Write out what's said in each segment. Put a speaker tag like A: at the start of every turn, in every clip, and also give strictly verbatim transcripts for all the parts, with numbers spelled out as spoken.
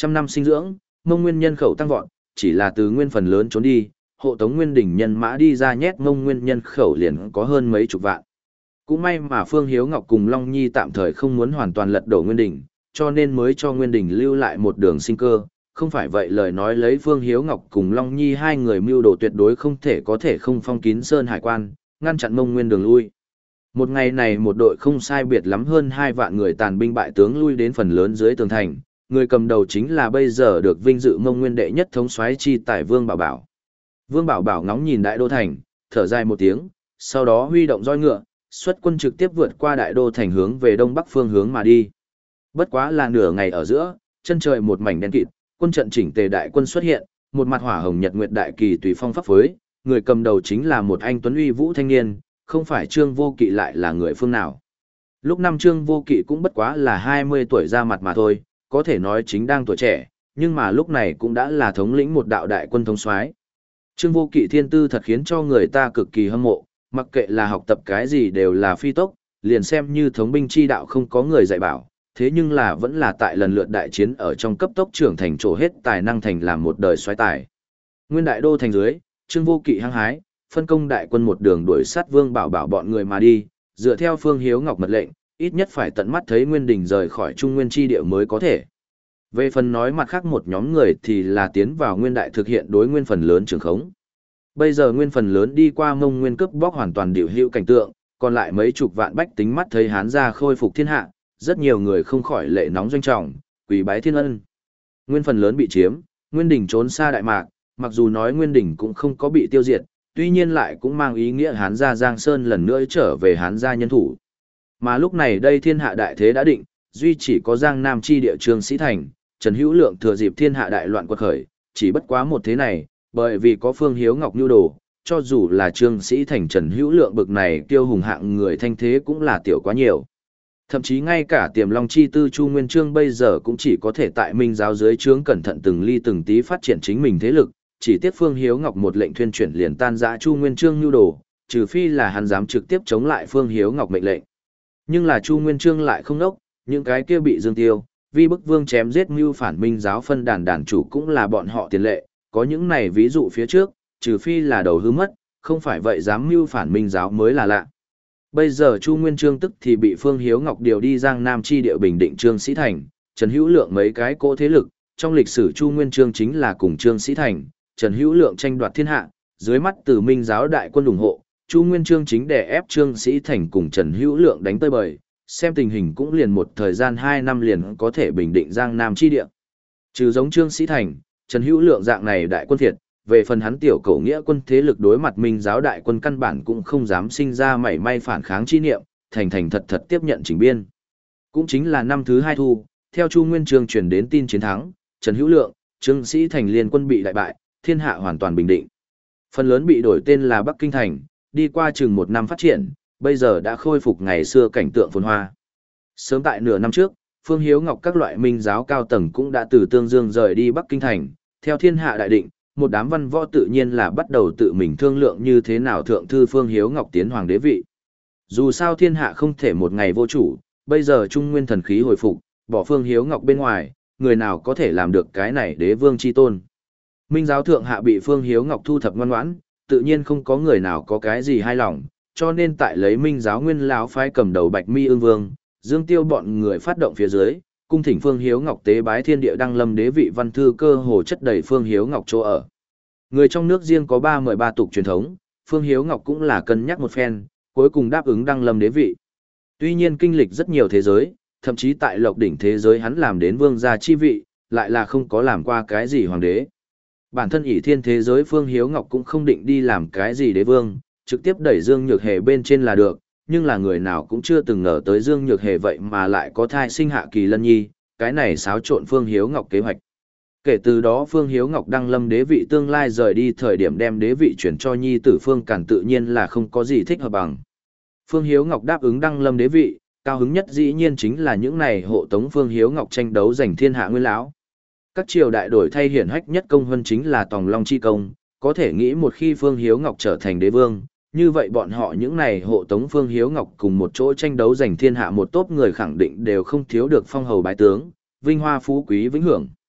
A: Trăm năm sinh dưỡng, Mông Nguyên nhân khẩu tăng vọt, chỉ là từ nguyên phần lớn trốn đi, hộ tống Nguyên đỉnh nhân mã đi ra nhét Mông Nguyên nhân khẩu liền có hơn mấy chục vạn. Cũng may mà Phương Hiếu Ngọc cùng Long Nhi tạm thời không muốn hoàn toàn lật đổ Nguyên đỉnh, cho nên mới cho Nguyên đỉnh lưu lại một đường sinh cơ, không phải vậy lời nói lấy Phương Hiếu Ngọc cùng Long Nhi hai người mưu đồ tuyệt đối không thể có thể không phong kín sơn hải quan, ngăn chặn Mông Nguyên đường lui. Một ngày này một đội không sai biệt lắm hơn hai vạn người tàn binh bại tướng lui đến phần lớn dưới tường thành, người cầm đầu chính là bây giờ được vinh dự Mông Nguyên đệ nhất thống soái chi tài Vương Bảo Bảo. Vương Bảo Bảo ngóng nhìn đại đô thành, thở dài một tiếng, sau đó huy động roi ngựa, xuất quân trực tiếp vượt qua đại đô thành hướng về đông bắc phương hướng mà đi. Bất quá là nửa ngày ở giữa, chân trời một mảnh đen kịt, quân trận chỉnh tề đại quân xuất hiện, một mặt hỏa hồng nhật nguyệt đại kỳ tùy phong pháp phối, người cầm đầu chính là một anh tuấn uy vũ thanh niên, không phải Trương Vô Kỵ lại là người phương nào. Lúc năm Trương Vô Kỵ cũng bất quá là hai mươi tuổi ra mặt mà thôi, có thể nói chính đang tuổi trẻ, nhưng mà lúc này cũng đã là thống lĩnh một đạo đại quân thống soái. Trương Vô Kỵ thiên tư thật khiến cho người ta cực kỳ hâm mộ, mặc kệ là học tập cái gì đều là phi tốc, liền xem như thống binh chi đạo không có người dạy bảo, thế nhưng là vẫn là tại lần lượt đại chiến ở trong cấp tốc trưởng thành trổ hết tài năng thành làm một đời soái tài. Nguyên đại đô thành dưới, Trương Vô Kỵ hăng hái, phân công đại quân một đường đuổi sát Vương Bảo Bảo bọn người mà đi, dựa theo Phương Hiếu Ngọc mật lệnh, ít nhất phải tận mắt thấy Nguyên Đình rời khỏi Trung Nguyên chi địa mới có thể. Về phần nói mặt khác một nhóm người thì là tiến vào Nguyên đại thực hiện đối nguyên phần lớn trường khống. Bây giờ nguyên phần lớn đi qua Mông Nguyên cướp bóc hoàn toàn điều hữu cảnh tượng, còn lại mấy chục vạn bách tính mắt thấy Hán gia khôi phục thiên hạ, rất nhiều người không khỏi lệ nóng doanh trọng, quỳ bái thiên ân. Nguyên phần lớn bị chiếm, Nguyên Đình trốn xa Đại Mạc, mặc dù nói Nguyên Đình cũng không có bị tiêu diệt, tuy nhiên lại cũng mang ý nghĩa Hán gia Giang Sơn lần nữa trở về Hán gia nhân thủ. Mà lúc này đây thiên hạ đại thế đã định, duy chỉ có Giang Nam chi địa Trương Sĩ Thành, Trần Hữu Lượng thừa dịp thiên hạ đại loạn quật khởi, chỉ bất quá một thế này, bởi vì có Phương Hiếu Ngọc nhu đồ, cho dù là Trương Sĩ Thành Trần Hữu Lượng bực này kiêu hùng hạng người thanh thế cũng là tiểu quá nhiều. Thậm chí ngay cả Tiềm Long chi tư Chu Nguyên Chương bây giờ cũng chỉ có thể tại Minh giáo dưới trướng cẩn thận từng ly từng tí phát triển chính mình thế lực, chỉ tiếc Phương Hiếu Ngọc một lệnh thuyên chuyển liền tan rã Chu Nguyên Chương nhu đồ, trừ phi là hắn dám trực tiếp chống lại Phương Hiếu Ngọc mệnh lệnh. Nhưng là Chu Nguyên Chương lại không đốc, những cái kia bị Dương Tiêu, Vi Bức Vương chém giết mưu phản Minh giáo phân đàn đàn chủ cũng là bọn họ tiền lệ, có những này ví dụ phía trước, trừ phi là đầu hư mất, không phải vậy dám mưu phản Minh giáo mới là lạ. Bây giờ Chu Nguyên Chương tức thì bị Phương Hiếu Ngọc điều đi Giang Nam chi địa Bình Định Trương Sĩ Thành, Trần Hữu Lượng mấy cái cỗ thế lực, trong lịch sử Chu Nguyên Chương chính là cùng Trương Sĩ Thành, Trần Hữu Lượng tranh đoạt thiên hạ, dưới mắt từ Minh giáo đại quân ủng hộ, Chu Nguyên Chương chính đè ép Trương Sĩ Thành cùng Trần Hữu Lượng đánh tơi bời, xem tình hình cũng liền một thời gian hai năm liền có thể bình định Giang Nam chi địa. Trừ giống Trương Sĩ Thành, Trần Hữu Lượng dạng này đại quân thiệt, về phần hắn tiểu cổ nghĩa quân thế lực đối mặt Minh giáo đại quân căn bản cũng không dám sinh ra mảy may phản kháng chi niệm, thành thành thật thật tiếp nhận chỉnh biên. Cũng chính là năm thứ hai thu, theo Chu Nguyên Chương truyền đến tin chiến thắng, Trần Hữu Lượng, Trương Sĩ Thành liên quân bị đại bại, thiên hạ hoàn toàn bình định. Phần lớn bị đổi tên là Bắc Kinh Thành, đi qua chừng một năm phát triển, bây giờ đã khôi phục ngày xưa cảnh tượng phồn hoa. Sớm tại nửa năm trước, Phương Hiếu Ngọc các loại minh giáo cao tầng cũng đã từ Tương Dương rời đi Bắc Kinh Thành, theo thiên hạ đại định, một đám văn võ tự nhiên là bắt đầu tự mình thương lượng như thế nào thượng thư Phương Hiếu Ngọc tiến hoàng đế vị. Dù sao thiên hạ không thể một ngày vô chủ, bây giờ Trung Nguyên thần khí hồi phục, bỏ Phương Hiếu Ngọc bên ngoài, người nào có thể làm được cái này đế vương chi tôn. Minh giáo thượng hạ bị Phương Hiếu Ngọc thu thập ngoan ngoãn, tự nhiên không có người nào có cái gì hai lòng, cho nên tại lấy Minh giáo nguyên lão phái cầm đầu Bạch Mi Ương Vương, Dương Tiêu bọn người phát động phía dưới, cung thỉnh Phương Hiếu Ngọc tế bái thiên địa đăng lâm đế vị văn thư cơ hồ chất đầy Phương Hiếu Ngọc chỗ ở. Người trong nước riêng có ba mười ba tục truyền thống, Phương Hiếu Ngọc cũng là cân nhắc một phen, cuối cùng đáp ứng đăng lâm đế vị. Tuy nhiên kinh lịch rất nhiều thế giới, thậm chí tại lộc đỉnh thế giới hắn làm đến vương gia chi vị, lại là không có làm qua cái gì hoàng đế. Bản thân ỷ thiên thế giới Phương Hiếu Ngọc cũng không định đi làm cái gì đế vương, trực tiếp đẩy Dương Nhược Hề bên trên là được, nhưng là người nào cũng chưa từng ngờ tới Dương Nhược Hề vậy mà lại có thai sinh hạ kỳ lân nhi, cái này xáo trộn Phương Hiếu Ngọc kế hoạch. Kể từ đó Phương Hiếu Ngọc đăng lâm đế vị tương lai rời đi thời điểm đem đế vị chuyển cho nhi tử Phương Càn tự nhiên là không có gì thích hợp bằng. Phương Hiếu Ngọc đáp ứng đăng lâm đế vị, cao hứng nhất dĩ nhiên chính là những này hộ tống Phương Hiếu Ngọc tranh đấu giành thiên hạ nguyên lão. Các triều đại đổi thay hiển hách nhất công hơn chính là Tòng Long chi công, có thể nghĩ một khi Phương Hiếu Ngọc trở thành đế vương, như vậy bọn họ những này hộ tống Phương Hiếu Ngọc cùng một chỗ tranh đấu giành thiên hạ một tốp người khẳng định đều không thiếu được phong hầu bái tướng, vinh hoa phú quý vĩnh hưởng.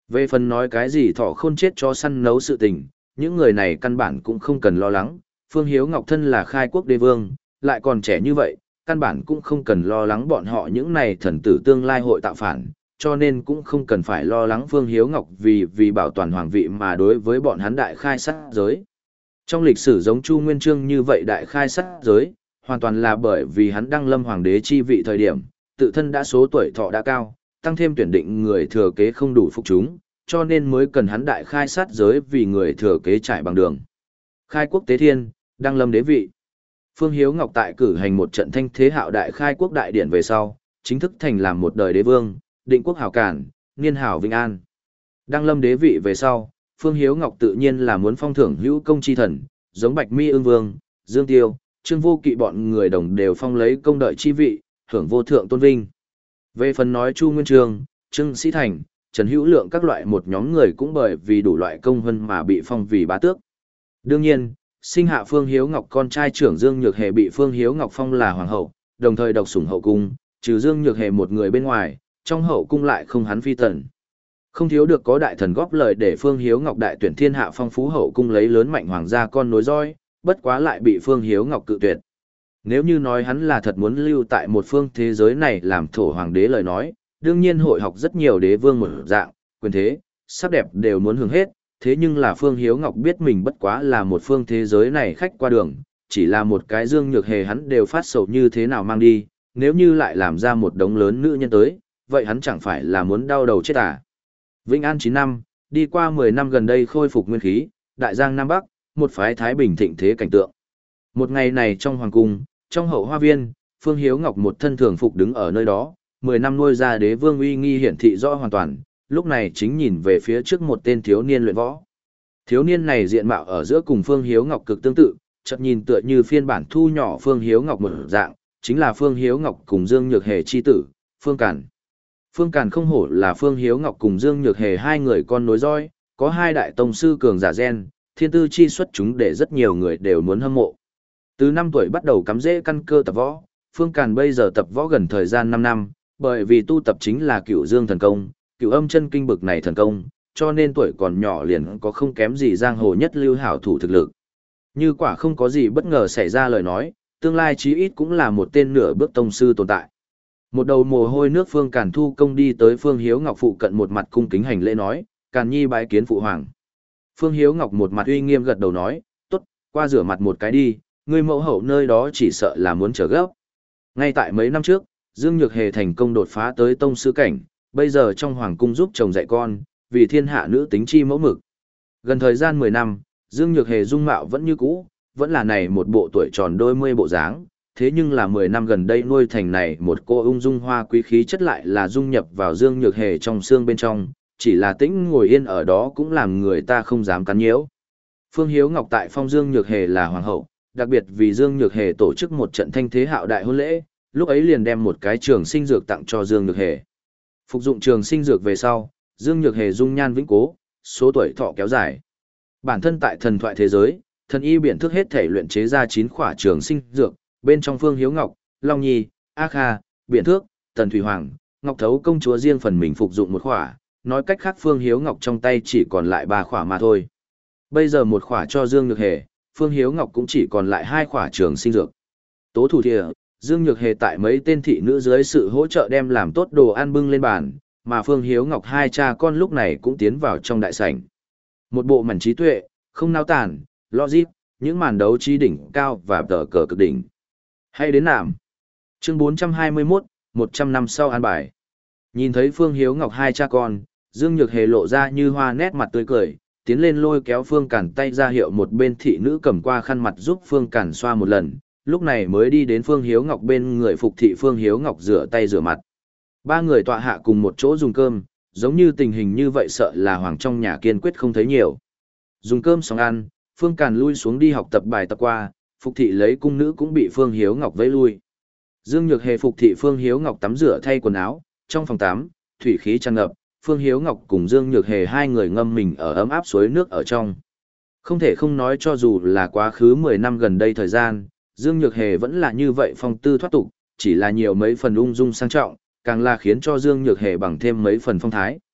A: Về phần nói cái gì thỏ khôn chết cho săn nấu sự tình, những người này căn bản cũng không cần lo lắng, Phương Hiếu Ngọc thân là khai quốc đế vương, lại còn trẻ như vậy, căn bản cũng không cần lo lắng bọn họ những này thần tử tương lai hội tạo phản, cho nên cũng không cần phải lo lắng Phương Hiếu Ngọc vì vì bảo toàn hoàng vị mà đối với bọn hắn đại khai sát giới. Trong lịch sử giống Chu Nguyên Chương như vậy đại khai sát giới, hoàn toàn là bởi vì hắn đăng lâm hoàng đế chi vị thời điểm, tự thân đã số tuổi thọ đã cao, tăng thêm tuyển định người thừa kế không đủ phục chúng, cho nên mới cần hắn đại khai sát giới vì người thừa kế trải bằng đường. Khai quốc tế thiên, đăng lâm đế vị. Phương Hiếu Ngọc tại cử hành một trận thanh thế hạo đại khai quốc đại điển về sau, chính thức thành làm một đời đế vương, định quốc hảo cản, niên hảo vinh an. Đăng lâm đế vị về sau, Phương Hiếu Ngọc tự nhiên là muốn phong thưởng hữu công chi thần, giống Bạch Mi Ưng Vương, Dương Tiêu, Trương Vô Kỵ bọn người đồng đều phong lấy công đợi chi vị, hưởng vô thượng tôn vinh. Về phần nói Chu Nguyên Chương, Trương Sĩ Thành, Trần Hữu Lượng các loại một nhóm người cũng bởi vì đủ loại công hơn mà bị phong vì bá tước. Đương nhiên, sinh hạ Phương Hiếu Ngọc con trai trưởng Dương Nhược Hề bị Phương Hiếu Ngọc phong là hoàng hậu, đồng thời độc sủng hậu cung, trừ Dương Nhược Hề một người bên ngoài, trong hậu cung lại không hắn phi tần. Không thiếu được có đại thần góp lời để Phương Hiếu Ngọc đại tuyển thiên hạ phong phú hậu cung lấy lớn mạnh hoàng gia con nối roi, bất quá lại bị Phương Hiếu Ngọc cự tuyệt. Nếu như nói hắn là thật muốn lưu tại một phương thế giới này làm thổ hoàng đế lời nói, đương nhiên hội học rất nhiều đế vương một dạng, quyền thế, sắc đẹp đều muốn hưởng hết, thế nhưng là Phương Hiếu Ngọc biết mình bất quá là một phương thế giới này khách qua đường, chỉ là một cái Dương Nhược Hề hắn đều phát sầu như thế nào mang đi, nếu như lại làm ra một đống lớn nữ nhân tới, vậy hắn chẳng phải là muốn đau đầu chết à. Vĩnh An chín năm, đi qua mười năm gần đây khôi phục nguyên khí, đại giang Nam Bắc, một phái thái bình thịnh thế cảnh tượng. Một ngày này trong hoàng cung, trong hậu hoa viên, Phương Hiếu Ngọc một thân thường phục đứng ở nơi đó, mười năm nuôi ra đế vương uy nghi hiển thị rõ hoàn toàn, lúc này chính nhìn về phía trước một tên thiếu niên luyện võ. Thiếu niên này diện mạo ở giữa cùng Phương Hiếu Ngọc cực tương tự, chợt nhìn tựa như phiên bản thu nhỏ Phương Hiếu Ngọc một dạng, chính là Phương Hiếu Ngọc cùng Dương Nhược Hề chi tử, Phương Càn. Phương Càn không hổ là Phương Hiếu Ngọc cùng Dương Nhược Hề hai người con nối roi, có hai đại tông sư cường giả gen, thiên tư chi xuất chúng để rất nhiều người đều muốn hâm mộ. Từ năm tuổi bắt đầu cắm rễ căn cơ tập võ, Phương Càn bây giờ tập võ gần thời gian năm năm, bởi vì tu tập chính là Cửu Dương thần công, Cửu Âm chân kinh bực này thần công, cho nên tuổi còn nhỏ liền có không kém gì giang hồ nhất lưu hảo thủ thực lực. Như quả không có gì bất ngờ xảy ra lời nói, tương lai chí ít cũng là một tên nửa bước tông sư tồn tại. Một đầu mồ hôi nước Phương Càn thu công đi tới Phương Hiếu Ngọc phụ cận một mặt cung kính hành lễ nói, Càn nhi bái kiến phụ hoàng. Phương Hiếu Ngọc một mặt uy nghiêm gật đầu nói, tốt, qua rửa mặt một cái đi, người mẫu hậu nơi đó chỉ sợ là muốn trở gấp. Ngay tại mấy năm trước, Dương Nhược Hề thành công đột phá tới tông sư cảnh, bây giờ trong hoàng cung giúp chồng dạy con, vì thiên hạ nữ tính chi mẫu mực. Gần thời gian mười năm, Dương Nhược Hề dung mạo vẫn như cũ, vẫn là này một bộ tuổi tròn đôi mươi bộ dáng, thế nhưng là mười năm gần đây nuôi thành này một cô ung dung hoa quý khí chất lại là dung nhập vào Dương Nhược Hề trong xương bên trong, chỉ là tĩnh ngồi yên ở đó cũng làm người ta không dám cắn nhiễu. Phương Hiếu Ngọc tại phong Dương Nhược Hề là hoàng hậu, đặc biệt vì Dương Nhược Hề tổ chức một trận thanh thế hạo đại hôn lễ, lúc ấy liền đem một cái trường sinh dược tặng cho Dương Nhược Hề. Phục dụng trường sinh dược về sau, Dương Nhược Hề dung nhan vĩnh cố, số tuổi thọ kéo dài. Bản thân tại thần thoại thế giới, thần y biện thức hết thể luyện chế ra chín khỏa trường sinh dược, bên trong Phương Hiếu Ngọc, Long Nhi, A Kha, Biện Thước, Tần Thủy Hoàng, Ngọc Thấu công chúa riêng phần mình phục dụng một khỏa, nói cách khác Phương Hiếu Ngọc trong tay chỉ còn lại ba khỏa mà thôi. Bây giờ một khỏa cho Dương Nhược Hề, Phương Hiếu Ngọc cũng chỉ còn lại hai khỏa trường sinh dược. Tố thủ thìa, Dương Nhược Hề tại mấy tên thị nữ dưới sự hỗ trợ đem làm tốt đồ ăn bưng lên bàn, mà Phương Hiếu Ngọc hai cha con lúc này cũng tiến vào trong đại sảnh. Một bộ mảnh trí tuệ, không nao tản, logic, những màn đấu trí đỉnh cao và tờ cờ cực đỉnh. Hay đến nạm. Chương bốn trăm hai mươi mốt, một trăm năm sau an bài. Nhìn thấy Phương Hiếu Ngọc hai cha con, Dương Nhược Hề lộ ra như hoa nét mặt tươi cười, tiến lên lôi kéo Phương Cản tay ra hiệu một bên thị nữ cầm qua khăn mặt giúp Phương Cản xoa một lần, lúc này mới đi đến Phương Hiếu Ngọc bên người phục thị Phương Hiếu Ngọc rửa tay rửa mặt. Ba người tọa hạ cùng một chỗ dùng cơm, giống như tình hình như vậy sợ là hoàng trong nhà kiên quyết không thấy nhiều. Dùng cơm xong ăn, Phương Càn lui xuống đi học tập bài tập qua, phục thị lấy cung nữ cũng bị Phương Hiếu Ngọc vẫy lui. Dương Nhược Hề phục thị Phương Hiếu Ngọc tắm rửa thay quần áo, trong phòng tắm, thủy khí tràn ngập, Phương Hiếu Ngọc cùng Dương Nhược Hề hai người ngâm mình ở ấm áp suối nước ở trong. Không thể không nói cho dù là quá khứ mười năm gần đây thời gian, Dương Nhược Hề vẫn là như vậy phong tư thoát tục, chỉ là nhiều mấy phần ung dung sang trọng, càng là khiến cho Dương Nhược Hề bằng thêm mấy phần phong thái.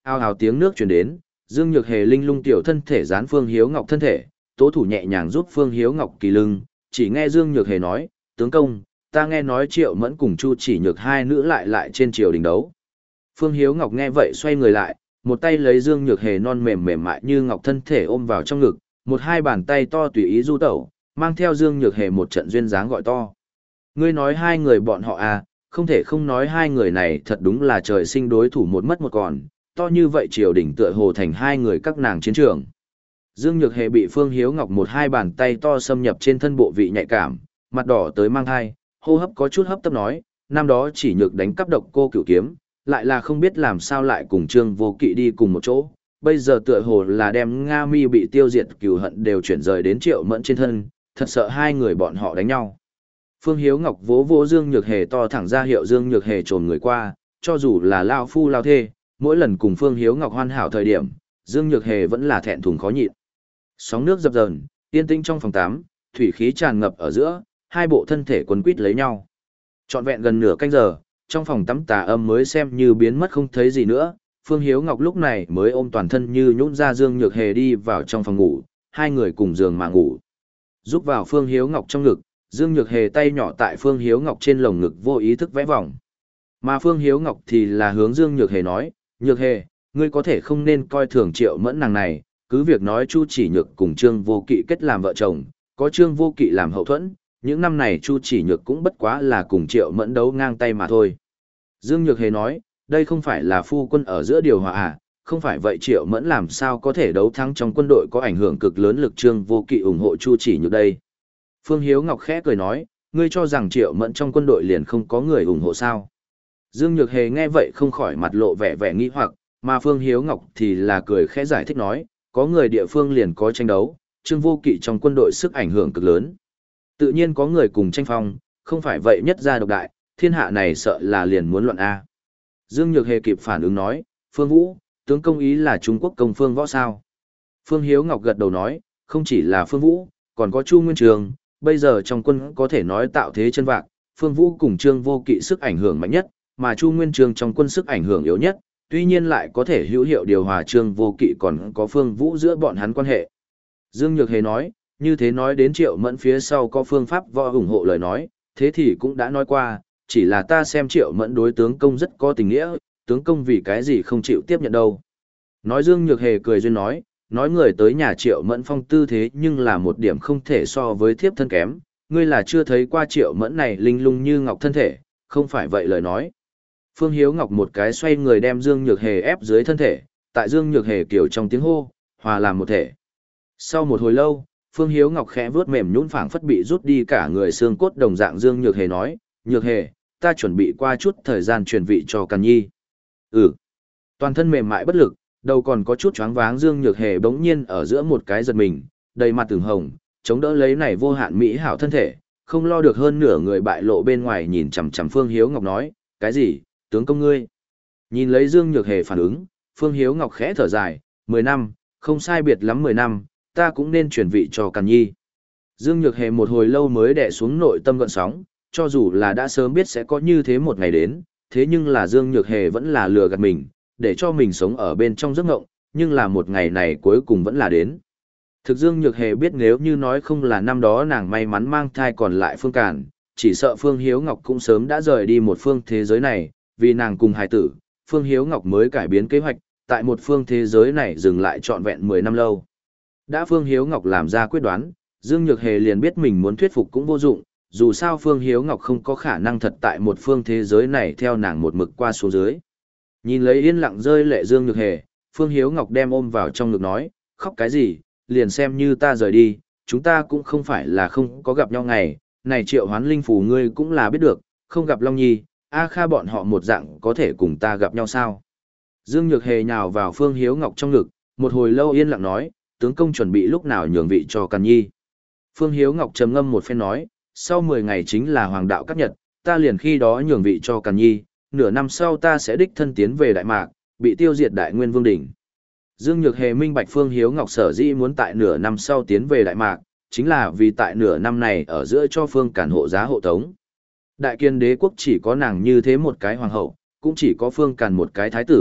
A: Ao ào tiếng nước truyền đến, Dương Nhược Hề linh lung tiểu thân thể dán Phương Hiếu Ngọc thân thể, tố thủ nhẹ nhàng giúp Phương Hiếu Ngọc kỳ lưng, chỉ nghe Dương Nhược Hề nói, tướng công, ta nghe nói Triệu Mẫn cùng Chu Chỉ Nhược hai nữ lại lại trên triều đình đấu. Phương Hiếu Ngọc nghe vậy xoay người lại, một tay lấy Dương Nhược Hề non mềm mềm mại như ngọc thân thể ôm vào trong ngực, một hai bàn tay to tùy ý du tẩu, mang theo Dương Nhược Hề một trận duyên dáng gọi to. Ngươi nói hai người bọn họ à, không thể không nói hai người này thật đúng là trời sinh đối thủ một mất một còn, to như vậy triều đình tựa hồ thành hai người các nàng chiến trường. Dương Nhược Hề bị Phương Hiếu Ngọc một hai bàn tay to xâm nhập trên thân bộ vị nhạy cảm, mặt đỏ tới mang hai, hô hấp có chút hấp tấp nói, năm đó Chỉ Nhược đánh cắp độc cô cửu kiếm, lại là không biết làm sao lại cùng Trương Vô Kỵ đi cùng một chỗ, bây giờ tựa hồ là đem Nga Mi bị tiêu diệt cừu hận đều chuyển rời đến Triệu Mẫn trên thân, thật sợ hai người bọn họ đánh nhau. Phương Hiếu Ngọc vỗ vỗ Dương Nhược Hề to thẳng ra hiệu Dương Nhược Hề trồn người qua, cho dù là lao phu lao thê, mỗi lần cùng Phương Hiếu Ngọc hoàn hảo thời điểm, Dương Nhược Hề vẫn là thẹn thùng khó nhịn. Sóng nước dập dờn, yên tĩnh trong phòng tắm, thủy khí tràn ngập ở giữa, hai bộ thân thể quấn quýt lấy nhau. Trọn vẹn gần nửa canh giờ, trong phòng tắm tà âm mới xem như biến mất không thấy gì nữa, Phương Hiếu Ngọc lúc này mới ôm toàn thân như nhũn ra Dương Nhược Hề đi vào trong phòng ngủ, hai người cùng giường mà ngủ. Giúp vào Phương Hiếu Ngọc trong ngực, Dương Nhược Hề tay nhỏ tại Phương Hiếu Ngọc trên lồng ngực vô ý thức vẽ vòng. Mà Phương Hiếu Ngọc thì là hướng Dương Nhược Hề nói, Nhược Hề, ngươi có thể không nên coi thường Triệu Mẫn nàng này, cứ việc nói Chu Chỉ Nhược cùng Trương Vô Kỵ kết làm vợ chồng, có Trương Vô Kỵ làm hậu thuẫn, những năm này Chu Chỉ Nhược cũng bất quá là cùng Triệu Mẫn đấu ngang tay mà thôi. Dương Nhược Hề nói, đây không phải là phu quân ở giữa điều hòa à, không phải vậy Triệu Mẫn làm sao có thể đấu thắng trong quân đội có ảnh hưởng cực lớn lực Trương Vô Kỵ ủng hộ Chu Chỉ Nhược đây. Phương Hiếu Ngọc khẽ cười nói, ngươi cho rằng Triệu Mẫn trong quân đội liền không có người ủng hộ sao. Dương Nhược Hề nghe vậy không khỏi mặt lộ vẻ vẻ nghi hoặc, mà Phương Hiếu Ngọc thì là cười khẽ giải thích nói, có người địa phương liền có tranh đấu, Trương Vô Kỵ trong quân đội sức ảnh hưởng cực lớn. Tự nhiên có người cùng tranh phong, không phải vậy nhất gia độc đại, thiên hạ này sợ là liền muốn loạn A. Dương Nhược Hề kịp phản ứng nói, Phương Vũ, tướng công ý là Trung Quốc công Phương Võ sao. Phương Hiếu Ngọc gật đầu nói, không chỉ là Phương Vũ, còn có Chu Nguyên Trường, bây giờ trong quân có thể nói tạo thế chân vạc, Phương Vũ cùng Trương Vô Kỵ sức ảnh hưởng mạnh nhất, mà Chu Nguyên Trường trong quân sức ảnh hưởng yếu nhất, tuy nhiên lại có thể hữu hiệu điều hòa Trương Vô Kỵ còn có Phương Vũ giữa bọn hắn quan hệ. Dương Nhược Hề nói, như thế nói đến Triệu Mẫn phía sau có phương pháp võ ủng hộ lời nói, thế thì cũng đã nói qua, chỉ là ta xem Triệu Mẫn đối tướng công rất có tình nghĩa, tướng công vì cái gì không chịu tiếp nhận đâu. Nói Dương Nhược Hề cười duyên nói, nói người tới nhà Triệu Mẫn phong tư thế nhưng là một điểm không thể so với thiếp thân kém, ngươi là chưa thấy qua Triệu Mẫn này linh lung như ngọc thân thể, không phải vậy lời nói. Phương Hiếu Ngọc một cái xoay người đem Dương Nhược Hề ép dưới thân thể, tại Dương Nhược Hề kiểu trong tiếng hô, hòa làm một thể. Sau một hồi lâu, Phương Hiếu Ngọc khẽ vuốt mềm nhũn phảng phất bị rút đi cả người xương cốt đồng dạng Dương Nhược Hề nói, Nhược Hề, ta chuẩn bị qua chút thời gian truyền vị cho Càn Nhi. Ừ. Toàn thân mềm mại bất lực, đầu còn có chút choáng váng Dương Nhược Hề bỗng nhiên ở giữa một cái giật mình, đầy mặt từng hồng, chống đỡ lấy này vô hạn mỹ hảo thân thể, không lo được hơn nửa người bại lộ bên ngoài nhìn chằm chằm Phương Hiếu Ngọc nói, cái gì, tướng công ngươi? Nhìn lấy Dương Nhược Hề phản ứng, Phương Hiếu Ngọc khẽ thở dài, mười năm, không sai biệt lắm mười năm, ta cũng nên chuyển vị cho Càn Nhi. Dương Nhược Hề một hồi lâu mới đè xuống nội tâm gợn sóng, cho dù là đã sớm biết sẽ có như thế một ngày đến, thế nhưng là Dương Nhược Hề vẫn là lừa gạt mình, để cho mình sống ở bên trong giấc ngộng, nhưng là một ngày này cuối cùng vẫn là đến. Thực Dương Nhược Hề biết nếu như nói không là năm đó nàng may mắn mang thai còn lại Phương Càn, chỉ sợ Phương Hiếu Ngọc cũng sớm đã rời đi một phương thế giới này, vì nàng cùng hài tử, Phương Hiếu Ngọc mới cải biến kế hoạch, tại một phương thế giới này dừng lại trọn vẹn mười năm lâu. Đã Phương Hiếu Ngọc làm ra quyết đoán, Dương Nhược Hề liền biết mình muốn thuyết phục cũng vô dụng, dù sao Phương Hiếu Ngọc không có khả năng thật tại một phương thế giới này theo nàng một mực qua số dưới. Nhìn lấy yên lặng rơi lệ Dương Nhược Hề, Phương Hiếu Ngọc đem ôm vào trong ngực nói, khóc cái gì, liền xem như ta rời đi, chúng ta cũng không phải là không có gặp nhau ngày, này Triệu Hoán Linh Phù ngươi cũng là biết được, không gặp Long Nhi, A Kha bọn họ một dạng có thể cùng ta gặp nhau sao. Dương Nhược Hề nhào vào Phương Hiếu Ngọc trong ngực, một hồi lâu yên lặng nói, tướng công chuẩn bị lúc nào nhường vị cho Càn Nhi. Phương Hiếu Ngọc trầm ngâm một phen nói, sau mười ngày chính là hoàng đạo các nhật, ta liền khi đó nhường vị cho Càn Nhi, nửa năm sau ta sẽ đích thân tiến về Đại Mạc, bị tiêu diệt Đại Nguyên Vương đỉnh. Dương Nhược Hề minh bạch Phương Hiếu Ngọc sở dĩ muốn tại nửa năm sau tiến về Đại Mạc, chính là vì tại nửa năm này ở giữa cho Phương Càn hộ giá hộ tống. Đại Kiên đế quốc chỉ có nàng như thế một cái hoàng hậu, cũng chỉ có Phương Càn một cái thái tử,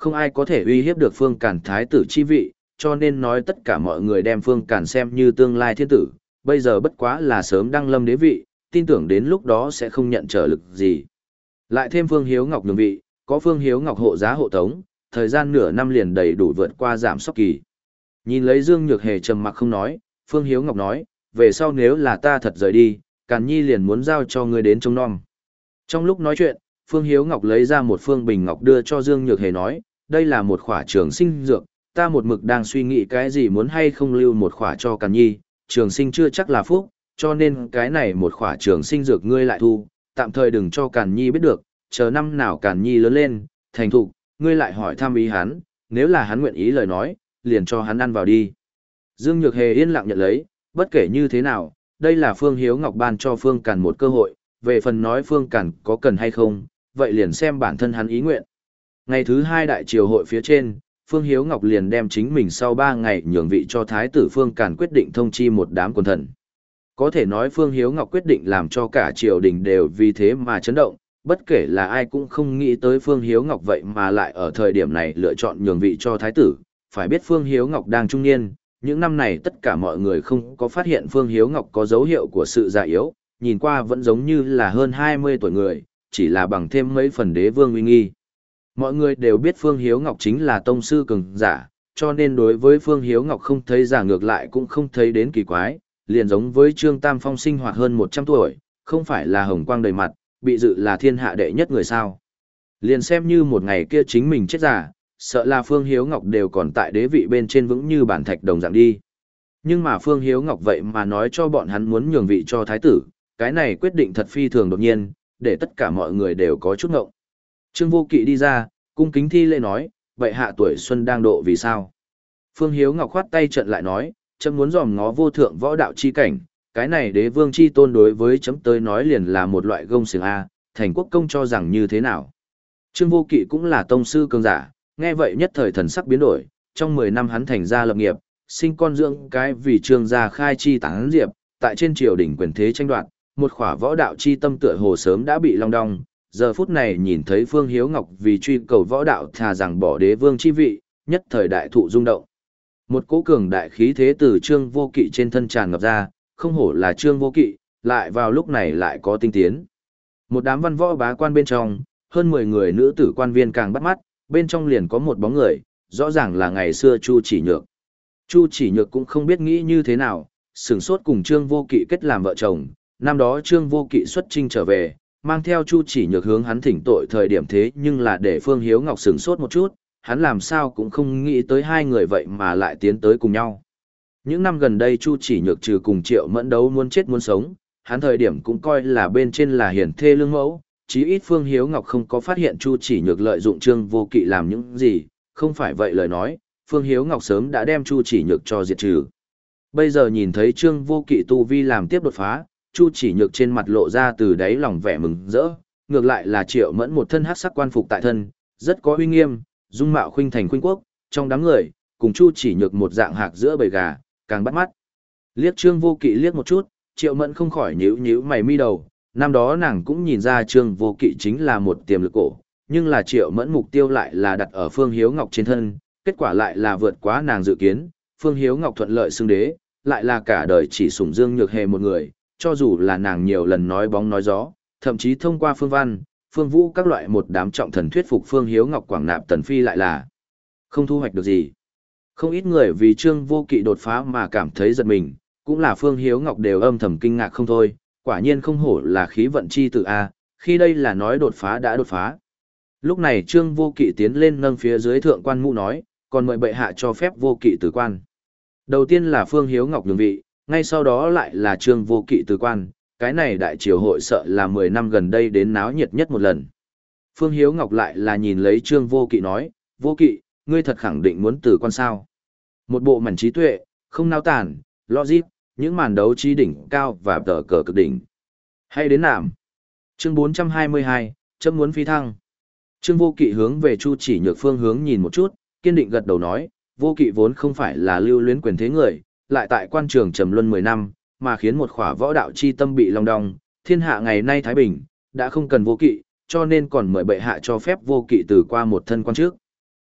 A: không ai có thể uy hiếp được Phương Càn thái tử chi vị, cho nên nói tất cả mọi người đem Phương Càn xem như tương lai thiên tử, bây giờ bất quá là sớm đăng lâm đế vị, tin tưởng đến lúc đó sẽ không nhận trở lực gì. Lại thêm Phương Hiếu Ngọc nhường vị, có Phương Hiếu Ngọc hộ giá hộ tống, thời gian nửa năm liền đầy đủ vượt qua giảm sóc kỳ. Nhìn lấy Dương Nhược Hề trầm mặc không nói, Phương Hiếu Ngọc nói, về sau nếu là ta thật rời đi, Càn Nhi liền muốn giao cho ngươi đến trông nom. Trong lúc nói chuyện, Phương Hiếu Ngọc lấy ra một phương bình ngọc đưa cho Dương Nhược Hề nói, đây là một khỏa trường sinh dược, ta một mực đang suy nghĩ cái gì muốn hay không lưu một khỏa cho Càn Nhi, trường sinh chưa chắc là phúc, cho nên cái này một khỏa trường sinh dược ngươi lại thu, tạm thời đừng cho Càn Nhi biết được, chờ năm nào Càn Nhi lớn lên, thành thục, ngươi lại hỏi thăm ý hắn, nếu là hắn nguyện ý lời nói, liền cho hắn ăn vào đi. Dương Nhược Hề yên lặng nhận lấy, bất kể như thế nào, đây là Phương Hiếu Ngọc ban cho Phương Càn một cơ hội, về phần nói Phương Càn có cần hay không, vậy liền xem bản thân hắn ý nguyện. Ngày thứ hai đại triều hội phía trên, Phương Hiếu Ngọc liền đem chính mình sau ba ngày nhường vị cho Thái tử Phương Càn quyết định thông chi một đám quần thần. Có thể nói Phương Hiếu Ngọc quyết định làm cho cả triều đình đều vì thế mà chấn động, bất kể là ai cũng không nghĩ tới Phương Hiếu Ngọc vậy mà lại ở thời điểm này lựa chọn nhường vị cho Thái tử. Phải biết Phương Hiếu Ngọc đang trung niên, những năm này tất cả mọi người không có phát hiện Phương Hiếu Ngọc có dấu hiệu của sự già yếu, nhìn qua vẫn giống như là hơn hai mươi tuổi người, chỉ là bằng thêm mấy phần đế vương uy nghi. Mọi người đều biết Phương Hiếu Ngọc chính là tông sư cường giả, cho nên đối với Phương Hiếu Ngọc không thấy giả ngược lại cũng không thấy đến kỳ quái, liền giống với Trương Tam Phong sinh hoạt hơn một trăm tuổi, không phải là hồng quang đầy mặt, bị dự là thiên hạ đệ nhất người sao. Liền xem như một ngày kia chính mình chết giả, sợ là Phương Hiếu Ngọc đều còn tại đế vị bên trên vững như bản thạch đồng dạng đi. Nhưng mà Phương Hiếu Ngọc vậy mà nói cho bọn hắn muốn nhường vị cho thái tử, cái này quyết định thật phi thường đột nhiên, để tất cả mọi người đều có chút ngộng. Trương Vô Kỵ đi ra, cung kính thi lễ nói, vậy hạ tuổi xuân đang độ vì sao? Phương Hiếu Ngọc khoát tay trận lại nói, chấm muốn dòm ngó vô thượng võ đạo chi cảnh, cái này đế vương chi tôn đối với chấm tới nói liền là một loại gông xiềng A, thành quốc công cho rằng như thế nào? Trương Vô Kỵ cũng là tông sư cường giả, nghe vậy nhất thời thần sắc biến đổi, trong mười năm hắn thành gia lập nghiệp, sinh con dưỡng cái vì Trương gia khai chi tán diệp, tại trên triều đình quyền thế tranh đoạt, một khỏa võ đạo chi tâm tựa hồ sớm đã bị long đong, giờ phút này nhìn thấy Phương Hiếu Ngọc vì truy cầu võ đạo thà rằng bỏ đế vương chi vị, nhất thời đại thụ rung động. Một cỗ cường đại khí thế từ Trương Vô Kỵ trên thân tràn ngập ra, không hổ là Trương Vô Kỵ, lại vào lúc này lại có tinh tiến. Một đám văn võ bá quan bên trong, hơn mười người nữ tử quan viên càng bắt mắt, bên trong liền có một bóng người, rõ ràng là ngày xưa Chu Chỉ Nhược. Chu Chỉ Nhược cũng không biết nghĩ như thế nào, sửng sốt cùng Trương Vô Kỵ kết làm vợ chồng, năm đó Trương Vô Kỵ xuất chinh trở về, mang theo Chu Chỉ Nhược hướng hắn thỉnh tội thời điểm thế nhưng là để Phương Hiếu Ngọc sửng sốt một chút, hắn làm sao cũng không nghĩ tới hai người vậy mà lại tiến tới cùng nhau. Những năm gần đây Chu Chỉ Nhược trừ cùng Triệu Mẫn đấu muốn chết muốn sống, hắn thời điểm cũng coi là bên trên là hiển thê lương mẫu, chí ít Phương Hiếu Ngọc không có phát hiện Chu Chỉ Nhược lợi dụng Trương Vô Kỵ làm những gì, không phải vậy lời nói, Phương Hiếu Ngọc sớm đã đem Chu Chỉ Nhược cho diệt trừ. Bây giờ nhìn thấy Trương Vô Kỵ tu vi làm tiếp đột phá, Chu Chỉ Nhược trên mặt lộ ra từ đáy lòng vẻ mừng rỡ, ngược lại là Triệu Mẫn một thân hắc sắc quan phục tại thân, rất có uy nghiêm, dung mạo khuynh thành khuynh quốc, trong đám người, cùng Chu Chỉ Nhược một dạng hạc giữa bầy gà, càng bắt mắt. Liếc Trương Vô Kỵ liếc một chút, Triệu Mẫn không khỏi nhíu nhíu mày mi đầu, năm đó nàng cũng nhìn ra Trương Vô Kỵ chính là một tiềm lực cổ, nhưng là Triệu Mẫn mục tiêu lại là đặt ở Phương Hiếu Ngọc trên thân, kết quả lại là vượt quá nàng dự kiến, Phương Hiếu Ngọc thuận lợi xưng đế, lại là cả đời chỉ sủng Dương Nhược Hề một người, cho dù là nàng nhiều lần nói bóng nói gió, thậm chí thông qua Phương Văn, Phương Vũ các loại một đám trọng thần thuyết phục Phương Hiếu Ngọc quảng nạp Tần Phi lại là không thu hoạch được gì. Không ít người vì Trương Vô Kỵ đột phá mà cảm thấy giật mình, cũng là Phương Hiếu Ngọc đều âm thầm kinh ngạc không thôi, quả nhiên không hổ là khí vận chi tử A, khi đây là nói đột phá đã đột phá. Lúc này Trương Vô Kỵ tiến lên nâng phía dưới thượng quan mũ nói, còn mời bệ hạ cho phép Vô Kỵ từ quan. Đầu tiên là Phương Hiếu Ngọc nhường vị, ngay sau đó lại là Trương Vô Kỵ từ quan, cái này đại triều hội sợ là mười năm gần đây đến náo nhiệt nhất một lần. Phương Hiếu Ngọc lại là nhìn lấy Trương Vô Kỵ nói, Vô Kỵ, ngươi thật khẳng định muốn từ quan sao. Một bộ mảnh trí tuệ, không nao tản, logic, những màn đấu trí đỉnh cao và tờ cờ cực đỉnh. Hay đến nạm. Chương bốn trăm hai mươi hai, chấm muốn phi thăng. Trương Vô Kỵ hướng về Chu Chỉ Nhược phương hướng nhìn một chút, kiên định gật đầu nói, Vô Kỵ vốn không phải là lưu luyến quyền thế người, lại tại quan trường trầm luân mười năm, mà khiến một khỏa võ đạo chi tâm bị long đong, thiên hạ ngày nay thái bình, đã không cần Vô Kỵ, cho nên còn mời bệ hạ cho phép Vô Kỵ từ qua một thân quan trước.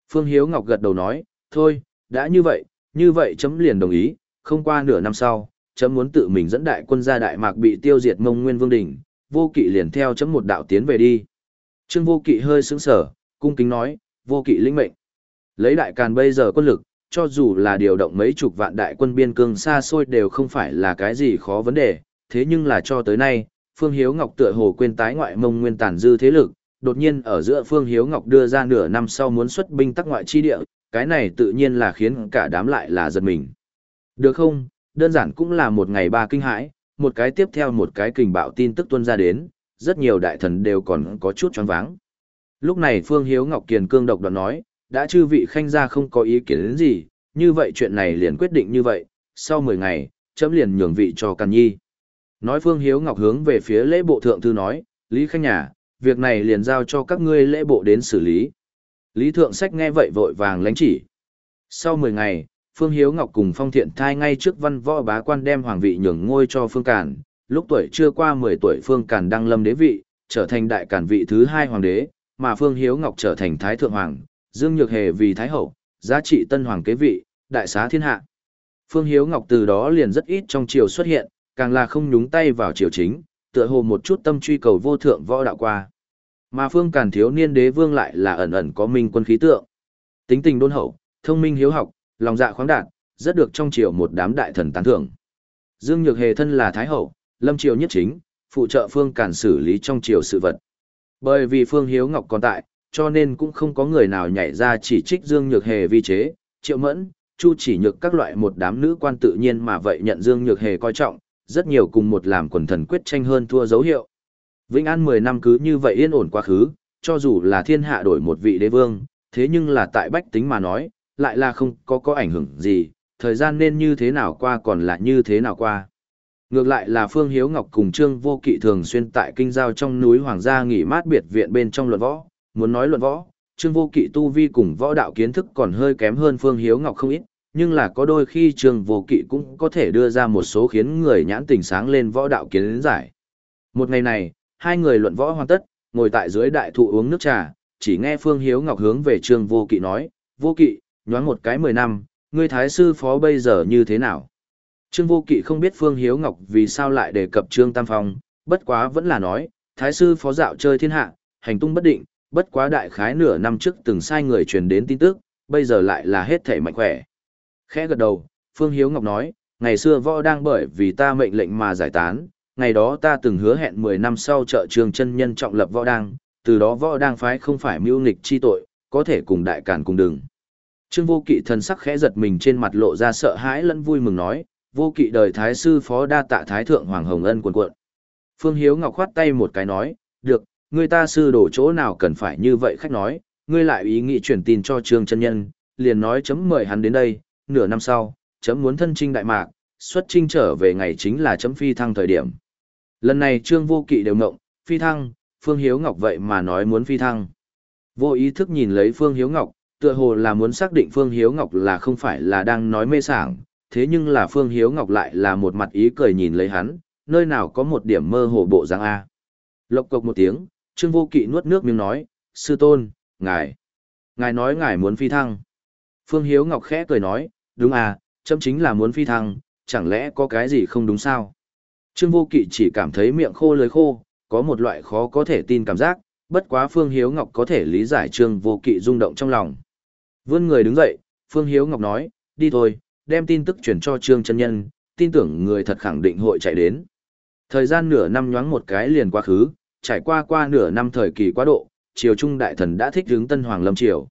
A: Phương Hiếu Ngọc gật đầu nói, thôi, đã như vậy, như vậy chấm liền đồng ý, không qua nửa năm sau, chấm muốn tự mình dẫn đại quân ra Đại Mạc bị tiêu diệt Mông Nguyên Vương Đình, Vô Kỵ liền theo chấm một đạo tiến về đi. Trương Vô Kỵ hơi sững sờ, cung kính nói, Vô Kỵ lĩnh mệnh. Lấy Đại Càn bây giờ quân lực, cho dù là điều động mấy chục vạn đại quân biên cương xa xôi đều không phải là cái gì khó vấn đề, thế nhưng là cho tới nay, Phương Hiếu Ngọc tựa hồ quên tái ngoại Mông Nguyên tàn dư thế lực, đột nhiên ở giữa Phương Hiếu Ngọc đưa ra nửa năm sau muốn xuất binh tắc ngoại chi địa, cái này tự nhiên là khiến cả đám lại là giật mình. Được không, đơn giản cũng là một ngày ba kinh hãi, một cái tiếp theo một cái kình bạo tin tức tuôn ra đến, rất nhiều đại thần đều còn có chút choáng váng. Lúc này Phương Hiếu Ngọc kiền cương độc đoạn nói, đã chư vị khanh gia không có ý kiến đến gì, như vậy chuyện này liền quyết định như vậy, sau mười ngày, chấm liền nhường vị cho Càn Nhi. Nói Phương Hiếu Ngọc hướng về phía lễ bộ thượng thư nói, Lý Khanh nhà, việc này liền giao cho các ngươi lễ bộ đến xử lý. Lý Thượng Sách nghe vậy vội vàng lãnh chỉ. Sau mười ngày, Phương Hiếu Ngọc cùng Phong Thiện Thai ngay trước văn võ bá quan đem hoàng vị nhường ngôi cho Phương Càn, lúc tuổi chưa qua mười tuổi Phương Càn đăng lâm đế vị, trở thành đại càn vị thứ hai hoàng đế, mà Phương Hiếu Ngọc trở thành thái thượng hoàng, Dương Nhược Hề vì thái hậu, giá trị tân hoàng kế vị, đại xá thiên hạ. Phương Hiếu Ngọc từ đó liền rất ít trong triều xuất hiện, càng là không nhúng tay vào triều chính, tựa hồ một chút tâm truy cầu vô thượng võ đạo qua. Mà Phương Càn thiếu niên đế vương lại là ẩn ẩn có minh quân khí tượng. Tính tình đôn hậu, thông minh hiếu học, lòng dạ khoáng đạt, rất được trong triều một đám đại thần tán thưởng. Dương Nhược Hề thân là thái hậu, lâm triều nhất chính, phụ trợ Phương Càn xử lý trong triều sự vật. Bởi vì Phương Hiếu Ngọc còn tại, cho nên cũng không có người nào nhảy ra chỉ trích Dương Nhược Hề vi chế, Triệu Mẫn, Chu Chỉ Nhược các loại một đám nữ quan tự nhiên mà vậy nhận Dương Nhược Hề coi trọng, rất nhiều cùng một làm quần thần quyết tranh hơn thua dấu hiệu. Vĩnh An mười năm cứ như vậy yên ổn quá khứ, cho dù là thiên hạ đổi một vị đế vương, thế nhưng là tại bách tính mà nói, lại là không có có ảnh hưởng gì, thời gian nên như thế nào qua còn là như thế nào qua. Ngược lại là Phương Hiếu Ngọc cùng Trương Vô Kỵ thường xuyên tại kinh giao trong núi Hoàng gia nghỉ mát biệt viện bên trong luận võ, muốn nói luận võ, Trương Vô Kỵ tu vi cùng võ đạo kiến thức còn hơi kém hơn Phương Hiếu Ngọc không ít, nhưng là có đôi khi Trương Vô Kỵ cũng có thể đưa ra một số khiến người nhãn tình sáng lên võ đạo kiến giải. Một ngày này, hai người luận võ hoàn tất, ngồi tại dưới đại thụ uống nước trà, chỉ nghe Phương Hiếu Ngọc hướng về Trương Vô Kỵ nói, Vô Kỵ, nhoáng một cái mười năm, ngươi thái sư phó bây giờ như thế nào? Trương Vô Kỵ không biết Phương Hiếu Ngọc vì sao lại đề cập Trương Tam Phong, bất quá vẫn là nói, thái sư phó dạo chơi thiên hạ, hành tung bất định, bất quá đại khái nửa năm trước từng sai người truyền đến tin tức, bây giờ lại là hết thể mạnh khỏe. Khẽ gật đầu, Phương Hiếu Ngọc nói, ngày xưa võ đang bởi vì ta mệnh lệnh mà giải tán, ngày đó ta từng hứa hẹn mười năm sau trợ trường chân nhân trọng lập võ đang, từ đó võ đang phái không phải mưu nghịch chi tội, có thể cùng đại càn cùng đừng. Trương Vô Kỵ thần sắc khẽ giật mình trên mặt lộ ra sợ hãi lẫn vui mừng nói, Vô Kỵ đời thái sư phó đa tạ thái thượng hoàng hồng ân cuồn cuộn. Phương Hiếu Ngọc khoát tay một cái nói, được, người ta sư đổ chỗ nào cần phải như vậy khách nói, ngươi lại ý nghĩ truyền tin cho Trương chân nhân, liền nói chấm mời hắn đến đây, nửa năm sau, chấm muốn thân chinh Đại Mạc, xuất chinh trở về ngày chính là chấm phi thăng thời điểm. Lần này Trương Vô Kỵ đều ngộng, phi thăng, Phương Hiếu Ngọc vậy mà nói muốn phi thăng. Vô ý thức nhìn lấy Phương Hiếu Ngọc, tựa hồ là muốn xác định Phương Hiếu Ngọc là không phải là đang nói mê sảng, thế nhưng là Phương Hiếu Ngọc lại là một mặt ý cười nhìn lấy hắn, nơi nào có một điểm mơ hồ bộ dáng A. Lộc cộc một tiếng, Trương Vô Kỵ nuốt nước miếng nói, sư tôn, ngài, ngài nói ngài muốn phi thăng. Phương Hiếu Ngọc khẽ cười nói, đúng à, chấm chính là muốn phi thăng, chẳng lẽ có cái gì không đúng sao? Trương Vô Kỵ chỉ cảm thấy miệng khô lưỡi khô, có một loại khó có thể tin cảm giác, bất quá Phương Hiếu Ngọc có thể lý giải Trương Vô Kỵ rung động trong lòng. Vươn người đứng dậy, Phương Hiếu Ngọc nói, đi thôi, đem tin tức chuyển cho Trương chân nhân, tin tưởng người thật khẳng định hội chạy đến. Thời gian nửa năm nhoáng một cái liền quá khứ, trải qua qua nửa năm thời kỳ quá độ, triều trung đại thần đã thích hướng Tân Hoàng lâm triều.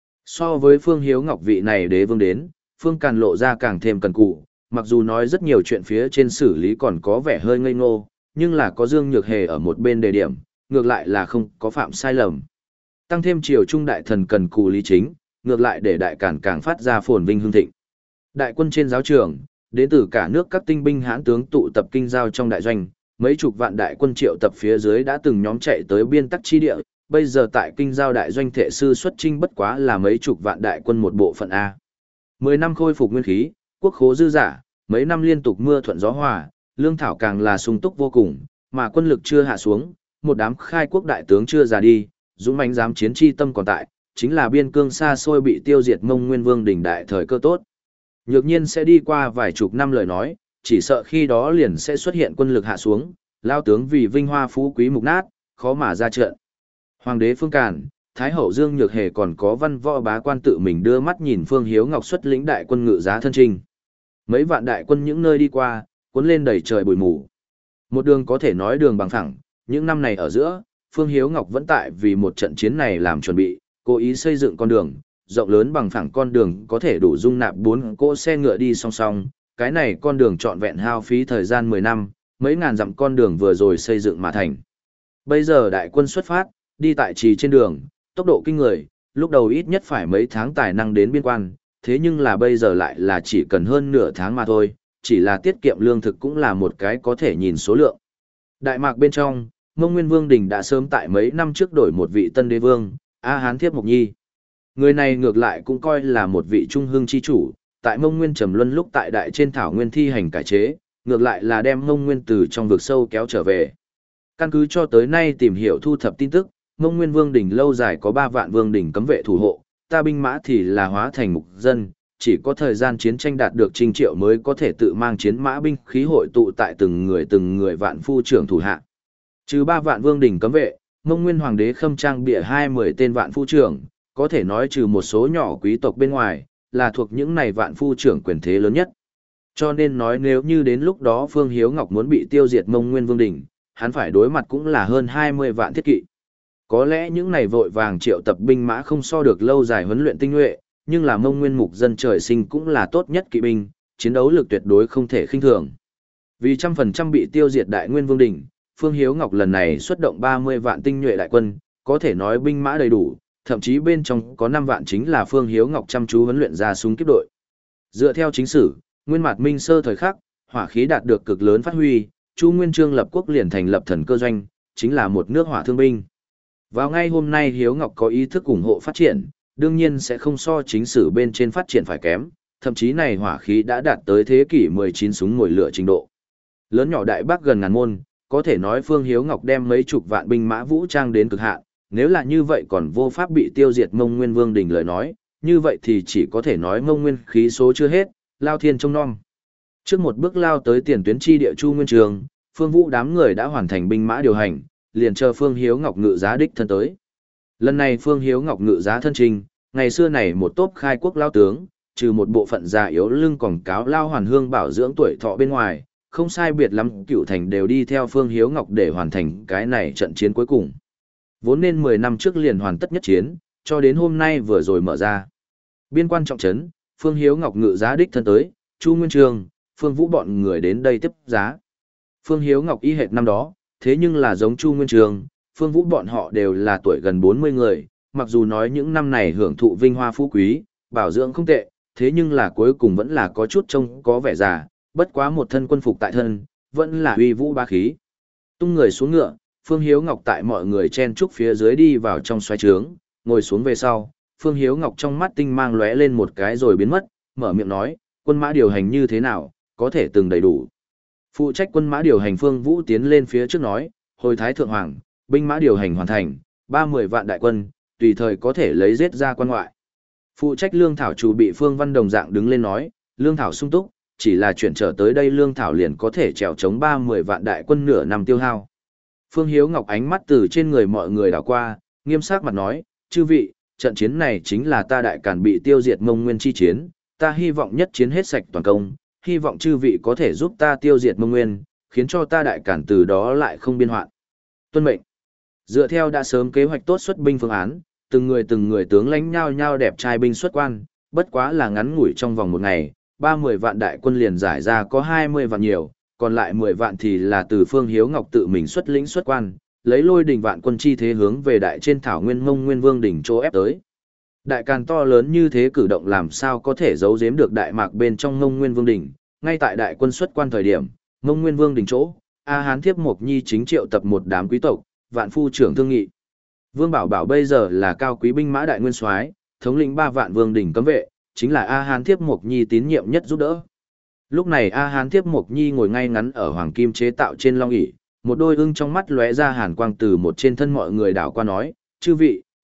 A: So với Phương Hiếu Ngọc vị này đế vương đến, Phương Càn lộ ra càng thêm cần cù, mặc dù nói rất nhiều chuyện phía trên xử lý còn có vẻ hơi ngây ngô, nhưng là có Dương Nhược Hề ở một bên đề điểm, ngược lại là không có phạm sai lầm. Tăng thêm triều trung đại thần cần cù lý chính, ngược lại để đại càn càng phát ra phồn vinh hương thịnh. Đại quân trên giáo trường, đến từ cả nước các tinh binh hãn tướng tụ tập kinh giao trong đại doanh, mấy chục vạn đại quân triệu tập phía dưới đã từng nhóm chạy tới biên tắc chi địa, bây giờ tại kinh giao đại doanh thể sư xuất chinh bất quá là mấy chục vạn đại quân một bộ phận A. Mười năm khôi phục nguyên khí, quốc khố dư giả, mấy năm liên tục mưa thuận gió hòa, lương thảo càng là sung túc vô cùng, mà quân lực chưa hạ xuống, một đám khai quốc đại tướng chưa già đi, dũng mãnh dám chiến chi tâm còn tại, chính là biên cương xa xôi bị tiêu diệt Mông Nguyên Vương đỉnh đại thời cơ tốt. Nhược nhiên sẽ đi qua vài chục năm lời nói, chỉ sợ khi đó liền sẽ xuất hiện quân lực hạ xuống, lao tướng vì vinh hoa phú quý mục nát, khó mà ra trận. Hoàng đế Phương Càn, Thái hậu Dương Nhược Hề còn có văn võ bá quan tự mình đưa mắt nhìn Phương Hiếu Ngọc xuất lĩnh đại quân ngự giá thân trinh. Mấy vạn đại quân những nơi đi qua, cuốn lên đầy trời bụi mù. Một đường có thể nói đường bằng phẳng, những năm này ở giữa, Phương Hiếu Ngọc vẫn tại vì một trận chiến này làm chuẩn bị, cố ý xây dựng con đường, rộng lớn bằng phẳng con đường có thể đủ dung nạp bốn cỗ xe ngựa đi song song, cái này con đường trọn vẹn hao phí thời gian mười năm, mấy ngàn dặm con đường vừa rồi xây dựng mà thành. Bây giờ đại quân xuất phát, đi tại trì trên đường, tốc độ kinh người, lúc đầu ít nhất phải mấy tháng tài năng đến biên quan, thế nhưng là bây giờ lại là chỉ cần hơn nửa tháng mà thôi, chỉ là tiết kiệm lương thực cũng là một cái có thể nhìn số lượng. Đại mạc bên trong, Mông Nguyên Vương Đình đã sớm tại mấy năm trước đổi một vị tân đế vương, A Hán Thiếp Mộc Nhi. Người này ngược lại cũng coi là một vị trung hưng chi chủ, tại Mông Nguyên Trầm Luân lúc tại đại trên thảo nguyên thi hành cải chế, ngược lại là đem Mông Nguyên từ trong vực sâu kéo trở về. Căn cứ cho tới nay tìm hiểu thu thập tin tức, Mông Nguyên Vương đỉnh lâu dài có ba vạn vương đỉnh cấm vệ thủ hộ, ta binh mã thì là hóa thành mục dân, chỉ có thời gian chiến tranh đạt được trình triệu mới có thể tự mang chiến mã binh khí hội tụ tại từng người từng người vạn phu trưởng thủ hạ. Trừ ba vạn vương đỉnh cấm vệ, Mông Nguyên Hoàng đế khâm trang bịa hai mươi tên vạn phu trưởng, có thể nói trừ một số nhỏ quý tộc bên ngoài, là thuộc những này vạn phu trưởng quyền thế lớn nhất. Cho nên nói nếu như đến lúc đó Phương Hiếu Ngọc muốn bị tiêu diệt Mông Nguyên Vương đỉnh, hắn phải đối mặt cũng là hơn hai mươi vạn thiết kỵ. Có lẽ những này vội vàng triệu tập binh mã không so được lâu dài huấn luyện tinh nhuệ, nhưng là Mông Nguyên mục dân trời sinh cũng là tốt nhất kỵ binh, chiến đấu lực tuyệt đối không thể khinh thường. Vì trăm phần trăm bị tiêu diệt Đại Nguyên Vương đỉnh, Phương Hiếu Ngọc lần này xuất động ba mươi vạn tinh nhuệ đại quân, có thể nói binh mã đầy đủ, thậm chí bên trong có năm vạn chính là Phương Hiếu Ngọc chăm chú huấn luyện ra súng kiếp đội. Dựa theo chính sử, nguyên mạt minh sơ thời khắc, hỏa khí đạt được cực lớn phát huy, Chu Nguyên Chương lập quốc liền thành lập thần cơ doanh, chính là một nước hỏa thương binh. Vào ngay hôm nay Hiếu Ngọc có ý thức ủng hộ phát triển, đương nhiên sẽ không so chính sử bên trên phát triển phải kém, thậm chí này hỏa khí đã đạt tới thế kỷ mười chín súng mồi lửa trình độ. Lớn nhỏ đại bác gần ngàn môn, có thể nói Phương Hiếu Ngọc đem mấy chục vạn binh mã vũ trang đến cực hạn, nếu là như vậy còn vô pháp bị tiêu diệt Mông Nguyên Vương đỉnh lời nói, như vậy thì chỉ có thể nói Mông Nguyên khí số chưa hết, lao thiên trông nom. Trước một bước lao tới tiền tuyến chi địa Chu Nguyên Trường, Phương Vũ đám người đã hoàn thành binh mã điều hành, liền chờ Phương Hiếu Ngọc ngự giá đích thân tới. Lần này Phương Hiếu Ngọc ngự giá thân trình, ngày xưa này một tốp khai quốc lao tướng, trừ một bộ phận già yếu lưng quảng cáo lao hoàn hương bảo dưỡng tuổi thọ bên ngoài, không sai biệt lắm cựu thành đều đi theo Phương Hiếu Ngọc để hoàn thành cái này trận chiến cuối cùng. Vốn nên mười năm trước liền hoàn tất nhất chiến, cho đến hôm nay vừa rồi mở ra. Biên quan trọng trấn, Phương Hiếu Ngọc ngự giá đích thân tới, Chu Nguyên Trường, Phương Vũ bọn người đến đây tiếp giá. Phương Hiếu Ngọc y hệt năm đó, thế nhưng là giống Chu Nguyên Trường, Phương Vũ bọn họ đều là tuổi gần bốn mươi người, mặc dù nói những năm này hưởng thụ vinh hoa phú quý, bảo dưỡng không tệ, thế nhưng là cuối cùng vẫn là có chút trông có vẻ già, bất quá một thân quân phục tại thân, vẫn là uy vũ ba khí. Tung người xuống ngựa, Phương Hiếu Ngọc tại mọi người chen trúc phía dưới đi vào trong xoáy trướng, ngồi xuống về sau, Phương Hiếu Ngọc trong mắt tinh mang lóe lên một cái rồi biến mất, mở miệng nói, quân mã điều hành như thế nào, có thể từng đầy đủ. Phụ trách quân mã điều hành Phương Vũ tiến lên phía trước nói, hồi thái thượng hoàng, binh mã điều hành hoàn thành, ba mươi vạn đại quân, tùy thời có thể lấy giết ra quan ngoại. Phụ trách lương thảo chủ bị Phương Văn đồng dạng đứng lên nói, lương thảo sung túc, chỉ là chuyển trở tới đây lương thảo liền có thể trèo chống ba mươi vạn đại quân nửa năm tiêu hao. Phương Hiếu Ngọc ánh mắt từ trên người mọi người đảo qua, nghiêm sắc mặt nói, chư vị, trận chiến này chính là ta đại càn bị tiêu diệt Mông Nguyên chi chiến, ta hy vọng nhất chiến hết sạch toàn công, hy vọng chư vị có thể giúp ta tiêu diệt Mông Nguyên, khiến cho ta đại càn từ đó lại không biên hoạn. Tuân mệnh. Dựa theo đã sớm kế hoạch tốt xuất binh phương án, từng người từng người tướng lãnh nhau nhau đẹp trai binh xuất quan, bất quá là ngắn ngủi trong vòng một ngày, ba mươi vạn đại quân liền giải ra có hai mươi vạn nhiều, còn lại mười vạn thì là từ Phương Hiếu Ngọc tự mình xuất lĩnh xuất quan, lấy lôi đỉnh vạn quân chi thế hướng về đại trên thảo nguyên Mông Nguyên Vương đỉnh chỗ ép tới. Đại càn to lớn như thế cử động làm sao có thể giấu giếm được đại mạc bên trong Mông Nguyên Vương đỉnh, ngay tại đại quân xuất quan thời điểm, Mông Nguyên Vương đỉnh chỗ, A Hán Thiếp Mộc Nhi chính triệu tập một đám quý tộc, vạn phu trưởng thương nghị. Vương Bảo Bảo bây giờ là cao quý binh mã đại nguyên soái, thống lĩnh ba vạn vương đỉnh cấm vệ, chính là A Hán Thiếp Mộc Nhi tín nhiệm nhất giúp đỡ. Lúc này A Hán Thiếp Mộc Nhi ngồi ngay ngắn ở hoàng kim chế tạo trên long ỷ, một đôi ưng trong mắt lóe ra hàn quang từ một trên thân mọi người đảo qua nói, chư vị,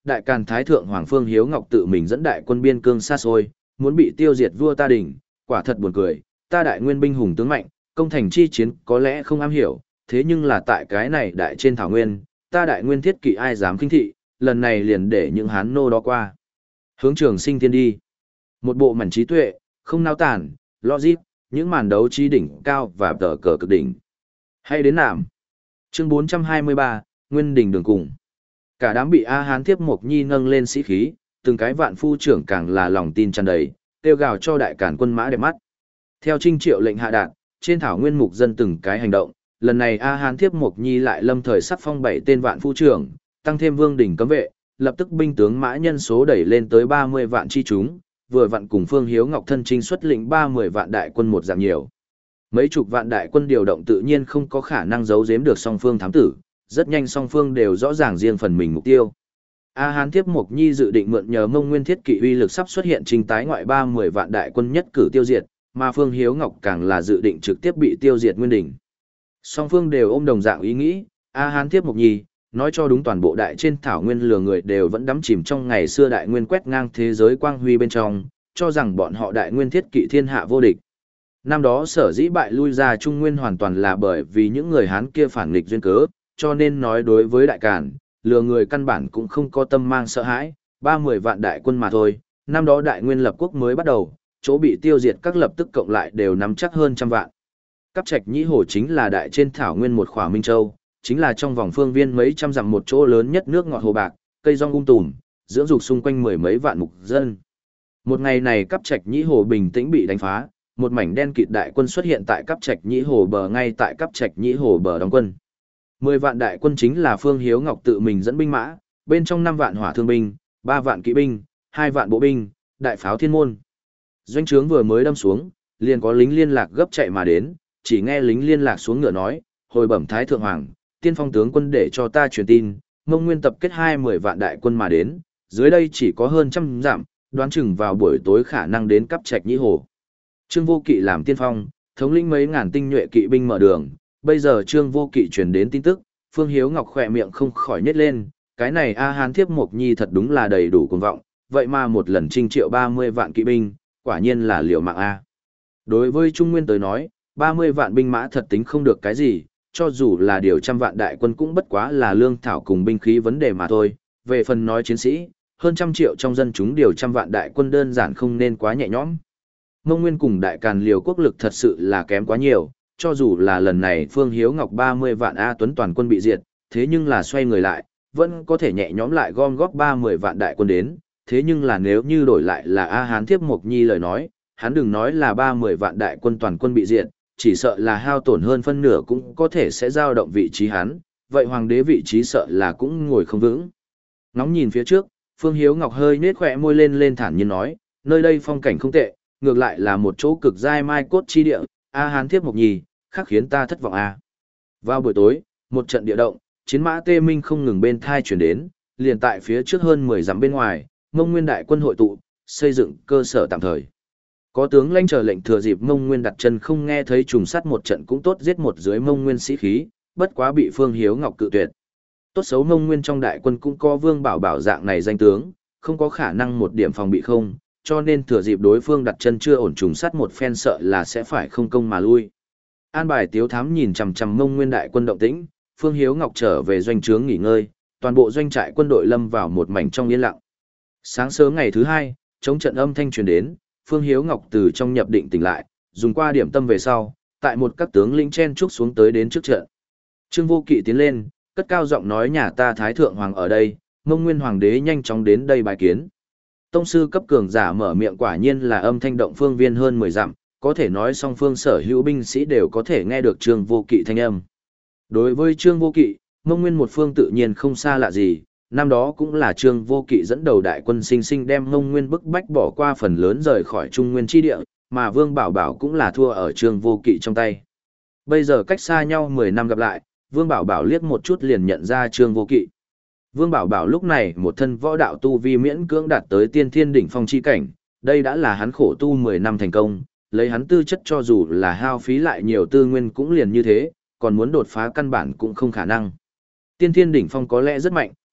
A: đại càn thái thượng hoàng Phương Hiếu Ngọc tự mình dẫn đại quân biên cương xa xôi, muốn bị tiêu diệt vua ta đỉnh, quả thật buồn cười, ta đại nguyên binh hùng tướng mạnh, công thành chi chiến có lẽ không am hiểu, thế nhưng là tại cái này đại trên thảo nguyên, ta đại nguyên thiết kỵ ai dám khinh thị, lần này liền để những hán nô đó qua. Hướng Trường Sinh Thiên đi. Một bộ mảnh trí tuệ, không nao tản, logic, những màn đấu trí đỉnh cao và tờ cờ cực đỉnh. Hay đến nạm. Chương bốn trăm hai mươi ba, Nguyên Đình đường cùng. Cả đám bị A Hán Thiếp Mộc Nhi nâng lên sĩ khí, từng cái vạn phu trưởng càng là lòng tin tràn đầy, kêu gào cho đại càn quân mã đẹp mắt. Theo Trinh Triệu lệnh hạ đạt, trên thảo nguyên mục dân từng cái hành động, lần này A Hán Thiếp Mộc Nhi lại lâm thời sắc phong bảy tên vạn phu trưởng, tăng thêm vương đỉnh cấm vệ, lập tức binh tướng mã nhân số đẩy lên tới ba mươi vạn chi chúng, vừa vặn cùng Phương Hiếu Ngọc thân chinh xuất lĩnh ba mươi vạn đại quân một dạng nhiều. Mấy chục vạn đại quân điều động tự nhiên không có khả năng giấu giếm được song phương thám tử, rất nhanh song phương đều rõ ràng riêng phần mình mục tiêu. A Hán Thiếp Mộc Nhi dự định mượn nhờ Mông Nguyên thiết kỵ uy lực sắp xuất hiện trình tái ngoại ba mươi vạn đại quân nhất cử tiêu diệt, mà Phương Hiếu Ngọc càng là dự định trực tiếp bị tiêu diệt nguyên đỉnh. Song phương đều ôm đồng dạng ý nghĩ, A Hán Thiếp Mộc Nhi, nói cho đúng toàn bộ đại trên thảo nguyên lừa người đều vẫn đắm chìm trong ngày xưa đại nguyên quét ngang thế giới quang huy bên trong, cho rằng bọn họ đại nguyên thiết kỵ thiên hạ vô địch. Năm đó sở dĩ bại lui ra Trung Nguyên hoàn toàn là bởi vì những người Hán kia phản nghịch duyên cớ, cho nên nói đối với đại càn, lừa người căn bản cũng không có tâm mang sợ hãi, ba mươi vạn đại quân mà thôi, năm đó đại nguyên lập quốc mới bắt đầu, chỗ bị tiêu diệt các lập tức cộng lại đều nắm chắc hơn trăm vạn. Cáp Trạch Nhĩ Hồ chính là đại trên thảo nguyên một khỏa minh châu, chính là trong vòng phương viên mấy trăm dặm một chỗ lớn nhất nước ngọt hồ bạc, cây rong um tùm, dưỡng dục xung quanh mười mấy vạn mục dân. Một ngày này Cáp Trạch Nhĩ Hồ bình tĩnh bị đánh phá, một mảnh đen kịt đại quân xuất hiện tại Cáp Trạch Nhĩ Hồ bờ ngay tại Cáp Trạch Nhĩ Hồ bờ đóng quân. Mười vạn đại quân chính là Phương Hiếu Ngọc tự mình dẫn binh mã, bên trong năm vạn hỏa thương binh, ba vạn kỵ binh, hai vạn bộ binh, đại pháo thiên môn. Doanh trướng vừa mới đâm xuống, liền có lính liên lạc gấp chạy mà đến, chỉ nghe lính liên lạc xuống ngựa nói, hồi bẩm Thái Thượng Hoàng, tiên phong tướng quân để cho ta truyền tin, Mông Nguyên tập kết hai mươi vạn đại quân mà đến, dưới đây chỉ có hơn trăm dặm, đoán chừng vào buổi tối khả năng đến Cáp Trạch Nhĩ Hồ. Trương Vô Kỵ làm tiên phong, thống lĩnh mấy ngàn tinh nhuệ kỵ binh mở đường, bây giờ Trương Vô Kỵ truyền đến tin tức, Phương Hiếu Ngọc khỏe miệng không khỏi nhếch lên, cái này A Hán Thiếp Mộc Nhi thật đúng là đầy đủ cuồng vọng, vậy mà một lần trinh triệu ba mươi vạn kỵ binh, quả nhiên là liều mạng A. Đối với Trung Nguyên tới nói, ba mươi vạn binh mã thật tính không được cái gì, cho dù là điều trăm vạn đại quân cũng bất quá là lương thảo cùng binh khí vấn đề mà thôi, về phần nói chiến sĩ, hơn trăm triệu trong dân chúng điều trăm vạn đại quân đơn giản không nên quá nhẹ nhõm. Mông Nguyên cùng đại càn liều quốc lực thật sự là kém quá nhiều, cho dù là lần này Phương Hiếu Ngọc ba mươi vạn A Tuấn toàn quân bị diệt, thế nhưng là xoay người lại, vẫn có thể nhẹ nhõm lại gom góp ba mươi vạn đại quân đến, thế nhưng là nếu như đổi lại là A Hán Thiếp Mộc Nhi lời nói, hắn đừng nói là ba mươi vạn đại quân toàn quân bị diệt, chỉ sợ là hao tổn hơn phân nửa cũng có thể sẽ dao động vị trí hắn, vậy hoàng đế vị trí sợ là cũng ngồi không vững. Ngóng nhìn phía trước, Phương Hiếu Ngọc hơi nhếch khỏe môi lên lên thản nhiên nói, nơi đây phong cảnh không tệ, ngược lại là một chỗ cực giai mai cốt chi địa, A Hán Thiếp Mộc Nhi, khắc khiến ta thất vọng a. Vào buổi tối, một trận địa động, chiến mã tê minh không ngừng bên thai chuyển đến, liền tại phía trước hơn mười dặm bên ngoài, Mông Nguyên đại quân hội tụ, xây dựng cơ sở tạm thời. Có tướng lãnh chờ lệnh thừa dịp Mông Nguyên đặt chân không nghe thấy trùng sắt một trận cũng tốt giết một dưới Mông Nguyên sĩ khí, bất quá bị Phương Hiếu Ngọc cự tuyệt. Tốt xấu Mông Nguyên trong đại quân cũng có Vương Bảo Bảo dạng này danh tướng, không có khả năng một điểm phòng bị không, cho nên thừa dịp đối phương đặt chân chưa ổn trùng sắt một phen sợ là sẽ phải không công mà lui. An bài Tiếu Thám nhìn chằm chằm Mông Nguyên đại quân động tĩnh, Phương Hiếu Ngọc trở về doanh trướng nghỉ ngơi, toàn bộ doanh trại quân đội lâm vào một mảnh trong yên lặng. Sáng sớm ngày thứ hai, chống trận âm thanh truyền đến, Phương Hiếu Ngọc từ trong nhập định tỉnh lại, dùng qua điểm tâm về sau, tại một các tướng lĩnh chen trúc xuống tới đến trước trận. Trương Vô Kỵ tiến lên, cất cao giọng nói nhà ta Thái Thượng Hoàng ở đây, Mông Nguyên Hoàng đế nhanh chóng đến đây bài kiến. Tông sư cấp cường giả mở miệng quả nhiên là âm thanh động phương viên hơn mười dặm, có thể nói song phương sở hữu binh sĩ đều có thể nghe được Trương Vô Kỵ thanh âm. Đối với Trương Vô Kỵ, Mông Nguyên một phương tự nhiên không xa lạ gì, năm đó cũng là Trương Vô Kỵ dẫn đầu đại quân sinh sinh đem Mông Nguyên bức bách bỏ qua phần lớn rời khỏi Trung Nguyên chi địa, mà Vương Bảo Bảo cũng là thua ở Trương Vô Kỵ trong tay. Bây giờ cách xa nhau mười năm gặp lại, Vương Bảo Bảo liếc một chút liền nhận ra Trương Vô Kỵ. Vương Bảo Bảo lúc này một thân võ đạo tu vi miễn cưỡng đạt tới tiên thiên đỉnh phong chi cảnh, đây đã là hắn khổ tu mười năm thành công, lấy hắn tư chất cho dù là hao phí lại nhiều tư nguyên cũng liền như thế, còn muốn đột phá căn bản cũng không khả năng. Tiên thiên đỉnh phong có lẽ rất mạnh,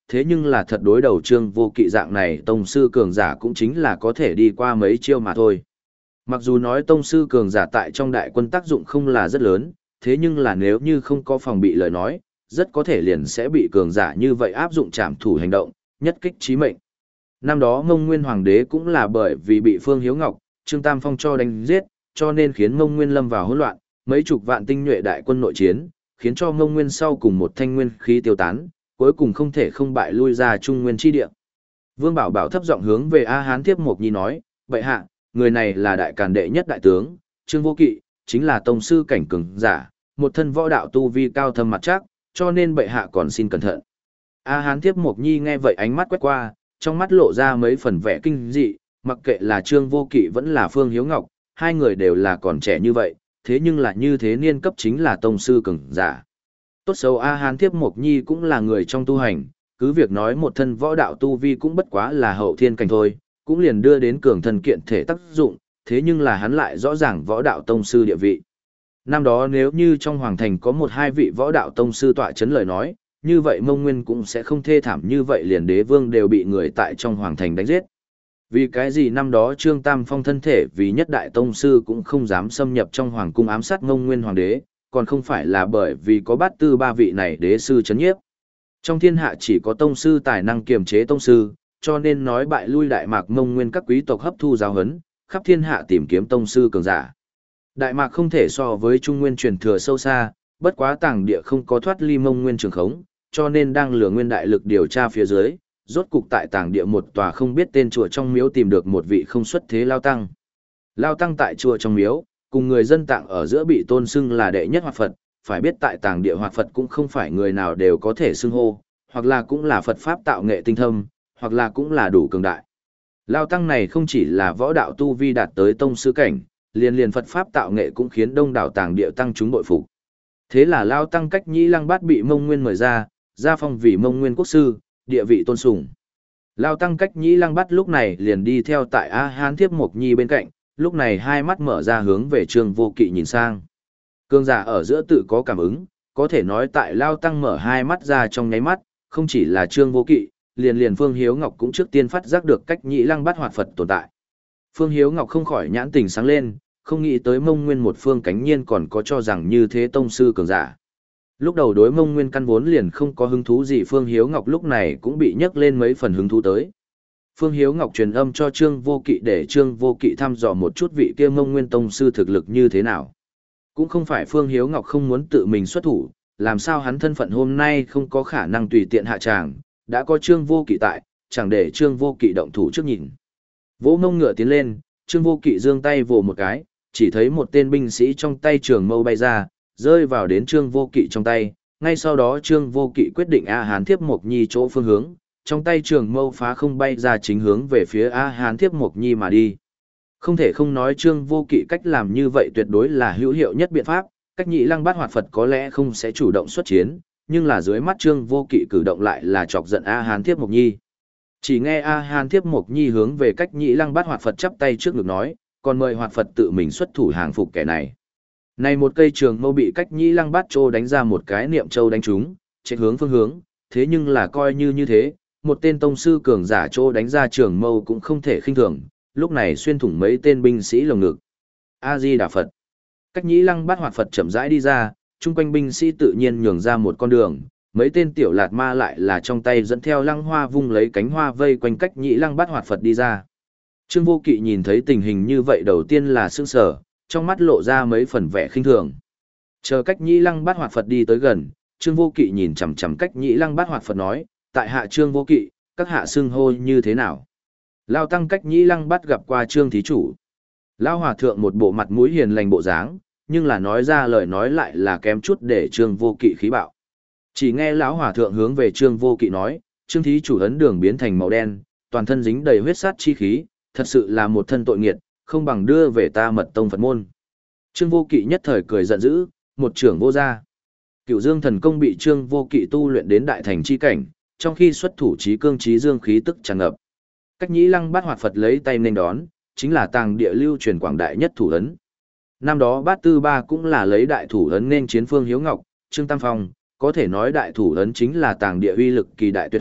A: thế nhưng là thật đối đầu Trương Vô Kỵ dạng này tông sư cường giả cũng chính là có thể đi qua mấy chiêu mà thôi. Mặc dù nói tông sư cường giả tại trong đại quân tác dụng không là rất lớn, thế nhưng là nếu như không có phòng bị lời nói, rất có thể liền sẽ bị cường giả như vậy áp dụng trảm thủ hành động, nhất kích chí mệnh. Năm đó Mông Nguyên Hoàng đế cũng là bởi vì bị Phương Hiếu Ngọc, Trương Tam Phong cho đánh giết, cho nên khiến Mông Nguyên lâm vào hỗn loạn, mấy chục vạn tinh nhuệ đại quân nội chiến, khiến cho Mông Nguyên sau cùng một thanh nguyên khí tiêu tán, cuối cùng không thể không bại lui ra Trung Nguyên chi địa. Vương Bảo Bảo thấp giọng hướng về A Hán Thiếp Mộc Nhi nói, "Bệ hạ, người này là đại càn đệ nhất đại tướng, Trương Vô Kỵ, chính là tông sư cảnh cường giả, một thân võ đạo tu vi cao thâm mặt chắc, cho nên bệ hạ còn xin cẩn thận." A Hán Thiếp Mộc Nhi nghe vậy ánh mắt quét qua, trong mắt lộ ra mấy phần vẻ kinh dị, mặc kệ là Trương Vô Kỵ vẫn là Phương Hiếu Ngọc, hai người đều là còn trẻ như vậy, thế nhưng là như thế niên cấp chính là tông sư cường giả. Tốt xấu A Hán Thiếp Mộc Nhi cũng là người trong tu hành, cứ việc nói một thân võ đạo tu vi cũng bất quá là hậu thiên cảnh thôi, cũng liền đưa đến cường thân kiện thể tác dụng, thế nhưng là hắn lại rõ ràng võ đạo tông sư địa vị. Năm đó nếu như trong hoàng thành có một hai vị võ đạo tông sư tọa chấn lời nói, như vậy Mông Nguyên cũng sẽ không thê thảm như vậy, liền đế vương đều bị người tại trong hoàng thành đánh giết. Vì cái gì năm đó Trương Tam Phong thân thể vì nhất đại tông sư cũng không dám xâm nhập trong hoàng cung ám sát Mông Nguyên hoàng đế, còn không phải là bởi vì có bát tư ba vị này đế sư chấn nhiếp. Trong thiên hạ chỉ có tông sư tài năng kiềm chế tông sư, cho nên nói bại lui Đại Mạc Mông Nguyên các quý tộc hấp thu giáo huấn, khắp thiên hạ tìm kiếm tông sư cường giả. Đại Mạc không thể so với Trung Nguyên truyền thừa sâu xa, bất quá tàng địa không có thoát ly Mông Nguyên trường khống, cho nên đang lừa nguyên đại lực điều tra phía dưới, rốt cục tại tàng địa một tòa không biết tên chùa trong miếu tìm được một vị không xuất thế lao tăng. Lao tăng tại chùa trong miếu, cùng người dân tạng ở giữa bị tôn xưng là đệ nhất hoạt Phật, phải biết tại tàng địa hoạt Phật cũng không phải người nào đều có thể xưng hô, hoặc là cũng là Phật pháp tạo nghệ tinh thâm, hoặc là cũng là đủ cường đại. Lao tăng này không chỉ là võ đạo tu vi đạt tới tông sư cảnh, liền liền Phật pháp tạo nghệ cũng khiến đông đảo tàng địa tăng chúng bội phục. Thế là Lao tăng Cách Nhĩ Lăng Bát bị Mông Nguyên mời ra, gia phong vì Mông Nguyên quốc sư, địa vị tôn sùng. Lao tăng Cách Nhĩ Lăng Bát lúc này liền đi theo tại A Hán Thiếp Mộc Nhi bên cạnh, lúc này hai mắt mở ra hướng về Trương Vô Kỵ nhìn sang. Cường giả ở giữa tự có cảm ứng, có thể nói tại Lao tăng mở hai mắt ra trong nháy mắt, không chỉ là Trương Vô Kỵ, liền liền Phương Hiếu Ngọc cũng trước tiên phát giác được Cách Nhĩ Lăng Bát hoạt Phật tồn tại. Phương Hiếu Ngọc không khỏi nhãn tình sáng lên, không nghĩ tới Mông Nguyên một phương cánh nhiên còn có cho rằng như thế tông sư cường giả. Lúc đầu đối Mông Nguyên căn vốn liền không có hứng thú gì, Phương Hiếu Ngọc lúc này cũng bị nhấc lên mấy phần hứng thú tới. Phương Hiếu Ngọc truyền âm cho Trương Vô Kỵ để Trương Vô Kỵ thăm dò một chút vị kia Mông Nguyên tông sư thực lực như thế nào. Cũng không phải Phương Hiếu Ngọc không muốn tự mình xuất thủ, làm sao hắn thân phận hôm nay không có khả năng tùy tiện hạ tràng, đã có Trương Vô Kỵ tại, chẳng để Trương Vô Kỵ động thủ trước nhìn. Vỗ mông ngựa tiến lên, Trương Vô Kỵ giương tay vồ một cái, chỉ thấy một tên binh sĩ trong tay trường mâu bay ra, rơi vào đến Trương Vô Kỵ trong tay, ngay sau đó Trương Vô Kỵ quyết định A Hán Thiếp Mộc Nhi chỗ phương hướng, trong tay trường mâu phá không bay ra chính hướng về phía A Hán Thiếp Mộc Nhi mà đi. Không thể không nói Trương Vô Kỵ cách làm như vậy tuyệt đối là hữu hiệu nhất biện pháp, Cách Nhĩ Lăng Bát hoạt Phật có lẽ không sẽ chủ động xuất chiến, nhưng là dưới mắt Trương Vô Kỵ cử động lại là chọc giận A Hán Thiếp Mộc Nhi. Chỉ nghe A Hán Thiếp Mộc Nhi hướng về Cách Nhĩ Lăng Bát hoạt Phật chắp tay trước ngực nói, còn mời hoạt Phật tự mình xuất thủ hàng phục kẻ này. Này một cây trường mâu bị Cách Nhĩ Lăng Bát Trô đánh ra một cái niệm châu đánh trúng, chạy hướng phương hướng, thế nhưng là coi như như thế, một tên tông sư cường giả Trô đánh ra trường mâu cũng không thể khinh thường, lúc này xuyên thủng mấy tên binh sĩ lồng ngực. A Di Đà Phật. Cách Nhĩ Lăng Bát hoạt Phật chậm rãi đi ra, chung quanh binh sĩ tự nhiên nhường ra một con đường, mấy tên tiểu lạt ma lại là trong tay dẫn theo lăng hoa vung lấy cánh hoa vây quanh Cách Nhĩ Lăng Bát hoạt Phật đi ra. Trương Vô Kỵ nhìn thấy tình hình như vậy đầu tiên là sững sờ, trong mắt lộ ra mấy phần vẻ khinh thường. Chờ Cách Nhĩ Lăng Bát hoạt Phật đi tới gần, Trương Vô Kỵ nhìn chằm chằm Cách Nhĩ Lăng Bát hoạt Phật nói, tại hạ Trương Vô Kỵ, các hạ xưng hô như thế nào? Lao tăng Cách Nhĩ Lăng Bát gặp qua Trương thí chủ. Lao hòa thượng một bộ mặt mũi hiền lành bộ dáng, nhưng là nói ra lời nói lại là kém chút để Trương Vô Kỵ khí bạo. Chỉ nghe lão hòa thượng hướng về Trương Vô Kỵ nói, Trương thí chủ ấn đường biến thành màu đen, toàn thân dính đầy huyết sát chi khí, thật sự là một thân tội nghiệt, không bằng đưa về ta Mật tông Phật môn. Trương Vô Kỵ nhất thời cười giận dữ, một trưởng vô gia. Cửu Dương thần công bị Trương Vô Kỵ tu luyện đến đại thành chi cảnh, trong khi xuất thủ chí cương chí dương khí tức tràn ngập. Cách Nhĩ Lăng Bát hoạt Phật lấy tay nên đón, chính là tàng địa lưu truyền quảng đại nhất thủ ấn. Năm đó Bát Tư Ba cũng là lấy đại thủ ấn nên chiến Phương Hiếu Ngọc, Trương Tam Phong, có thể nói đại thủ ấn chính là tàng địa uy lực kỳ đại tuyệt học,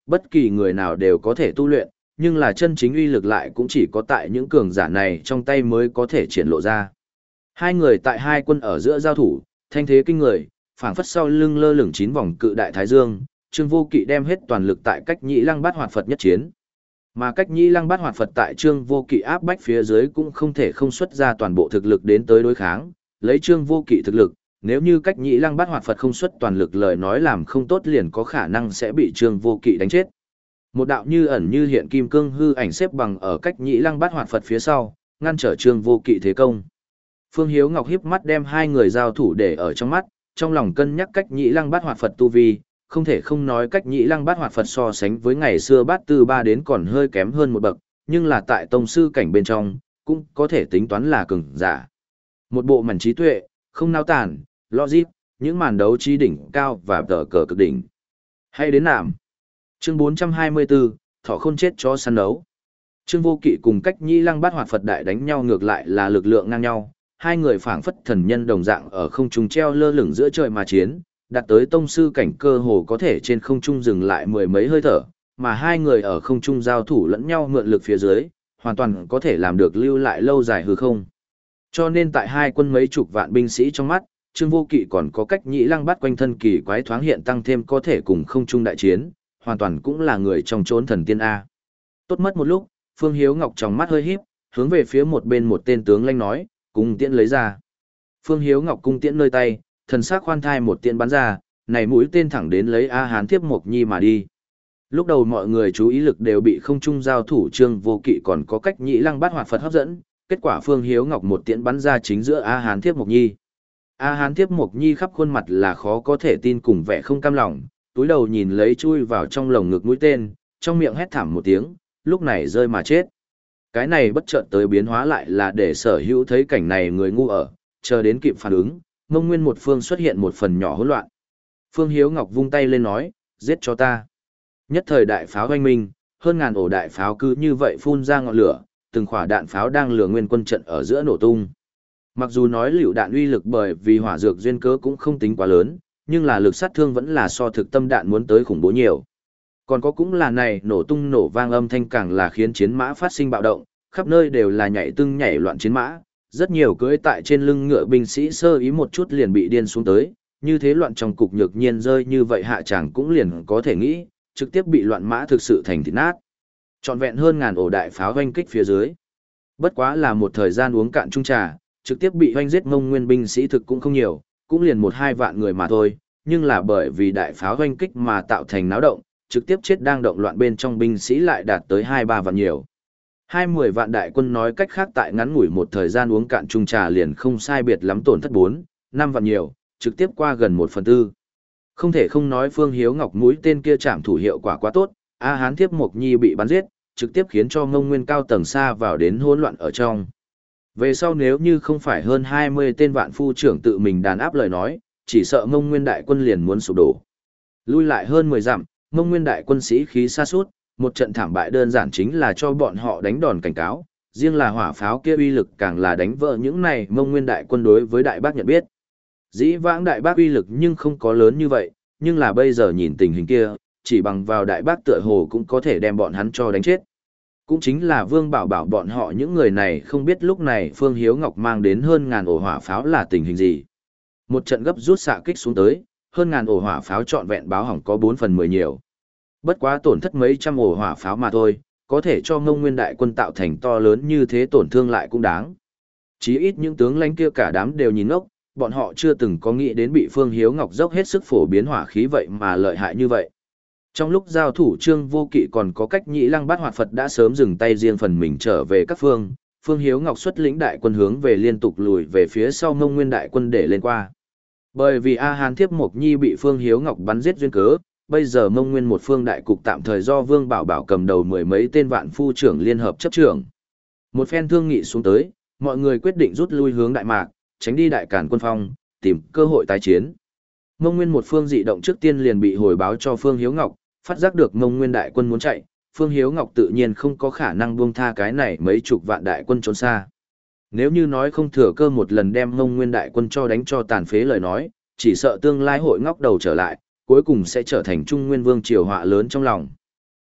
A: bất kỳ người nào đều có thể tu luyện, nhưng là chân chính uy lực lại cũng chỉ có tại những cường giả này trong tay mới có thể triển lộ ra. Hai người tại hai quân ở giữa giao thủ, thanh thế kinh người, phảng phất sau lưng lơ lửng chín vòng cự đại thái dương, Trương Vô Kỵ đem hết toàn lực tại Cách Nhĩ Lăng Bát Hoạt Phật nhất chiến. Mà Cách Nhĩ Lăng Bát Hoạt Phật tại Trương Vô Kỵ áp bách phía dưới cũng không thể không xuất ra toàn bộ thực lực đến tới đối kháng, lấy Trương Vô Kỵ thực lực, nếu như Cách Nhĩ Lăng Bát Hoạt Phật không xuất toàn lực lời nói làm không tốt liền có khả năng sẽ bị Trương Vô Kỵ đánh chết. Một đạo như ẩn như hiện kim cương hư ảnh xếp bằng ở Cách Nhĩ Lăng Bát Hoạt Phật phía sau, ngăn trở Trương Vô Kỵ thế công. Phương Hiếu Ngọc híp mắt đem hai người giao thủ để ở trong mắt, trong lòng cân nhắc Cách Nhĩ Lăng Bát Hoạt Phật tu vi, không thể không nói Cách Nhĩ Lăng Bát Hoạt Phật so sánh với ngày xưa Bát Tư Ba đến còn hơi kém hơn một bậc, nhưng là tại tông sư cảnh bên trong, cũng có thể tính toán là cường giả. Một bộ mảnh trí tuệ, không nao tản, logic, những màn đấu trí đỉnh cao và tờ cờ cực đỉnh. Hay đến nạm. Chương bốn trăm hai mươi bốn, thỏ khôn chết cho săn đấu. Trương Vô Kỵ cùng Cách Nhĩ Lăng Bát Hoạt Phật đại đánh nhau ngược lại là lực lượng ngang nhau, hai người phảng phất thần nhân đồng dạng ở không trung treo lơ lửng giữa trời mà chiến, đạt tới tông sư cảnh cơ hồ có thể trên không trung dừng lại mười mấy hơi thở, mà hai người ở không trung giao thủ lẫn nhau mượn lực phía dưới, hoàn toàn có thể làm được lưu lại lâu dài hư không. Cho nên tại hai quân mấy chục vạn binh sĩ trong mắt, Trương Vô Kỵ còn có Cách Nhĩ Lăng Bát quanh thân kỳ quái thoáng hiện tăng thêm có thể cùng không trung đại chiến, hoàn toàn cũng là người trong chốn thần tiên A. Tốt mất một lúc, Phương Hiếu Ngọc trong mắt hơi híp, hướng về phía một bên một tên tướng lãnh nói, cung tiễn lấy ra. Phương Hiếu Ngọc cung tiễn nơi tay, thần sắc khoan thai một tiễn bắn ra, này mũi tên thẳng đến lấy A Hán Thiếp Mộc Nhi mà đi. Lúc đầu mọi người chú ý lực đều bị không trung giao thủ Trương Vô Kỵ còn có Cách Nhĩ Lăng Bát Hoạt Phật hấp dẫn, kết quả Phương Hiếu Ngọc một tiễn bắn ra chính giữa A Hán Thiếp Mộc Nhi. A Hán Thiếp Mộc Nhi khắp khuôn mặt là khó có thể tin cùng vẻ không cam lòng, túi đầu nhìn lấy chui vào trong lồng ngực mũi tên, trong miệng hét thảm một tiếng, lúc này rơi mà chết. Cái này bất chợt tới biến hóa lại là để sở hữu thấy cảnh này người ngu ở, chờ đến kịp phản ứng, Mông Nguyên một phương xuất hiện một phần nhỏ hỗn loạn. Phương Hiếu Ngọc vung tay lên nói, giết cho ta. Nhất thời đại pháo hoanh minh, hơn ngàn ổ đại pháo cứ như vậy phun ra ngọn lửa, từng quả đạn pháo đang lừa nguyên quân trận ở giữa nổ tung. Mặc dù nói liều đạn uy lực bởi vì hỏa dược duyên cớ cũng không tính quá lớn, nhưng là lực sát thương vẫn là so thực tâm đạn muốn tới khủng bố nhiều. Còn có cũng là này nổ tung nổ vang âm thanh càng là khiến chiến mã phát sinh bạo động, khắp nơi đều là nhảy tưng nhảy loạn chiến mã, rất nhiều cưỡi tại trên lưng ngựa binh sĩ sơ ý một chút liền bị điên xuống tới, như thế loạn trong cục nhược nhiên rơi như vậy hạ chẳng cũng liền có thể nghĩ, trực tiếp bị loạn mã thực sự thành thịt nát. Trọn vẹn hơn ngàn ổ đại pháo hoanh kích phía dưới. Bất quá là một thời gian uống cạn chung trà, trực tiếp bị hoanh giết Mông Nguyên binh sĩ thực cũng không nhiều, cũng liền một hai vạn người mà thôi, nhưng là bởi vì đại pháo hoanh kích mà tạo thành náo động, trực tiếp chết đang động loạn bên trong binh sĩ lại đạt tới hai ba vạn nhiều. Hai mười vạn đại quân nói cách khác tại ngắn ngủi một thời gian uống cạn chung trà liền không sai biệt lắm tổn thất bốn, năm vạn nhiều, trực tiếp qua gần một phần tư. Không thể không nói Phương Hiếu Ngọc mũi tên kia chạm thủ hiệu quả quá tốt, A Hán Thiếp Mộc Nhi bị bắn giết, trực tiếp khiến cho Mông Nguyên cao tầng xa vào đến hỗn loạn ở trong. Về sau nếu như không phải hơn hai mươi tên vạn phu trưởng tự mình đàn áp lời nói, chỉ sợ Mông Nguyên đại quân liền muốn sụp đổ. Lui lại hơn mười dặm, Mông Nguyên đại quân sĩ khí sa sút, một trận thảm bại đơn giản chính là cho bọn họ đánh đòn cảnh cáo, riêng là hỏa pháo kia uy lực càng là đánh vỡ những này Mông Nguyên đại quân đối với đại bác nhận biết. Dĩ vãng đại bác uy lực nhưng không có lớn như vậy, nhưng là bây giờ nhìn tình hình kia, chỉ bằng vào đại bác tựa hồ cũng có thể đem bọn hắn cho đánh chết. Cũng chính là Vương Bảo bảo bọn họ những người này không biết lúc này Phương Hiếu Ngọc mang đến hơn ngàn ổ hỏa pháo là tình hình gì. Một trận gấp rút xạ kích xuống tới, hơn ngàn ổ hỏa pháo trọn vẹn báo hỏng có bốn phần mười nhiều. Bất quá tổn thất mấy trăm ổ hỏa pháo mà thôi, có thể cho Mông Nguyên đại quân tạo thành to lớn như thế tổn thương lại cũng đáng. Chí ít những tướng lãnh kia cả đám đều nhìn ngốc, bọn họ chưa từng có nghĩ đến bị Phương Hiếu Ngọc dốc hết sức phổ biến hỏa khí vậy mà lợi hại như vậy. Trong lúc giao thủ Trương Vô Kỵ còn có Cách Nhĩ Lăng Bát Hoạt Phật đã sớm dừng tay riêng phần mình trở về các phương, Phương Hiếu Ngọc xuất lĩnh đại quân hướng về liên tục lùi về phía sau Mông Nguyên đại quân để lên qua. Bởi vì A Hán Thiếp Mộc Nhi bị Phương Hiếu Ngọc bắn giết duyên cớ, bây giờ Mông Nguyên một phương đại cục tạm thời do Vương Bảo Bảo cầm đầu mười mấy tên vạn phu trưởng liên hợp chấp trưởng. Một phen thương nghị xuống tới, mọi người quyết định rút lui hướng Đại Mạc, tránh đi Đại Càn quân phong, tìm cơ hội tái chiến. Mông Nguyên một phương dị động trước tiên liền bị hồi báo cho Phương Hiếu Ngọc, phát giác được Mông Nguyên đại quân muốn chạy, Phương Hiếu Ngọc tự nhiên không có khả năng buông tha cái này mấy chục vạn đại quân trốn xa. Nếu như nói không thừa cơ một lần đem Mông Nguyên đại quân cho đánh cho tàn phế lời nói, chỉ sợ tương lai hội ngóc đầu trở lại, cuối cùng sẽ trở thành Trung Nguyên Vương triều họa lớn trong lòng.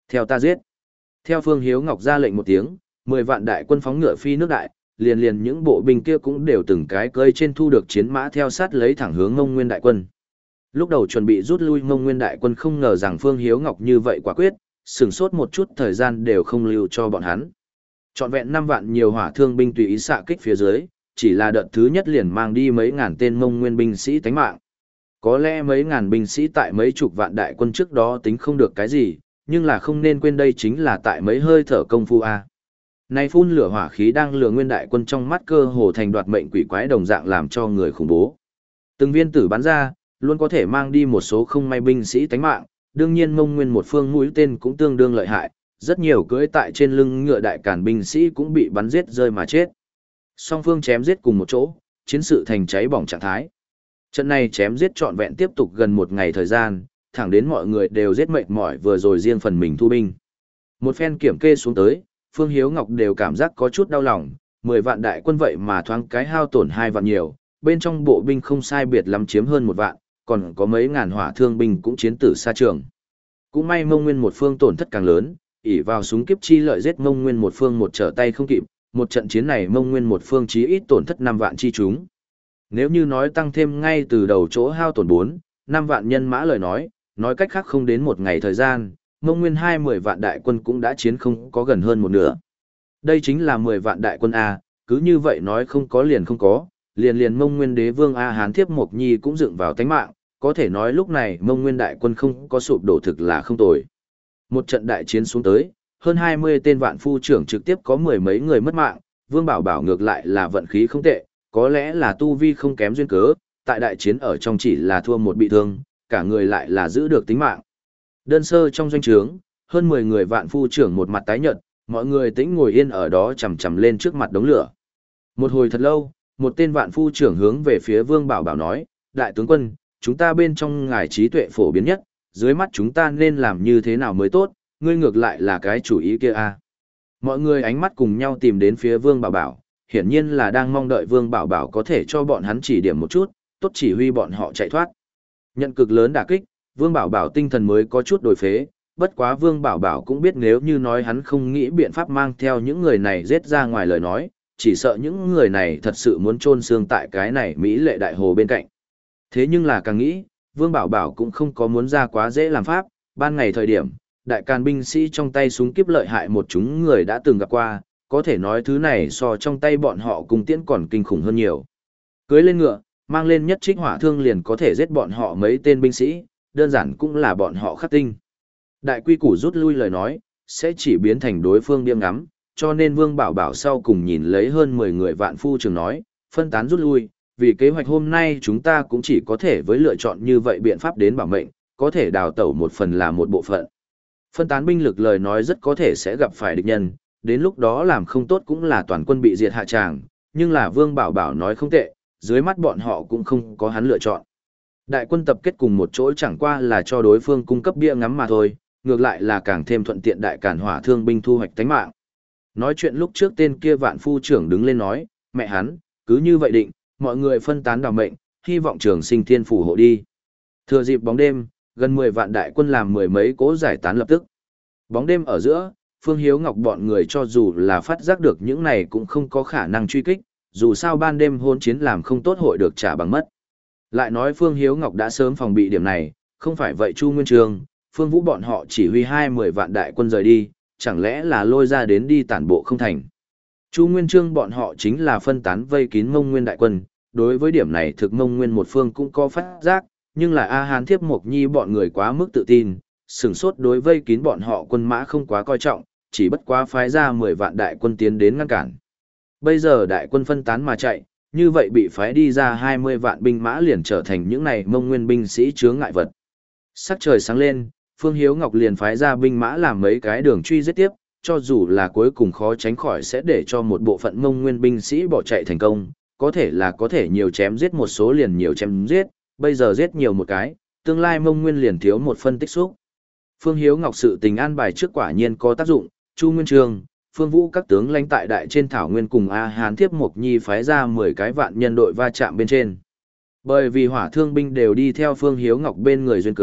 A: Theo ta giết. Theo Phương Hiếu Ngọc ra lệnh một tiếng, mười vạn đại quân phóng ngựa phi nước đại, liền liền những bộ binh kia cũng đều từng cái cơi trên thu được chiến mã theo sát lấy thẳng hướng Ngông Nguyên đại quân. Lúc đầu chuẩn bị rút lui Ngông Nguyên đại quân không ngờ rằng Phương Hiếu Ngọc như vậy quả quyết, sửng sốt một chút thời gian đều không lưu cho bọn hắn. Trọn vẹn năm vạn nhiều hỏa thương binh tùy ý xạ kích phía dưới, chỉ là đợt thứ nhất liền mang đi mấy ngàn tên Ngông Nguyên binh sĩ tánh mạng. Có lẽ mấy ngàn binh sĩ tại mấy chục vạn đại quân trước đó tính không được cái gì, nhưng là không nên quên đây chính là tại mấy hơi thở công phu a. Nay phun lửa hỏa khí đang lừa nguyên đại quân trong mắt cơ hồ thành đoạt mệnh quỷ quái đồng dạng làm cho người khủng bố. Từng viên tử bắn ra, luôn có thể mang đi một số không may binh sĩ tánh mạng, đương nhiên Mông Nguyên một phương mũi tên cũng tương đương lợi hại, rất nhiều cưỡi tại trên lưng ngựa đại càn binh sĩ cũng bị bắn giết rơi mà chết. Song phương chém giết cùng một chỗ, chiến sự thành cháy bỏng trạng thái. Trận này chém giết trọn vẹn tiếp tục gần một ngày thời gian, thẳng đến mọi người đều giết mệt mỏi vừa rồi riêng phần mình thu binh. Một phen kiểm kê xuống tới, Phương Hiếu Ngọc đều cảm giác có chút đau lòng, mười vạn đại quân vậy mà thoáng cái hao tổn hai vạn nhiều, bên trong bộ binh không sai biệt lắm chiếm hơn một vạn, còn có mấy ngàn hỏa thương binh cũng chiến tử xa trường. Cũng may Mông Nguyên một phương tổn thất càng lớn, ỷ vào súng kiếp chi lợi giết Mông Nguyên một phương một trở tay không kịp, một trận chiến này Mông Nguyên một phương chí ít tổn thất năm vạn chi chúng. Nếu như nói tăng thêm ngay từ đầu chỗ hao tổn bốn, năm vạn nhân mã lời nói, nói cách khác không đến một ngày thời gian, Mông Nguyên hai mươi vạn đại quân cũng đã chiến không có gần hơn một nửa. Đây chính là mười vạn đại quân A, cứ như vậy nói không có liền không có, liền liền Mông Nguyên đế vương A Hán Thiếp Mộc Nhi cũng dựng vào tánh mạng, có thể nói lúc này Mông Nguyên đại quân không có sụp đổ thực là không tồi. Một trận đại chiến xuống tới, hơn hai mươi tên vạn phu trưởng trực tiếp có mười mấy người mất mạng, Vương Bảo Bảo ngược lại là vận khí không tệ, có lẽ là tu vi không kém duyên cớ, tại đại chiến ở trong chỉ là thua một bị thương, cả người lại là giữ được tính mạng. Đơn sơ trong doanh trướng, hơn mười người vạn phu trưởng một mặt tái nhợt, mọi người tĩnh ngồi yên ở đó chằm chằm lên trước mặt đống lửa. Một hồi thật lâu, một tên vạn phu trưởng hướng về phía Vương Bảo Bảo nói, đại tướng quân, chúng ta bên trong ngài trí tuệ phổ biến nhất, dưới mắt chúng ta nên làm như thế nào mới tốt, ngươi ngược lại là cái chủ ý kia à. Mọi người ánh mắt cùng nhau tìm đến phía Vương Bảo Bảo, hiển nhiên là đang mong đợi Vương Bảo Bảo có thể cho bọn hắn chỉ điểm một chút, tốt chỉ huy bọn họ chạy thoát. Nhận cực lớn đả kích, Vương Bảo Bảo tinh thần mới có chút đổi phế, bất quá Vương Bảo Bảo cũng biết nếu như nói hắn không nghĩ biện pháp mang theo những người này giết ra ngoài lời nói, chỉ sợ những người này thật sự muốn chôn xương tại cái này Mỹ lệ đại hồ bên cạnh. Thế nhưng là càng nghĩ, Vương Bảo Bảo cũng không có muốn ra quá dễ làm pháp, ban ngày thời điểm, đại càn binh sĩ trong tay súng kiếp lợi hại một chúng người đã từng gặp qua, có thể nói thứ này so trong tay bọn họ cùng tiễn còn kinh khủng hơn nhiều. Cưới lên ngựa, mang lên nhất trích hỏa thương liền có thể giết bọn họ mấy tên binh sĩ, đơn giản cũng là bọn họ khắc tinh. Đại quy củ rút lui lời nói, sẽ chỉ biến thành đối phương điên ngắm, cho nên Vương Bảo Bảo sau cùng nhìn lấy hơn mười người vạn phu trường nói, phân tán rút lui, vì kế hoạch hôm nay chúng ta cũng chỉ có thể với lựa chọn như vậy biện pháp đến bảo mệnh, có thể đào tẩu một phần là một bộ phận. Phân tán binh lực lời nói rất có thể sẽ gặp phải địch nhân, đến lúc đó làm không tốt cũng là toàn quân bị diệt hạ tràng, nhưng là Vương Bảo Bảo nói không tệ, dưới mắt bọn họ cũng không có hắn lựa chọn. Đại quân tập kết cùng một chỗ chẳng qua là cho đối phương cung cấp bia ngắm mà thôi, ngược lại là càng thêm thuận tiện đại càn hỏa thương binh thu hoạch tánh mạng. Nói chuyện lúc trước tên kia vạn phu trưởng đứng lên nói, mẹ hắn, cứ như vậy định, mọi người phân tán đào mệnh, hy vọng trường sinh thiên phù hộ đi. Thừa dịp bóng đêm, gần mười vạn đại quân làm mười mấy cố giải tán lập tức. Bóng đêm ở giữa, Phương Hiếu Ngọc bọn người cho dù là phát giác được những này cũng không có khả năng truy kích, dù sao ban đêm hôn chiến làm không tốt hội được trả bằng mất. Lại nói Phương Hiếu Ngọc đã sớm phòng bị điểm này, không phải vậy Chu Nguyên Chương, Phương Vũ bọn họ chỉ huy hai mươi vạn đại quân rời đi, chẳng lẽ là lôi ra đến đi tản bộ không thành. Chu Nguyên Chương bọn họ chính là phân tán vây kín Mông Nguyên đại quân, đối với điểm này thực Mông Nguyên một phương cũng có phát giác, nhưng là A Hán Thiếp Mộc Nhi bọn người quá mức tự tin, sửng sốt đối vây kín bọn họ quân mã không quá coi trọng, chỉ bất quá phái ra mười vạn đại quân tiến đến ngăn cản. Bây giờ đại quân phân tán mà chạy, như vậy bị phái đi ra hai mươi vạn binh mã liền trở thành những này Mông Nguyên binh sĩ chướng ngại vật. Sắc trời sáng lên, Phương Hiếu Ngọc liền phái ra binh mã làm mấy cái đường truy giết tiếp, cho dù là cuối cùng khó tránh khỏi sẽ để cho một bộ phận Mông Nguyên binh sĩ bỏ chạy thành công, có thể là có thể nhiều chém giết một số liền nhiều chém giết, bây giờ giết nhiều một cái, tương lai Mông Nguyên liền thiếu một phân tích xúc. Phương Hiếu Ngọc sự tình an bài trước quả nhiên có tác dụng, Chu Nguyên Chương, Phương Vũ các tướng lãnh tại đại trên thảo nguyên cùng A Hán Thiếp Mộc Nhi phái ra mười cái vạn nhân đội va chạm bên trên. Bởi vì hỏa thương binh đều đi theo Phương Hiếu Ngọc bên người duyên cớ,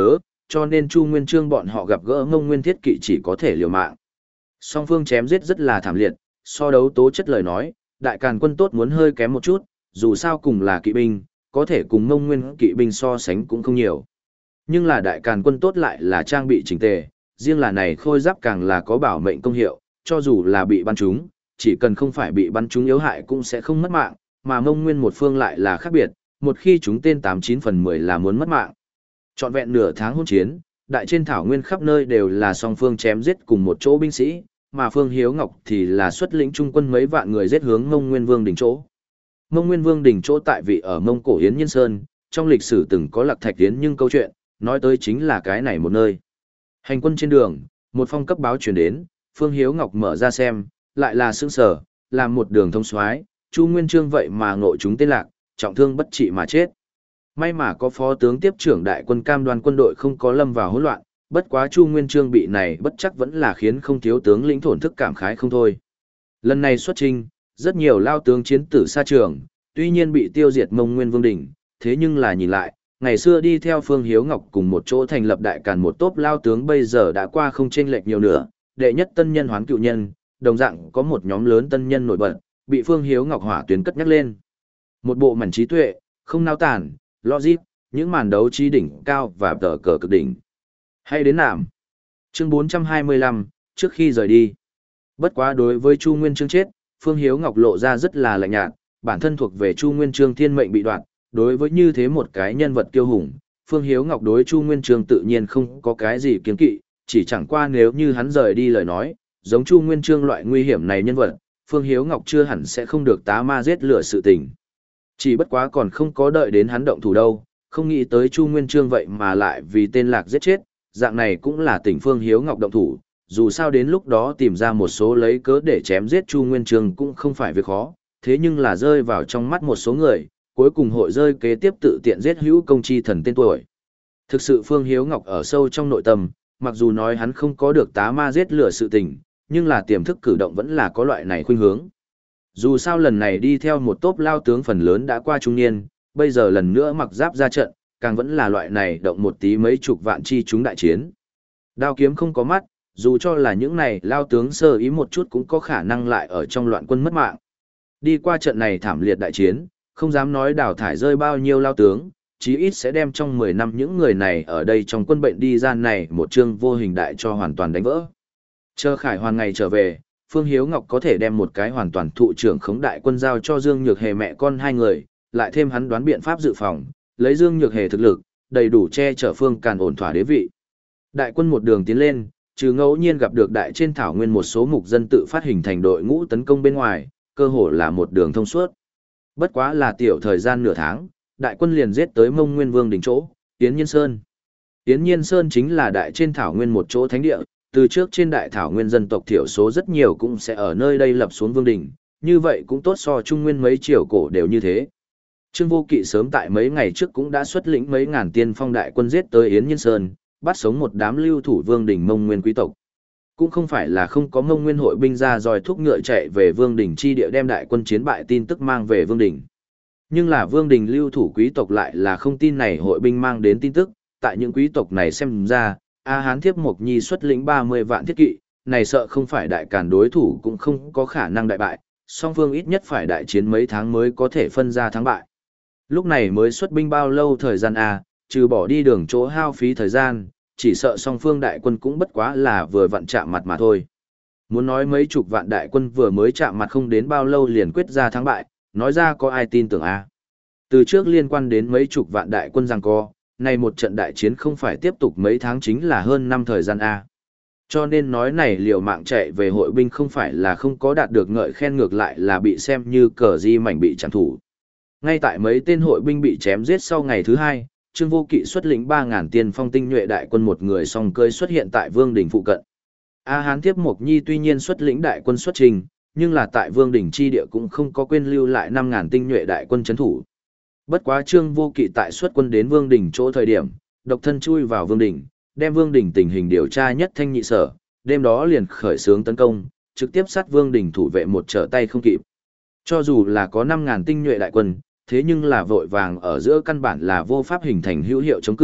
A: cho nên Chu Nguyên Chương bọn họ gặp gỡ Mông Nguyên Thiết Kỵ chỉ có thể liều mạng. Song phương chém giết rất là thảm liệt, so đấu tố chất lời nói, Đại Càn quân tốt muốn hơi kém một chút, dù sao cùng là kỵ binh, có thể cùng Mông Nguyên kỵ binh so sánh cũng không nhiều. Nhưng là Đại Càn quân tốt lại là trang bị chỉnh tề, riêng là này khôi giáp càng là có bảo mệnh công hiệu, cho dù là bị bắn trúng, chỉ cần không phải bị bắn trúng yếu hại cũng sẽ không mất mạng, mà Mông Nguyên một phương lại là khác biệt, một khi chúng tên tám chín phần mười là muốn mất mạng. Trọn vẹn nửa tháng hôn chiến, đại trên thảo nguyên khắp nơi đều là song phương chém giết cùng một chỗ binh sĩ, mà Phương Hiếu Ngọc thì là xuất lĩnh trung quân mấy vạn người giết hướng Mông Nguyên Vương đỉnh chỗ. Mông Nguyên Vương đỉnh chỗ tại vị ở Mông Cổ Yến Nhiên Sơn, trong lịch sử từng có Lạc Thạch Yến nhưng câu chuyện, nói tới chính là cái này một nơi. Hành quân trên đường, một phong cấp báo truyền đến, Phương Hiếu Ngọc mở ra xem, lại là sững sở, làm một đường thông soái, Chu Nguyên Chương vậy mà ngộ chúng tên lạc, trọng thương bất trị mà chết. May mà có phó tướng tiếp trưởng đại quân cam đoan quân đội không có lâm vào hỗn loạn, bất quá Chu Nguyên Chương bị này bất chắc vẫn là khiến không thiếu tướng lĩnh thổn thức cảm khái không thôi. Lần này xuất chinh, rất nhiều lao tướng chiến tử xa trường, tuy nhiên bị tiêu diệt Mông Nguyên Vương đỉnh, thế nhưng là nhìn lại, ngày xưa đi theo Phương Hiếu Ngọc cùng một chỗ thành lập đại càn một tốp lao tướng bây giờ đã qua không chênh lệch nhiều nữa, đệ nhất tân nhân hoán cựu nhân, đồng dạng có một nhóm lớn tân nhân nổi bật, bị Phương Hiếu Ngọc hỏa tuyến cất nhắc lên. Một bộ mảnh trí tuệ, không nao tản, logic, những màn đấu trí đỉnh cao và tờ cờ cực đỉnh. Hay đến nạm. Chương bốn trăm hai mươi lăm, trước khi rời đi. Bất quá đối với Chu Nguyên Chương chết, Phương Hiếu Ngọc lộ ra rất là lạnh nhạt, bản thân thuộc về Chu Nguyên Chương thiên mệnh bị đoạt, đối với như thế một cái nhân vật kiêu hùng, Phương Hiếu Ngọc đối Chu Nguyên Chương tự nhiên không có cái gì kiêng kỵ, chỉ chẳng qua nếu như hắn rời đi lời nói, giống Chu Nguyên Chương loại nguy hiểm này nhân vật, Phương Hiếu Ngọc chưa hẳn sẽ không được tá ma giết lửa sự tình. Chỉ bất quá còn không có đợi đến hắn động thủ đâu, không nghĩ tới Chu Nguyên Chương vậy mà lại vì tên lạc giết chết, dạng này cũng là tỉnh Phương Hiếu Ngọc động thủ, dù sao đến lúc đó tìm ra một số lấy cớ để chém giết Chu Nguyên Chương cũng không phải việc khó, thế nhưng là rơi vào trong mắt một số người, cuối cùng hội rơi kế tiếp tự tiện giết hữu công chi thần tên tuổi. Thực sự Phương Hiếu Ngọc ở sâu trong nội tâm, mặc dù nói hắn không có được tá ma giết lửa sự tình, nhưng là tiềm thức cử động vẫn là có loại này khuynh hướng. Dù sao lần này đi theo một tốp lao tướng phần lớn đã qua trung niên, bây giờ lần nữa mặc giáp ra trận, càng vẫn là loại này động một tí mấy chục vạn chi chúng đại chiến. Đao kiếm không có mắt, dù cho là những này lao tướng sơ ý một chút cũng có khả năng lại ở trong loạn quân mất mạng. Đi qua trận này thảm liệt đại chiến, không dám nói đào thải rơi bao nhiêu lao tướng, chí ít sẽ đem trong mười năm những người này ở đây trong quân bệnh đi ra này một chương vô hình đại cho hoàn toàn đánh vỡ. Chờ Khải Hoàn ngày trở về, Phương Hiếu Ngọc có thể đem một cái hoàn toàn thụ trưởng khống đại quân giao cho Dương Nhược Hề mẹ con hai người, lại thêm hắn đoán biện pháp dự phòng, lấy Dương Nhược Hề thực lực, đầy đủ che chở Phương Càn ổn thỏa đế vị. Đại quân một đường tiến lên, trừ ngẫu nhiên gặp được đại trên thảo nguyên một số mục dân tự phát hình thành đội ngũ tấn công bên ngoài, cơ hồ là một đường thông suốt. Bất quá là tiểu thời gian nửa tháng, đại quân liền giết tới Mông Nguyên Vương đỉnh chỗ, Yến Nhiên Sơn. Yến Nhiên Sơn chính là đại trên thảo nguyên một chỗ thánh địa, từ trước trên đại thảo nguyên dân tộc thiểu số rất nhiều cũng sẽ ở nơi đây lập xuống vương đỉnh, như vậy cũng tốt so trung nguyên mấy triều cổ đều như thế. Trương Vô Kỵ sớm tại mấy ngày trước cũng đã xuất lĩnh mấy ngàn tiên phong đại quân giết tới Yến Nhiên Sơn, bắt sống một đám lưu thủ vương đỉnh Mông Nguyên quý tộc. Cũng không phải là không có Mông Nguyên hội binh ra dòi thúc ngựa chạy về vương đỉnh chi địa đem đại quân chiến bại tin tức mang về vương đỉnh. Nhưng là vương đỉnh lưu thủ quý tộc lại là không tin này hội binh mang đến tin tức, tại những quý tộc này xem ra, A Hán Thiếp Mộc Nhi xuất lĩnh ba mươi vạn thiết kỵ, này sợ không phải đại càn đối thủ cũng không có khả năng đại bại, song phương ít nhất phải đại chiến mấy tháng mới có thể phân ra thắng bại. Lúc này mới xuất binh bao lâu thời gian A, trừ bỏ đi đường chỗ hao phí thời gian, chỉ sợ song phương đại quân cũng bất quá là vừa vặn chạm mặt mà thôi. Muốn nói mấy chục vạn đại quân vừa mới chạm mặt không đến bao lâu liền quyết ra thắng bại, nói ra có ai tin tưởng A. Từ trước liên quan đến mấy chục vạn đại quân giằng co, này một trận đại chiến không phải tiếp tục mấy tháng chính là hơn năm thời gian A. Cho nên nói này liều mạng chạy về hội binh không phải là không có đạt được ngợi khen, ngược lại là bị xem như cờ di mảnh bị chẳng thủ. Ngay tại mấy tên hội binh bị chém giết sau ngày thứ hai, Trương Vô Kỵ xuất lĩnh ba ngàn tiên phong tinh nhuệ đại quân một người song cơi xuất hiện tại Vương đỉnh phụ cận. A Hán Thiếp Mộc Nhi tuy nhiên xuất lĩnh đại quân xuất trình, nhưng là tại Vương đỉnh chi địa cũng không có quên lưu lại năm ngàn tinh nhuệ đại quân trấn thủ. Bất quá Trương Vô Kỵ tại xuất quân đến Vương đỉnh chỗ thời điểm, độc thân chui vào Vương đỉnh, đem Vương đỉnh tình hình điều tra nhất thanh nhị sở, đêm đó liền khởi xướng tấn công, trực tiếp sát Vương đỉnh thủ vệ một trở tay không kịp. Cho dù là có năm ngàn tinh nhuệ đại quân, thế nhưng là vội vàng ở giữa căn bản là vô pháp hình thành hữu hiệu chống cự,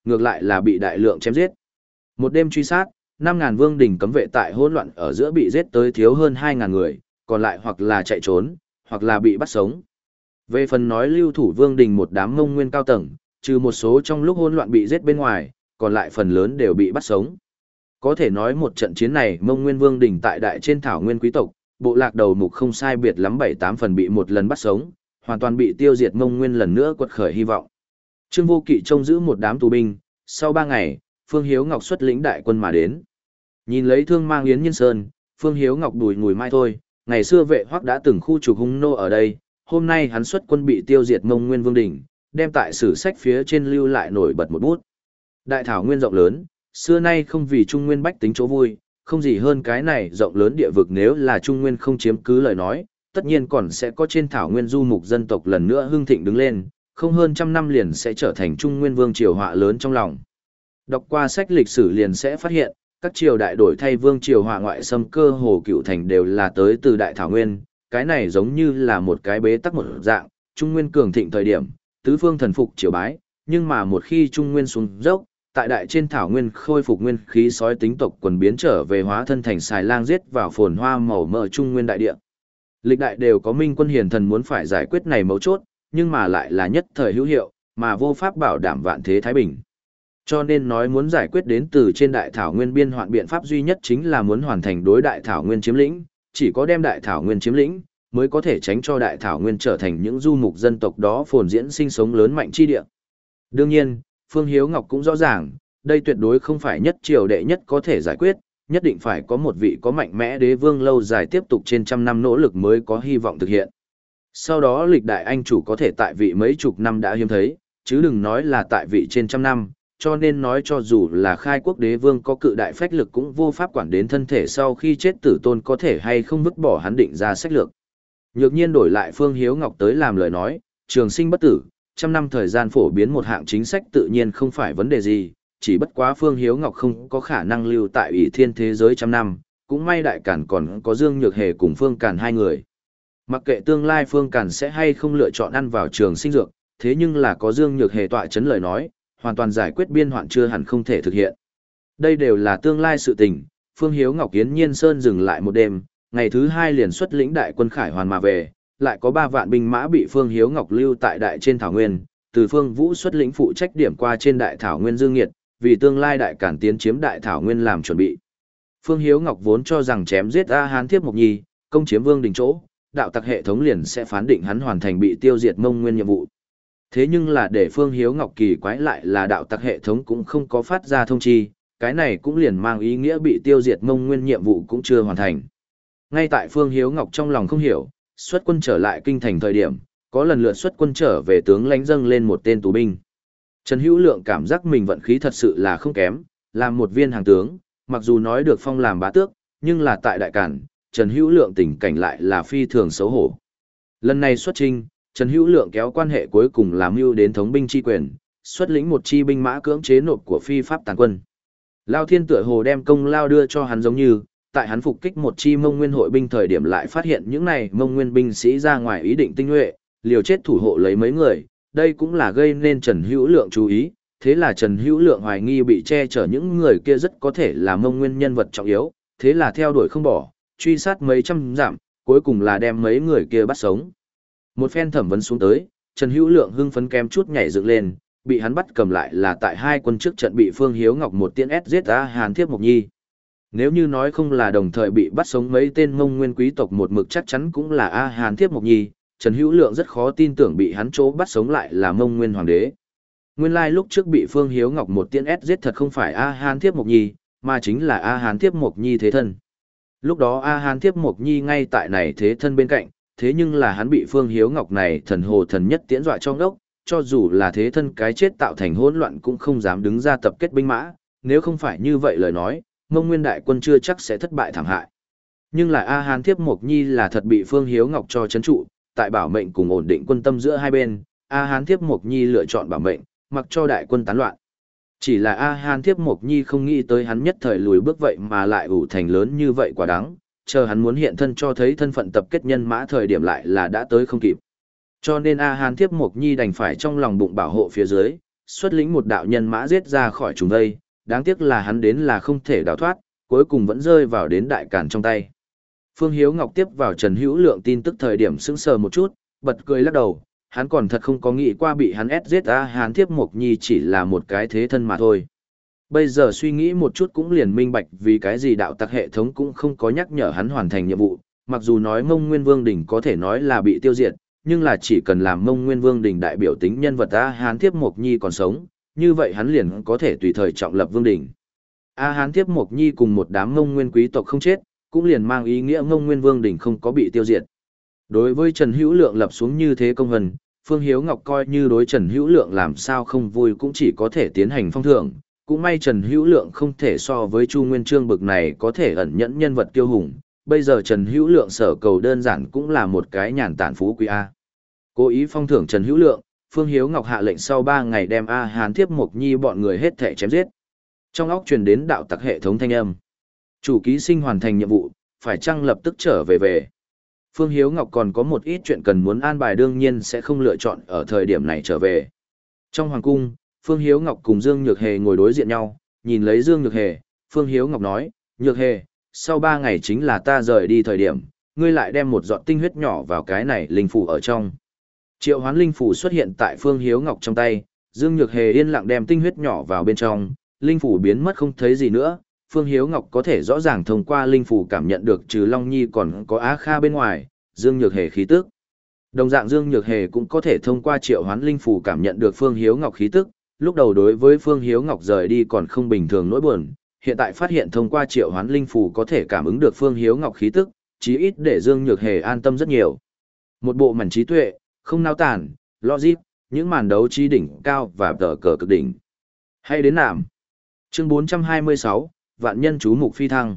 A: ngược lại là bị đại lượng chém giết. Một đêm truy sát, năm ngàn vương đình cấm vệ tại hỗn loạn ở giữa bị giết tới thiếu hơn hai ngàn người, còn lại hoặc là chạy trốn, hoặc là bị bắt sống. Về phần nói lưu thủ vương đình một đám Mông Nguyên cao tầng, trừ một số trong lúc hỗn loạn bị giết bên ngoài, còn lại phần lớn đều bị bắt sống. Có thể nói một trận chiến này Mông Nguyên vương đình tại đại trên thảo nguyên quý tộc, bộ lạc đầu mục không sai biệt lắm bảy tám phần bị một lần bắt sống, hoàn toàn bị tiêu diệt Mông Nguyên lần nữa quật khởi hy vọng. Trương Vô Kỵ trông giữ một đám tù binh, sau ba ngày, Phương Hiếu Ngọc xuất lĩnh đại quân mà đến. Nhìn lấy thương mang Yến Nhiên Sơn, Phương Hiếu Ngọc đùi ngùi mai thôi, ngày xưa vệ hoắc đã từng khu trục hung nô ở đây, hôm nay hắn xuất quân bị tiêu diệt Mông Nguyên vương đỉnh, đem tại sử sách phía trên lưu lại nổi bật một bút. Đại thảo nguyên rộng lớn, xưa nay không vì Trung Nguyên bách tính chỗ vui, không gì hơn cái này rộng lớn địa vực nếu là Trung Nguyên không chiếm cứ lời nói, tất nhiên còn sẽ có trên thảo nguyên du mục dân tộc lần nữa hưng thịnh đứng lên, không hơn trăm năm liền sẽ trở thành Trung Nguyên vương triều họa lớn trong lòng. Đọc qua sách lịch sử liền sẽ phát hiện, các triều đại đổi thay vương triều họa ngoại xâm cơ hồ cựu thành đều là tới từ đại thảo nguyên, cái này giống như là một cái bế tắc một dạng, Trung Nguyên cường thịnh thời điểm, tứ phương thần phục triều bái, nhưng mà một khi Trung Nguyên xuống dốc, tại đại trên thảo nguyên khôi phục nguyên khí sói tính tộc quần biến trở về hóa thân thành xài lang giết vào phồn hoa màu mỡ Trung Nguyên đại địa. Lịch đại đều có minh quân hiền thần muốn phải giải quyết này mấu chốt, nhưng mà lại là nhất thời hữu hiệu, mà vô pháp bảo đảm vạn thế thái bình. Cho nên nói muốn giải quyết đến từ trên đại thảo nguyên biên hoạn biện pháp duy nhất chính là muốn hoàn thành đối đại thảo nguyên chiếm lĩnh, chỉ có đem đại thảo nguyên chiếm lĩnh, mới có thể tránh cho đại thảo nguyên trở thành những du mục dân tộc đó phồn diễn sinh sống lớn mạnh chi địa. Đương nhiên, Phương Hiếu Ngọc cũng rõ ràng, đây tuyệt đối không phải nhất triều đệ nhất có thể giải quyết, nhất định phải có một vị có mạnh mẽ đế vương lâu dài tiếp tục trên trăm năm nỗ lực mới có hy vọng thực hiện. Sau đó lịch đại anh chủ có thể tại vị mấy chục năm đã hiếm thấy, chứ đừng nói là tại vị trên trăm năm, cho nên nói cho dù là khai quốc đế vương có cự đại phách lực cũng vô pháp quản đến thân thể sau khi chết tử tôn có thể hay không vứt bỏ hắn định ra sách lược. Nhược nhiên đổi lại Phương Hiếu Ngọc tới làm lời nói, trường sinh bất tử, trăm năm thời gian phổ biến một hạng chính sách tự nhiên không phải vấn đề gì, chỉ bất quá Phương Hiếu Ngọc không có khả năng lưu tại ủy thiên thế giới trăm năm, cũng may đại cản còn có Dương Nhược Hề cùng Phương Càn hai người. Mặc kệ tương lai Phương Càn sẽ hay không lựa chọn ăn vào trường sinh dược, thế nhưng là có Dương Nhược Hề tọa chấn lời nói, hoàn toàn giải quyết biên hoạn chưa hẳn không thể thực hiện. Đây đều là tương lai sự tình, Phương Hiếu Ngọc Yến Nhiên Sơn dừng lại một đêm, ngày thứ hai liền xuất lĩnh đại quân khải hoàn mà về, lại có ba vạn binh mã bị Phương Hiếu Ngọc lưu tại đại trên thảo nguyên, từ Phương Vũ xuất lĩnh phụ trách điểm qua trên đại thảo nguyên Dương Nghiệt, vì tương lai đại cản tiến chiếm đại thảo nguyên làm chuẩn bị. Phương Hiếu Ngọc vốn cho rằng chém giết A Hán Thiếp Mộc Nhi, công chiếm vương đình chỗ, đạo tặc hệ thống liền sẽ phán định hắn hoàn thành bị tiêu diệt Mông Nguyên nhiệm vụ. Thế nhưng là để Phương Hiếu Ngọc kỳ quái lại là đạo tặc hệ thống cũng không có phát ra thông chi, cái này cũng liền mang ý nghĩa bị tiêu diệt Mông Nguyên nhiệm vụ cũng chưa hoàn thành. Ngay tại Phương Hiếu Ngọc trong lòng không hiểu, xuất quân trở lại kinh thành thời điểm, có lần lượt xuất quân trở về tướng lãnh dâng lên một tên tù binh. Trần Hữu Lượng cảm giác mình vận khí thật sự là không kém, làm một viên hàng tướng, mặc dù nói được phong làm bá tước, nhưng là tại đại cản, Trần Hữu Lượng tình cảnh lại là phi thường xấu hổ. Lần này xuất chinh, Trần Hữu Lượng kéo quan hệ cuối cùng làm mưu đến thống binh chi quyền, xuất lĩnh một chi binh mã cưỡng chế nộp của phi pháp tàn quân. Lao Thiên tựa hồ đem công lao đưa cho hắn giống như, tại hắn phục kích một chi Mông Nguyên hội binh thời điểm lại phát hiện những này Mông Nguyên binh sĩ ra ngoài ý định tinh nhuệ, liều chết thủ hộ lấy mấy người, đây cũng là gây nên Trần Hữu Lượng chú ý, thế là Trần Hữu Lượng hoài nghi bị che chở những người kia rất có thể là Mông Nguyên nhân vật trọng yếu, thế là theo đuổi không bỏ, truy sát mấy trăm dặm, cuối cùng là đem mấy người kia bắt sống. Một phen thẩm vấn xuống tới, Trần Hữu Lượng hưng phấn kém chút nhảy dựng lên, bị hắn bắt cầm lại là tại hai quân trước trận bị Phương Hiếu Ngọc một tiên ép giết A Hán Thiếp Mộc Nhi. Nếu như nói không là đồng thời bị bắt sống mấy tên Mông Nguyên quý tộc một mực chắc chắn cũng là A Hán Thiếp Mộc Nhi, Trần Hữu Lượng rất khó tin tưởng bị hắn chỗ bắt sống lại là Mông Nguyên hoàng đế. Nguyên lai lúc trước bị Phương Hiếu Ngọc một tiên ép giết thật không phải A Hán Thiếp Mộc Nhi, mà chính là A Hán Thiếp Mộc Nhi thế thân. Lúc đó A Hán Thiếp Mộc Nhi ngay tại này thế thân bên cạnh, thế nhưng là hắn bị Phương Hiếu Ngọc này thần hồ thần nhất tiễn dọa cho ngốc, cho dù là thế thân cái chết tạo thành hỗn loạn cũng không dám đứng ra tập kết binh mã, nếu không phải như vậy lời nói, Mông Nguyên đại quân chưa chắc sẽ thất bại thảm hại. Nhưng là A Hán Thiếp Mộc Nhi là thật bị Phương Hiếu Ngọc cho trấn trụ, tại bảo mệnh cùng ổn định quân tâm giữa hai bên, A Hán Thiếp Mộc Nhi lựa chọn bảo mệnh, mặc cho đại quân tán loạn. Chỉ là A Hán Thiếp Mộc Nhi không nghĩ tới hắn nhất thời lùi bước vậy mà lại ủ thành lớn như vậy quả đáng, chờ hắn muốn hiện thân cho thấy thân phận tập kết nhân mã thời điểm lại là đã tới không kịp. Cho nên A Hán Thiếp Mộc Nhi đành phải trong lòng bụng bảo hộ phía dưới, xuất lĩnh một đạo nhân mã giết ra khỏi chúng đây, đáng tiếc là hắn đến là không thể đào thoát, cuối cùng vẫn rơi vào đến đại càn trong tay. Phương Hiếu Ngọc tiếp vào Trần Hữu Lượng tin tức thời điểm sững sờ một chút, bật cười lắc đầu, hắn còn thật không có nghĩ qua bị hắn ép giết A Hán Thiếp Mộc Nhi chỉ là một cái thế thân mà thôi. Bây giờ suy nghĩ một chút cũng liền minh bạch vì cái gì đạo tặc hệ thống cũng không có nhắc nhở hắn hoàn thành nhiệm vụ, mặc dù nói Mông Nguyên Vương Đỉnh có thể nói là bị tiêu diệt, nhưng là chỉ cần làm Mông Nguyên Vương Đỉnh đại biểu tính nhân vật A Hán Thiếp Mộc Nhi còn sống, như vậy hắn liền có thể tùy thời trọng lập Vương Đỉnh. A Hán Thiếp Mộc Nhi cùng một đám Mông Nguyên quý tộc không chết, cũng liền mang ý nghĩa Mông Nguyên Vương Đỉnh không có bị tiêu diệt. Đối với Trần Hữu Lượng lập xuống như thế công vân, Phương Hiếu Ngọc coi như đối Trần Hữu Lượng làm sao không vui cũng chỉ có thể tiến hành phong thưởng. Cũng may Trần Hữu Lượng không thể so với Chu Nguyên Chương bực này có thể ẩn nhẫn nhân vật kiêu hùng. Bây giờ Trần Hữu Lượng sở cầu đơn giản cũng là một cái nhàn tản phú quý A. Cố ý phong thưởng Trần Hữu Lượng, Phương Hiếu Ngọc hạ lệnh sau ba ngày đem A Hán Thiếp Mộc Nhi bọn người hết thể chém giết. Trong óc truyền đến đạo tặc hệ thống thanh âm. Chủ ký sinh hoàn thành nhiệm vụ, phải chăng lập tức trở về về. Phương Hiếu Ngọc còn có một ít chuyện cần muốn an bài đương nhiên sẽ không lựa chọn ở thời điểm này trở về. Trong hoàng cung, Phương Hiếu Ngọc cùng Dương Nhược Hề ngồi đối diện nhau, nhìn lấy Dương Nhược Hề, Phương Hiếu Ngọc nói, Nhược Hề, sau ba ngày chính là ta rời đi thời điểm, ngươi lại đem một giọt tinh huyết nhỏ vào cái này linh phủ ở trong. Triệu hoán linh phủ xuất hiện tại Phương Hiếu Ngọc trong tay, Dương Nhược Hề yên lặng đem tinh huyết nhỏ vào bên trong, linh phủ biến mất không thấy gì nữa. Phương Hiếu Ngọc có thể rõ ràng thông qua linh phủ cảm nhận được trừ Long Nhi còn có Á Kha bên ngoài, Dương Nhược Hề khí tức. Đồng dạng Dương Nhược Hề cũng có thể thông qua triệu hoán linh phủ cảm nhận được Phương Hiếu Ngọc khí tức, lúc đầu đối với Phương Hiếu Ngọc rời đi còn không bình thường nỗi buồn, hiện tại phát hiện thông qua triệu hoán linh phủ có thể cảm ứng được Phương Hiếu Ngọc khí tức, chí ít để Dương Nhược Hề an tâm rất nhiều. Một bộ mảnh trí tuệ, không nao tản, logic, những màn đấu trí đỉnh cao và tờ cờ cực đỉnh. Hay đến nạm. Chương bốn trăm hai mươi sáu, Vạn nhân chú mục phi thăng.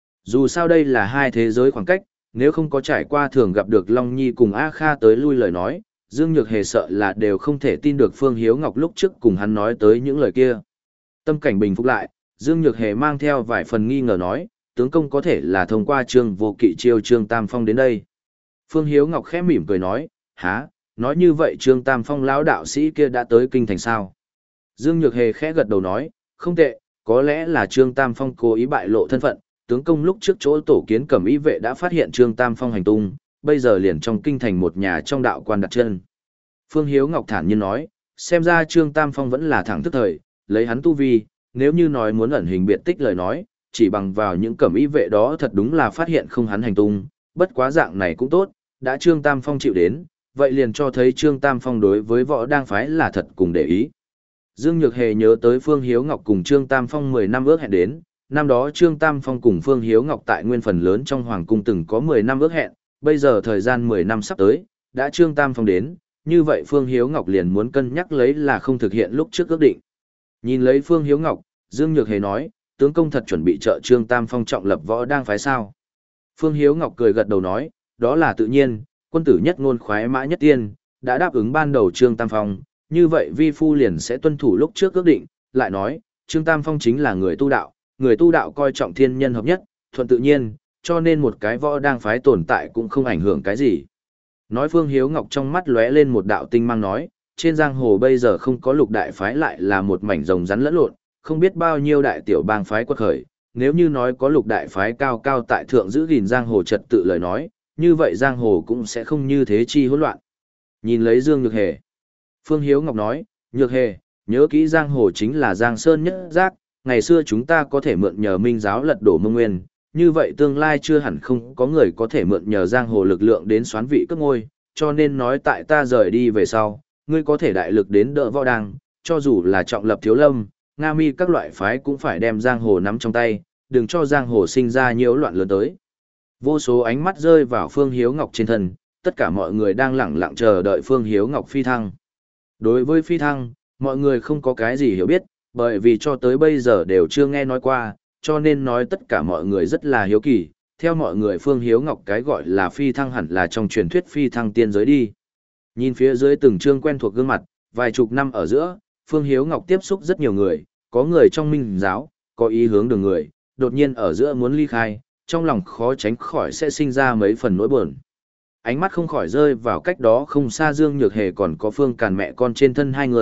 A: Dù sao đây là hai thế giới khoảng cách, nếu không có trải qua thường gặp được Long Nhi cùng A Kha tới lui lời nói, Dương Nhược Hề sợ là đều không thể tin được Phương Hiếu Ngọc lúc trước cùng hắn nói tới những lời kia. Tâm cảnh bình phục lại, Dương Nhược Hề mang theo vài phần nghi ngờ nói, tướng công có thể là thông qua Trương Vô Kỵ chiêu Trương Tam Phong đến đây. Phương Hiếu Ngọc khẽ mỉm cười nói, há, nói như vậy Trương Tam Phong lão đạo sĩ kia đã tới kinh thành sao? Dương Nhược Hề khẽ gật đầu nói, không tệ, có lẽ là Trương Tam Phong cố ý bại lộ thân phận, tướng công lúc trước chỗ tổ kiến cẩm y vệ đã phát hiện Trương Tam Phong hành tung, bây giờ liền trong kinh thành một nhà trong đạo quan đặt chân. Phương Hiếu Ngọc thản nhiên nói, xem ra Trương Tam Phong vẫn là thẳng thức thời, lấy hắn tu vi, nếu như nói muốn ẩn hình biệt tích lời nói, chỉ bằng vào những cẩm y vệ đó thật đúng là phát hiện không hắn hành tung, bất quá dạng này cũng tốt, đã Trương Tam Phong chịu đến, vậy liền cho thấy Trương Tam Phong đối với võ đang phái là thật cùng để ý. Dương Nhược Hề nhớ tới Phương Hiếu Ngọc cùng Trương Tam Phong mười năm ước hẹn đến, năm đó Trương Tam Phong cùng Phương Hiếu Ngọc tại nguyên phần lớn trong hoàng cung từng có mười năm ước hẹn, bây giờ thời gian mười năm sắp tới, đã Trương Tam Phong đến, như vậy Phương Hiếu Ngọc liền muốn cân nhắc lấy là không thực hiện lúc trước ước định. Nhìn lấy Phương Hiếu Ngọc, Dương Nhược Hề nói, tướng công thật chuẩn bị trợ Trương Tam Phong trọng lập võ đang phái sao. Phương Hiếu Ngọc cười gật đầu nói, đó là tự nhiên, quân tử nhất ngôn khoái mã nhất tiên, đã đáp ứng ban đầu Trương Tam Phong, như vậy vi phu liền sẽ tuân thủ lúc trước ước định, lại nói, Trương Tam Phong chính là người tu đạo, người tu đạo coi trọng thiên nhân hợp nhất, thuận tự nhiên, cho nên một cái võ đang phái tồn tại cũng không ảnh hưởng cái gì. Nói Phương Hiếu Ngọc trong mắt lóe lên một đạo tinh mang nói, trên giang hồ bây giờ không có lục đại phái lại là một mảnh rồng rắn lẫn lộn, không biết bao nhiêu đại tiểu bang phái quật khởi, nếu như nói có lục đại phái cao cao tại thượng giữ gìn giang hồ trật tự lời nói, như vậy giang hồ cũng sẽ không như thế chi hỗn loạn. Nhìn lấy Dương Nhược Hề, Phương Hiếu Ngọc nói, Nhược Hề, nhớ kỹ giang hồ chính là giang sơn nhất giác, ngày xưa chúng ta có thể mượn nhờ minh giáo lật đổ Mông Nguyên, như vậy tương lai chưa hẳn không có người có thể mượn nhờ giang hồ lực lượng đến xoán vị cướp ngôi, cho nên nói tại ta rời đi về sau, ngươi có thể đại lực đến đỡ võ đăng, cho dù là trọng lập thiếu lâm, Nga Mi các loại phái cũng phải đem giang hồ nắm trong tay, đừng cho giang hồ sinh ra nhiễu loạn lớn tới. Vô số ánh mắt rơi vào Phương Hiếu Ngọc trên thân, tất cả mọi người đang lẳng lặng chờ đợi Phương Hiếu Ngọc phi thăng. Đối với phi thăng, mọi người không có cái gì hiểu biết, bởi vì cho tới bây giờ đều chưa nghe nói qua, cho nên nói tất cả mọi người rất là hiếu kỳ. Theo mọi người Phương Hiếu Ngọc cái gọi là phi thăng hẳn là trong truyền thuyết phi thăng tiên giới đi. Nhìn phía dưới từng chương quen thuộc gương mặt, vài chục năm ở giữa, Phương Hiếu Ngọc tiếp xúc rất nhiều người, có người trong minh giáo, có ý hướng đường người, đột nhiên ở giữa muốn ly khai, trong lòng khó tránh khỏi sẽ sinh ra mấy phần nỗi buồn. Ánh mắt không khỏi rơi vào cách đó không xa Dương Nhược Hề còn có Phương Càn mẹ con trên thân hai người,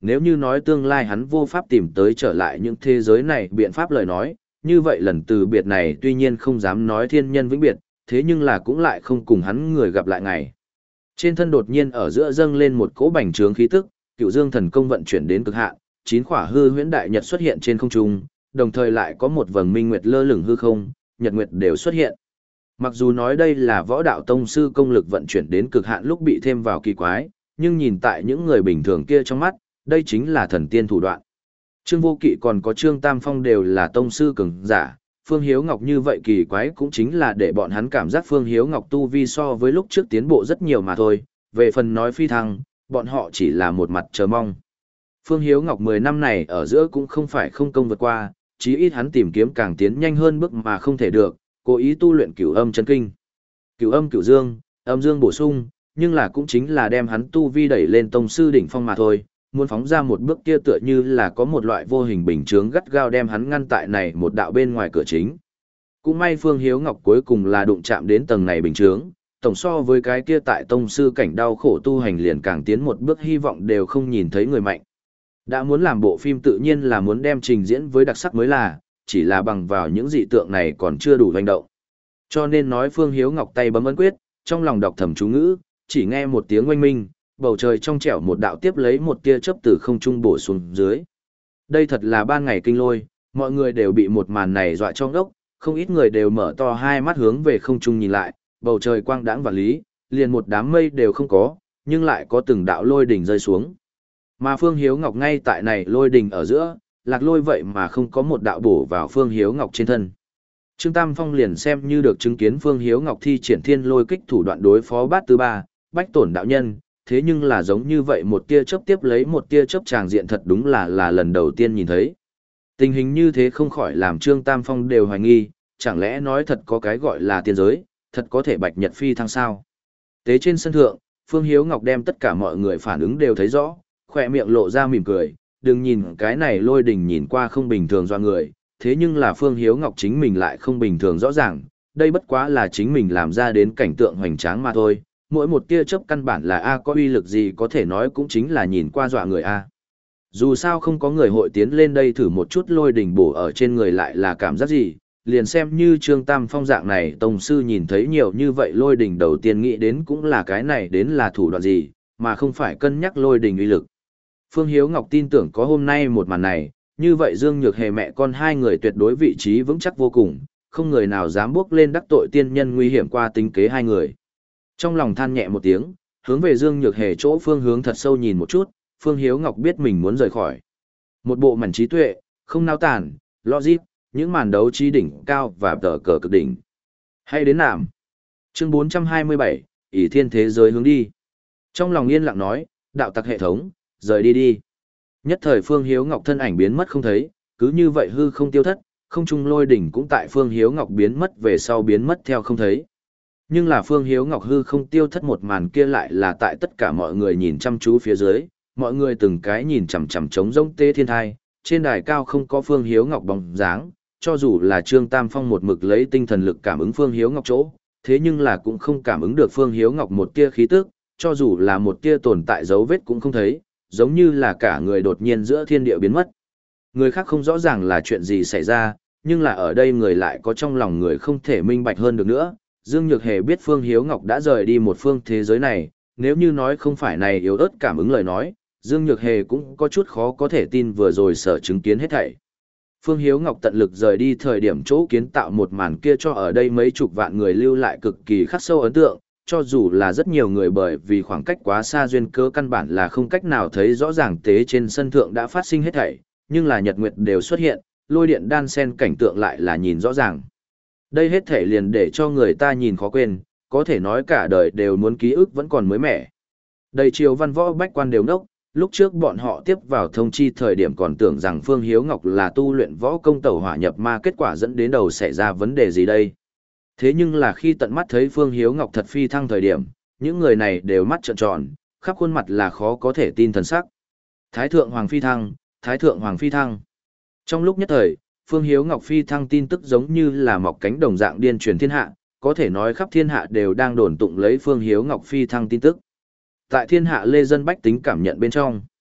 A: nếu như nói tương lai hắn vô pháp tìm tới trở lại những thế giới này biện pháp lời nói, như vậy lần từ biệt này tuy nhiên không dám nói thiên nhân vĩnh biệt, thế nhưng là cũng lại không cùng hắn người gặp lại ngày. Trên thân đột nhiên ở giữa dâng lên một cỗ bành trướng khí tức, Cựu Dương thần công vận chuyển đến cực hạn, chín quả hư huyễn đại nhật xuất hiện trên không trung, đồng thời lại có một vầng minh nguyệt lơ lửng hư không, nhật nguyệt đều xuất hiện. Mặc dù nói đây là võ đạo tông sư công lực vận chuyển đến cực hạn lúc bị thêm vào kỳ quái, nhưng nhìn tại những người bình thường kia trong mắt, đây chính là thần tiên thủ đoạn. Trương Vô Kỵ còn có Trương Tam Phong đều là tông sư cường giả, Phương Hiếu Ngọc như vậy kỳ quái cũng chính là để bọn hắn cảm giác Phương Hiếu Ngọc tu vi so với lúc trước tiến bộ rất nhiều mà thôi, về phần nói phi thăng, bọn họ chỉ là một mặt chờ mong. Phương Hiếu Ngọc mười năm này ở giữa cũng không phải không công vượt qua, chí ít hắn tìm kiếm càng tiến nhanh hơn bước mà không thể được, cố ý tu luyện cửu âm chân kinh. Cửu âm cửu dương, âm dương bổ sung, nhưng là cũng chính là đem hắn tu vi đẩy lên tông sư đỉnh phong mà thôi, muốn phóng ra một bước kia tựa như là có một loại vô hình bình chướng gắt gao đem hắn ngăn tại này một đạo bên ngoài cửa chính. Cũng may Phương Hiếu Ngọc cuối cùng là đụng chạm đến tầng này bình chướng, tổng so với cái kia tại tông sư cảnh đau khổ tu hành liền càng tiến một bước hy vọng đều không nhìn thấy người mạnh. Đã muốn làm bộ phim tự nhiên là muốn đem trình diễn với đặc sắc mới là, chỉ là bằng vào những dị tượng này còn chưa đủ hành động. Cho nên nói Phương Hiếu Ngọc tay bấm ấn quyết, trong lòng đọc thầm chú ngữ, chỉ nghe một tiếng oanh minh, bầu trời trong trẻo một đạo tiếp lấy một tia chớp từ không trung bổ xuống dưới. Đây thật là ban ngày kinh lôi, mọi người đều bị một màn này dọa cho ngốc, không ít người đều mở to hai mắt hướng về không trung nhìn lại, bầu trời quang đãng và lý, liền một đám mây đều không có, nhưng lại có từng đạo lôi đỉnh rơi xuống. Mà Phương Hiếu Ngọc ngay tại này lôi đỉnh ở giữa, lạc lôi vậy mà không có một đạo bổ vào Phương Hiếu Ngọc trên thân. Trương Tam Phong liền xem như được chứng kiến Phương Hiếu Ngọc thi triển thiên lôi kích thủ đoạn đối phó bát thứ ba, bách tổn đạo nhân, thế nhưng là giống như vậy một tia chớp tiếp lấy một tia chớp tràng diện thật đúng là là lần đầu tiên nhìn thấy. Tình hình như thế không khỏi làm Trương Tam Phong đều hoài nghi, chẳng lẽ nói thật có cái gọi là tiên giới, thật có thể bạch nhật phi thăng sao. Tế trên sân thượng, Phương Hiếu Ngọc đem tất cả mọi người phản ứng đều thấy rõ, khỏe miệng lộ ra mỉm cười, đừng nhìn cái này lôi đình nhìn qua không bình thường do người, thế nhưng là Phương Hiếu Ngọc chính mình lại không bình thường rõ ràng, đây bất quá là chính mình làm ra đến cảnh tượng hoành tráng mà thôi, mỗi một tia chớp căn bản là A có uy lực gì có thể nói cũng chính là nhìn qua dọa người A. Dù sao không có người hội tiến lên đây thử một chút lôi đình bổ ở trên người lại là cảm giác gì, liền xem như Trương Tam Phong dạng này tông sư nhìn thấy nhiều như vậy lôi đình đầu tiên nghĩ đến cũng là cái này đến là thủ đoạn gì, mà không phải cân nhắc lôi đình uy lực. Phương Hiếu Ngọc tin tưởng có hôm nay một màn này, như vậy Dương Nhược Hề mẹ con hai người tuyệt đối vị trí vững chắc vô cùng, không người nào dám bước lên đắc tội tiên nhân nguy hiểm qua tính kế hai người. Trong lòng than nhẹ một tiếng, hướng về Dương Nhược Hề chỗ phương hướng thật sâu nhìn một chút, Phương Hiếu Ngọc biết mình muốn rời khỏi. Một bộ mảnh trí tuệ, không nao tản, logic, những màn đấu trí đỉnh cao và tờ cờ cực đỉnh. Hay đến nạm. Chương bốn trăm hai mươi bảy, ỷ thiên thế giới hướng đi. Trong lòng yên lặng nói, đạo tặc hệ thống, rời đi đi. Nhất thời Phương Hiếu Ngọc thân ảnh biến mất không thấy, cứ như vậy hư không tiêu thất, không trung lôi đỉnh cũng tại Phương Hiếu Ngọc biến mất về sau biến mất theo không thấy. Nhưng là Phương Hiếu Ngọc hư không tiêu thất một màn kia lại là tại tất cả mọi người nhìn chăm chú phía dưới, mọi người từng cái nhìn chằm chằm trống rỗng tê thiên thai, trên đài cao không có Phương Hiếu Ngọc bóng dáng, cho dù là Trương Tam Phong một mực lấy tinh thần lực cảm ứng Phương Hiếu Ngọc chỗ, thế nhưng là cũng không cảm ứng được Phương Hiếu Ngọc một tia khí tức, cho dù là một tia tồn tại dấu vết cũng không thấy, giống như là cả người đột nhiên giữa thiên địa biến mất. Người khác không rõ ràng là chuyện gì xảy ra, nhưng là ở đây người lại có trong lòng người không thể minh bạch hơn được nữa. Dương Nhược Hề biết Phương Hiếu Ngọc đã rời đi một phương thế giới này, nếu như nói không phải này yếu ớt cảm ứng lời nói, Dương Nhược Hề cũng có chút khó có thể tin vừa rồi sở chứng kiến hết thảy. Phương Hiếu Ngọc tận lực rời đi thời điểm chỗ kiến tạo một màn kia cho ở đây mấy chục vạn người lưu lại cực kỳ khắc sâu ấn tượng, cho dù là rất nhiều người bởi vì khoảng cách quá xa duyên cớ căn bản là không cách nào thấy rõ ràng tế trên sân thượng đã phát sinh hết thảy, nhưng là nhật nguyệt đều xuất hiện, lôi điện đan sen cảnh tượng lại là nhìn rõ ràng. Đây hết thảy liền để cho người ta nhìn khó quên, có thể nói cả đời đều muốn ký ức vẫn còn mới mẻ. Đầy triều văn võ bách quan đều đốc, lúc trước bọn họ tiếp vào thông chi thời điểm còn tưởng rằng Phương Hiếu Ngọc là tu luyện võ công tẩu hỏa nhập ma, kết quả dẫn đến đầu xảy ra vấn đề gì đây. Thế nhưng là khi tận mắt thấy Phương Hiếu Ngọc thật phi thăng thời điểm, những người này đều mắt trợn tròn, khắp khuôn mặt là khó có thể tin thần sắc. Thái thượng hoàng phi thăng, Thái thượng hoàng phi thăng. Trong lúc nhất thời, Phương Hiếu Ngọc phi thăng tin tức giống như là mọc cánh đồng dạng điên truyền thiên hạ, có thể nói khắp thiên hạ đều đang đồn tụng lấy Phương Hiếu Ngọc phi thăng tin tức. Tại thiên hạ lê dân bách tính cảm nhận bên trong,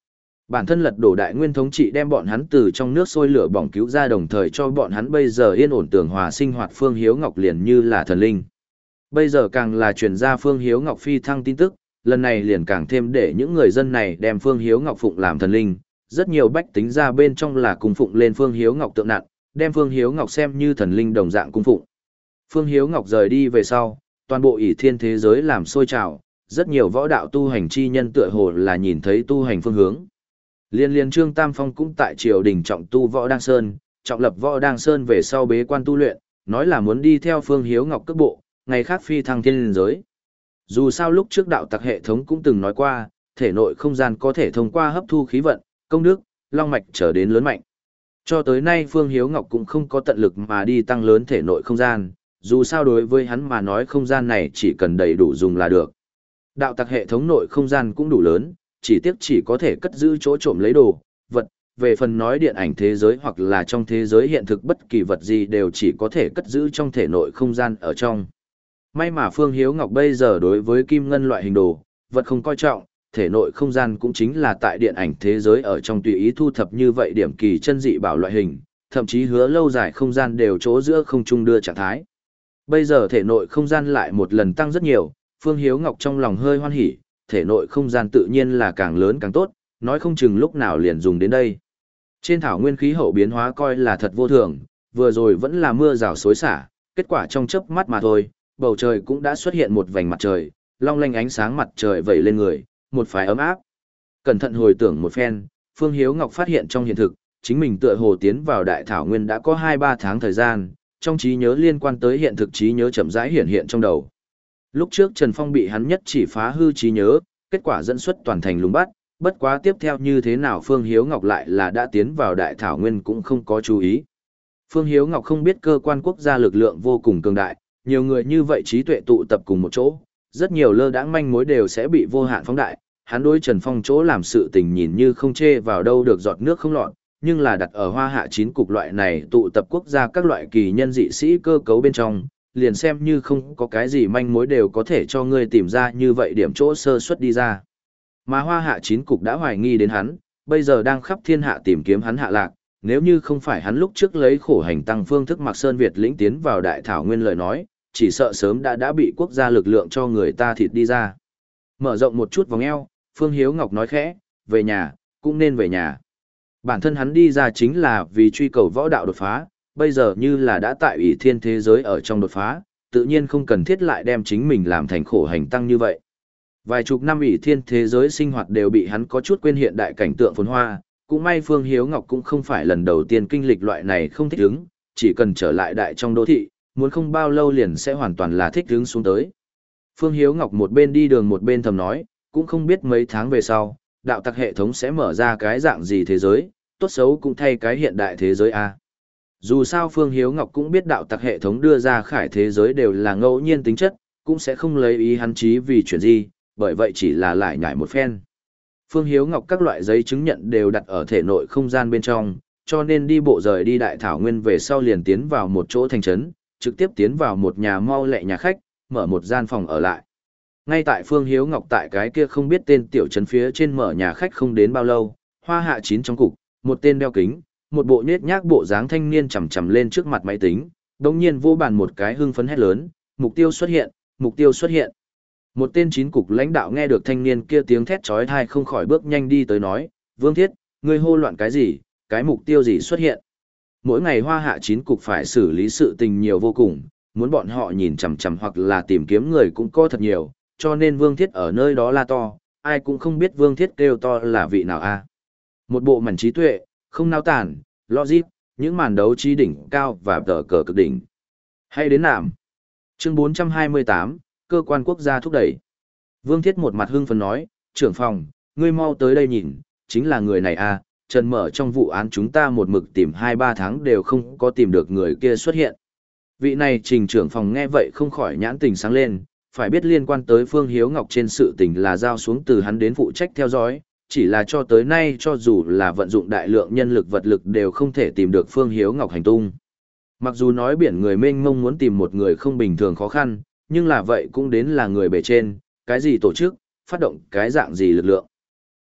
A: Bản thân lật đổ đại nguyên thống trị đem bọn hắn từ trong nước sôi lửa bỏng cứu ra, đồng thời cho bọn hắn bây giờ yên ổn tường hòa sinh hoạt. Phương Hiếu Ngọc liền như là thần linh. Bây giờ càng là truyền ra Phương Hiếu Ngọc phi thăng tin tức, lần này liền càng thêm để những người dân này đem Phương Hiếu Ngọc phụng làm thần linh. Rất nhiều bách tính ra bên trong là cung phụng lên Phương Hiếu Ngọc tượng nặng, đem Phương Hiếu Ngọc xem như thần linh đồng dạng cung phụng. Phương Hiếu Ngọc rời đi về sau, toàn bộ ỷ thiên thế giới làm sôi trào, rất nhiều võ đạo tu hành chi nhân tựa hồ là nhìn thấy tu hành phương hướng. Liên liên Trương Tam Phong cũng tại triều đình trọng tu Võ Đăng Sơn, trọng lập Võ Đăng Sơn về sau bế quan tu luyện, nói là muốn đi theo Phương Hiếu Ngọc cước bộ, ngày khác phi thăng thiên liên giới. Dù sao lúc trước đạo tặc hệ thống cũng từng nói qua, thể nội không gian có thể thông qua hấp thu khí vận, công đức, long mạch trở đến lớn mạnh. Cho tới nay Phương Hiếu Ngọc cũng không có tận lực mà đi tăng lớn thể nội không gian, dù sao đối với hắn mà nói không gian này chỉ cần đầy đủ dùng là được. Đạo tặc hệ thống nội không gian cũng đủ lớn, chỉ tiếc chỉ có thể cất giữ chỗ trộm lấy đồ, vật, về phần nói điện ảnh thế giới hoặc là trong thế giới hiện thực bất kỳ vật gì đều chỉ có thể cất giữ trong thể nội không gian ở trong. May mà Phương Hiếu Ngọc bây giờ đối với kim ngân loại hình đồ, vật không coi trọng, thể nội không gian cũng chính là tại điện ảnh thế giới ở trong tùy ý thu thập như vậy điểm kỳ chân dị bảo loại hình, thậm chí hứa lâu dài không gian đều chỗ giữa không trung đưa trạng thái. Bây giờ thể nội không gian lại một lần tăng rất nhiều, Phương Hiếu Ngọc trong lòng hơi hoan hỉ, thể nội không gian tự nhiên là càng lớn càng tốt, nói không chừng lúc nào liền dùng đến đây. Trên thảo nguyên khí hậu biến hóa coi là thật vô thường, vừa rồi vẫn là mưa rào xối xả, kết quả trong chớp mắt mà thôi, bầu trời cũng đã xuất hiện một vành mặt trời, long lanh ánh sáng mặt trời vẩy lên người, một phái ấm áp. Cẩn thận hồi tưởng một phen, Phương Hiếu Ngọc phát hiện trong hiện thực, chính mình tựa hồ tiến vào đại thảo nguyên đã có hai ba tháng thời gian, trong trí nhớ liên quan tới hiện thực trí nhớ chậm rãi hiện hiện trong đầu. Lúc trước Trần Phong bị hắn nhất chỉ phá hư trí nhớ, kết quả dẫn xuất toàn thành lùng bắt, bất quá tiếp theo như thế nào Phương Hiếu Ngọc lại là đã tiến vào đại thảo nguyên cũng không có chú ý. Phương Hiếu Ngọc không biết cơ quan quốc gia lực lượng vô cùng cường đại, nhiều người như vậy trí tuệ tụ tập cùng một chỗ, rất nhiều lơ đãng manh mối đều sẽ bị vô hạn phóng đại. Hắn đối Trần Phong chỗ làm sự tình nhìn như không chê vào đâu được giọt nước không lọt, nhưng là đặt ở hoa hạ chín cục loại này tụ tập quốc gia các loại kỳ nhân dị sĩ cơ cấu bên trong, liền xem như không có cái gì manh mối đều có thể cho ngươi tìm ra như vậy điểm chỗ sơ suất đi ra. Mà hoa hạ chín cục đã hoài nghi đến hắn, bây giờ đang khắp thiên hạ tìm kiếm hắn hạ lạc, nếu như không phải hắn lúc trước lấy khổ hành tăng phương thức Mạc Sơn Việt lĩnh tiến vào đại thảo nguyên lời nói, chỉ sợ sớm đã đã bị quốc gia lực lượng cho người ta thịt đi ra. Mở rộng một chút vòng eo, Phương Hiếu Ngọc nói khẽ, về nhà, cũng nên về nhà. Bản thân hắn đi ra chính là vì truy cầu võ đạo đột phá, bây giờ như là đã tại ỷ thiên thế giới ở trong đột phá, tự nhiên không cần thiết lại đem chính mình làm thành khổ hành tăng như vậy. Vài chục năm ỷ thiên thế giới sinh hoạt đều bị hắn có chút quên hiện đại cảnh tượng phồn hoa, cũng may Phương Hiếu Ngọc cũng không phải lần đầu tiên kinh lịch loại này không thích ứng, chỉ cần trở lại đại trong đô thị, muốn không bao lâu liền sẽ hoàn toàn là thích ứng xuống tới. Phương Hiếu Ngọc một bên đi đường một bên thầm nói, cũng không biết mấy tháng về sau, đạo tặc hệ thống sẽ mở ra cái dạng gì thế giới, tốt xấu cũng thay cái hiện đại thế giới a. Dù sao Phương Hiếu Ngọc cũng biết đạo tặc hệ thống đưa ra khải thế giới đều là ngẫu nhiên tính chất, cũng sẽ không lấy ý hắn chí vì chuyện gì, bởi vậy chỉ là lại nhảy một phen. Phương Hiếu Ngọc các loại giấy chứng nhận đều đặt ở thể nội không gian bên trong, cho nên đi bộ rời đi đại thảo nguyên về sau liền tiến vào một chỗ thành trấn, trực tiếp tiến vào một nhà mau lẹ nhà khách, mở một gian phòng ở lại. Ngay tại Phương Hiếu Ngọc tại cái kia không biết tên tiểu trấn phía trên mở nhà khách không đến bao lâu, hoa hạ chín trong cục, một tên đeo kính, một bộ nhết nhác bộ dáng thanh niên chầm chầm lên trước mặt máy tính, đồng nhiên vô bàn một cái hưng phấn hét lớn, mục tiêu xuất hiện, mục tiêu xuất hiện. Một tên chín cục lãnh đạo nghe được thanh niên kia tiếng thét chói tai không khỏi bước nhanh đi tới nói, Vương Thiết, ngươi hô loạn cái gì, cái mục tiêu gì xuất hiện. Mỗi ngày hoa hạ chín cục phải xử lý sự tình nhiều vô cùng, muốn bọn họ nhìn chằm chằm hoặc là tìm kiếm người cũng có thật nhiều, cho nên Vương Thiết ở nơi đó la to, ai cũng không biết Vương Thiết kêu to là vị nào a. Một bộ mảnh trí tuệ, không nao tản, logic, những màn đấu trí đỉnh cao và tờ cờ cực đỉnh. Hay đến nạm. Chương bốn trăm hai mươi tám, cơ quan quốc gia thúc đẩy. Vương Thiết một mặt hưng phấn nói, trưởng phòng, ngươi mau tới đây nhìn, chính là người này a. Trần Mở trong vụ án chúng ta một mực tìm hai ba tháng đều không có tìm được người kia xuất hiện. Vị này trình trưởng phòng nghe vậy không khỏi nhãn tình sáng lên, phải biết liên quan tới Phương Hiếu Ngọc trên sự tình là giao xuống từ hắn đến phụ trách theo dõi, chỉ là cho tới nay cho dù là vận dụng đại lượng nhân lực vật lực đều không thể tìm được Phương Hiếu Ngọc hành tung. Mặc dù nói biển người mênh mông muốn tìm một người không bình thường khó khăn, nhưng là vậy cũng đến là người bề trên, cái gì tổ chức, phát động cái dạng gì lực lượng.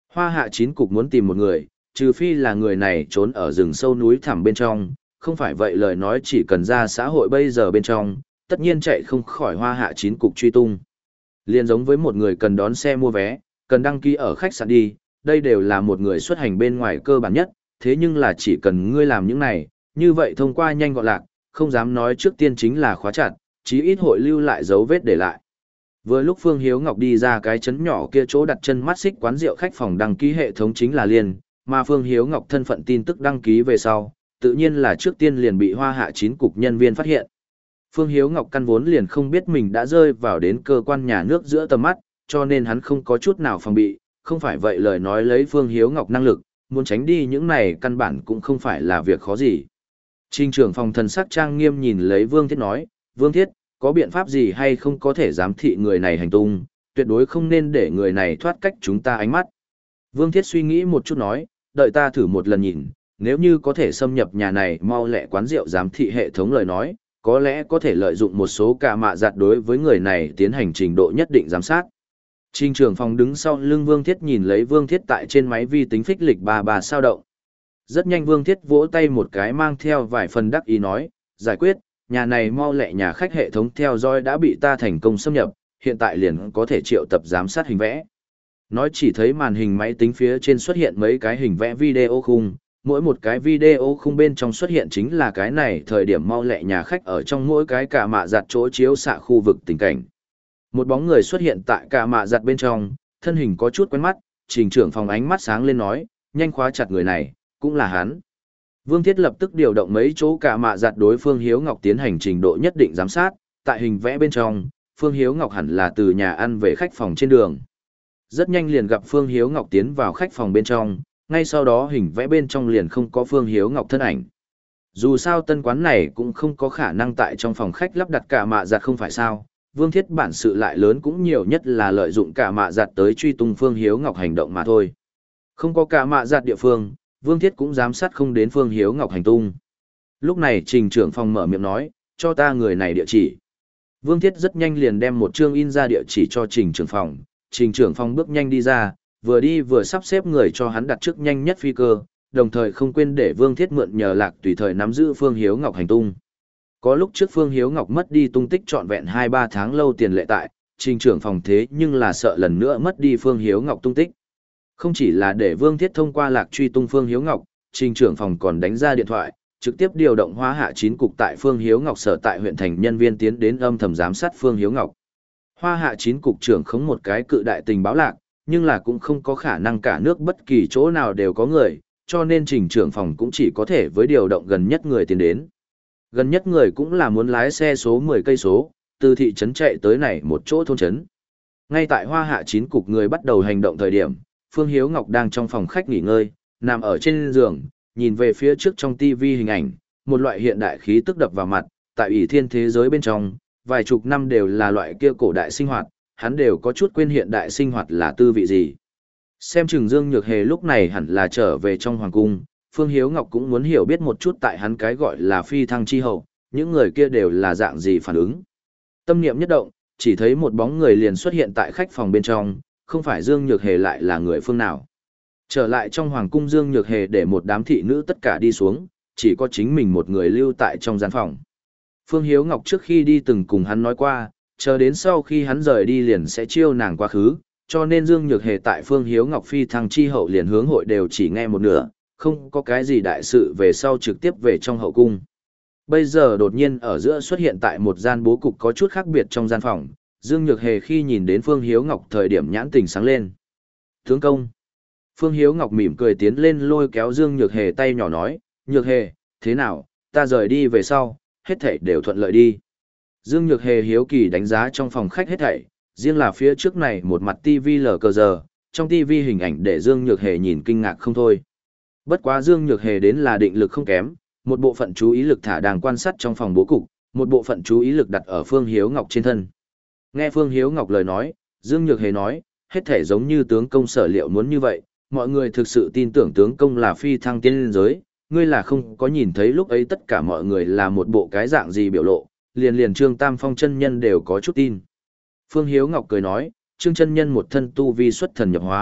A: Hoa hạ chín cục muốn tìm một người, trừ phi là người này trốn ở rừng sâu núi thẳm bên trong, không phải vậy lời nói chỉ cần ra xã hội bây giờ bên trong, tất nhiên chạy không khỏi hoa hạ chín cục truy tung. Liên giống với một người cần đón xe mua vé, cần đăng ký ở khách sạn đi, đây đều là một người xuất hành bên ngoài cơ bản nhất, thế nhưng là chỉ cần ngươi làm những này, như vậy thông qua nhanh gọn lạc, không dám nói trước tiên chính là khóa chặt, chí ít hội lưu lại dấu vết để lại. Vừa lúc Phương Hiếu Ngọc đi ra cái chấn nhỏ kia chỗ đặt chân mắt xích quán rượu khách phòng đăng ký hệ thống chính là Liên, mà Phương Hiếu Ngọc thân phận tin tức đăng ký về sau, tự nhiên là trước tiên liền bị hoa hạ chín cục nhân viên phát hiện. Phương Hiếu Ngọc căn vốn liền không biết mình đã rơi vào đến cơ quan nhà nước giữa tầm mắt, cho nên hắn không có chút nào phòng bị, không phải vậy lời nói lấy Phương Hiếu Ngọc năng lực, muốn tránh đi những này căn bản cũng không phải là việc khó gì. Trình trưởng phòng thần sắc trang nghiêm nhìn lấy Vương Thiết nói, Vương Thiết, có biện pháp gì hay không có thể giám thị người này hành tung, tuyệt đối không nên để người này thoát cách chúng ta ánh mắt. Vương Thiết suy nghĩ một chút nói, đợi ta thử một lần nhìn, nếu như có thể xâm nhập nhà này mau lẹ quán rượu giám thị hệ thống lời nói, có lẽ có thể lợi dụng một số cả mạ giặt đối với người này tiến hành trình độ nhất định giám sát. Trình trưởng phòng đứng sau lưng Vương Thiết nhìn lấy Vương Thiết tại trên máy vi tính phích lịch ba ba sao động. Rất nhanh Vương Thiết vỗ tay một cái mang theo vài phần đắc ý nói, giải quyết, nhà này mau lẹ nhà khách hệ thống theo dõi đã bị ta thành công xâm nhập, hiện tại liền có thể triệu tập giám sát hình vẽ. Nói chỉ thấy màn hình máy tính phía trên xuất hiện mấy cái hình vẽ video khung, mỗi một cái video khung bên trong xuất hiện chính là cái này thời điểm mau lẹ nhà khách ở trong mỗi cái cả mạ giặt chỗ chiếu xạ khu vực tình cảnh. Một bóng người xuất hiện tại cả mạ giặt bên trong, thân hình có chút quen mắt, trình trưởng phòng ánh mắt sáng lên nói, nhanh khóa chặt người này, cũng là hắn. Vương Thiết lập tức điều động mấy chỗ cả mạ giặt đối Phương Hiếu Ngọc tiến hành trình độ nhất định giám sát, tại hình vẽ bên trong, Phương Hiếu Ngọc hẳn là từ nhà ăn về khách phòng trên đường. Rất nhanh liền gặp Phương Hiếu Ngọc tiến vào khách phòng bên trong, ngay sau đó hình vẽ bên trong liền không có Phương Hiếu Ngọc thân ảnh. Dù sao tân quán này cũng không có khả năng tại trong phòng khách lắp đặt cả mạ giặt không phải sao, Vương Thiết bản sự lại lớn cũng nhiều nhất là lợi dụng cả mạ giặt tới truy tung Phương Hiếu Ngọc hành động mà thôi. Không có cả mạ giặt địa phương, Vương Thiết cũng giám sát không đến Phương Hiếu Ngọc hành tung. Lúc này trình trưởng phòng mở miệng nói, cho ta người này địa chỉ. Vương Thiết rất nhanh liền đem một chương in ra địa chỉ cho trình trưởng phòng, trình trưởng phòng bước nhanh đi ra, vừa đi vừa sắp xếp người cho hắn đặt trước nhanh nhất phi cơ, đồng thời không quên để Vương Thiết mượn nhờ lạc tùy thời nắm giữ Phương Hiếu Ngọc hành tung. Có lúc trước Phương Hiếu Ngọc mất đi tung tích trọn vẹn hai ba tháng lâu tiền lệ tại, trình trưởng phòng thế nhưng là sợ lần nữa mất đi Phương Hiếu Ngọc tung tích. Không chỉ là để Vương Thiết thông qua lạc truy tung Phương Hiếu Ngọc, trình trưởng phòng còn đánh ra điện thoại, trực tiếp điều động Hoa hạ chín cục tại Phương Hiếu Ngọc sở tại huyện thành nhân viên tiến đến âm thầm giám sát Phương Hiếu Ngọc. Hoa hạ chín cục trưởng khống một cái cự đại tình báo lạc, nhưng là cũng không có khả năng cả nước bất kỳ chỗ nào đều có người, cho nên trình trưởng phòng cũng chỉ có thể với điều động gần nhất người tiến đến. Gần nhất người cũng là muốn lái xe số mười cây số, từ thị trấn chạy tới này một chỗ thôn trấn. Ngay tại Hoa hạ chín cục người bắt đầu hành động thời điểm, Phương Hiếu Ngọc đang trong phòng khách nghỉ ngơi, nằm ở trên giường, nhìn về phía trước trong tivi hình ảnh, một loại hiện đại khí tức đập vào mặt, tại ủy thiên thế giới bên trong, vài chục năm đều là loại kia cổ đại sinh hoạt, hắn đều có chút quên hiện đại sinh hoạt là tư vị gì. Xem chừng Dương Nhược Hề lúc này hẳn là trở về trong hoàng cung, Phương Hiếu Ngọc cũng muốn hiểu biết một chút tại hắn cái gọi là phi thăng chi hậu, những người kia đều là dạng gì phản ứng. Tâm niệm nhất động, chỉ thấy một bóng người liền xuất hiện tại khách phòng bên trong, không phải Dương Nhược Hề lại là người phương nào. Trở lại trong hoàng cung Dương Nhược Hề để một đám thị nữ tất cả đi xuống, chỉ có chính mình một người lưu tại trong gian phòng. Phương Hiếu Ngọc trước khi đi từng cùng hắn nói qua, chờ đến sau khi hắn rời đi liền sẽ chiêu nàng quá khứ, cho nên Dương Nhược Hề tại Phương Hiếu Ngọc phi thăng chi hậu liền hướng hội đều chỉ nghe một nửa, không có cái gì đại sự về sau trực tiếp về trong hậu cung. Bây giờ đột nhiên ở giữa xuất hiện tại một gian bố cục có chút khác biệt trong gian phòng, Dương Nhược Hề khi nhìn đến Phương Hiếu Ngọc thời điểm nhãn tình sáng lên. Tướng công. Phương Hiếu Ngọc mỉm cười tiến lên lôi kéo Dương Nhược Hề tay nhỏ nói, Nhược Hề, thế nào, ta rời đi về sau, hết thảy đều thuận lợi đi. Dương Nhược Hề hiếu kỳ đánh giá trong phòng khách hết thảy, riêng là phía trước này một mặt tivi lờ cờ giờ, trong tivi hình ảnh để Dương Nhược Hề nhìn kinh ngạc không thôi. Bất quá Dương Nhược Hề đến là định lực không kém, một bộ phận chú ý lực thả đang quan sát trong phòng bố cục, một bộ phận chú ý lực đặt ở Phương Hiếu Ngọc trên thân. Nghe Phương Hiếu Ngọc lời nói, Dương Nhược Hề nói, hết thể giống như tướng công sở liệu muốn như vậy, mọi người thực sự tin tưởng tướng công là phi thăng tiên linh giới, ngươi là không có nhìn thấy lúc ấy tất cả mọi người là một bộ cái dạng gì biểu lộ, liền liền Trương Tam Phong chân nhân đều có chút tin. Phương Hiếu Ngọc cười nói, Trương chân nhân một thân tu vi xuất thần nhập hóa,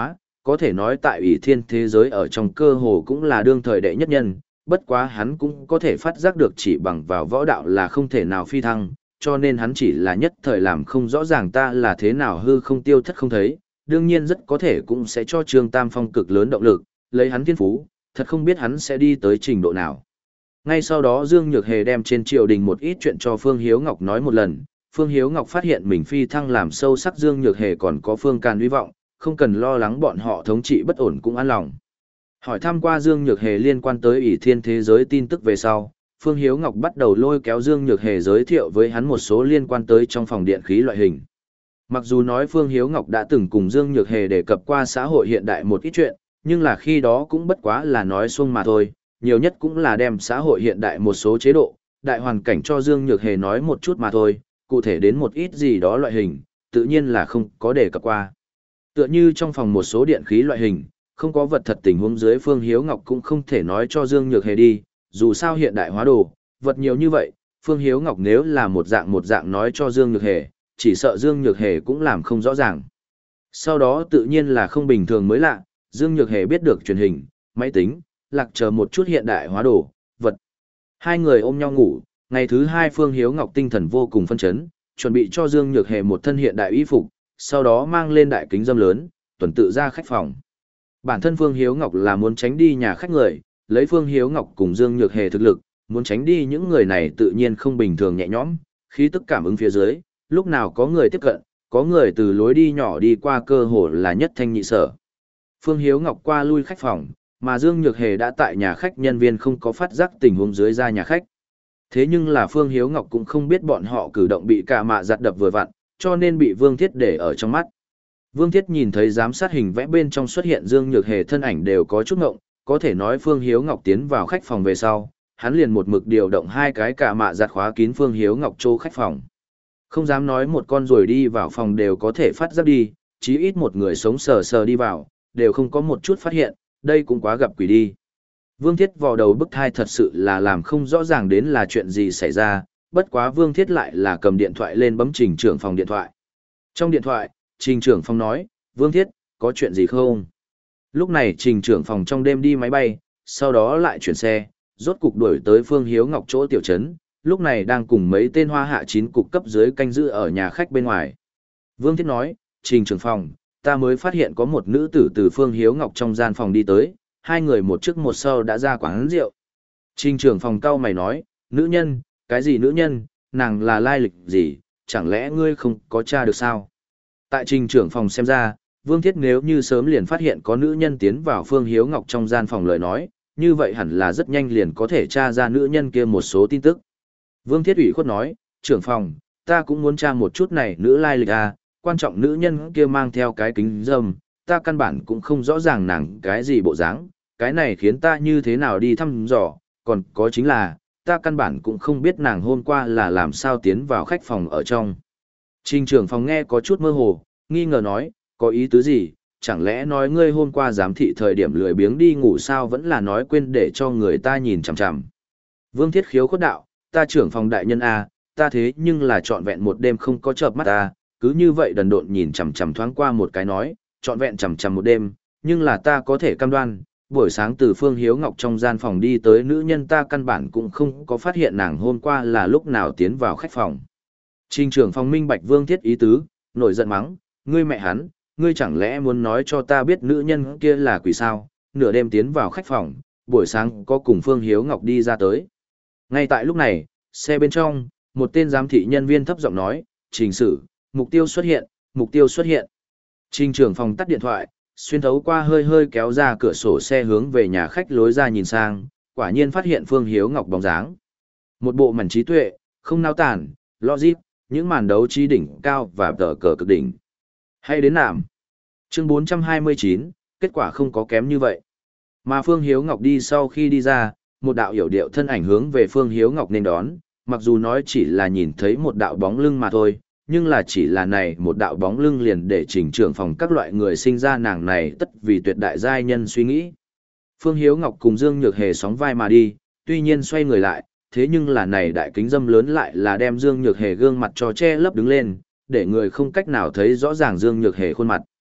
A: có thể nói tại ủy thiên thế giới ở trong cơ hồ cũng là đương thời đệ nhất nhân, bất quá hắn cũng có thể phát giác được chỉ bằng vào võ đạo là không thể nào phi thăng, cho nên hắn chỉ là nhất thời làm không rõ ràng ta là thế nào hư không tiêu thất không thấy, đương nhiên rất có thể cũng sẽ cho Trương Tam Phong cực lớn động lực, lấy hắn thiên phú, thật không biết hắn sẽ đi tới trình độ nào. Ngay sau đó Dương Nhược Hề đem trên triều đình một ít chuyện cho Phương Hiếu Ngọc nói một lần, Phương Hiếu Ngọc phát hiện mình phi thăng làm sâu sắc Dương Nhược Hề còn có Phương Càn hy vọng, không cần lo lắng bọn họ thống trị bất ổn cũng an lòng. Hỏi thăm qua Dương Nhược Hề liên quan tới ỷ thiên thế giới tin tức về sau, Phương Hiếu Ngọc bắt đầu lôi kéo Dương Nhược Hề giới thiệu với hắn một số liên quan tới trong phòng điện khí loại hình. Mặc dù nói Phương Hiếu Ngọc đã từng cùng Dương Nhược Hề đề cập qua xã hội hiện đại một ít chuyện, nhưng là khi đó cũng bất quá là nói xuông mà thôi, nhiều nhất cũng là đem xã hội hiện đại một số chế độ, đại hoàn cảnh cho Dương Nhược Hề nói một chút mà thôi, cụ thể đến một ít gì đó loại hình, tự nhiên là không có đề cập qua. Tựa như trong phòng một số điện khí loại hình, không có vật thật tình huống dưới Phương Hiếu Ngọc cũng không thể nói cho Dương Nhược Hề đi, dù sao hiện đại hóa đồ, vật nhiều như vậy, Phương Hiếu Ngọc nếu là một dạng một dạng nói cho Dương Nhược Hề, chỉ sợ Dương Nhược Hề cũng làm không rõ ràng. Sau đó tự nhiên là không bình thường mới lạ, Dương Nhược Hề biết được truyền hình, máy tính, lạc chờ một chút hiện đại hóa đồ, vật. Hai người ôm nhau ngủ, ngày thứ hai Phương Hiếu Ngọc tinh thần vô cùng phân chấn, chuẩn bị cho Dương Nhược Hề một thân hiện đại y phục, sau đó mang lên đại kính dâm lớn, tuần tự ra khách phòng. Bản thân Phương Hiếu Ngọc là muốn tránh đi nhà khách người, lấy Phương Hiếu Ngọc cùng Dương Nhược Hề thực lực, muốn tránh đi những người này tự nhiên không bình thường nhẹ nhõm, khí tức cảm ứng phía dưới, lúc nào có người tiếp cận, có người từ lối đi nhỏ đi qua cơ hồ là nhất thanh nhị sở. Phương Hiếu Ngọc qua lui khách phòng, mà Dương Nhược Hề đã tại nhà khách nhân viên không có phát giác tình huống dưới ra nhà khách. Thế nhưng là Phương Hiếu Ngọc cũng không biết bọn họ cử động bị cả mạ giặt đập vừa vặn, cho nên bị Vương Thiết để ở trong mắt. Vương Thiết nhìn thấy giám sát hình vẽ bên trong xuất hiện Dương Nhược Hề thân ảnh đều có chút ngộng, có thể nói Phương Hiếu Ngọc tiến vào khách phòng về sau, hắn liền một mực điều động hai cái cả mạ giặt khóa kín Phương Hiếu Ngọc chỗ khách phòng. Không dám nói một con ruồi đi vào phòng đều có thể phát giác đi, chí ít một người sống sờ sờ đi vào, đều không có một chút phát hiện, đây cũng quá gặp quỷ đi. Vương Thiết vò đầu bức thai thật sự là làm không rõ ràng đến là chuyện gì xảy ra, bất quá Vương Thiết lại là cầm điện thoại lên bấm trình trưởng phòng điện thoại. Trong điện thoại, trình trưởng phòng nói, Vương Thiết, có chuyện gì không? Lúc này trình trưởng phòng trong đêm đi máy bay, sau đó lại chuyển xe, rốt cục đuổi tới Phương Hiếu Ngọc chỗ tiểu trấn, lúc này đang cùng mấy tên hoa hạ chín cục cấp dưới canh giữ ở nhà khách bên ngoài. Vương Thiết nói, trình trưởng phòng, ta mới phát hiện có một nữ tử từ Phương Hiếu Ngọc trong gian phòng đi tới, hai người một trước một sau đã ra quán rượu. Trình trưởng phòng cau mày nói, nữ nhân, cái gì nữ nhân, nàng là lai lịch gì, chẳng lẽ ngươi không có tra được sao? Tại trình trưởng phòng xem ra, Vương Thiết nếu như sớm liền phát hiện có nữ nhân tiến vào Phương Hiếu Ngọc trong gian phòng lời nói, như vậy hẳn là rất nhanh liền có thể tra ra nữ nhân kia một số tin tức. Vương Thiết ủy khuất nói, trưởng phòng, ta cũng muốn tra một chút này nữ lai lịch à, quan trọng nữ nhân kia mang theo cái kính dâm, ta căn bản cũng không rõ ràng nàng cái gì bộ dáng, cái này khiến ta như thế nào đi thăm dò, còn có chính là, ta căn bản cũng không biết nàng hôm qua là làm sao tiến vào khách phòng ở trong. Trình trưởng phòng nghe có chút mơ hồ, nghi ngờ nói, có ý tứ gì, chẳng lẽ nói ngươi hôm qua giám thị thời điểm lười biếng đi ngủ sao vẫn là nói quên để cho người ta nhìn chằm chằm. Vương Thiết khiếu khuất đạo, ta trưởng phòng đại nhân A, ta thế nhưng là trọn vẹn một đêm không có chợp mắt ta, cứ như vậy đần độn nhìn chằm chằm thoáng qua một cái nói, trọn vẹn chằm chằm một đêm, nhưng là ta có thể cam đoan, buổi sáng từ Phương Hiếu Ngọc trong gian phòng đi tới nữ nhân ta căn bản cũng không có phát hiện nàng hôm qua là lúc nào tiến vào khách phòng. Trình trưởng phòng minh bạch Vương Thiết ý tứ, nổi giận mắng, ngươi mẹ hắn, ngươi chẳng lẽ muốn nói cho ta biết nữ nhân kia là quỷ sao, nửa đêm tiến vào khách phòng, buổi sáng có cùng Phương Hiếu Ngọc đi ra tới. Ngay tại lúc này, xe bên trong, một tên giám thị nhân viên thấp giọng nói, trình sử, mục tiêu xuất hiện, mục tiêu xuất hiện. Trình trưởng phòng tắt điện thoại, xuyên thấu qua hơi hơi kéo ra cửa sổ xe hướng về nhà khách lối ra nhìn sang, quả nhiên phát hiện Phương Hiếu Ngọc bóng dáng. Một bộ mảnh trí tuệ, không nao tản, logic, những màn đấu trí đỉnh cao và tờ cờ cực đỉnh. Hay đến nạm. Chương bốn trăm hai mươi chín, kết quả không có kém như vậy. Mà Phương Hiếu Ngọc đi sau khi đi ra, một đạo hiểu điệu thân ảnh hướng về Phương Hiếu Ngọc nên đón, mặc dù nói chỉ là nhìn thấy một đạo bóng lưng mà thôi, nhưng là chỉ là này một đạo bóng lưng liền để chỉnh trưởng phòng các loại người sinh ra nàng này tất vì tuyệt đại giai nhân suy nghĩ. Phương Hiếu Ngọc cùng Dương Nhược Hề sóng vai mà đi, tuy nhiên xoay người lại, thế nhưng là này đại kính dâm lớn lại là đem Dương Nhược Hề gương mặt cho che lấp đứng lên, để người không cách nào thấy rõ ràng Dương Nhược Hề khuôn mặt.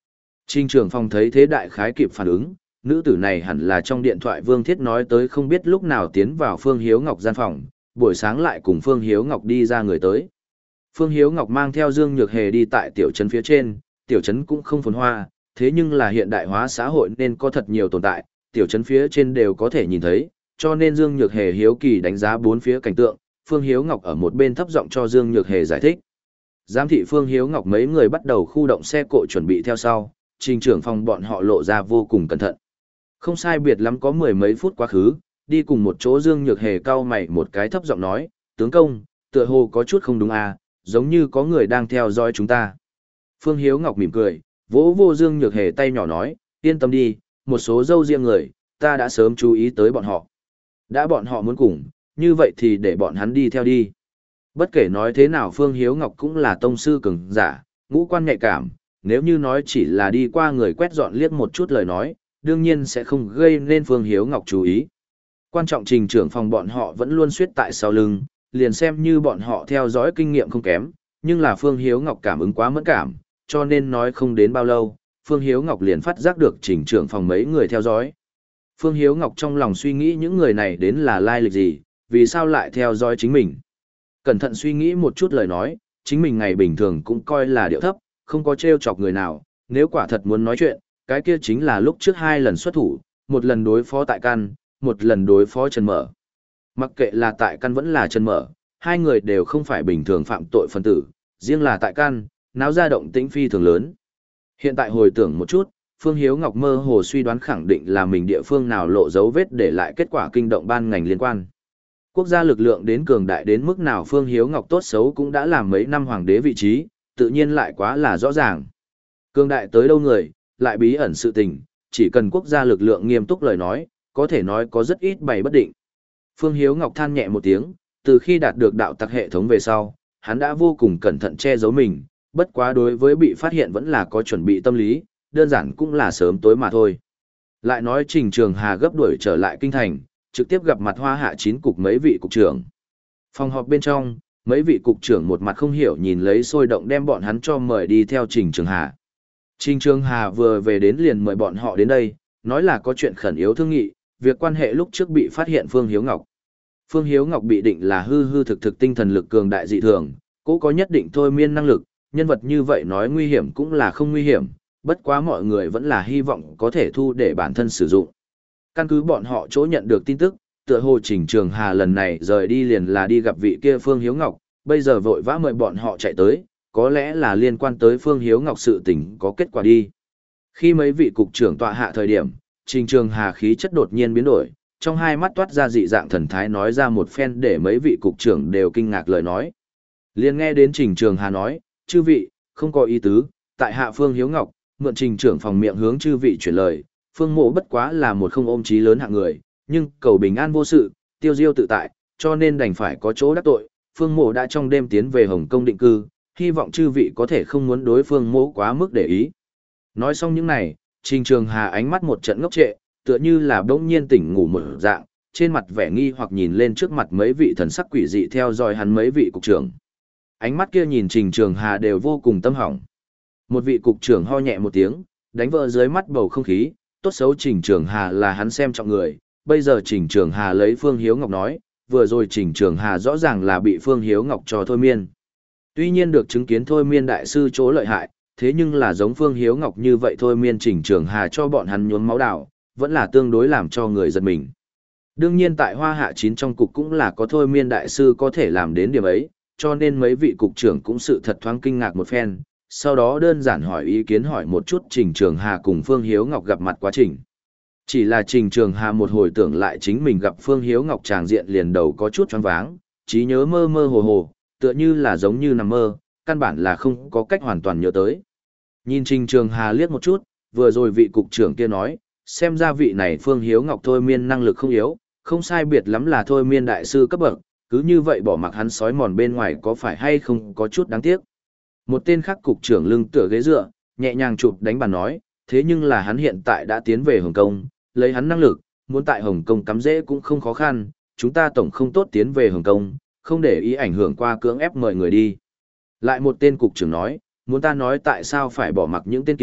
A: Trình trưởng phòng thấy thế đại khái kịp phản ứng, nữ tử này hẳn là trong điện thoại Vương Thiết nói tới không biết lúc nào tiến vào Phương Hiếu Ngọc gian phòng, buổi sáng lại cùng Phương Hiếu Ngọc đi ra người tới. Phương Hiếu Ngọc mang theo Dương Nhược Hề đi tại tiểu trấn phía trên, tiểu trấn cũng không phồn hoa, thế nhưng là hiện đại hóa xã hội nên có thật nhiều tồn tại, tiểu trấn phía trên đều có thể nhìn thấy, cho nên Dương Nhược Hề hiếu kỳ đánh giá bốn phía cảnh tượng, Phương Hiếu Ngọc ở một bên thấp giọng cho Dương Nhược Hề giải thích. Giám thị Phương Hiếu Ngọc mấy người bắt đầu khu động xe cộ chuẩn bị theo sau, trình trưởng phòng bọn họ lộ ra vô cùng cẩn thận. Không sai biệt lắm có mười mấy phút quá khứ, đi cùng một chỗ Dương Nhược Hề cau mày một cái thấp giọng nói, tướng công, tựa hồ có chút không đúng à, giống như có người đang theo dõi chúng ta. Phương Hiếu Ngọc mỉm cười, vỗ vô Dương Nhược Hề tay nhỏ nói, yên tâm đi, một số dâu riêng người, ta đã sớm chú ý tới bọn họ. Đã bọn họ muốn cùng, như vậy thì để bọn hắn đi theo đi. Bất kể nói thế nào Phương Hiếu Ngọc cũng là tông sư cường giả, ngũ quan nhạy cảm, nếu như nói chỉ là đi qua người quét dọn liếc một chút lời nói, đương nhiên sẽ không gây nên Phương Hiếu Ngọc chú ý. Quan trọng trình trưởng phòng bọn họ vẫn luôn suýt tại sau lưng, liền xem như bọn họ theo dõi kinh nghiệm không kém, nhưng là Phương Hiếu Ngọc cảm ứng quá mẫn cảm, cho nên nói không đến bao lâu, Phương Hiếu Ngọc liền phát giác được trình trưởng phòng mấy người theo dõi. Phương Hiếu Ngọc trong lòng suy nghĩ những người này đến là lai lịch gì, vì sao lại theo dõi chính mình. Cẩn thận suy nghĩ một chút lời nói, chính mình ngày bình thường cũng coi là điệu thấp, không có trêu chọc người nào, nếu quả thật muốn nói chuyện, cái kia chính là lúc trước hai lần xuất thủ, một lần đối phó tại căn, một lần đối phó Trần Mở. Mặc kệ là tại căn vẫn là Trần Mở, hai người đều không phải bình thường phạm tội phân tử, riêng là tại căn, náo ra động tĩnh phi thường lớn. Hiện tại hồi tưởng một chút, Phương Hiếu Ngọc mơ hồ suy đoán khẳng định là mình địa phương nào lộ dấu vết để lại kết quả kinh động ban ngành liên quan. Quốc gia lực lượng đến cường đại đến mức nào Phương Hiếu Ngọc tốt xấu cũng đã làm mấy năm hoàng đế vị trí, tự nhiên lại quá là rõ ràng. Cường đại tới đâu người, lại bí ẩn sự tình, chỉ cần quốc gia lực lượng nghiêm túc lời nói, có thể nói có rất ít bày bất định. Phương Hiếu Ngọc than nhẹ một tiếng, từ khi đạt được đạo tặc hệ thống về sau, hắn đã vô cùng cẩn thận che giấu mình, bất quá đối với bị phát hiện vẫn là có chuẩn bị tâm lý, đơn giản cũng là sớm tối mà thôi. Lại nói Trình Trường Hà gấp đuổi trở lại kinh thành, trực tiếp gặp mặt Hoa Hạ chín cục mấy vị cục trưởng. Phòng họp bên trong, mấy vị cục trưởng một mặt không hiểu nhìn lấy sôi động đem bọn hắn cho mời đi theo Trình Trường Hà. Trình Trường Hà vừa về đến liền mời bọn họ đến đây, nói là có chuyện khẩn yếu thương nghị, việc quan hệ lúc trước bị phát hiện Phương Hiếu Ngọc. Phương Hiếu Ngọc bị định là hư hư thực thực tinh thần lực cường đại dị thường, cũng có nhất định thôi miên năng lực, nhân vật như vậy nói nguy hiểm cũng là không nguy hiểm, bất quá mọi người vẫn là hy vọng có thể thu để bản thân sử dụng. Căn cứ bọn họ chỗ nhận được tin tức, tựa hồ Trình Trường Hà lần này rời đi liền là đi gặp vị kia Phương Hiếu Ngọc, bây giờ vội vã mời bọn họ chạy tới, có lẽ là liên quan tới Phương Hiếu Ngọc sự tình có kết quả đi. Khi mấy vị cục trưởng tọa hạ thời điểm, Trình Trường Hà khí chất đột nhiên biến đổi, trong hai mắt toát ra dị dạng thần thái nói ra một phen để mấy vị cục trưởng đều kinh ngạc lời nói. Liền nghe đến Trình Trường Hà nói, chư vị, không có ý tứ, tại hạ Phương Hiếu Ngọc, mượn Trình trưởng phòng miệng hướng chư vị chuyển lời, Phương Mộ bất quá là một không ôm chí lớn hạng người, nhưng cầu bình an vô sự, tiêu diêu tự tại, cho nên đành phải có chỗ đắc tội, Phương Mộ đã trong đêm tiến về Hồng Kông định cư, hy vọng chư vị có thể không muốn đối Phương Mộ quá mức để ý. Nói xong những này, Trình Trường Hà ánh mắt một trận ngốc trệ, tựa như là bỗng nhiên tỉnh ngủ một dạng, trên mặt vẻ nghi hoặc nhìn lên trước mặt mấy vị thần sắc quỷ dị theo dõi hắn mấy vị cục trưởng. Ánh mắt kia nhìn Trình Trường Hà đều vô cùng tâm hỏng. Một vị cục trưởng ho nhẹ một tiếng, đánh vỡ dưới mắt bầu không khí, tốt xấu Trình Trường Hà là hắn xem trọng người, bây giờ Trình Trường Hà lấy Phương Hiếu Ngọc nói, vừa rồi Trình Trường Hà rõ ràng là bị Phương Hiếu Ngọc cho thôi miên. Tuy nhiên được chứng kiến thôi miên đại sư chỗ lợi hại, thế nhưng là giống Phương Hiếu Ngọc như vậy thôi miên Trình Trường Hà cho bọn hắn nhuốm máu đảo, vẫn là tương đối làm cho người giật mình. Đương nhiên tại Hoa Hạ chín trong cục cũng là có thôi miên đại sư có thể làm đến điểm ấy, cho nên mấy vị cục trưởng cũng sự thật thoáng kinh ngạc một phen, sau đó đơn giản hỏi ý kiến hỏi một chút Trình Trường Hà cùng Phương Hiếu Ngọc gặp mặt quá trình. Chỉ là Trình Trường Hà một hồi tưởng lại chính mình gặp Phương Hiếu Ngọc tràng diện liền đầu có chút choáng váng, trí nhớ mơ mơ hồ hồ, tựa như là giống như nằm mơ, căn bản là không có cách hoàn toàn nhớ tới. Nhìn Trình Trường Hà liếc một chút, vừa rồi vị cục trưởng kia nói, xem ra vị này Phương Hiếu Ngọc thôi miên năng lực không yếu, không sai biệt lắm là thôi miên đại sư cấp bậc, cứ như vậy bỏ mặc hắn sói mòn bên ngoài có phải hay không có chút đáng tiếc. Một tên khác cục trưởng lưng tựa ghế dựa, nhẹ nhàng chụp đánh bàn nói, thế nhưng là hắn hiện tại đã tiến về Hồng Kông, lấy hắn năng lực, muốn tại Hồng Kông cắm rễ cũng không khó khăn, chúng ta tổng không tốt tiến về Hồng Kông, không để ý ảnh hưởng qua cưỡng ép mời người đi. Lại một tên cục trưởng nói, muốn ta nói tại sao phải bỏ mặc những tên kia,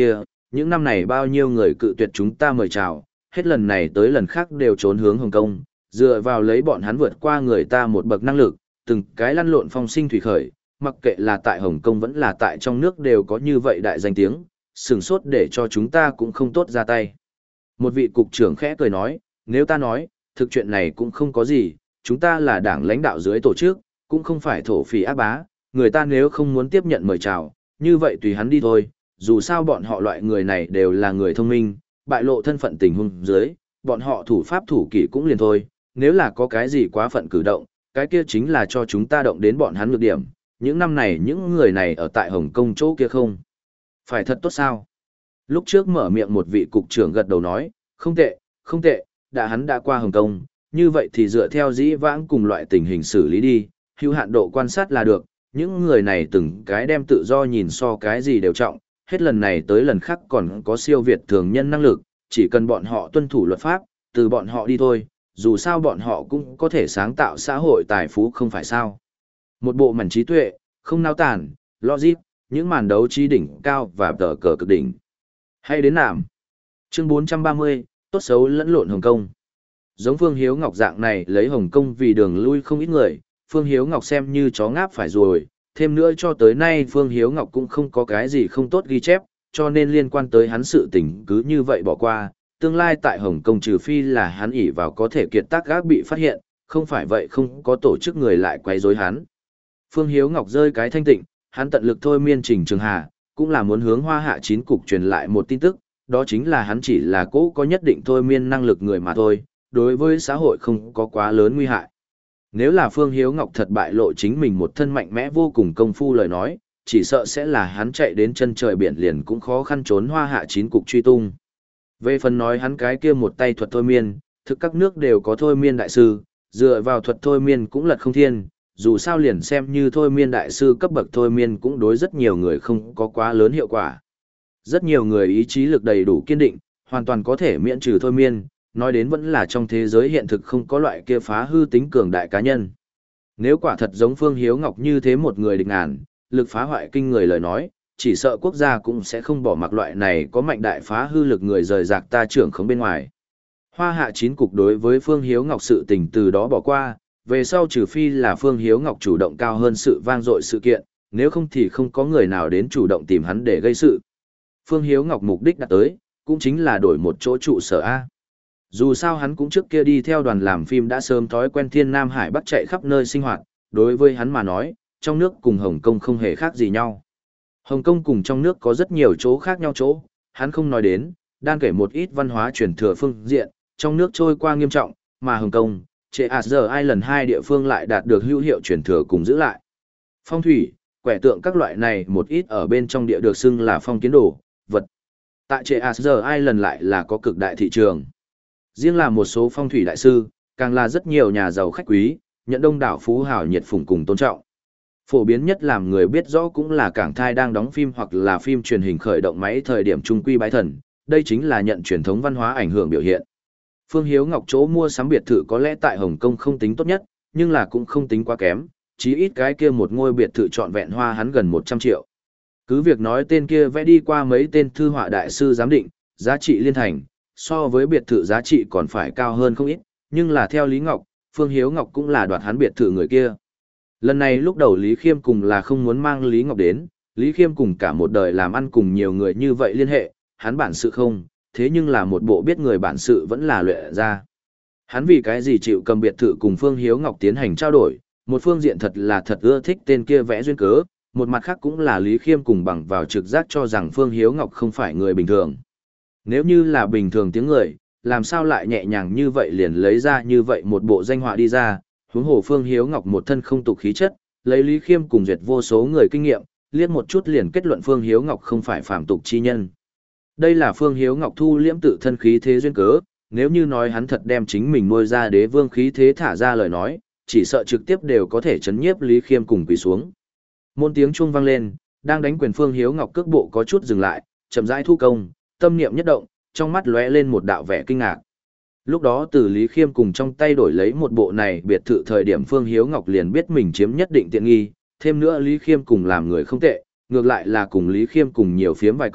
A: những năm này bao nhiêu người cự tuyệt chúng ta mời chào, hết lần này tới lần khác đều trốn hướng Hồng Kông, dựa vào lấy bọn hắn vượt qua người ta một bậc năng lực, từng cái lăn lộn phong sinh thủy khởi, mặc kệ là tại Hồng Kông vẫn là tại trong nước đều có như vậy đại danh tiếng, sừng sốt để cho chúng ta cũng không tốt ra tay. Một vị cục trưởng khẽ cười nói, nếu ta nói, thực chuyện này cũng không có gì, chúng ta là đảng lãnh đạo dưới tổ chức, cũng không phải thổ phỉ ác bá, người ta nếu không muốn tiếp nhận mời chào, như vậy tùy hắn đi thôi, dù sao bọn họ loại người này đều là người thông minh, bại lộ thân phận tình huống dưới, bọn họ thủ pháp thủ kỷ cũng liền thôi, nếu là có cái gì quá phận cử động, cái kia chính là cho chúng ta động đến bọn hắn nhược điểm, những năm này những người này ở tại Hồng Kông chỗ kia không. Phải thật tốt sao? Lúc trước mở miệng một vị cục trưởng gật đầu nói, không tệ, không tệ, đã hắn đã qua Hồng Kông, như vậy thì dựa theo dĩ vãng cùng loại tình hình xử lý đi, hữu hạn độ quan sát là được, những người này từng cái đem tự do nhìn so cái gì đều trọng, hết lần này tới lần khác còn có siêu việt thường nhân năng lực, chỉ cần bọn họ tuân thủ luật pháp, từ bọn họ đi thôi, dù sao bọn họ cũng có thể sáng tạo xã hội tài phú không phải sao. Một bộ mảnh trí tuệ, không nao tản, logic, những màn đấu trí đỉnh cao và tờ cờ cực đỉnh. Hay đến nạm. Chương bốn trăm ba mươi, tốt xấu lẫn lộn Hồng Kông. Giống Phương Hiếu Ngọc dạng này lấy Hồng Kông vì đường lui không ít người, Phương Hiếu Ngọc xem như chó ngáp phải rồi, thêm nữa cho tới nay Phương Hiếu Ngọc cũng không có cái gì không tốt ghi chép, cho nên liên quan tới hắn sự tình cứ như vậy bỏ qua, tương lai tại Hồng Kông trừ phi là hắn ỷ vào có thể kiệt tác gác bị phát hiện, không phải vậy không có tổ chức người lại quấy rối hắn. Phương Hiếu Ngọc rơi cái thanh tịnh, hắn tận lực thôi miên Trình Trường Hà, cũng là muốn hướng Hoa Hạ chín cục truyền lại một tin tức, đó chính là hắn chỉ là cố có nhất định thôi miên năng lực người mà thôi, đối với xã hội không có quá lớn nguy hại. Nếu là Phương Hiếu Ngọc thật bại lộ chính mình một thân mạnh mẽ vô cùng công phu lời nói, chỉ sợ sẽ là hắn chạy đến chân trời biển liền cũng khó khăn trốn Hoa Hạ chín cục truy tung. Về phần nói hắn cái kia một tay thuật thôi miên, thực các nước đều có thôi miên đại sư, dựa vào thuật thôi miên cũng lật không thiên, dù sao liền xem như thôi miên đại sư cấp bậc thôi miên cũng đối rất nhiều người không có quá lớn hiệu quả. Rất nhiều người ý chí lực đầy đủ kiên định, hoàn toàn có thể miễn trừ thôi miên, nói đến vẫn là trong thế giới hiện thực không có loại kia phá hư tính cường đại cá nhân. Nếu quả thật giống Phương Hiếu Ngọc như thế một người địch ngàn, lực phá hoại kinh người lời nói, chỉ sợ quốc gia cũng sẽ không bỏ mặc loại này có mạnh đại phá hư lực người rời rạc ta trưởng không bên ngoài. Hoa Hạ chín cục đối với Phương Hiếu Ngọc sự tình từ đó bỏ qua, về sau trừ phi là Phương Hiếu Ngọc chủ động cao hơn sự vang dội sự kiện, nếu không thì không có người nào đến chủ động tìm hắn để gây sự. Phương Hiếu Ngọc mục đích đã tới, cũng chính là đổi một chỗ trụ sở A. Dù sao hắn cũng trước kia đi theo đoàn làm phim đã sớm thói quen Thiên Nam Hải Bắc chạy khắp nơi sinh hoạt, đối với hắn mà nói, trong nước cùng Hồng Kông không hề khác gì nhau. Hồng Kông cùng trong nước có rất nhiều chỗ khác nhau chỗ, hắn không nói đến, đang kể một ít văn hóa truyền thừa phương diện, trong nước trôi qua nghiêm trọng, mà Hồng Kông, Trệ Ảt Giờ Ai lần hai địa phương lại đạt được hữu hiệu truyền thừa cùng giữ lại. Phong thủy, quẻ tượng các loại này một ít ở bên trong địa được xưng là phong kiến đồ, vật. Tại Trệ Ảt Giờ Ai lần lại là có cực đại thị trường. Riêng là một số phong thủy đại sư, càng là rất nhiều nhà giàu khách quý, nhận đông đảo phú hào nhiệt phụng cùng tôn trọng. Phổ biến nhất làm người biết rõ cũng là Cảng Thai đang đóng phim hoặc là phim truyền hình khởi động máy thời điểm trung quy bái thần, đây chính là nhận truyền thống văn hóa ảnh hưởng biểu hiện. Phương Hiếu Ngọc chỗ mua sắm biệt thự có lẽ tại Hồng Kông không tính tốt nhất, nhưng là cũng không tính quá kém, chí ít cái kia một ngôi biệt thự trọn vẹn hoa hắn gần một trăm triệu. Cứ việc nói tên kia vẽ đi qua mấy tên thư họa đại sư giám định, giá trị liên thành, so với biệt thự giá trị còn phải cao hơn không ít, nhưng là theo Lý Ngọc, Phương Hiếu Ngọc cũng là đoạt hắn biệt thự người kia. Lần này lúc đầu Lý Khiêm cùng là không muốn mang Lý Ngọc đến, Lý Khiêm cùng cả một đời làm ăn cùng nhiều người như vậy liên hệ, hắn bản sự không, thế nhưng là một bộ biết người bản sự vẫn là luyện ra. Hắn vì cái gì chịu cầm biệt thự cùng Phương Hiếu Ngọc tiến hành trao đổi, một phương diện thật là thật ưa thích tên kia vẽ duyên cớ, một mặt khác cũng là Lý Khiêm cùng bằng vào trực giác cho rằng Phương Hiếu Ngọc không phải người bình thường. Nếu như là bình thường tiếng người, làm sao lại nhẹ nhàng như vậy liền lấy ra như vậy một bộ danh họa đi ra, huống hồ Phương Hiếu Ngọc một thân không tục khí chất, lấy Lý Khiêm cùng duyệt vô số người kinh nghiệm, liếc một chút liền kết luận Phương Hiếu Ngọc không phải phàm tục chi nhân. Đây là Phương Hiếu Ngọc thu liễm tự thân khí thế duyên cớ, nếu như nói hắn thật đem chính mình nuôi ra đế vương khí thế thả ra lời nói, chỉ sợ trực tiếp đều có thể chấn nhiếp Lý Khiêm cùng quỳ xuống. Môn tiếng chuông vang lên, đang đánh quyền Phương Hiếu Ngọc cước bộ có chút dừng lại, chậm rãi thu công, tâm niệm nhất động, trong mắt lóe lên một đạo vẻ kinh ngạc. Lúc đó từ Lý Khiêm cùng trong tay đổi lấy một bộ này biệt thự thời điểm Phương Hiếu Ngọc liền biết mình chiếm nhất định tiện nghi, thêm nữa Lý Khiêm cùng làm người không tệ, ngược lại là cùng Lý Khiêm cùng nhiều phiếm vài câu,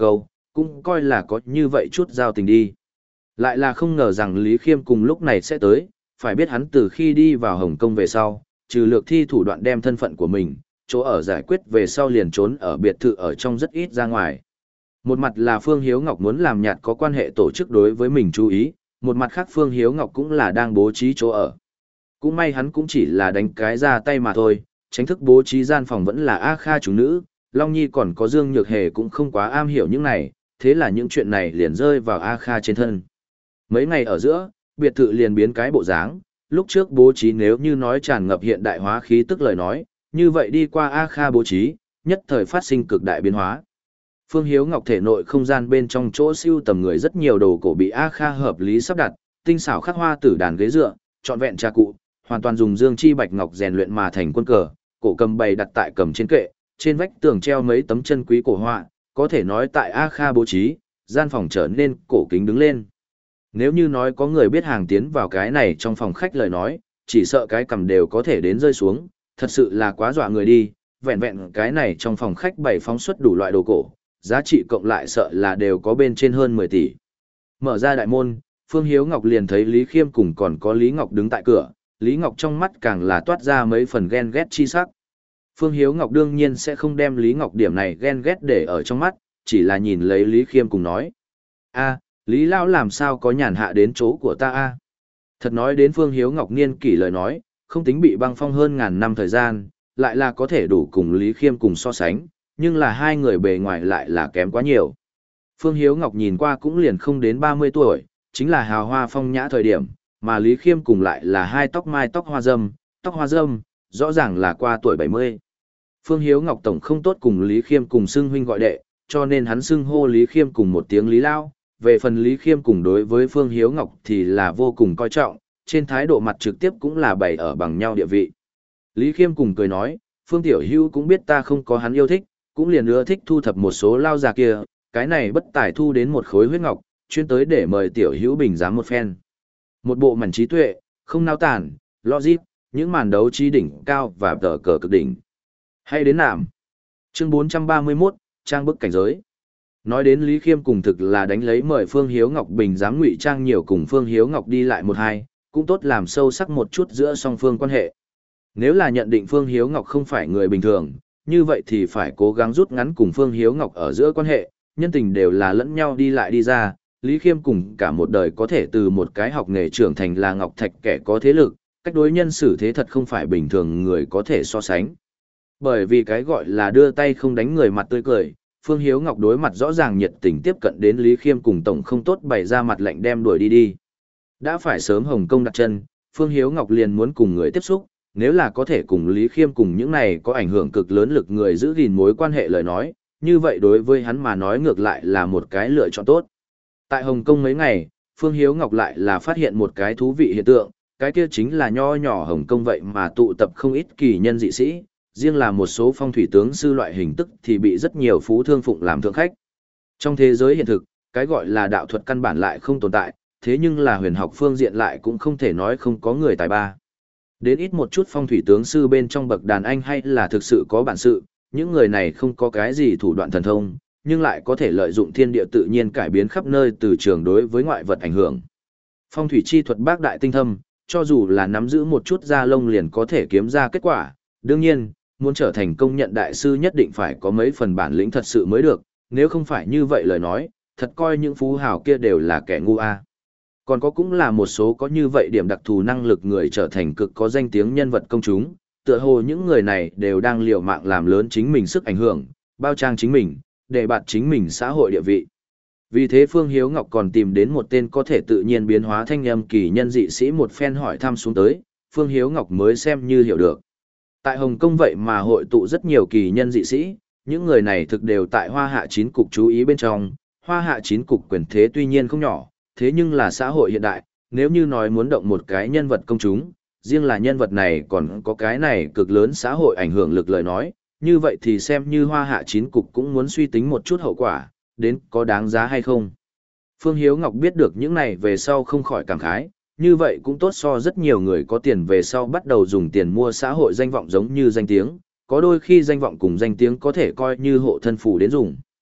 A: cũng coi là có như vậy chút giao tình đi. Lại là không ngờ rằng Lý Khiêm cùng lúc này sẽ tới, phải biết hắn từ khi đi vào Hồng Kông về sau, trừ lược thi thủ đoạn đem thân phận của mình, chỗ ở giải quyết về sau liền trốn ở biệt thự ở trong rất ít ra ngoài. Một mặt là Phương Hiếu Ngọc muốn làm nhạt có quan hệ tổ chức đối với mình chú ý, một mặt khác Phương Hiếu Ngọc cũng là đang bố trí chỗ ở. Cũng may hắn cũng chỉ là đánh cái ra tay mà thôi, tránh thức bố trí gian phòng vẫn là A Kha chủ nữ, Long Nhi còn có Dương Nhược Hề cũng không quá am hiểu những này, thế là những chuyện này liền rơi vào A Kha trên thân. Mấy ngày ở giữa, biệt thự liền biến cái bộ dáng, lúc trước bố trí nếu như nói tràn ngập hiện đại hóa khí tức lời nói, như vậy đi qua A Kha bố trí, nhất thời phát sinh cực đại biến hóa. Phương Hiếu Ngọc thể nội không gian bên trong chỗ siêu tầm người rất nhiều đồ cổ bị A Kha hợp lý sắp đặt, tinh xảo khắc hoa tử đàn ghế dựa, trọn vẹn trà cụ, hoàn toàn dùng dương chi bạch ngọc rèn luyện mà thành quân cờ, cổ cầm bày đặt tại cầm trên kệ, trên vách tường treo mấy tấm chân quý cổ họa, có thể nói tại A Kha bố trí, gian phòng trở nên cổ kính đứng lên. Nếu như nói có người biết hàng tiến vào cái này trong phòng khách lời nói, chỉ sợ cái cầm đều có thể đến rơi xuống, thật sự là quá dọa người đi, vẹn vẹn cái này trong phòng khách bày phóng xuất đủ loại đồ cổ, giá trị cộng lại sợ là đều có bên trên hơn mười tỷ. Mở ra đại môn, Phương Hiếu Ngọc liền thấy Lý Khiêm cùng còn có Lý Ngọc đứng tại cửa, Lý Ngọc trong mắt càng là toát ra mấy phần ghen ghét chi sắc. Phương Hiếu Ngọc đương nhiên sẽ không đem Lý Ngọc điểm này ghen ghét để ở trong mắt, chỉ là nhìn lấy Lý Khiêm cùng nói. A, Lý Lão làm sao có nhàn hạ đến chỗ của ta a? Thật nói đến Phương Hiếu Ngọc niên kỷ lời nói, không tính bị băng phong hơn ngàn năm thời gian, lại là có thể đủ cùng Lý Khiêm cùng so sánh, nhưng là hai người bề ngoài lại là kém quá nhiều. Phương Hiếu Ngọc nhìn qua cũng liền không đến ba mươi tuổi, chính là hào hoa phong nhã thời điểm, mà Lý Khiêm cùng lại là hai tóc mai tóc hoa râm, tóc hoa râm, rõ ràng là qua tuổi bảy mươi. Phương Hiếu Ngọc tổng không tốt cùng Lý Khiêm cùng xưng huynh gọi đệ, cho nên hắn xưng hô Lý Khiêm cùng một tiếng Lý Lao. Về phần Lý Khiêm cùng đối với Phương Hiếu Ngọc thì là vô cùng coi trọng, trên thái độ mặt trực tiếp cũng là bày ở bằng nhau địa vị. Lý Khiêm cùng cười nói, Phương Tiểu Hữu cũng biết ta không có hắn yêu thích, cũng liền ưa thích thu thập một số lao già kia, cái này bất tài thu đến một khối huyết ngọc, chuyên tới để mời Tiểu Hữu bình giám một phen. Một bộ mảnh trí tuệ, không nao tản, logic, những màn đấu trí đỉnh cao và tờ cờ cực đỉnh. Hay đến nạm. Chương bốn trăm ba mươi mốt, trang bức cảnh giới. Nói đến Lý Khiêm cùng thực là đánh lấy mời Phương Hiếu Ngọc bình giám ngụy trang nhiều cùng Phương Hiếu Ngọc đi lại một hai, cũng tốt làm sâu sắc một chút giữa song phương quan hệ. Nếu là nhận định Phương Hiếu Ngọc không phải người bình thường, như vậy thì phải cố gắng rút ngắn cùng Phương Hiếu Ngọc ở giữa quan hệ, nhân tình đều là lẫn nhau đi lại đi ra, Lý Khiêm cùng cả một đời có thể từ một cái học nghề trưởng thành là Ngọc Thạch kẻ có thế lực, cách đối nhân xử thế thật không phải bình thường người có thể so sánh. Bởi vì cái gọi là đưa tay không đánh người mặt tươi cười, Phương Hiếu Ngọc đối mặt rõ ràng nhiệt tình tiếp cận đến Lý Khiêm cùng tổng không tốt bày ra mặt lạnh đem đuổi đi đi. Đã phải sớm Hồng Kông đặt chân, Phương Hiếu Ngọc liền muốn cùng người tiếp xúc, nếu là có thể cùng Lý Khiêm cùng những này có ảnh hưởng cực lớn lực người giữ gìn mối quan hệ lời nói, như vậy đối với hắn mà nói ngược lại là một cái lựa chọn tốt. Tại Hồng Kông mấy ngày, Phương Hiếu Ngọc lại là phát hiện một cái thú vị hiện tượng, cái kia chính là nho nhỏ Hồng Kông vậy mà tụ tập không ít kỳ nhân dị sĩ, riêng là một số phong thủy tướng sư loại hình tức thì bị rất nhiều phú thương phụng làm thượng khách. Trong thế giới hiện thực, cái gọi là đạo thuật căn bản lại không tồn tại, thế nhưng là huyền học phương diện lại cũng không thể nói không có người tài ba. Đến ít một chút phong thủy tướng sư bên trong bậc đàn anh hay là thực sự có bản sự, những người này không có cái gì thủ đoạn thần thông, nhưng lại có thể lợi dụng thiên địa tự nhiên cải biến khắp nơi từ trường đối với ngoại vật ảnh hưởng. Phong thủy chi thuật bác đại tinh thâm, cho dù là nắm giữ một chút da lông liền có thể kiếm ra kết quả, đương nhiên, muốn trở thành công nhận đại sư nhất định phải có mấy phần bản lĩnh thật sự mới được, nếu không phải như vậy lời nói, thật coi những phú hào kia đều là kẻ ngu a. Còn có cũng là một số có như vậy điểm đặc thù năng lực người trở thành cực có danh tiếng nhân vật công chúng, tựa hồ những người này đều đang liều mạng làm lớn chính mình sức ảnh hưởng, bao trang chính mình, để bạt chính mình xã hội địa vị. Vì thế Phương Hiếu Ngọc còn tìm đến một tên có thể tự nhiên biến hóa thanh âm kỳ nhân dị sĩ một phen hỏi thăm xuống tới, Phương Hiếu Ngọc mới xem như hiểu được. Tại Hồng Kông vậy mà hội tụ rất nhiều kỳ nhân dị sĩ, những người này thực đều tại Hoa Hạ chín cục chú ý bên trong, Hoa Hạ chín cục quyền thế tuy nhiên không nhỏ, thế nhưng là xã hội hiện đại, nếu như nói muốn động một cái nhân vật công chúng, riêng là nhân vật này còn có cái này cực lớn xã hội ảnh hưởng lực lời nói, như vậy thì xem như Hoa Hạ chín cục cũng muốn suy tính một chút hậu quả, đến có đáng giá hay không. Phương Hiếu Ngọc biết được những này về sau không khỏi cảm khái, như vậy cũng tốt so rất nhiều người có tiền về sau bắt đầu dùng tiền mua xã hội danh vọng giống như danh tiếng, có đôi khi danh vọng cùng danh tiếng có thể coi như hộ thân phù đến dùng.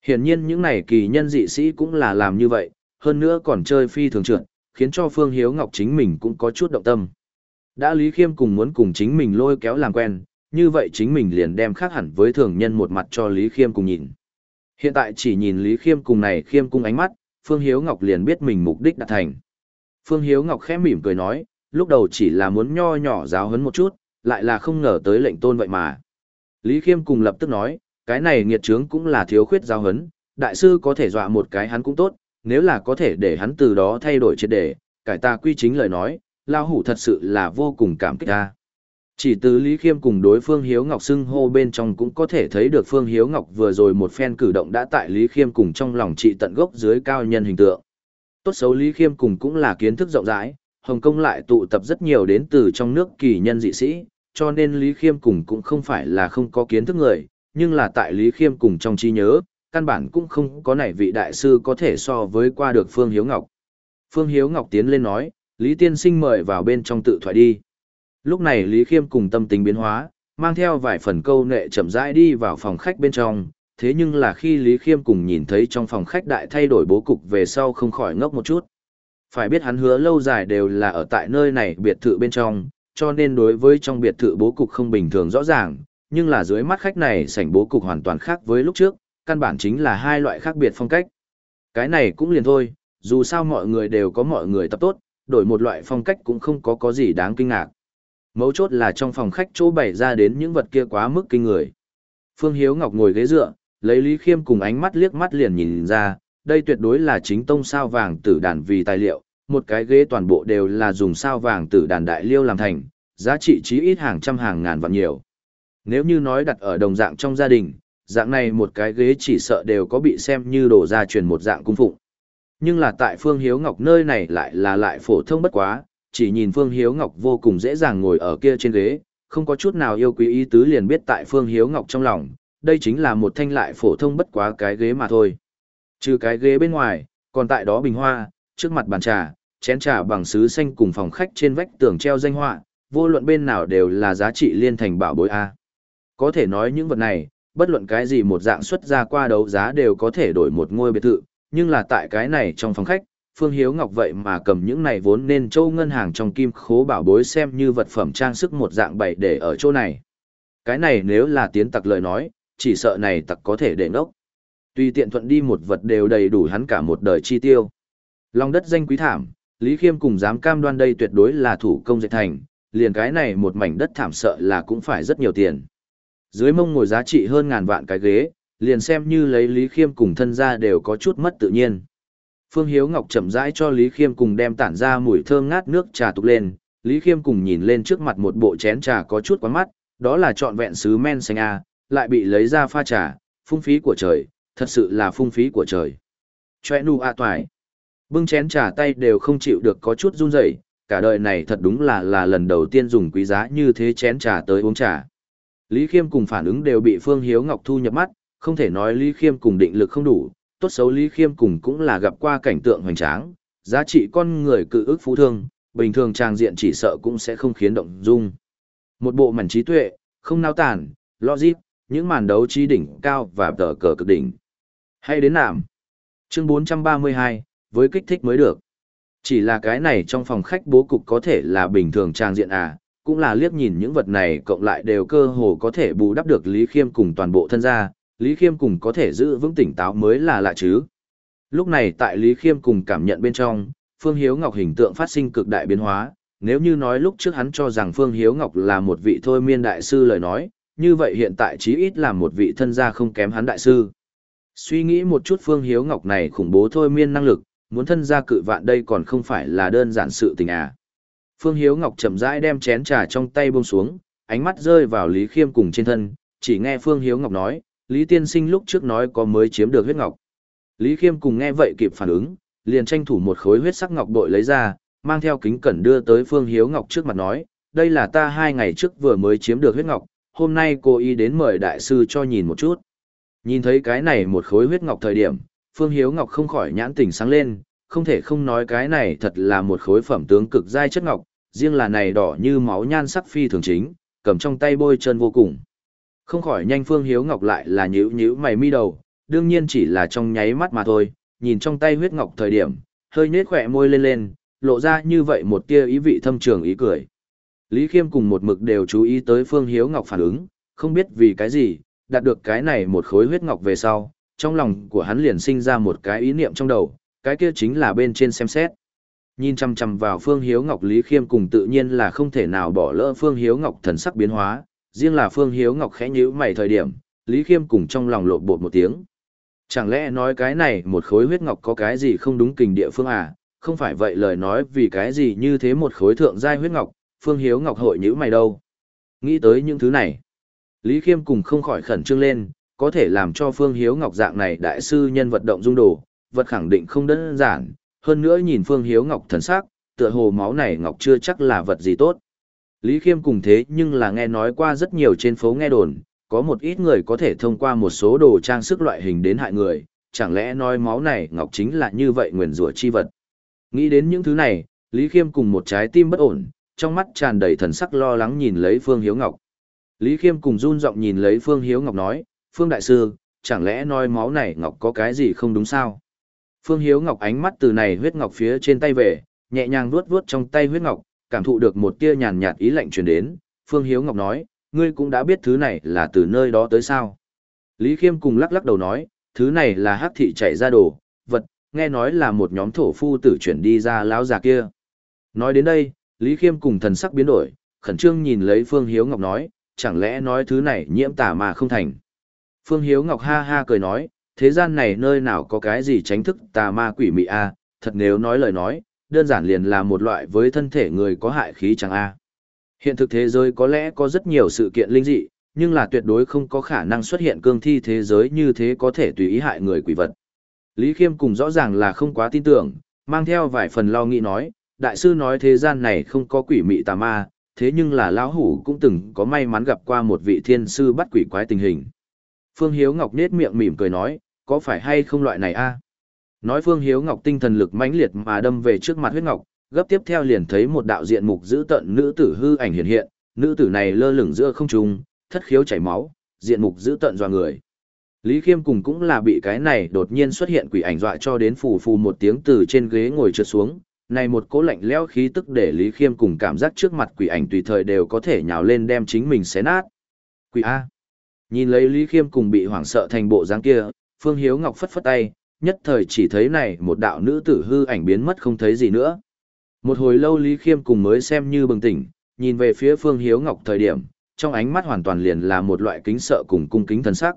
A: Hiển nhiên những này kỳ nhân dị sĩ cũng là làm như vậy, hơn nữa còn chơi phi thường trượt, khiến cho Phương Hiếu Ngọc chính mình cũng có chút động tâm. Đã Lý Khiêm cùng muốn cùng chính mình lôi kéo làm quen, như vậy chính mình liền đem khác hẳn với thường nhân một mặt cho Lý Khiêm cùng nhìn. Hiện tại chỉ nhìn Lý Khiêm cùng này Khiêm cung ánh mắt, Phương Hiếu Ngọc liền biết mình mục đích đạt thành. Phương Hiếu Ngọc khẽ mỉm cười nói, lúc đầu chỉ là muốn nho nhỏ giáo huấn một chút, lại là không ngờ tới lệnh tôn vậy mà. Lý Khiêm cùng lập tức nói, cái này nghiệt trướng cũng là thiếu khuyết giáo huấn, đại sư có thể dọa một cái hắn cũng tốt, nếu là có thể để hắn từ đó thay đổi triệt để, cải ta quy chính lời nói, lao hủ thật sự là vô cùng cảm kích ta. Chỉ từ Lý Khiêm cùng đối Phương Hiếu Ngọc xưng hô bên trong cũng có thể thấy được Phương Hiếu Ngọc vừa rồi một phen cử động đã tại Lý Khiêm cùng trong lòng trị tận gốc dưới cao nhân hình tượng. Tốt xấu Lý Khiêm cùng cũng là kiến thức rộng rãi, Hồng Kông lại tụ tập rất nhiều đến từ trong nước kỳ nhân dị sĩ, cho nên Lý Khiêm cùng cũng không phải là không có kiến thức người, nhưng là tại Lý Khiêm cùng trong trí nhớ, căn bản cũng không có nảy vị đại sư có thể so với qua được Phương Hiếu Ngọc. Phương Hiếu Ngọc tiến lên nói, Lý Tiên Sinh mời vào bên trong tự thoại đi. Lúc này Lý Khiêm cùng tâm tình biến hóa, mang theo vài phần câu nệ chậm rãi đi vào phòng khách bên trong, thế nhưng là khi Lý Khiêm cùng nhìn thấy trong phòng khách đại thay đổi bố cục về sau không khỏi ngốc một chút. Phải biết hắn hứa lâu dài đều là ở tại nơi này biệt thự bên trong, cho nên đối với trong biệt thự bố cục không bình thường rõ ràng, nhưng là dưới mắt khách này sảnh bố cục hoàn toàn khác với lúc trước, căn bản chính là hai loại khác biệt phong cách. Cái này cũng liền thôi, dù sao mọi người đều có mọi người tập tốt, đổi một loại phong cách cũng không có có gì đáng kinh ngạc. Mấu chốt là trong phòng khách chỗ bày ra đến những vật kia quá mức kinh người. Phương Hiếu Ngọc ngồi ghế dựa, lấy Lý Khiêm cùng ánh mắt liếc mắt liền nhìn ra, đây tuyệt đối là chính tông sao vàng tử đàn vì tài liệu, một cái ghế toàn bộ đều là dùng sao vàng tử đàn đại liêu làm thành, giá trị chí ít hàng trăm hàng ngàn vạn nhiều. Nếu như nói đặt ở đồng dạng trong gia đình, dạng này một cái ghế chỉ sợ đều có bị xem như đồ gia truyền một dạng cung phụng. Nhưng là tại Phương Hiếu Ngọc nơi này lại là lại phổ thông bất quá, chỉ nhìn Phương Hiếu Ngọc vô cùng dễ dàng ngồi ở kia trên ghế, không có chút nào yêu quý ý tứ liền biết tại Phương Hiếu Ngọc trong lòng, đây chính là một thanh lại phổ thông bất quá cái ghế mà thôi. Trừ cái ghế bên ngoài, còn tại đó bình hoa, trước mặt bàn trà, chén trà bằng sứ xanh cùng phòng khách trên vách tường treo danh họa, vô luận bên nào đều là giá trị liên thành bảo bối A. Có thể nói những vật này, bất luận cái gì một dạng xuất ra qua đấu giá đều có thể đổi một ngôi biệt thự, nhưng là tại cái này trong phòng khách, Phương Hiếu Ngọc vậy mà cầm những này vốn nên châu ngân hàng trong kim khố bảo bối xem như vật phẩm trang sức một dạng bày để ở chỗ này. Cái này nếu là tiến tặc lời nói, chỉ sợ này tặc có thể để ngốc. Tùy tiện thuận đi một vật đều đầy đủ hắn cả một đời chi tiêu. Lòng đất danh quý thảm, Lý Khiêm cùng dám cam đoan đây tuyệt đối là thủ công dệt thành, liền cái này một mảnh đất thảm sợ là cũng phải rất nhiều tiền. Dưới mông ngồi giá trị hơn ngàn vạn cái ghế, liền xem như lấy Lý Khiêm cùng thân ra đều có chút mất tự nhiên. Phương Hiếu Ngọc chậm rãi cho Lý Khiêm cùng đem tản ra mùi thơm ngát nước trà tục lên, Lý Khiêm cùng nhìn lên trước mặt một bộ chén trà có chút quá mắt, đó là trọn vẹn sứ men xanh a, lại bị lấy ra pha trà, phung phí của trời, thật sự là phung phí của trời. Choe nu a toài. Bưng chén trà tay đều không chịu được có chút run rẩy, cả đời này thật đúng là là lần đầu tiên dùng quý giá như thế chén trà tới uống trà. Lý Khiêm cùng phản ứng đều bị Phương Hiếu Ngọc thu nhập mắt, không thể nói Lý Khiêm cùng định lực không đủ, tốt xấu Lý Khiêm cùng cũng là gặp qua cảnh tượng hoành tráng, giá trị con người cự ức phú thương, bình thường trang diện chỉ sợ cũng sẽ không khiến động dung. Một bộ mảnh trí tuệ, không nao tản, logic, những màn đấu trí đỉnh cao và tờ cờ cực đỉnh. Hay đến nạm. Chương bốn trăm ba mươi hai, với kích thích mới được. Chỉ là cái này trong phòng khách bố cục có thể là bình thường trang diện à, cũng là liếc nhìn những vật này cộng lại đều cơ hồ có thể bù đắp được Lý Khiêm cùng toàn bộ thân gia, Lý Khiêm cùng có thể giữ vững tỉnh táo mới là lạ chứ. Lúc này tại Lý Khiêm cùng cảm nhận bên trong, Phương Hiếu Ngọc hình tượng phát sinh cực đại biến hóa, nếu như nói lúc trước hắn cho rằng Phương Hiếu Ngọc là một vị thôi miên đại sư lời nói, như vậy hiện tại chí ít là một vị thân gia không kém hắn đại sư. Suy nghĩ một chút Phương Hiếu Ngọc này khủng bố thôi miên năng lực, muốn thân gia cự vạn đây còn không phải là đơn giản sự tình à. Phương Hiếu Ngọc chậm rãi đem chén trà trong tay buông xuống, ánh mắt rơi vào Lý Khiêm cùng trên thân, chỉ nghe Phương Hiếu Ngọc nói, Lý Tiên Sinh lúc trước nói có mới chiếm được huyết ngọc. Lý Khiêm cùng nghe vậy kịp phản ứng, liền tranh thủ một khối huyết sắc ngọc bội lấy ra, mang theo kính cẩn đưa tới Phương Hiếu Ngọc trước mặt nói, đây là ta hai ngày trước vừa mới chiếm được huyết ngọc, hôm nay cô ý đến mời đại sư cho nhìn một chút. Nhìn thấy cái này một khối huyết ngọc thời điểm, Phương Hiếu Ngọc không khỏi nhãn tình sáng lên, không thể không nói cái này thật là một khối phẩm tướng cực giai chất ngọc, riêng là này đỏ như máu nhan sắc phi thường chính, cầm trong tay bôi chân vô cùng. Không khỏi nhanh Phương Hiếu Ngọc lại là nhíu nhíu mày mi đầu, đương nhiên chỉ là trong nháy mắt mà thôi, nhìn trong tay huyết ngọc thời điểm, hơi nhếch khỏe môi lên lên, lộ ra như vậy một tia ý vị thâm trường ý cười. Lý Khiêm cùng một mực đều chú ý tới Phương Hiếu Ngọc phản ứng, không biết vì cái gì, đạt được cái này một khối huyết ngọc về sau, trong lòng của hắn liền sinh ra một cái ý niệm trong đầu, cái kia chính là bên trên xem xét. Nhìn chăm chăm vào Phương Hiếu Ngọc, Lý Khiêm cùng tự nhiên là không thể nào bỏ lỡ Phương Hiếu Ngọc thần sắc biến hóa, riêng là Phương Hiếu Ngọc khẽ nhíu mày thời điểm, Lý Khiêm cùng trong lòng lộn bột một tiếng. Chẳng lẽ nói cái này một khối huyết ngọc có cái gì không đúng kình địa phương à, không phải vậy lời nói vì cái gì như thế một khối thượng giai huyết ngọc, Phương Hiếu Ngọc hội nhíu mày đâu. Nghĩ tới những thứ này, Lý Khiêm cùng không khỏi khẩn trương lên, có thể làm cho Phương Hiếu Ngọc dạng này đại sư nhân vật động dung đồ, vật khẳng định không đơn giản, hơn nữa nhìn Phương Hiếu Ngọc thần sắc, tựa hồ máu này ngọc chưa chắc là vật gì tốt. Lý Khiêm cùng thế nhưng là nghe nói qua rất nhiều trên phố nghe đồn, có một ít người có thể thông qua một số đồ trang sức loại hình đến hại người, chẳng lẽ nói máu này ngọc chính là như vậy nguyền rủa chi vật. Nghĩ đến những thứ này, Lý Khiêm cùng một trái tim bất ổn, trong mắt tràn đầy thần sắc lo lắng nhìn lấy Phương Hiếu Ngọc. Lý Khiêm cùng run giọng nhìn lấy Phương Hiếu Ngọc nói, Phương Đại Sư, chẳng lẽ nói máu này ngọc có cái gì không đúng sao? Phương Hiếu Ngọc ánh mắt từ này huyết ngọc phía trên tay về, nhẹ nhàng vuốt vuốt trong tay huyết ngọc, cảm thụ được một tia nhàn nhạt ý lạnh truyền đến. Phương Hiếu Ngọc nói, ngươi cũng đã biết thứ này là từ nơi đó tới sao? Lý Khiêm cùng lắc lắc đầu nói, thứ này là hắc thị chạy ra đồ, vật, nghe nói là một nhóm thổ phu tử chuyển đi ra lão già kia. Nói đến đây, Lý Khiêm cùng thần sắc biến đổi, khẩn trương nhìn lấy Phương Hiếu Ngọc nói, chẳng lẽ nói thứ này nhiễm tà mà không thành. Phương Hiếu Ngọc ha ha cười nói, thế gian này nơi nào có cái gì tránh thức tà ma quỷ mị a, thật nếu nói lời nói, đơn giản liền là một loại với thân thể người có hại khí chẳng a. Hiện thực thế giới có lẽ có rất nhiều sự kiện linh dị, nhưng là tuyệt đối không có khả năng xuất hiện cương thi thế giới như thế có thể tùy ý hại người quỷ vật. Lý Khiêm cùng rõ ràng là không quá tin tưởng, mang theo vài phần lo nghĩ nói, đại sư nói thế gian này không có quỷ mị tà ma, thế nhưng là lão hủ cũng từng có may mắn gặp qua một vị thiên sư bắt quỷ quái tình hình. Phương Hiếu Ngọc nết miệng mỉm cười nói, có phải hay không loại này a? Nói Phương Hiếu Ngọc tinh thần lực mãnh liệt mà đâm về trước mặt huyết ngọc, gấp tiếp theo liền thấy một đạo diện mục dữ tợn nữ tử hư ảnh hiện hiện, nữ tử này lơ lửng giữa không trung, thất khiếu chảy máu, diện mục dữ tợn dọa người. Lý Khiêm cùng cũng là bị cái này đột nhiên xuất hiện quỷ ảnh dọa cho đến phù phù một tiếng từ trên ghế ngồi trượt xuống, này một cỗ lạnh lẽo khí tức để Lý Khiêm cùng cảm giác trước mặt quỷ ảnh tùy thời đều có thể nhào lên đem chính mình xé nát. Quỷ a. Nhìn lấy Lý Khiêm cùng bị hoảng sợ thành bộ dáng kia, Phương Hiếu Ngọc phất phất tay, nhất thời chỉ thấy này một đạo nữ tử hư ảnh biến mất không thấy gì nữa. Một hồi lâu Lý Khiêm cùng mới xem như bừng tỉnh, nhìn về phía Phương Hiếu Ngọc thời điểm, trong ánh mắt hoàn toàn liền là một loại kính sợ cùng cung kính thần sắc.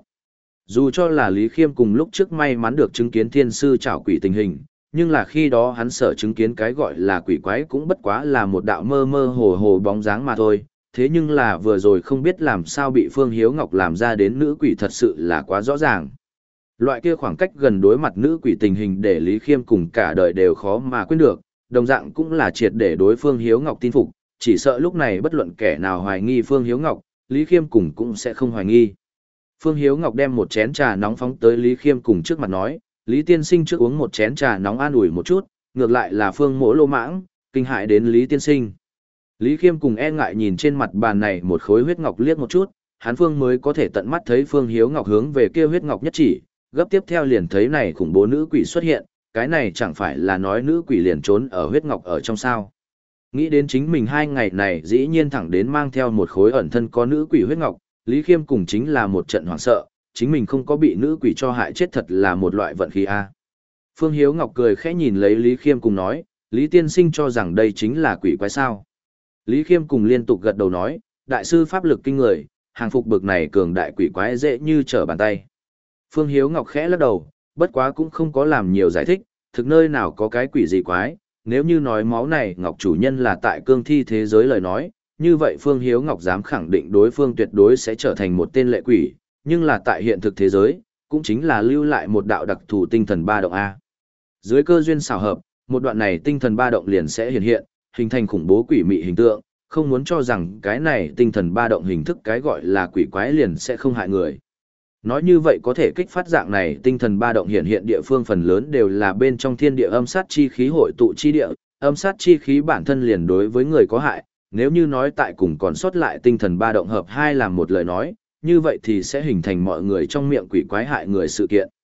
A: Dù cho là Lý Khiêm cùng lúc trước may mắn được chứng kiến thiên sư trảo quỷ tình hình, nhưng là khi đó hắn sợ chứng kiến cái gọi là quỷ quái cũng bất quá là một đạo mơ mơ hồ hồ bóng dáng mà thôi. Thế nhưng là vừa rồi không biết làm sao bị Phương Hiếu Ngọc làm ra đến nữ quỷ thật sự là quá rõ ràng. Loại kia khoảng cách gần đối mặt nữ quỷ tình hình để Lý Khiêm cùng cả đời đều khó mà quên được, đồng dạng cũng là triệt để đối Phương Hiếu Ngọc tin phục, chỉ sợ lúc này bất luận kẻ nào hoài nghi Phương Hiếu Ngọc, Lý Khiêm cùng cũng sẽ không hoài nghi. Phương Hiếu Ngọc đem một chén trà nóng phóng tới Lý Khiêm cùng trước mặt nói, Lý tiên sinh trước uống một chén trà nóng an ủi một chút, ngược lại là Phương mỗ lô mãng, kinh hại đến Lý tiên sinh. Lý Khiêm cùng e ngại nhìn trên mặt bàn này một khối huyết ngọc liếc một chút, hắn Phương mới có thể tận mắt thấy Phương Hiếu Ngọc hướng về kia huyết ngọc nhất chỉ, gấp tiếp theo liền thấy này khủng bố nữ quỷ xuất hiện, cái này chẳng phải là nói nữ quỷ liền trốn ở huyết ngọc ở trong sao. Nghĩ đến chính mình hai ngày này dĩ nhiên thẳng đến mang theo một khối ẩn thân có nữ quỷ huyết ngọc, Lý Khiêm cùng chính là một trận hoảng sợ, chính mình không có bị nữ quỷ cho hại chết thật là một loại vận khí a. Phương Hiếu Ngọc cười khẽ nhìn lấy Lý Khiêm cùng nói, Lý tiên sinh cho rằng đây chính là quỷ quái sao. Lý Khiêm cùng liên tục gật đầu nói, đại sư pháp lực kinh người, hàng phục bực này cường đại quỷ quái dễ như trở bàn tay. Phương Hiếu Ngọc khẽ lắc đầu, bất quá cũng không có làm nhiều giải thích, thực nơi nào có cái quỷ gì quái, nếu như nói máu này Ngọc chủ nhân là tại cương thi thế giới lời nói, như vậy Phương Hiếu Ngọc dám khẳng định đối phương tuyệt đối sẽ trở thành một tên lệ quỷ, nhưng là tại hiện thực thế giới, cũng chính là lưu lại một đạo đặc thù tinh thần ba động A. Dưới cơ duyên xảo hợp, một đoạn này tinh thần ba động liền sẽ hiện hiện, hình thành khủng bố quỷ mị hình tượng, không muốn cho rằng cái này tinh thần ba động hình thức cái gọi là quỷ quái liền sẽ không hại người. Nói như vậy có thể kích phát dạng này tinh thần ba động hiện hiện địa phương phần lớn đều là bên trong thiên địa âm sát chi khí hội tụ chi địa, âm sát chi khí bản thân liền đối với người có hại, nếu như nói tại cùng còn sót lại tinh thần ba động hợp hai làm một lời nói, như vậy thì sẽ hình thành mọi người trong miệng quỷ quái hại người sự kiện.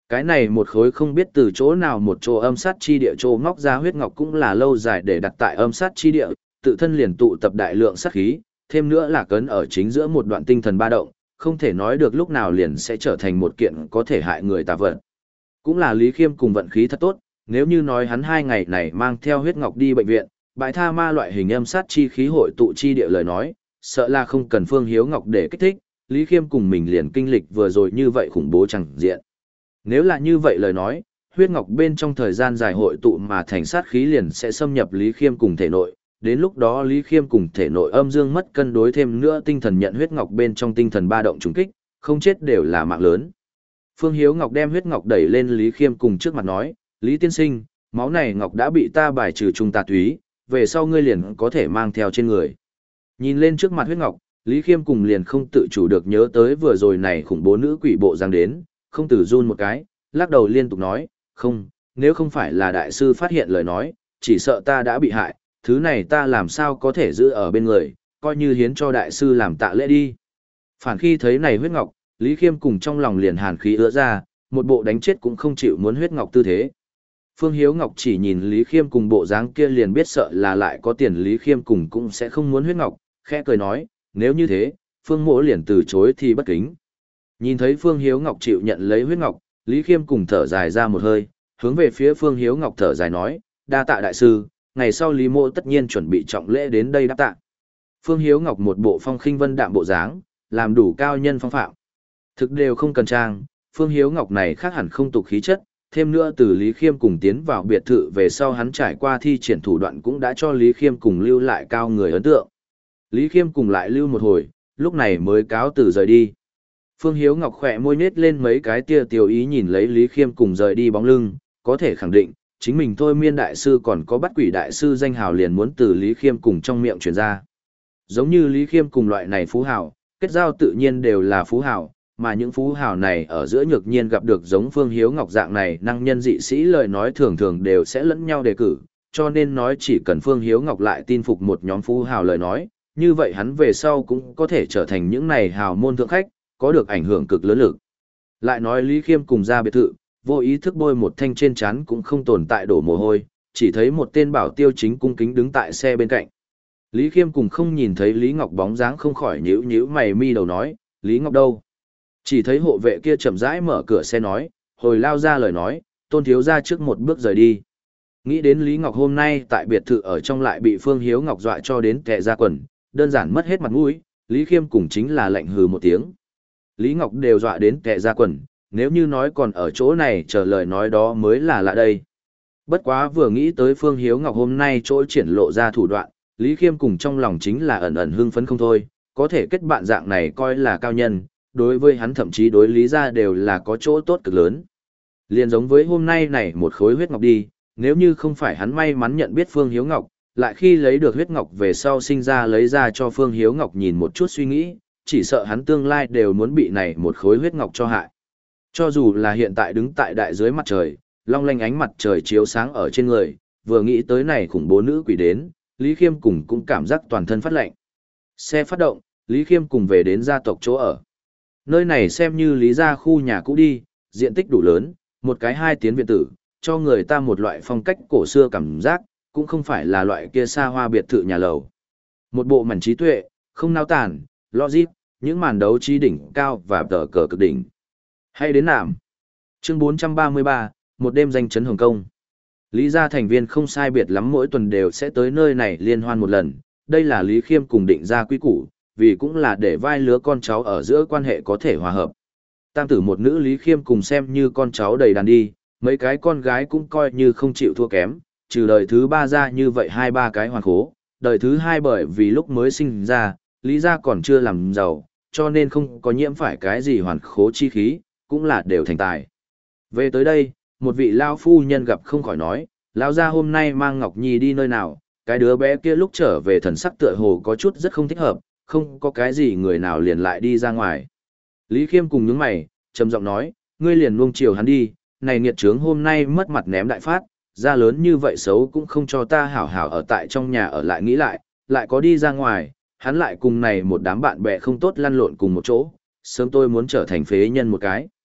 A: Cái này một khối không biết từ chỗ nào một chỗ âm sát chi địa chỗ ngóc ra huyết ngọc cũng là lâu dài để đặt tại âm sát chi địa, tự thân liền tụ tập đại lượng sát khí, thêm nữa là cấn ở chính giữa một đoạn tinh thần ba động, không thể nói được lúc nào liền sẽ trở thành một kiện có thể hại người tà vật. Cũng là Lý Khiêm cùng vận khí thật tốt, nếu như nói hắn hai ngày này mang theo huyết ngọc đi bệnh viện, bãi tha ma loại hình âm sát chi khí hội tụ chi địa lời nói, sợ là không cần Phương Hiếu Ngọc để kích thích, Lý Khiêm cùng mình liền kinh lịch vừa rồi như vậy khủng bố chẳng diện. Nếu là như vậy lời nói, huyết ngọc bên trong thời gian dài hội tụ mà thành sát khí liền sẽ xâm nhập Lý Khiêm cùng thể nội, đến lúc đó Lý Khiêm cùng thể nội âm dương mất cân đối thêm nữa tinh thần nhận huyết ngọc bên trong tinh thần ba động trùng kích, không chết đều là mạng lớn. Phương Hiếu Ngọc đem huyết ngọc đẩy lên Lý Khiêm cùng trước mặt nói, Lý tiên sinh, máu này ngọc đã bị ta bài trừ trùng tà túy, về sau ngươi liền có thể mang theo trên người. Nhìn lên trước mặt huyết ngọc, Lý Khiêm cùng liền không tự chủ được nhớ tới vừa rồi này khủng bố nữ quỷ bộ giang đến, không từ run một cái, lắc đầu liên tục nói, không, nếu không phải là đại sư phát hiện lời nói, chỉ sợ ta đã bị hại, thứ này ta làm sao có thể giữ ở bên người, coi như hiến cho đại sư làm tạ lễ đi. Phản khi thấy này huyết ngọc, Lý Khiêm cùng trong lòng liền hàn khí ứa ra, một bộ đánh chết cũng không chịu muốn huyết ngọc tư thế. Phương Hiếu Ngọc chỉ nhìn Lý Khiêm cùng bộ dáng kia liền biết sợ là lại có tiền Lý Khiêm cùng cũng sẽ không muốn huyết ngọc, khẽ cười nói, nếu như thế, Phương mỗ liền từ chối thì bất kính. Nhìn thấy Phương Hiếu Ngọc chịu nhận lấy huyết ngọc, Lý Khiêm cùng thở dài ra một hơi, hướng về phía Phương Hiếu Ngọc thở dài nói, đa tạ đại sư, ngày sau Lý mỗ tất nhiên chuẩn bị trọng lễ đến đây đáp tạ. Phương Hiếu Ngọc một bộ phong khinh vân đạm bộ dáng, làm đủ cao nhân phong phạm. Thực đều không cần trang, Phương Hiếu Ngọc này khác hẳn không tục khí chất, thêm nữa từ Lý Khiêm cùng tiến vào biệt thự về sau hắn trải qua thi triển thủ đoạn cũng đã cho Lý Khiêm cùng lưu lại cao người ấn tượng. Lý Khiêm cùng lại lưu một hồi, lúc này mới cáo từ rời đi. Phương Hiếu Ngọc khỏe môi nết lên mấy cái tia tiêu ý nhìn lấy Lý Khiêm cùng rời đi bóng lưng, có thể khẳng định, chính mình thôi miên đại sư còn có bắt quỷ đại sư danh hào liền muốn từ Lý Khiêm cùng trong miệng truyền ra. Giống như Lý Khiêm cùng loại này phú hào, kết giao tự nhiên đều là phú hào, mà những phú hào này ở giữa nhược nhiên gặp được giống Phương Hiếu Ngọc dạng này năng nhân dị sĩ lời nói thường thường đều sẽ lẫn nhau đề cử, cho nên nói chỉ cần Phương Hiếu Ngọc lại tin phục một nhóm phú hào lời nói, như vậy hắn về sau cũng có thể trở thành những này hào môn thượng khách, có được ảnh hưởng cực lớn lực. Lại nói Lý Khiêm cùng ra biệt thự, vô ý thức bôi một thanh trên chán cũng không tồn tại đổ mồ hôi, chỉ thấy một tên bảo tiêu chính cung kính đứng tại xe bên cạnh. Lý Khiêm cùng không nhìn thấy Lý Ngọc bóng dáng không khỏi nhíu nhíu mày mi đầu nói, Lý Ngọc đâu? Chỉ thấy hộ vệ kia chậm rãi mở cửa xe nói, hồi lao ra lời nói, Tôn thiếu ra trước một bước rời đi. Nghĩ đến Lý Ngọc hôm nay tại biệt thự ở trong lại bị Phương Hiếu Ngọc dọa cho đến tè ra quần, đơn giản mất hết mặt mũi, Lý Khiêm cùng chính là lạnh hừ một tiếng. Lý Ngọc đều dọa đến tè ra quần, nếu như nói còn ở chỗ này chờ lời nói đó mới là lạ đây. Bất quá vừa nghĩ tới Phương Hiếu Ngọc hôm nay chỗ triển lộ ra thủ đoạn, Lý Khiêm cùng trong lòng chính là ẩn ẩn hưng phấn không thôi, có thể kết bạn dạng này coi là cao nhân, đối với hắn thậm chí đối lý ra đều là có chỗ tốt cực lớn. Liền giống với hôm nay này một khối huyết ngọc đi, nếu như không phải hắn may mắn nhận biết Phương Hiếu Ngọc, lại khi lấy được huyết ngọc về sau sinh ra lấy ra cho Phương Hiếu Ngọc nhìn một chút suy nghĩ, chỉ sợ hắn tương lai đều muốn bị này một khối huyết ngọc cho hại. Cho dù là hiện tại đứng tại đại dưới mặt trời, long lanh ánh mặt trời chiếu sáng ở trên người, vừa nghĩ tới này khủng bố nữ quỷ đến, Lý Khiêm cùng cũng cảm giác toàn thân phát lạnh. Xe phát động, Lý Khiêm cùng về đến gia tộc chỗ ở. Nơi này xem như Lý gia khu nhà cũ đi, diện tích đủ lớn, một cái hai tiến viện tử, cho người ta một loại phong cách cổ xưa cảm giác, cũng không phải là loại kia xa hoa biệt thự nhà lầu. Một bộ mảnh trí tuệ, không nao tản, logic, những màn đấu trí đỉnh cao và tờ cờ cực đỉnh. Hay đến nạm. Chương bốn trăm ba mươi ba, một đêm danh chấn Hồng Kông. Lý gia thành viên không sai biệt lắm mỗi tuần đều sẽ tới nơi này liên hoan một lần, đây là Lý Khiêm cùng định ra quy củ, vì cũng là để vai lứa con cháu ở giữa quan hệ có thể hòa hợp. Tam tử một nữ Lý Khiêm cùng xem như con cháu đầy đàn đi, mấy cái con gái cũng coi như không chịu thua kém, trừ đời thứ ba ra như vậy hai ba cái hoàn khố, đời thứ hai bởi vì lúc mới sinh ra, Lý gia còn chưa làm giàu, cho nên không có nhiễm phải cái gì hoàn khố chi khí, cũng là đều thành tài. Về tới đây, một vị lao phu nhân gặp không khỏi nói, lão gia hôm nay mang Ngọc Nhi đi nơi nào, cái đứa bé kia lúc trở về thần sắc tựa hồ có chút rất không thích hợp, không có cái gì người nào liền lại đi ra ngoài. Lý Khiêm cùng nhướng mày, trầm giọng nói, ngươi liền nuông chiều hắn đi, này nghiệt trướng hôm nay mất mặt ném đại phát, ra lớn như vậy xấu cũng không cho ta hảo hảo ở tại trong nhà ở lại nghĩ lại, lại có đi ra ngoài, hắn lại cùng này một đám bạn bè không tốt lăn lộn cùng một chỗ, sớm tôi muốn trở thành phế nhân một cái.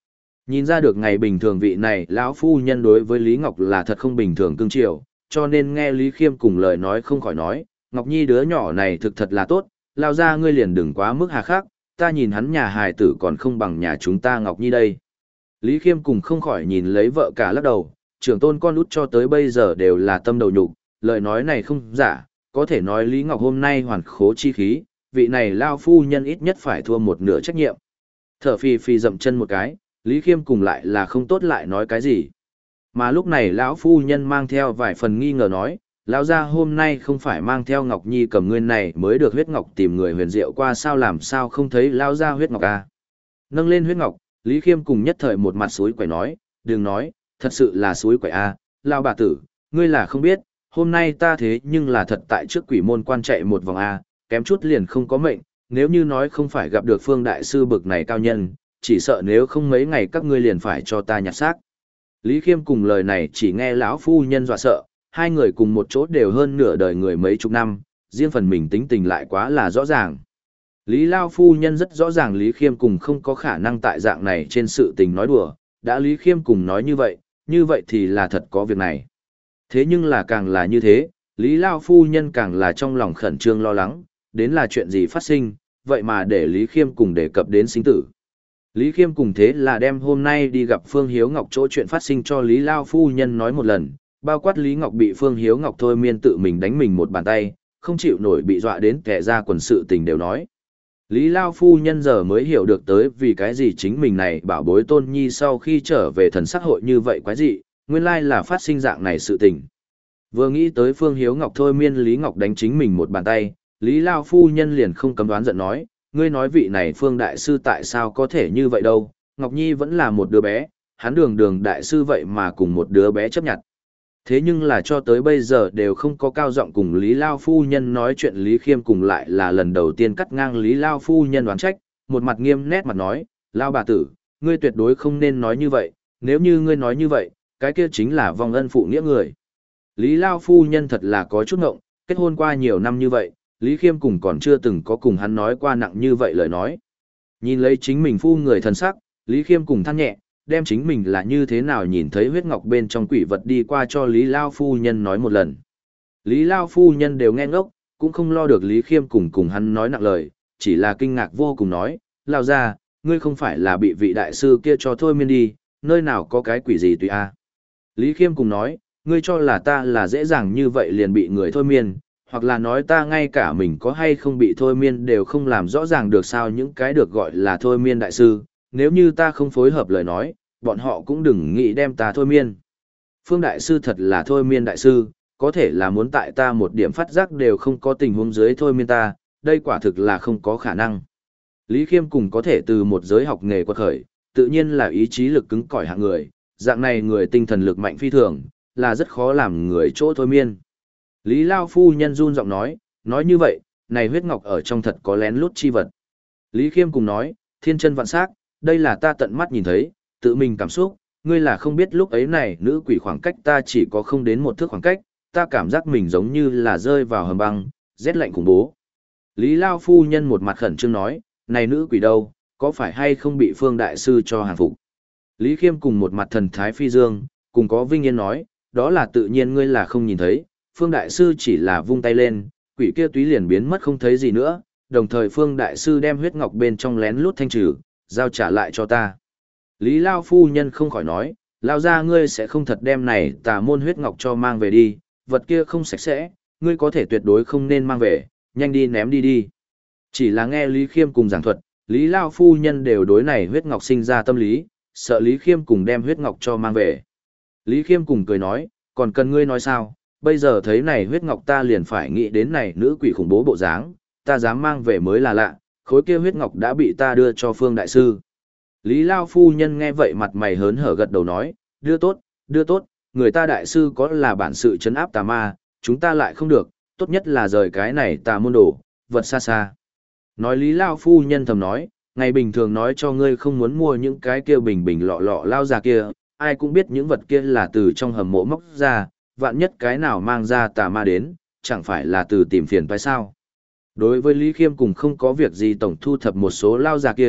A: Nhìn ra được ngày bình thường vị này lão phu nhân đối với Lý Ngọc là thật không bình thường cưng chiều, cho nên nghe Lý Khiêm cùng lời nói không khỏi nói, Ngọc Nhi đứa nhỏ này thực thật là tốt, lao ra ngươi liền đừng quá mức hà khắc, ta nhìn hắn nhà hài tử còn không bằng nhà chúng ta Ngọc Nhi đây. Lý Khiêm cùng không khỏi nhìn lấy vợ cả lắc đầu, trưởng tôn con út cho tới bây giờ đều là tâm đầu nhục, lời nói này không giả, có thể nói Lý Ngọc hôm nay hoàn khố chi khí, vị này lao phu nhân ít nhất phải thua một nửa trách nhiệm. Thở phì phì dậm chân một cái, Lý Khiêm cùng lại là không tốt lại nói cái gì. Mà lúc này lão phu nhân mang theo vài phần nghi ngờ nói, lão gia hôm nay không phải mang theo Ngọc Nhi cầm nguyên này mới được huyết ngọc tìm người huyền diệu qua sao làm sao không thấy lão gia huyết ngọc à. Nâng lên huyết ngọc, Lý Khiêm cùng nhất thời một mặt suối quẩy nói, đừng nói, thật sự là suối quẩy à, lão bà tử, ngươi là không biết, hôm nay ta thế nhưng là thật tại trước quỷ môn quan chạy một vòng à, kém chút liền không có mệnh, nếu như nói không phải gặp được Phương Đại Sư bực này cao nhân, chỉ sợ nếu không mấy ngày các ngươi liền phải cho ta nhặt xác. Lý Khiêm cùng lời này chỉ nghe lão phu nhân dọa sợ, hai người cùng một chỗ đều hơn nửa đời người mấy chục năm, riêng phần mình tính tình lại quá là rõ ràng. Lý Lao phu nhân rất rõ ràng Lý Khiêm cùng không có khả năng tại dạng này trên sự tình nói đùa, đã Lý Khiêm cùng nói như vậy, như vậy thì là thật có việc này. Thế nhưng là càng là như thế, Lý Lao phu nhân càng là trong lòng khẩn trương lo lắng, đến là chuyện gì phát sinh, vậy mà để Lý Khiêm cùng đề cập đến sinh tử. Lý Khiêm cùng thế là đem hôm nay đi gặp Phương Hiếu Ngọc chỗ chuyện phát sinh cho Lý Lao phu nhân nói một lần, bao quát Lý Ngọc bị Phương Hiếu Ngọc thôi miên tự mình đánh mình một bàn tay, không chịu nổi bị dọa đến kẻ ra quần sự tình đều nói. Lý Lao phu nhân giờ mới hiểu được tới vì cái gì chính mình này bảo bối Tôn Nhi sau khi trở về thần sắc hội như vậy quái dị, nguyên lai là phát sinh dạng này sự tình. Vừa nghĩ tới Phương Hiếu Ngọc thôi miên Lý Ngọc đánh chính mình một bàn tay, Lý Lao phu nhân liền không cấm đoán giận nói, ngươi nói vị này Phương Đại Sư tại sao có thể như vậy đâu, Ngọc Nhi vẫn là một đứa bé, hắn đường đường Đại Sư vậy mà cùng một đứa bé chấp nhận. Thế nhưng là cho tới bây giờ đều không có cao giọng cùng Lý Lao phu nhân nói chuyện Lý Khiêm cùng lại là lần đầu tiên cắt ngang Lý Lao phu nhân đoán trách, một mặt nghiêm nét mặt nói, Lao bà tử, ngươi tuyệt đối không nên nói như vậy, nếu như ngươi nói như vậy, cái kia chính là vong ân phụ nghĩa người. Lý Lao phu nhân thật là có chút ngộng, kết hôn qua nhiều năm như vậy, Lý Khiêm cùng còn chưa từng có cùng hắn nói qua nặng như vậy lời nói. Nhìn lấy chính mình phu người thần sắc, Lý Khiêm cùng than nhẹ, đem chính mình là như thế nào nhìn thấy huyết ngọc bên trong quỷ vật đi qua cho Lý Lao phu nhân nói một lần. Lý Lao phu nhân đều nghe ngốc, cũng không lo được Lý Khiêm cùng cùng hắn nói nặng lời, chỉ là kinh ngạc vô cùng nói, Lao ra, ngươi không phải là bị vị đại sư kia cho thôi miên đi, nơi nào có cái quỷ gì tùy a. Lý Khiêm cùng nói, ngươi cho là ta là dễ dàng như vậy liền bị người thôi miên, hoặc là nói ta ngay cả mình có hay không bị thôi miên đều không làm rõ ràng được sao những cái được gọi là thôi miên đại sư, nếu như ta không phối hợp lời nói, bọn họ cũng đừng nghĩ đem ta thôi miên. Phương đại sư thật là thôi miên đại sư, có thể là muốn tại ta một điểm phát giác đều không có tình huống dưới thôi miên ta, đây quả thực là không có khả năng. Lý Khiêm cùng có thể từ một giới học nghề quật khởi, tự nhiên là ý chí lực cứng cỏi hạng người, dạng này người tinh thần lực mạnh phi thường, là rất khó làm người chỗ thôi miên. Lý Lao phu nhân run giọng nói, nói như vậy, này huyết ngọc ở trong thật có lén lút chi vật. Lý Khiêm cùng nói, thiên chân vạn sắc, đây là ta tận mắt nhìn thấy, tự mình cảm xúc, ngươi là không biết lúc ấy này nữ quỷ khoảng cách ta chỉ có không đến một thước khoảng cách, ta cảm giác mình giống như là rơi vào hầm băng, rét lạnh khủng bố. Lý Lao phu nhân một mặt khẩn trương nói, này nữ quỷ đâu, có phải hay không bị Phương Đại Sư cho hàng phục? Lý Khiêm cùng một mặt thần thái phi dương, cùng có vinh yên nói, đó là tự nhiên ngươi là không nhìn thấy, Phương Đại Sư chỉ là vung tay lên, quỷ kia túy liền biến mất không thấy gì nữa, đồng thời Phương Đại Sư đem huyết ngọc bên trong lén lút thanh trừ, giao trả lại cho ta. Lý Lao phu nhân không khỏi nói, Lao ra ngươi sẽ không thật đem này tà môn huyết ngọc cho mang về đi, vật kia không sạch sẽ, ngươi có thể tuyệt đối không nên mang về, nhanh đi ném đi đi. Chỉ là nghe Lý Khiêm cùng giảng thuật, Lý Lao phu nhân đều đối này huyết ngọc sinh ra tâm lý, sợ Lý Khiêm cùng đem huyết ngọc cho mang về. Lý Khiêm cùng cười nói, còn cần ngươi nói sao, bây giờ thấy này huyết ngọc ta liền phải nghĩ đến này nữ quỷ khủng bố bộ dáng, ta dám mang về mới là lạ, khối kia huyết ngọc đã bị ta đưa cho Phương Đại Sư. Lý Lao phu nhân nghe vậy mặt mày hớn hở gật đầu nói, đưa tốt, đưa tốt, người ta Đại Sư có là bản sự trấn áp tà ma, chúng ta lại không được, tốt nhất là rời cái này tà môn đồ, vật xa xa. Nói Lý Lao phu nhân thầm nói, ngày bình thường nói cho ngươi không muốn mua những cái kia bình bình lọ lọ lao ra kia, ai cũng biết những vật kia là từ trong hầm mộ móc ra, vạn nhất cái nào mang ra tà ma đến, chẳng phải là từ tìm phiền phải sao. Đối với Lý Khiêm cùng không có việc gì tổng thu thập một số lao già kia,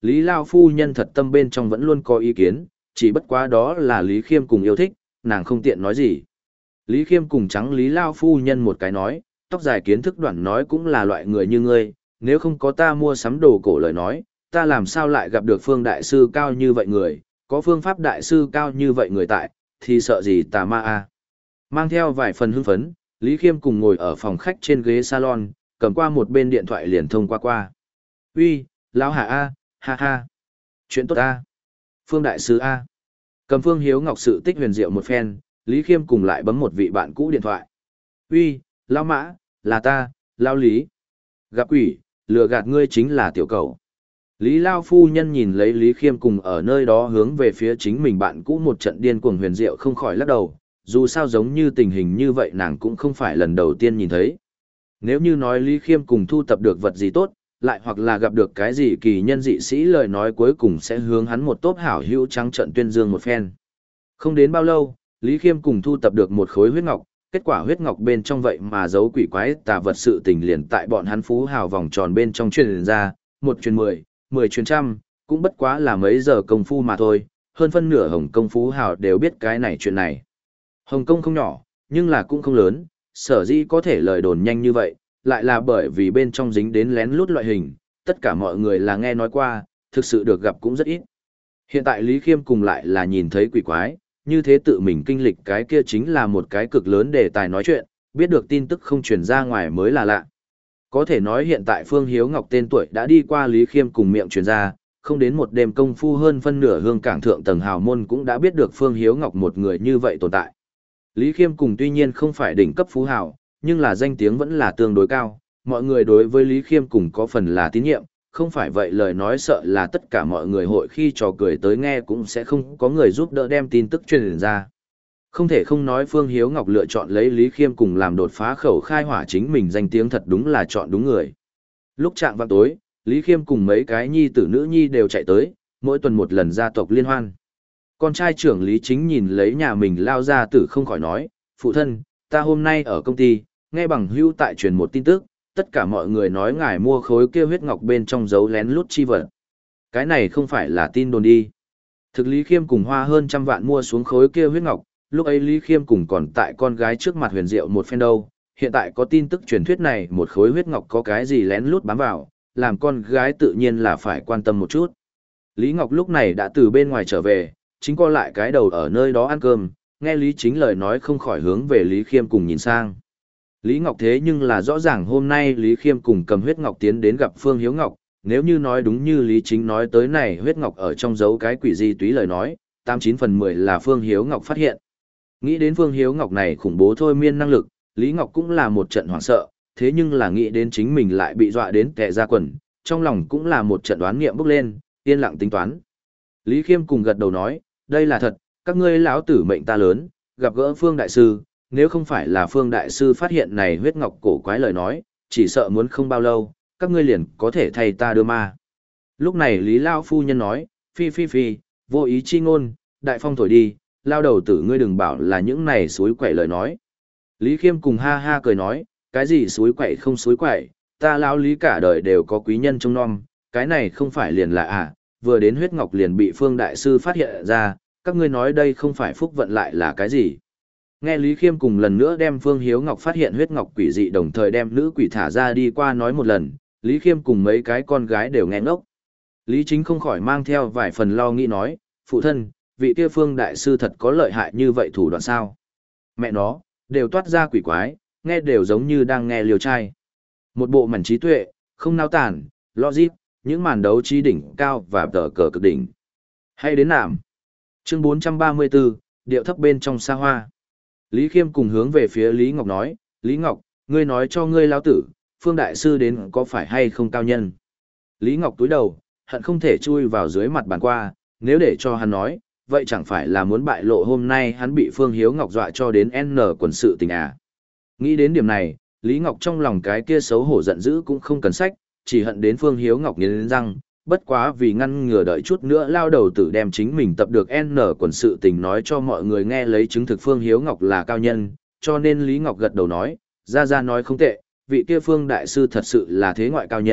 A: Lý Lao phu nhân thật tâm bên trong vẫn luôn có ý kiến, chỉ bất quá đó là Lý Khiêm cùng yêu thích, nàng không tiện nói gì. Lý Khiêm cùng trắng Lý Lao phu nhân một cái nói, tóc dài kiến thức đoạn nói cũng là loại người như ngươi, nếu không có ta mua sắm đồ cổ lời nói, ta làm sao lại gặp được Phương đại sư cao như vậy người, có phương pháp đại sư cao như vậy người tại, thì sợ gì tà ma a. Mang theo vài phần hưng phấn, Lý Khiêm cùng ngồi ở phòng khách trên ghế salon, cầm qua một bên điện thoại liền thông qua qua. Uy, lão Hà a, ha ha. Chuyện tốt a. Phương đại sư a. Cầm Phương Hiếu Ngọc sự tích huyền diệu một phen, Lý Khiêm cùng lại bấm một vị bạn cũ điện thoại. Uy, lão Mã, là ta, lão Lý. Gặp quỷ, lừa gạt ngươi chính là tiểu cầu. Lý Lao phu nhân nhìn lấy Lý Khiêm cùng ở nơi đó hướng về phía chính mình bạn cũ một trận điên cuồng huyền diệu không khỏi lắc đầu, dù sao giống như tình hình như vậy nàng cũng không phải lần đầu tiên nhìn thấy. Nếu như nói Lý Khiêm cùng thu tập được vật gì tốt, lại hoặc là gặp được cái gì kỳ nhân dị sĩ lời nói cuối cùng sẽ hướng hắn một tốp hảo hữu trắng trận tuyên dương một phen. Không đến bao lâu, Lý Khiêm cùng thu tập được một khối huyết ngọc, kết quả huyết ngọc bên trong vậy mà giấu quỷ quái tà vật sự tình liền tại bọn hắn phú hào vòng tròn bên trong truyền ra, một truyền mười, mười truyền trăm, cũng bất quá là mấy giờ công phu mà thôi, hơn phân nửa Hồng Kông phú hào đều biết cái này chuyện này. Hồng Kông không nhỏ, nhưng là cũng không lớn, sở dĩ có thể lời đồn nhanh như vậy, lại là bởi vì bên trong dính đến lén lút loại hình, tất cả mọi người là nghe nói qua, thực sự được gặp cũng rất ít. Hiện tại Lý Khiêm cùng lại là nhìn thấy quỷ quái, như thế tự mình kinh lịch cái kia chính là một cái cực lớn đề tài nói chuyện, biết được tin tức không truyền ra ngoài mới là lạ. Có thể nói hiện tại Phương Hiếu Ngọc tên tuổi đã đi qua Lý Khiêm cùng miệng truyền ra, không đến một đêm công phu hơn phân nửa hương cảng thượng tầng hào môn cũng đã biết được Phương Hiếu Ngọc một người như vậy tồn tại. Lý Khiêm cùng tuy nhiên không phải đỉnh cấp phú hào, nhưng là danh tiếng vẫn là tương đối cao, mọi người đối với Lý Khiêm cùng có phần là tín nhiệm, không phải vậy lời nói sợ là tất cả mọi người hội khi trò cười tới nghe cũng sẽ không có người giúp đỡ đem tin tức truyền ra. Không thể không nói Phương Hiếu Ngọc lựa chọn lấy Lý Khiêm cùng làm đột phá khẩu khai hỏa chính mình danh tiếng thật đúng là chọn đúng người. Lúc chạm vào tối, Lý Khiêm cùng mấy cái nhi tử nữ nhi đều chạy tới, mỗi tuần một lần gia tộc liên hoan. Con trai trưởng Lý Chính nhìn lấy nhà mình lao ra tử không khỏi nói, phụ thân, ta hôm nay ở công ty, nghe bằng hữu tại truyền một tin tức, tất cả mọi người nói ngài mua khối kia huyết ngọc bên trong giấu lén lút chi vật. Cái này không phải là tin đồn đi. Thực Lý Khiêm cùng hoa hơn trăm vạn mua xuống khối kia huyết ngọc, lúc ấy Lý Khiêm cùng còn tại con gái trước mặt huyền diệu một phen đâu. Hiện tại có tin tức truyền thuyết này một khối huyết ngọc có cái gì lén lút bám vào, làm con gái tự nhiên là phải quan tâm một chút. Lý Ngọc lúc này đã từ bên ngoài trở về, chính co lại cái đầu ở nơi đó ăn cơm, nghe Lý Chính lời nói không khỏi hướng về Lý Khiêm cùng nhìn sang. Lý Ngọc thế nhưng là rõ ràng hôm nay Lý Khiêm cùng cầm huyết ngọc tiến đến gặp Phương Hiếu Ngọc, nếu như nói đúng như Lý Chính nói tới này huyết ngọc ở trong dấu cái quỷ gì túy lời nói, tám chín phần mười là Phương Hiếu Ngọc phát hiện. Nghĩ đến Phương Hiếu Ngọc này khủng bố thôi miên năng lực, Lý Ngọc cũng là một trận hoảng sợ, thế nhưng là nghĩ đến chính mình lại bị dọa đến kẻ ra quần, trong lòng cũng là một trận đoán nghiệm bốc lên, yên lặng tính toán. Lý Khiêm cùng gật đầu nói, đây là thật, các ngươi lão tử mệnh ta lớn, gặp gỡ Phương Đại Sư, nếu không phải là Phương Đại Sư phát hiện này huyết ngọc cổ quái lời nói, chỉ sợ muốn không bao lâu, các ngươi liền có thể thay ta đưa ma. Lúc này Lý Lao Phu Nhân nói, phi phi phi, vô ý chi ngôn, đại phong thổi đi, lao đầu tử ngươi đừng bảo là những này suối quậy lời nói. Lý Khiêm cùng ha ha cười nói, cái gì suối quậy không suối quậy, ta lão Lý cả đời đều có quý nhân trông nom, cái này không phải liền là à, vừa đến huyết ngọc liền bị Phương Đại Sư phát hiện ra, các ngươi nói đây không phải phúc vận lại là cái gì. Nghe Lý Khiêm cùng lần nữa đem Phương Hiếu Ngọc phát hiện huyết ngọc quỷ dị đồng thời đem nữ quỷ thả ra đi qua nói một lần, Lý Khiêm cùng mấy cái con gái đều nghe ngốc. Lý Chính không khỏi mang theo vài phần lo nghĩ nói, phụ thân, vị kia Phương Đại Sư thật có lợi hại như vậy thủ đoạn sao? Mẹ nó, đều toát ra quỷ quái, nghe đều giống như đang nghe liều trai. Một bộ mảnh trí tuệ, không nao tản, logic, những màn đấu trí đỉnh cao và tờ cờ cực đỉnh. Hay đến nạm. Chương bốn trăm ba mươi tư, điệu thấp bên trong xa hoa. Lý Khiêm cùng hướng về phía Lý Ngọc nói, Lý Ngọc, ngươi nói cho ngươi lão tử, Phương Đại Sư đến có phải hay không cao nhân. Lý Ngọc túi đầu, hận không thể chui vào dưới mặt bàn qua, nếu để cho hắn nói, vậy chẳng phải là muốn bại lộ hôm nay hắn bị Phương Hiếu Ngọc dọa cho đến N quần sự tình à. Nghĩ đến điểm này, Lý Ngọc trong lòng cái kia xấu hổ giận dữ cũng không cần sách, chỉ hận đến Phương Hiếu Ngọc nghiến răng, bất quá vì ngăn ngừa đợi chút nữa lao đầu tử đem chính mình tập được N quần sự tình nói cho mọi người nghe lấy chứng thực Phương Hiếu Ngọc là cao nhân, cho nên Lý Ngọc gật đầu nói, ra ra nói không tệ, vị kia Phương Đại Sư thật sự là thế ngoại cao nhân,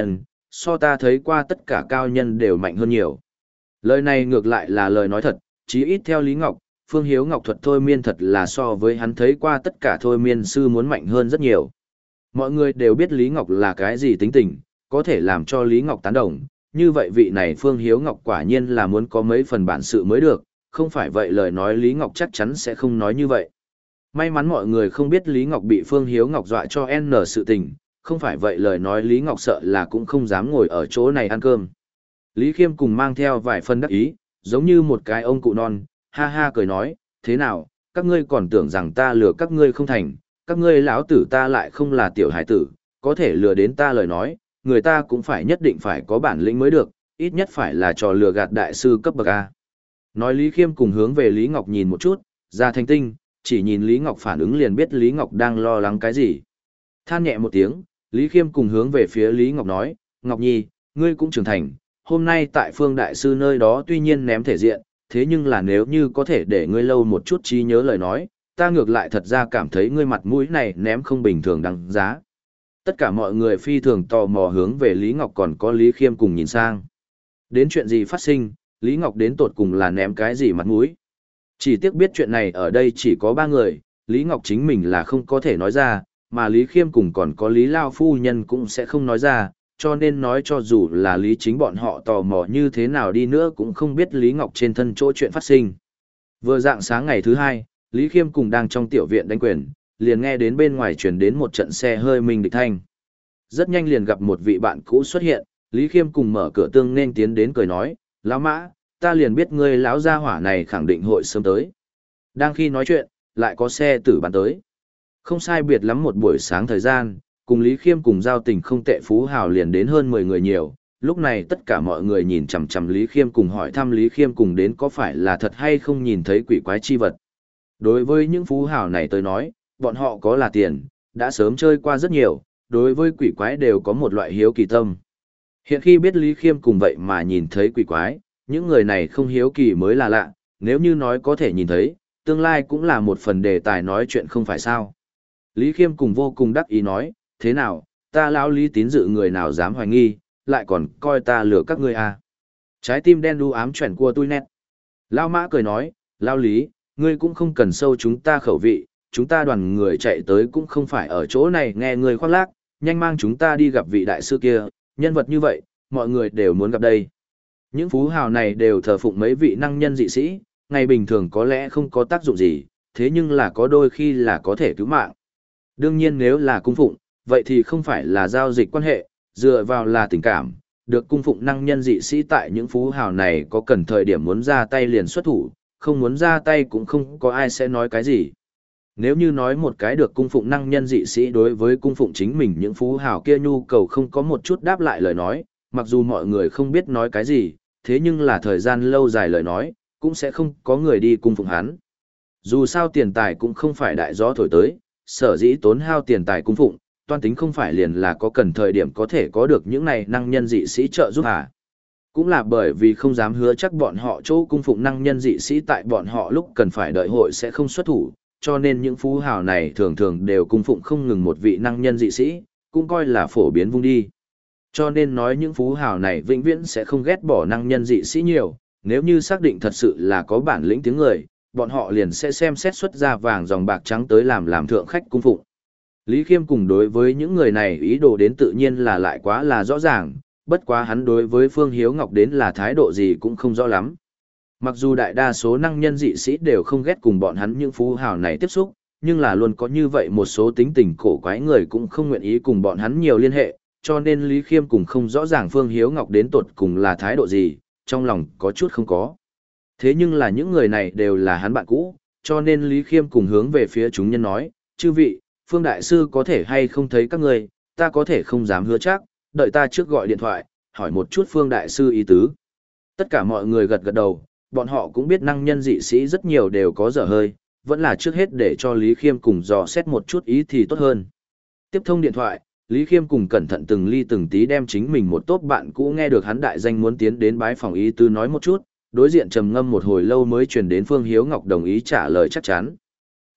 A: so ta thấy qua tất cả cao nhân đều mạnh hơn nhiều. Lời này ngược lại là lời nói thật, chí ít theo Lý Ngọc, Phương Hiếu Ngọc thuật thôi miên thật là so với hắn thấy qua tất cả thôi miên sư muốn mạnh hơn rất nhiều. Mọi người đều biết Lý Ngọc là cái gì tính tình, có thể làm cho Lý Ngọc tán đồng, như vậy vị này Phương Hiếu Ngọc quả nhiên là muốn có mấy phần bản sự mới được, không phải vậy lời nói Lý Ngọc chắc chắn sẽ không nói như vậy. May mắn mọi người không biết Lý Ngọc bị Phương Hiếu Ngọc dọa cho N sự tình, không phải vậy lời nói Lý Ngọc sợ là cũng không dám ngồi ở chỗ này ăn cơm. Lý Khiêm cùng mang theo vài phân đắc ý, giống như một cái ông cụ non, ha ha cười nói, thế nào, các ngươi còn tưởng rằng ta lừa các ngươi không thành, các ngươi lão tử ta lại không là tiểu hải tử, có thể lừa đến ta lời nói, người ta cũng phải nhất định phải có bản lĩnh mới được, ít nhất phải là trò lừa gạt đại sư cấp bậc A. Nói Lý Khiêm cùng hướng về Lý Ngọc nhìn một chút, ra thành tinh, chỉ nhìn Lý Ngọc phản ứng liền biết Lý Ngọc đang lo lắng cái gì. Than nhẹ một tiếng, Lý Khiêm cùng hướng về phía Lý Ngọc nói, Ngọc Nhi, ngươi cũng trưởng thành, hôm nay tại Phương Đại Sư nơi đó tuy nhiên ném thể diện, thế nhưng là nếu như có thể để ngươi lâu một chút trí nhớ lời nói, ta ngược lại thật ra cảm thấy ngươi mặt mũi này ném không bình thường đằng giá. Tất cả mọi người phi thường tò mò hướng về Lý Ngọc còn có Lý Khiêm cùng nhìn sang. Đến chuyện gì phát sinh, Lý Ngọc đến tột cùng là ném cái gì mặt mũi. Chỉ tiếc biết chuyện này ở đây chỉ có ba người, Lý Ngọc chính mình là không có thể nói ra, mà Lý Khiêm cùng còn có Lý Lao Phu Nhân cũng sẽ không nói ra, cho nên nói cho dù là Lý chính bọn họ tò mò như thế nào đi nữa cũng không biết Lý Ngọc trên thân chỗ chuyện phát sinh. Vừa dạng sáng ngày thứ hai, Lý Khiêm cùng đang trong tiểu viện đánh quyền, liền nghe đến bên ngoài truyền đến một trận xe hơi minh địch thanh. Rất nhanh liền gặp một vị bạn cũ xuất hiện, Lý Khiêm cùng mở cửa tương nên tiến đến cười nói, lão Mã, ta liền biết ngươi lão gia hỏa này khẳng định hội sớm tới. Đang khi nói chuyện, lại có xe tử bắn tới. Không sai biệt lắm một buổi sáng thời gian, cùng Lý Khiêm cùng giao tình không tệ phú hào liền đến hơn mười người nhiều. Lúc này tất cả mọi người nhìn chằm chằm Lý Khiêm cùng hỏi thăm Lý Khiêm cùng đến có phải là thật hay không nhìn thấy quỷ quái chi vật. Đối với những phú hào này tôi nói, bọn họ có là tiền, đã sớm chơi qua rất nhiều, đối với quỷ quái đều có một loại hiếu kỳ tâm. Hiện khi biết Lý Khiêm cùng vậy mà nhìn thấy quỷ quái, những người này không hiếu kỳ mới là lạ, nếu như nói có thể nhìn thấy, tương lai cũng là một phần đề tài nói chuyện không phải sao. Lý Khiêm cùng vô cùng đắc ý nói, thế nào, ta lão Lý tín dự người nào dám hoài nghi, lại còn coi ta lừa các ngươi à. Trái tim đen đu ám chuyển của tôi nét. Lão Mã cười nói, lão Lý, ngươi cũng không cần sâu chúng ta khẩu vị, chúng ta đoàn người chạy tới cũng không phải ở chỗ này nghe ngươi khoác lác, nhanh mang chúng ta đi gặp vị đại sư kia, nhân vật như vậy, mọi người đều muốn gặp đây. Những phú hào này đều thờ phụng mấy vị năng nhân dị sĩ, ngày bình thường có lẽ không có tác dụng gì, thế nhưng là có đôi khi là có thể cứu mạng. Đương nhiên nếu là cung phụng, vậy thì không phải là giao dịch quan hệ, dựa vào là tình cảm, được cung phụng năng nhân dị sĩ tại những phú hào này có cần thời điểm muốn ra tay liền xuất thủ, không muốn ra tay cũng không có ai sẽ nói cái gì. Nếu như nói một cái được cung phụng năng nhân dị sĩ đối với cung phụng chính mình những phú hào kia nhu cầu không có một chút đáp lại lời nói, mặc dù mọi người không biết nói cái gì, thế nhưng là thời gian lâu dài lời nói, cũng sẽ không có người đi cung phụng hắn. Dù sao tiền tài cũng không phải đại gió thổi tới, sở dĩ tốn hao tiền tài cung phụng, toan tính không phải liền là có cần thời điểm có thể có được những này năng nhân dị sĩ trợ giúp à. Cũng là bởi vì không dám hứa chắc bọn họ chỗ cung phụng năng nhân dị sĩ tại bọn họ lúc cần phải đợi hội sẽ không xuất thủ, cho nên những phú hào này thường thường đều cung phụng không ngừng một vị năng nhân dị sĩ, cũng coi là phổ biến vung đi. Cho nên nói những phú hào này vĩnh viễn sẽ không ghét bỏ năng nhân dị sĩ nhiều, nếu như xác định thật sự là có bản lĩnh tiếng người, bọn họ liền sẽ xem xét xuất ra vàng dòng bạc trắng tới làm làm thượng khách cung phụng. Lý Khiêm cùng đối với những người này ý đồ đến tự nhiên là lại quá là rõ ràng, bất quá hắn đối với Phương Hiếu Ngọc đến là thái độ gì cũng không rõ lắm. Mặc dù đại đa số năng nhân dị sĩ đều không ghét cùng bọn hắn những phú hào này tiếp xúc, nhưng là luôn có như vậy một số tính tình cổ quái người cũng không nguyện ý cùng bọn hắn nhiều liên hệ, cho nên Lý Khiêm cùng không rõ ràng Phương Hiếu Ngọc đến tột cùng là thái độ gì, trong lòng có chút không có. Thế nhưng là những người này đều là hắn bạn cũ, cho nên Lý Khiêm cùng hướng về phía chúng nhân nói, chư vị, Phương Đại Sư có thể hay không thấy các người, ta có thể không dám hứa chắc, đợi ta trước gọi điện thoại, hỏi một chút Phương Đại Sư ý tứ. Tất cả mọi người gật gật đầu, bọn họ cũng biết năng nhân dị sĩ rất nhiều đều có dở hơi, vẫn là trước hết để cho Lý Khiêm cùng dò xét một chút ý thì tốt hơn. Tiếp thông điện thoại, Lý Khiêm cùng cẩn thận từng ly từng tí đem chính mình một tốt bạn cũ nghe được hắn đại danh muốn tiến đến bái phòng ý tứ nói một chút, đối diện trầm ngâm một hồi lâu mới truyền đến Phương Hiếu Ngọc đồng ý trả lời chắc chắn.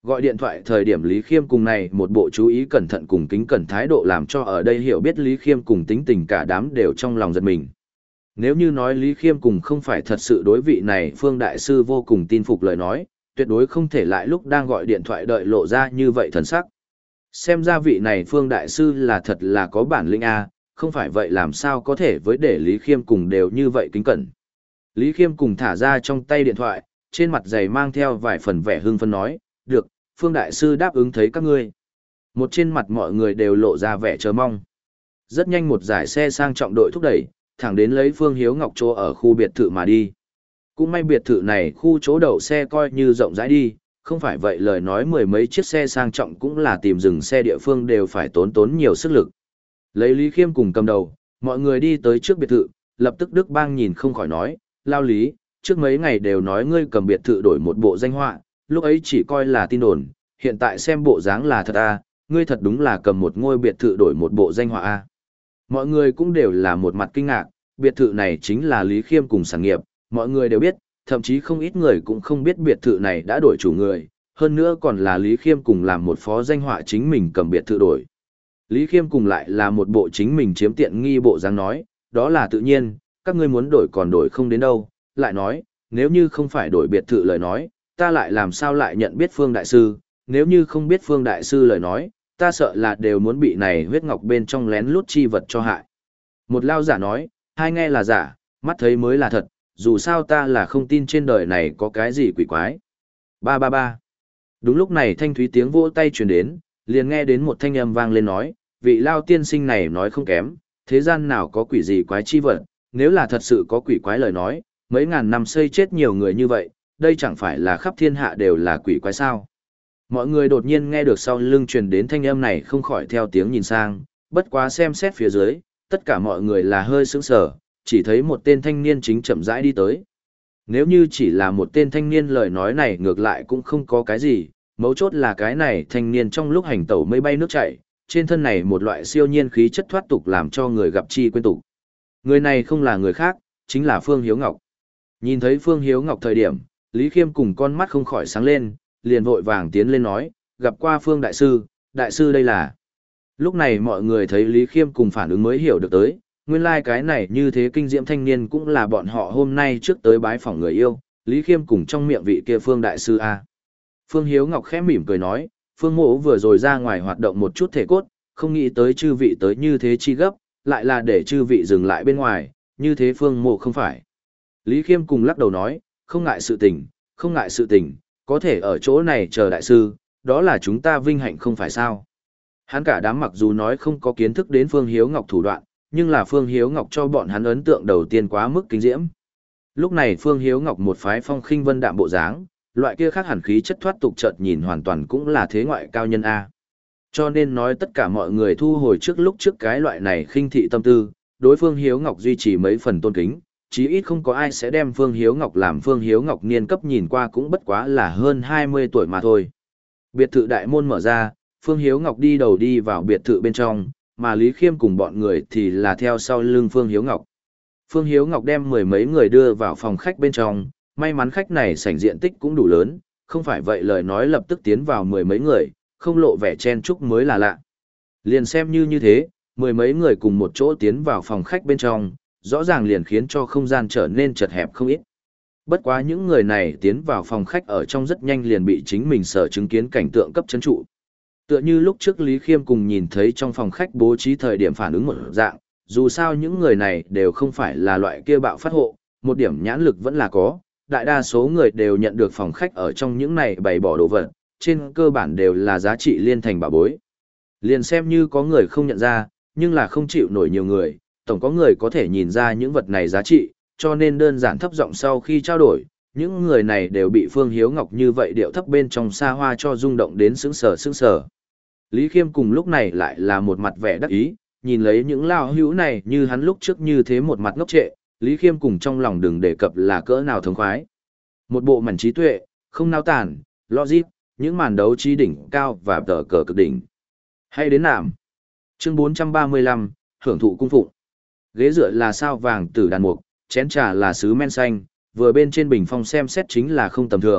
A: Gọi điện thoại thời điểm Lý Khiêm cùng này một bộ chú ý cẩn thận cùng kính cẩn thái độ làm cho ở đây hiểu biết Lý Khiêm cùng tính tình cả đám đều trong lòng giật mình. Nếu như nói Lý Khiêm cùng không phải thật sự đối vị này Phương Đại Sư vô cùng tin phục lời nói, tuyệt đối không thể lại lúc đang gọi điện thoại đợi lộ ra như vậy thần sắc. Xem ra vị này Phương Đại Sư là thật là có bản lĩnh A, không phải vậy làm sao có thể với để Lý Khiêm cùng đều như vậy kính cẩn. Lý Khiêm cùng thả ra trong tay điện thoại, trên mặt giày mang theo vài phần vẻ hưng phấn nói, được, Phương Đại Sư đáp ứng thấy các ngươi. Một trên mặt mọi người đều lộ ra vẻ chờ mong. Rất nhanh một giải xe sang trọng đội thúc đẩy, thẳng đến lấy Phương Hiếu Ngọc chỗ ở khu biệt thự mà đi. Cũng may biệt thự này khu chỗ đậu xe coi như rộng rãi đi, không phải vậy lời nói mười mấy chiếc xe sang trọng cũng là tìm dừng xe địa phương đều phải tốn tốn nhiều sức lực. Lấy Lý Khiêm cùng cầm đầu, mọi người đi tới trước biệt thự, lập tức Đức Bang nhìn không khỏi nói, lao Lý, trước mấy ngày đều nói ngươi cầm biệt thự đổi một bộ danh họa, lúc ấy chỉ coi là tin đồn, hiện tại xem bộ dáng là thật à, ngươi thật đúng là cầm một ngôi biệt thự đổi một bộ danh họa à. Mọi người cũng đều là một mặt kinh ngạc, biệt thự này chính là Lý Khiêm cùng sản nghiệp, mọi người đều biết, thậm chí không ít người cũng không biết biệt thự này đã đổi chủ người, hơn nữa còn là Lý Khiêm cùng làm một phó danh họa chính mình cầm biệt thự đổi. Lý Khiêm cùng lại là một bộ chính mình chiếm tiện nghi bộ dáng nói, đó là tự nhiên, các ngươi muốn đổi còn đổi không đến đâu, lại nói, nếu như không phải đổi biệt thự lời nói, ta lại làm sao lại nhận biết Phương Đại Sư, nếu như không biết Phương Đại Sư lời nói, ta sợ là đều muốn bị này huyết ngọc bên trong lén lút chi vật cho hại. Một lao giả nói, hai nghe là giả, mắt thấy mới là thật, dù sao ta là không tin trên đời này có cái gì quỷ quái. Ba ba ba. Đúng lúc này thanh thúy tiếng vỗ tay truyền đến, liền nghe đến một thanh âm vang lên nói, vị lao tiên sinh này nói không kém, thế gian nào có quỷ gì quái chi vật, nếu là thật sự có quỷ quái lời nói, mấy ngàn năm xây chết nhiều người như vậy, đây chẳng phải là khắp thiên hạ đều là quỷ quái sao. Mọi người đột nhiên nghe được sau lưng truyền đến thanh âm này không khỏi theo tiếng nhìn sang, bất quá xem xét phía dưới, tất cả mọi người là hơi sững sờ, chỉ thấy một tên thanh niên chính chậm rãi đi tới. Nếu như chỉ là một tên thanh niên lời nói này ngược lại cũng không có cái gì, mấu chốt là cái này thanh niên trong lúc hành tẩu mây bay nước chảy, trên thân này một loại siêu nhiên khí chất thoát tục làm cho người gặp chi quên tục. Người này không là người khác, chính là Phương Hiếu Ngọc. Nhìn thấy Phương Hiếu Ngọc thời điểm, Lý Khiêm cùng con mắt không khỏi sáng lên, liền vội vàng tiến lên nói, gặp qua Phương Đại Sư, Đại Sư đây là. Lúc này mọi người thấy Lý Khiêm cùng phản ứng mới hiểu được tới, nguyên lai like cái này như thế kinh diễm thanh niên cũng là bọn họ hôm nay trước tới bái phỏng người yêu, Lý Khiêm cùng trong miệng vị kia Phương Đại Sư A. Phương Hiếu Ngọc khẽ mỉm cười nói, Phương Mộ vừa rồi ra ngoài hoạt động một chút thể cốt, không nghĩ tới chư vị tới như thế chi gấp, lại là để chư vị dừng lại bên ngoài, như thế Phương Mộ không phải. Lý Khiêm cùng lắc đầu nói, không ngại sự tình, không ngại sự tình, có thể ở chỗ này chờ Đại Sư, đó là chúng ta vinh hạnh không phải sao. Hắn cả đám mặc dù nói không có kiến thức đến Phương Hiếu Ngọc thủ đoạn, nhưng là Phương Hiếu Ngọc cho bọn hắn ấn tượng đầu tiên quá mức kinh diễm. Lúc này Phương Hiếu Ngọc một phái phong khinh vân đạm bộ dáng, loại kia khác hẳn khí chất thoát tục chợt nhìn hoàn toàn cũng là thế ngoại cao nhân A. Cho nên nói tất cả mọi người thu hồi trước lúc trước cái loại này khinh thị tâm tư, đối Phương Hiếu Ngọc duy trì mấy phần tôn kính, chí ít không có ai sẽ đem Phương Hiếu Ngọc làm Phương Hiếu Ngọc niên cấp nhìn qua cũng bất quá là hơn hai mươi tuổi mà thôi. Biệt thự đại môn mở ra, Phương Hiếu Ngọc đi đầu đi vào biệt thự bên trong, mà Lý Khiêm cùng bọn người thì là theo sau lưng Phương Hiếu Ngọc. Phương Hiếu Ngọc đem mười mấy người đưa vào phòng khách bên trong, may mắn khách này sảnh diện tích cũng đủ lớn, không phải vậy lời nói lập tức tiến vào mười mấy người, không lộ vẻ chen chúc mới là lạ. Liền xem như như thế, mười mấy người cùng một chỗ tiến vào phòng khách bên trong, rõ ràng liền khiến cho không gian trở nên chật hẹp không ít. Bất quá những người này tiến vào phòng khách ở trong rất nhanh liền bị chính mình sở chứng kiến cảnh tượng cấp chấn trụ. Tựa như lúc trước Lý Khiêm cùng nhìn thấy trong phòng khách bố trí thời điểm phản ứng một dạng, dù sao những người này đều không phải là loại kia bạo phát hộ, một điểm nhãn lực vẫn là có, đại đa số người đều nhận được phòng khách ở trong những này bày bỏ đồ vật, trên cơ bản đều là giá trị liên thành bảo bối. Liền xem như có người không nhận ra, nhưng là không chịu nổi nhiều người, tổng có người có thể nhìn ra những vật này giá trị, cho nên đơn giản thấp giọng sau khi trao đổi, những người này đều bị Phương Hiếu Ngọc như vậy điệu thấp bên trong xa hoa cho rung động đến sững sờ sững sờ. Lý Khiêm cùng lúc này lại là một mặt vẻ đắc ý, nhìn lấy những lao hữu này như hắn lúc trước như thế một mặt ngốc trệ, Lý Khiêm cùng trong lòng đừng đề cập là cỡ nào thống khoái. Một bộ mảnh trí tuệ, không nao tản, logic, những màn đấu trí đỉnh cao và tờ cờ cực đỉnh. Hay đến nạm. Chương bốn trăm ba mươi lăm, hưởng thụ cung phụng. Ghế dựa là sao vàng tử đàn mục, chén trà là sứ men xanh, vừa bên trên bình phong xem xét chính là không tầm thường,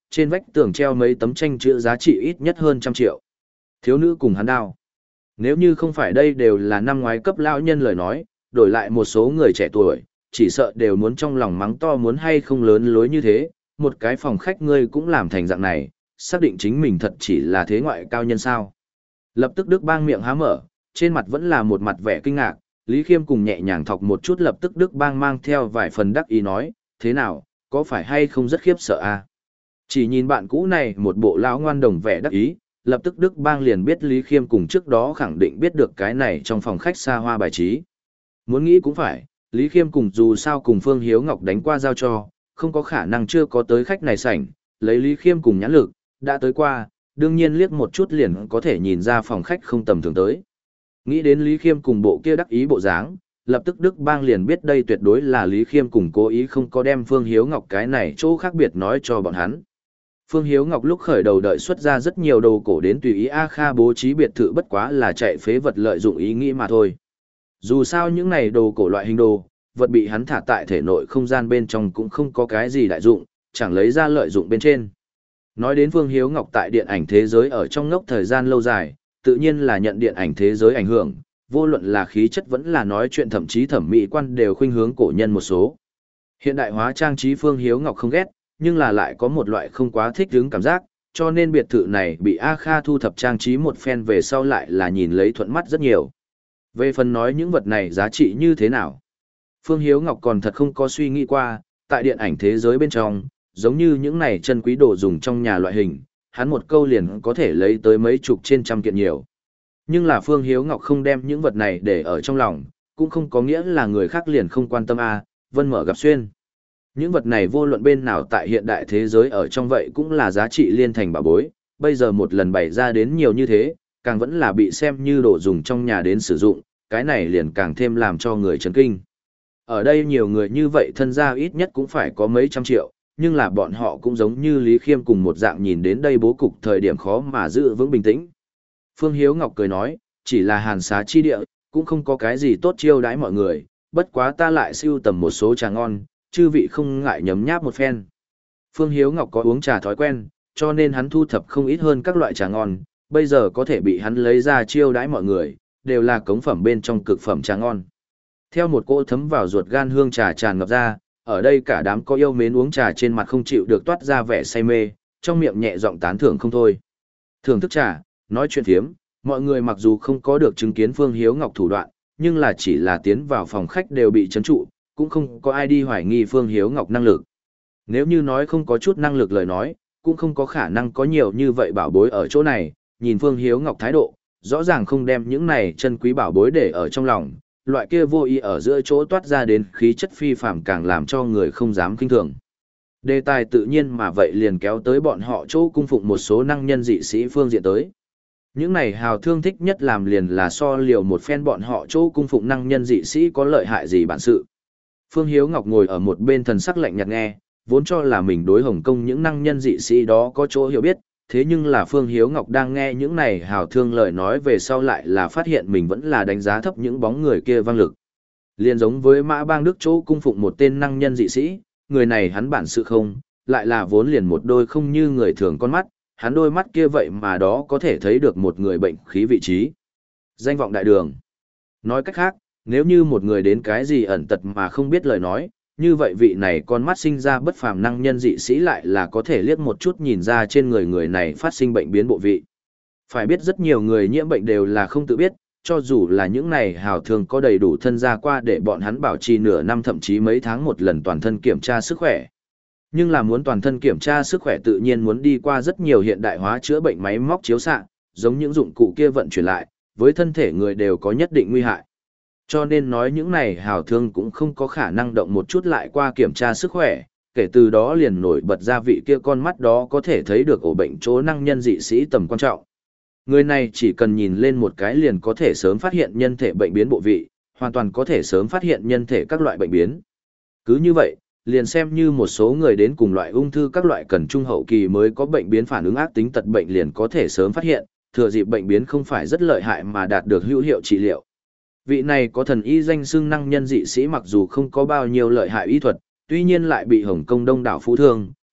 A: trên vách tường treo mấy tấm tranh chữ giá trị ít nhất hơn trăm triệu. Thiếu nữ cùng hắn đao. Nếu như không phải đây đều là năm ngoái cấp lão nhân lời nói, đổi lại một số người trẻ tuổi, chỉ sợ đều muốn trong lòng mắng to muốn hay không lớn lối như thế, một cái phòng khách ngươi cũng làm thành dạng này, xác định chính mình thật chỉ là thế ngoại cao nhân sao. Lập tức Đức Bang miệng há mở, trên mặt vẫn là một mặt vẻ kinh ngạc, Lý Khiêm cùng nhẹ nhàng thọc một chút, lập tức Đức Bang mang theo vài phần đắc ý nói, thế nào, có phải hay không rất khiếp sợ à? Chỉ nhìn bạn cũ này một bộ lão ngoan đồng vẻ đắc ý, lập tức Đức Bang liền biết Lý Khiêm cùng trước đó khẳng định biết được cái này trong phòng khách xa hoa bài trí. Muốn nghĩ cũng phải, Lý Khiêm cùng dù sao cùng Phương Hiếu Ngọc đánh qua giao cho, không có khả năng chưa có tới khách này sảnh, lấy Lý Khiêm cùng nhãn lực, đã tới qua, đương nhiên liếc một chút liền có thể nhìn ra phòng khách không tầm thường tới. Nghĩ đến Lý Khiêm cùng bộ kia đắc ý bộ dáng, lập tức Đức Bang liền biết đây tuyệt đối là Lý Khiêm cùng cố ý không có đem Phương Hiếu Ngọc cái này chỗ khác biệt nói cho bọn hắn. Phương Hiếu Ngọc lúc khởi đầu đợi xuất ra rất nhiều đồ cổ đến tùy ý A Kha bố trí biệt thự bất quá là chạy phế vật lợi dụng ý nghĩ mà thôi. Dù sao những này đồ cổ loại hình đồ, vật bị hắn thả tại thể nội không gian bên trong cũng không có cái gì đại dụng, chẳng lấy ra lợi dụng bên trên. Nói đến Phương Hiếu Ngọc tại điện ảnh thế giới ở trong ngốc thời gian lâu dài, tự nhiên là nhận điện ảnh thế giới ảnh hưởng, vô luận là khí chất vẫn là nói chuyện thậm chí thẩm mỹ quan đều khuynh hướng cổ nhân một số. Hiện đại hóa trang trí Phương Hiếu Ngọc không ghét, nhưng là lại có một loại không quá thích hứng cảm giác, cho nên biệt thự này bị A Kha thu thập trang trí một phen về sau lại là nhìn lấy thuận mắt rất nhiều. Về phần nói những vật này giá trị như thế nào, Phương Hiếu Ngọc còn thật không có suy nghĩ qua, tại điện ảnh thế giới bên trong, giống như những này chân quý đồ dùng trong nhà loại hình, hắn một câu liền có thể lấy tới mấy chục trên trăm kiện nhiều. Nhưng là Phương Hiếu Ngọc không đem những vật này để ở trong lòng, cũng không có nghĩa là người khác liền không quan tâm a, Vân Mở gặp xuyên. Những vật này vô luận bên nào tại hiện đại thế giới ở trong vậy cũng là giá trị liên thành bảo bối, bây giờ một lần bày ra đến nhiều như thế, càng vẫn là bị xem như đồ dùng trong nhà đến sử dụng, cái này liền càng thêm làm cho người chấn kinh. Ở đây nhiều người như vậy thân gia ít nhất cũng phải có mấy trăm triệu, nhưng là bọn họ cũng giống như Lý Khiêm cùng một dạng nhìn đến đây bố cục thời điểm khó mà giữ vững bình tĩnh. Phương Hiếu Ngọc cười nói, chỉ là hàn xá chi địa, cũng không có cái gì tốt chiêu đãi mọi người, bất quá ta lại siêu tầm một số trà ngon, chư vị không ngại nhấm nháp một phen. Phương Hiếu Ngọc có uống trà thói quen, cho nên hắn thu thập không ít hơn các loại trà ngon, bây giờ có thể bị hắn lấy ra chiêu đãi mọi người, đều là cống phẩm bên trong cực phẩm trà ngon. Theo một cỗ thấm vào ruột gan hương trà tràn ngập ra, ở đây cả đám có yêu mến uống trà trên mặt không chịu được toát ra vẻ say mê, trong miệng nhẹ giọng tán thưởng không thôi. Thưởng thức trà, nói chuyện thiếm, mọi người mặc dù không có được chứng kiến Phương Hiếu Ngọc thủ đoạn, nhưng là chỉ là tiến vào phòng khách đều bị chấn trụ, cũng không có ai đi hoài nghi Phương Hiếu Ngọc năng lực. Nếu như nói không có chút năng lực lời nói, cũng không có khả năng có nhiều như vậy bảo bối ở chỗ này, nhìn Phương Hiếu Ngọc thái độ, rõ ràng không đem những này chân quý bảo bối để ở trong lòng, loại kia vô ý ở giữa chỗ toát ra đến khí chất phi phàm càng làm cho người không dám kinh thường. Đề tài tự nhiên mà vậy liền kéo tới bọn họ chỗ cung phụng một số năng nhân dị sĩ phương diện tới. Những này hào thương thích nhất làm liền là so liều một phen bọn họ chỗ cung phụng năng nhân dị sĩ có lợi hại gì bản sự. Phương Hiếu Ngọc ngồi ở một bên thần sắc lạnh nhạt nghe, vốn cho là mình đối Hồng Kông những năng nhân dị sĩ đó có chỗ hiểu biết, thế nhưng là Phương Hiếu Ngọc đang nghe những này hào thương lời nói về sau lại là phát hiện mình vẫn là đánh giá thấp những bóng người kia vang lực. Liên giống với Mã Bang Đức chỗ cung phụng một tên năng nhân dị sĩ, người này hắn bản sự không, lại là vốn liền một đôi không như người thường con mắt, hắn đôi mắt kia vậy mà đó có thể thấy được một người bệnh khí vị trí. Danh vọng đại đường. Nói cách khác, nếu như một người đến cái gì ẩn tật mà không biết lời nói, như vậy vị này con mắt sinh ra bất phàm năng nhân dị sĩ lại là có thể liếc một chút nhìn ra trên người người này phát sinh bệnh biến bộ vị. Phải biết rất nhiều người nhiễm bệnh đều là không tự biết, cho dù là những này hào thường có đầy đủ thân gia qua để bọn hắn bảo trì nửa năm thậm chí mấy tháng một lần toàn thân kiểm tra sức khỏe. Nhưng là muốn toàn thân kiểm tra sức khỏe tự nhiên muốn đi qua rất nhiều hiện đại hóa chữa bệnh máy móc chiếu xạ, giống những dụng cụ kia vận chuyển lại, với thân thể người đều có nhất định nguy hại. Cho nên nói những này hào thương cũng không có khả năng động một chút lại qua kiểm tra sức khỏe, kể từ đó liền nổi bật ra vị kia con mắt đó có thể thấy được ổ bệnh chỗ năng nhân dị sĩ tầm quan trọng. Người này chỉ cần nhìn lên một cái liền có thể sớm phát hiện nhân thể bệnh biến bộ vị, hoàn toàn có thể sớm phát hiện nhân thể các loại bệnh biến. Cứ như vậy, liền xem như một số người đến cùng loại ung thư các loại cần trung hậu kỳ mới có bệnh biến phản ứng ác tính tật bệnh liền có thể sớm phát hiện, thừa dịp bệnh biến không phải rất lợi hại mà đạt được hữu hiệu trị liệu. Vị này có thần y danh xưng năng nhân dị sĩ mặc dù không có bao nhiêu lợi hại y thuật, tuy nhiên lại bị Hồng Kông đông đảo phú thương,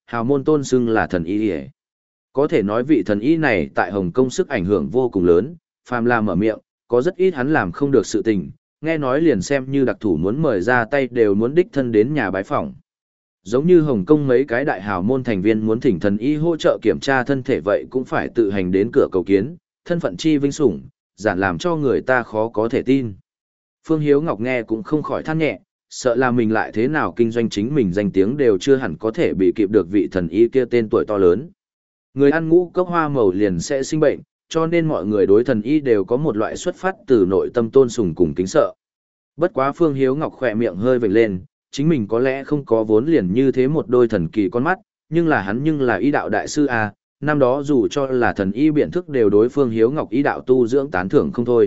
A: hào môn tôn xưng là thần y y. Có thể nói vị thần y này tại Hồng Kông sức ảnh hưởng vô cùng lớn, phàm là mở miệng, có rất ít hắn làm không được sự tình, nghe nói liền xem như đặc thủ muốn mời ra tay đều muốn đích thân đến nhà bái phỏng. Giống như Hồng Kông mấy cái đại hào môn thành viên muốn thỉnh thần y hỗ trợ kiểm tra thân thể vậy cũng phải tự hành đến cửa cầu kiến, thân phận chi vinh sủng, giản làm cho người ta khó có thể tin. Phương Hiếu Ngọc nghe cũng không khỏi than nhẹ, sợ là mình lại thế nào kinh doanh chính mình danh tiếng đều chưa hẳn có thể bị kịp được vị thần y kia tên tuổi to lớn. Người ăn ngũ cốc hoa màu liền sẽ sinh bệnh, cho nên mọi người đối thần y đều có một loại xuất phát từ nội tâm tôn sùng cùng kính sợ. Bất quá Phương Hiếu Ngọc khỏe miệng hơi vểnh lên, chính mình có lẽ không có vốn liền như thế một đôi thần kỳ con mắt, nhưng là hắn nhưng là y đạo đại sư à, năm đó dù cho là thần y biện thức đều đối Phương Hiếu Ngọc y đạo tu dưỡng tán thưởng không thôi.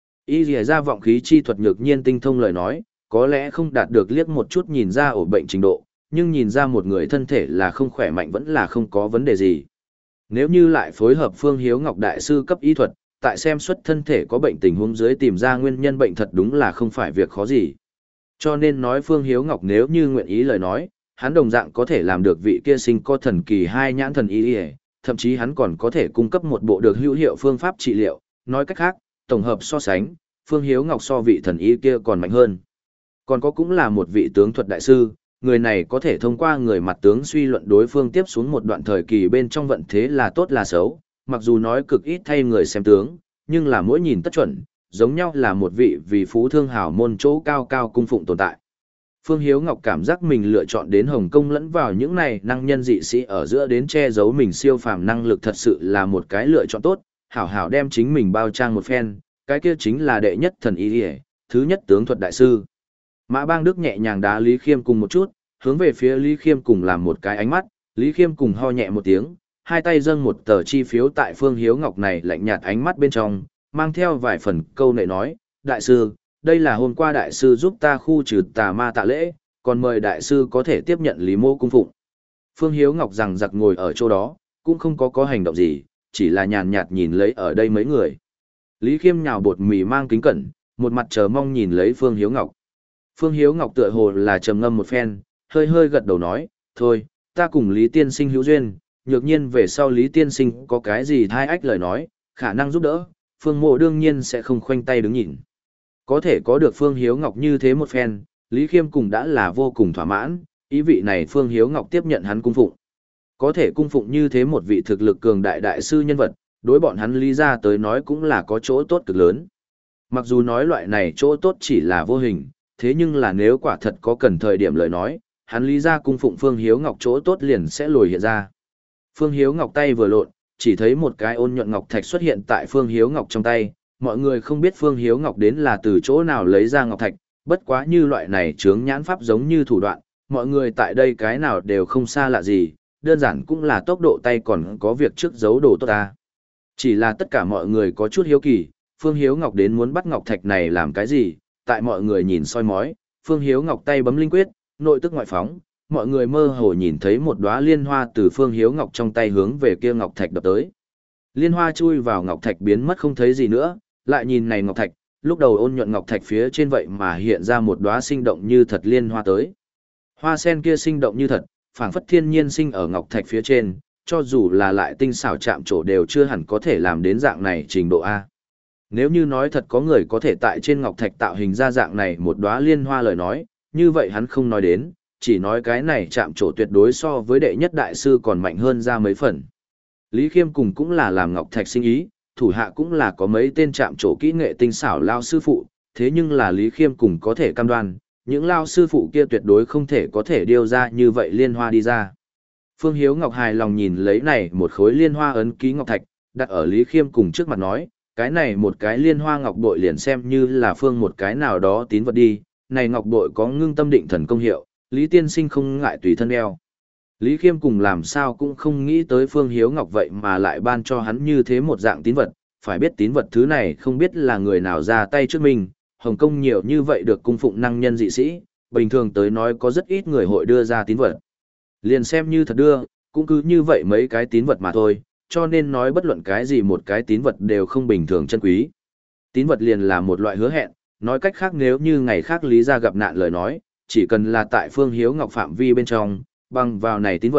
A: Y lìa ra vọng khí chi thuật nhược nhiên tinh thông lời nói, có lẽ không đạt được liếc một chút nhìn ra ổ bệnh trình độ, nhưng nhìn ra một người thân thể là không khỏe mạnh vẫn là không có vấn đề gì. Nếu như lại phối hợp Phương Hiếu Ngọc đại sư cấp y thuật, tại xem xuất thân thể có bệnh tình huống dưới tìm ra nguyên nhân bệnh thật đúng là không phải việc khó gì. Cho nên nói Phương Hiếu Ngọc nếu như nguyện ý lời nói, hắn đồng dạng có thể làm được vị kia sinh có thần kỳ hai nhãn thần y, thậm chí hắn còn có thể cung cấp một bộ được hữu hiệu phương pháp trị liệu, nói cách khác, tổng hợp so sánh, Phương Hiếu Ngọc so vị thần y kia còn mạnh hơn. Còn có cũng là một vị tướng thuật đại sư, người này có thể thông qua người mặt tướng suy luận đối phương tiếp xuống một đoạn thời kỳ bên trong vận thế là tốt là xấu, mặc dù nói cực ít thay người xem tướng, nhưng là mỗi nhìn tất chuẩn, giống nhau là một vị vì phú thương hào môn chỗ cao cao cung phụng tồn tại. Phương Hiếu Ngọc cảm giác mình lựa chọn đến Hồng Kông lẫn vào những này năng nhân dị sĩ ở giữa đến che giấu mình siêu phàm năng lực thật sự là một cái lựa chọn tốt, hảo hảo đem chính mình bao trang một phen, cái kia chính là đệ nhất thần y, thứ nhất tướng thuật đại sư. Mã Bang Đức nhẹ nhàng đá Lý Khiêm cùng một chút, hướng về phía Lý Khiêm cùng làm một cái ánh mắt, Lý Khiêm cùng ho nhẹ một tiếng, hai tay dâng một tờ chi phiếu tại Phương Hiếu Ngọc này lạnh nhạt ánh mắt bên trong, mang theo vài phần câu nệ nói, đại sư, đây là hôm qua đại sư giúp ta khu trừ tà ma tạ lễ, còn mời đại sư có thể tiếp nhận Lý Mô cung phụng. Phương Hiếu Ngọc rằng giặc ngồi ở chỗ đó, cũng không có có hành động gì, chỉ là nhàn nhạt nhìn lấy ở đây mấy người. Lý Khiêm nhào bột mì mang kính cẩn, một mặt chờ mong nhìn lấy Phương Hiếu Ngọc. Phương Hiếu Ngọc tựa hồ là trầm ngâm một phen, hơi hơi gật đầu nói, thôi, ta cùng Lý Tiên Sinh hữu duyên, nhược nhiên về sau Lý Tiên Sinh có cái gì thai ách lời nói, khả năng giúp đỡ, Phương Mộ đương nhiên sẽ không khoanh tay đứng nhìn. Có thể có được Phương Hiếu Ngọc như thế một phen, Lý Khiêm cùng đã là vô cùng thỏa mãn, ý vị này Phương Hiếu Ngọc tiếp nhận hắn cung phụng. Có thể cung phụng như thế một vị thực lực cường đại đại sư nhân vật, đối bọn hắn Lý ra tới nói cũng là có chỗ tốt cực lớn. Mặc dù nói loại này chỗ tốt chỉ là vô hình, thế nhưng là nếu quả thật có cần thời điểm lời nói, hắn Lý ra cung phụng Phương Hiếu Ngọc chỗ tốt liền sẽ lồi hiện ra. Phương Hiếu Ngọc tay vừa lộn, chỉ thấy một cái ôn nhuận ngọc thạch xuất hiện tại Phương Hiếu Ngọc trong tay, mọi người không biết Phương Hiếu Ngọc đến là từ chỗ nào lấy ra ngọc thạch, bất quá như loại này chướng nhãn pháp giống như thủ đoạn, mọi người tại đây cái nào đều không xa lạ gì, đơn giản cũng là tốc độ tay còn có việc trước giấu đồ tốt ta. Chỉ là tất cả mọi người có chút hiếu kỳ, Phương Hiếu Ngọc đến muốn bắt ngọc thạch này làm cái gì, tại mọi người nhìn soi mói, Phương Hiếu Ngọc tay bấm linh quyết, nội tức ngoại phóng, mọi người mơ hồ nhìn thấy một đóa liên hoa từ Phương Hiếu Ngọc trong tay hướng về kia ngọc thạch đập tới. Liên hoa chui vào ngọc thạch biến mất không thấy gì nữa, lại nhìn này ngọc thạch, lúc đầu ôn nhuận ngọc thạch phía trên vậy mà hiện ra một đóa sinh động như thật liên hoa tới. Hoa sen kia sinh động như thật, phảng phất thiên nhiên sinh ở ngọc thạch phía trên, cho dù là lại tinh xảo chạm trổ đều chưa hẳn có thể làm đến dạng này trình độ A. Nếu như nói thật có người có thể tại trên ngọc thạch tạo hình ra dạng này một đóa liên hoa lời nói, như vậy hắn không nói đến, chỉ nói cái này chạm trổ tuyệt đối so với đệ nhất đại sư còn mạnh hơn ra mấy phần. Lý Khiêm cùng cũng là làm ngọc thạch sinh ý, thủ hạ cũng là có mấy tên chạm trổ kỹ nghệ tinh xảo lao sư phụ, thế nhưng là Lý Khiêm cùng có thể cam đoan, những lao sư phụ kia tuyệt đối không thể có thể điêu ra như vậy liên hoa đi ra. Phương Hiếu Ngọc hài lòng nhìn lấy này một khối liên hoa ấn ký ngọc thạch, đặt ở Lý Khiêm cùng trước mặt nói, cái này một cái liên hoa ngọc bội liền xem như là phương một cái nào đó tín vật đi, này ngọc bội có ngưng tâm định thần công hiệu, Lý Tiên Sinh không ngại tùy thân đeo. Lý Khiêm cùng làm sao cũng không nghĩ tới Phương Hiếu Ngọc vậy mà lại ban cho hắn như thế một dạng tín vật, phải biết tín vật thứ này không biết là người nào ra tay trước mình, Hồng Kông nhiều như vậy được cung phụng năng nhân dị sĩ, bình thường tới nói có rất ít người hội đưa ra tín vật. Liền xem như thật đưa, cũng cứ như vậy mấy cái tín vật mà thôi, cho nên nói bất luận cái gì một cái tín vật đều không bình thường chân quý. Tín vật liền là một loại hứa hẹn, nói cách khác nếu như ngày khác Lý gia gặp nạn lời nói, chỉ cần là tại Phương Hiếu Ngọc phạm vi bên trong, bằng vào này tín vật,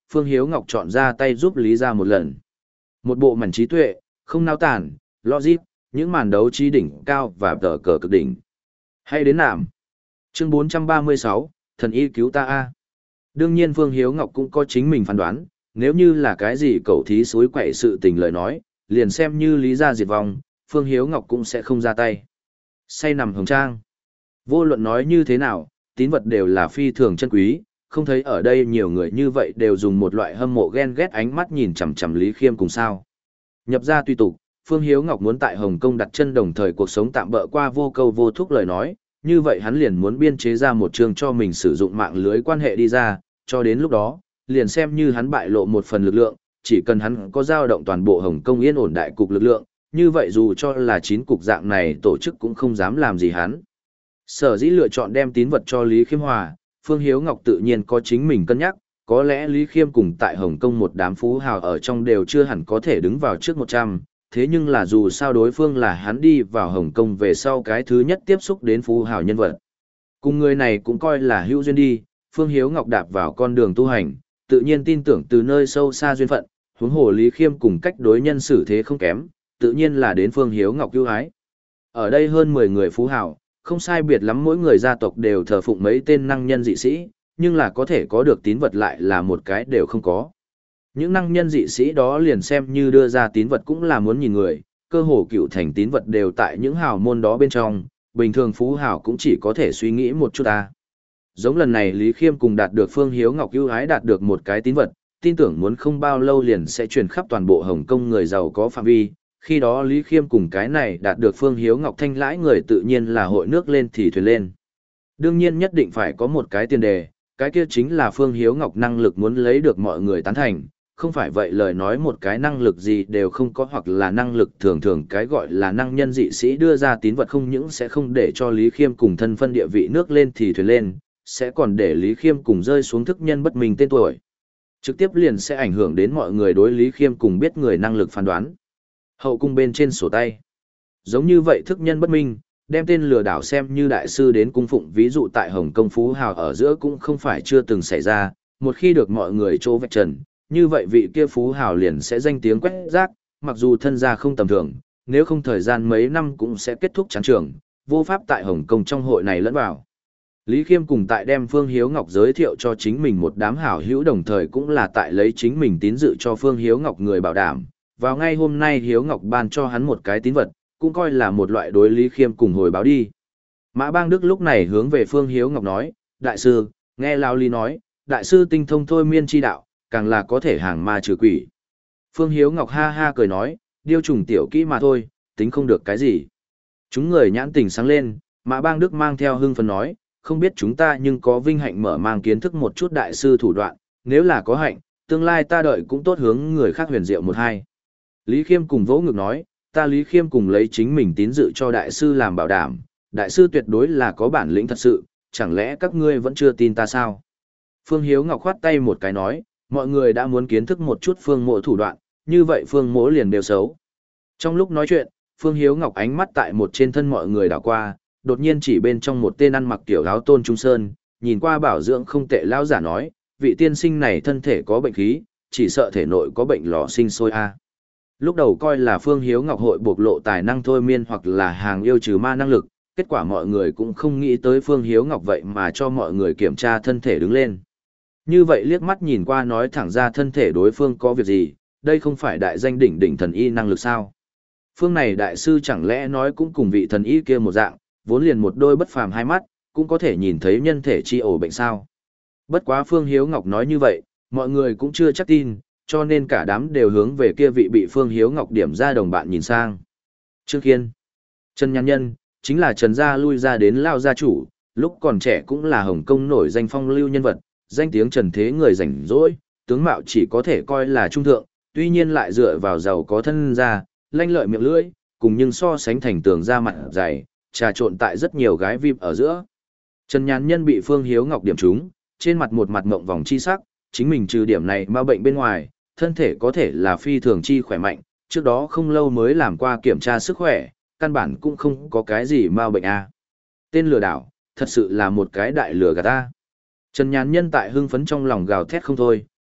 A: Phương Hiếu Ngọc chọn ra tay giúp Lý Gia một lần. Một bộ mảnh trí tuệ, không nao tản, logic, những màn đấu trí đỉnh cao và tờ cờ cực đỉnh. Hay đến nạm. Chương bốn trăm ba mươi sáu, thần y cứu ta a. Đương nhiên Phương Hiếu Ngọc cũng có chính mình phán đoán, nếu như là cái gì cậu thí suối quậy sự tình lời nói, liền xem như Lý Gia diệt vong, Phương Hiếu Ngọc cũng sẽ không ra tay. Say nằm hồng trang. Vô luận nói như thế nào, tín vật đều là phi thường chân quý, không thấy ở đây nhiều người như vậy đều dùng một loại hâm mộ ghen ghét ánh mắt nhìn chằm chằm Lý Khiêm cùng sao. Nhập ra tùy tục, Phương Hiếu Ngọc muốn tại Hồng Kông đặt chân đồng thời cuộc sống tạm bỡ qua vô câu vô thúc lời nói, như vậy hắn liền muốn biên chế ra một chương cho mình sử dụng mạng lưới quan hệ đi ra, cho đến lúc đó, liền xem như hắn bại lộ một phần lực lượng, chỉ cần hắn có dao động toàn bộ Hồng Kông yên ổn đại cục lực lượng, như vậy dù cho là chín cục dạng này tổ chức cũng không dám làm gì hắn. Sở dĩ lựa chọn đem tín vật cho Lý Khiêm Hòa, Phương Hiếu Ngọc tự nhiên có chính mình cân nhắc, có lẽ Lý Khiêm cùng tại Hồng Kông một đám phú hào ở trong đều chưa hẳn có thể đứng vào trước một trăm, thế nhưng là dù sao đối phương là hắn đi vào Hồng Kông về sau cái thứ nhất tiếp xúc đến phú hào nhân vật. Cùng người này cũng coi là hữu duyên đi, Phương Hiếu Ngọc đạp vào con đường tu hành, tự nhiên tin tưởng từ nơi sâu xa duyên phận, huống hồ Lý Khiêm cùng cách đối nhân xử thế không kém, tự nhiên là đến Phương Hiếu Ngọc ưu ái. Ở đây hơn mười người phú hào, không sai biệt lắm mỗi người gia tộc đều thờ phụng mấy tên năng nhân dị sĩ, nhưng là có thể có được tín vật lại là một cái đều không có. Những năng nhân dị sĩ đó liền xem như đưa ra tín vật cũng là muốn nhìn người, cơ hồ cựu thành tín vật đều tại những hào môn đó bên trong, bình thường phú hào cũng chỉ có thể suy nghĩ một chút ta. Giống lần này Lý Khiêm cùng đạt được Phương Hiếu Ngọc ưu ái đạt được một cái tín vật, tin tưởng muốn không bao lâu liền sẽ truyền khắp toàn bộ Hồng Kông người giàu có phạm vi. Khi đó Lý Khiêm cùng cái này đạt được Phương Hiếu Ngọc thanh lãi người tự nhiên là hội nước lên thì thuyền lên. Đương nhiên nhất định phải có một cái tiền đề, cái kia chính là Phương Hiếu Ngọc năng lực muốn lấy được mọi người tán thành, không phải vậy lời nói một cái năng lực gì đều không có hoặc là năng lực thường thường cái gọi là năng nhân dị sĩ đưa ra tín vật không những sẽ không để cho Lý Khiêm cùng thân phân địa vị nước lên thì thuyền lên, sẽ còn để Lý Khiêm cùng rơi xuống thức nhân bất minh tên tuổi. Trực tiếp liền sẽ ảnh hưởng đến mọi người đối Lý Khiêm cùng biết người năng lực phán đoán. Hậu cung bên trên sổ tay. Giống như vậy thức nhân bất minh, đem tên lừa đảo xem như đại sư đến cung phụng ví dụ tại Hồng Kông Phú Hào ở giữa cũng không phải chưa từng xảy ra, một khi được mọi người trô vạch trần, như vậy vị kia Phú Hào liền sẽ danh tiếng quét rác, mặc dù thân gia không tầm thường, nếu không thời gian mấy năm cũng sẽ kết thúc chán trường, vô pháp tại Hồng Kông trong hội này lẫn vào. Lý Khiêm cùng tại đem Phương Hiếu Ngọc giới thiệu cho chính mình một đám hảo hữu đồng thời cũng là tại lấy chính mình tín dự cho Phương Hiếu Ngọc người bảo đảm. Vào ngay hôm nay Hiếu Ngọc ban cho hắn một cái tín vật, cũng coi là một loại đối Lý Khiêm cùng hồi báo đi. Mã Bang Đức lúc này hướng về Phương Hiếu Ngọc nói, đại sư, nghe Lao Lý nói, đại sư tinh thông thôi miên chi đạo, càng là có thể hàng ma trừ quỷ. Phương Hiếu Ngọc ha ha cười nói, điêu trùng tiểu kỹ mà thôi, tính không được cái gì. Chúng người nhãn tình sáng lên, Mã Bang Đức mang theo hưng phấn nói, không biết chúng ta nhưng có vinh hạnh mở mang kiến thức một chút đại sư thủ đoạn, nếu là có hạnh, tương lai ta đợi cũng tốt hướng người khác huyền diệu một hai. Lý Khiêm cùng vỗ ngực nói, ta Lý Khiêm cùng lấy chính mình tín dự cho đại sư làm bảo đảm, đại sư tuyệt đối là có bản lĩnh thật sự, chẳng lẽ các ngươi vẫn chưa tin ta sao? Phương Hiếu Ngọc khoát tay một cái nói, mọi người đã muốn kiến thức một chút Phương Mỗ thủ đoạn, như vậy Phương Mỗ liền đều xấu. Trong lúc nói chuyện, Phương Hiếu Ngọc ánh mắt tại một trên thân mọi người đảo qua, đột nhiên chỉ bên trong một tên ăn mặc tiểu áo tôn trung sơn, nhìn qua bảo dưỡng không tệ lão giả nói, vị tiên sinh này thân thể có bệnh khí, chỉ sợ thể nội có bệnh lò sinh sôi a. Lúc đầu coi là Phương Hiếu Ngọc hội bộc lộ tài năng thôi miên hoặc là hàng yêu trừ ma năng lực, kết quả mọi người cũng không nghĩ tới Phương Hiếu Ngọc vậy mà cho mọi người kiểm tra thân thể đứng lên. Như vậy liếc mắt nhìn qua nói thẳng ra thân thể đối phương có việc gì, đây không phải đại danh đỉnh đỉnh thần y năng lực sao? Phương này đại sư chẳng lẽ nói cũng cùng vị thần y kia một dạng, vốn liền một đôi bất phàm hai mắt, cũng có thể nhìn thấy nhân thể chi ổ bệnh sao? Bất quá Phương Hiếu Ngọc nói như vậy, mọi người cũng chưa chắc tin, cho nên cả đám đều hướng về kia vị bị Phương Hiếu Ngọc điểm ra đồng bạn nhìn sang. Trương Khiên, Trần Nhàn Nhân, chính là Trần gia lui ra đến Lao gia chủ, lúc còn trẻ cũng là Hồng Kông nổi danh phong lưu nhân vật, danh tiếng trần thế người rảnh rỗi, tướng mạo chỉ có thể coi là trung thượng, tuy nhiên lại dựa vào giàu có thân gia, lanh lợi miệng lưỡi, cùng nhưng so sánh thành tường da mặt dày, trà trộn tại rất nhiều gái vi ở giữa. Trần Nhàn Nhân bị Phương Hiếu Ngọc điểm trúng, trên mặt một mặt ngộng vòng chi sắc, chính mình trừ điểm này ma bệnh bên ngoài, thân thể có thể là phi thường chi khỏe mạnh, trước đó không lâu mới làm qua kiểm tra sức khỏe, căn bản cũng không có cái gì ma bệnh a. Tên lừa đảo, thật sự là một cái đại lừa gạt ta. Trần Nhàn Nhân tại hưng phấn trong lòng gào thét không thôi,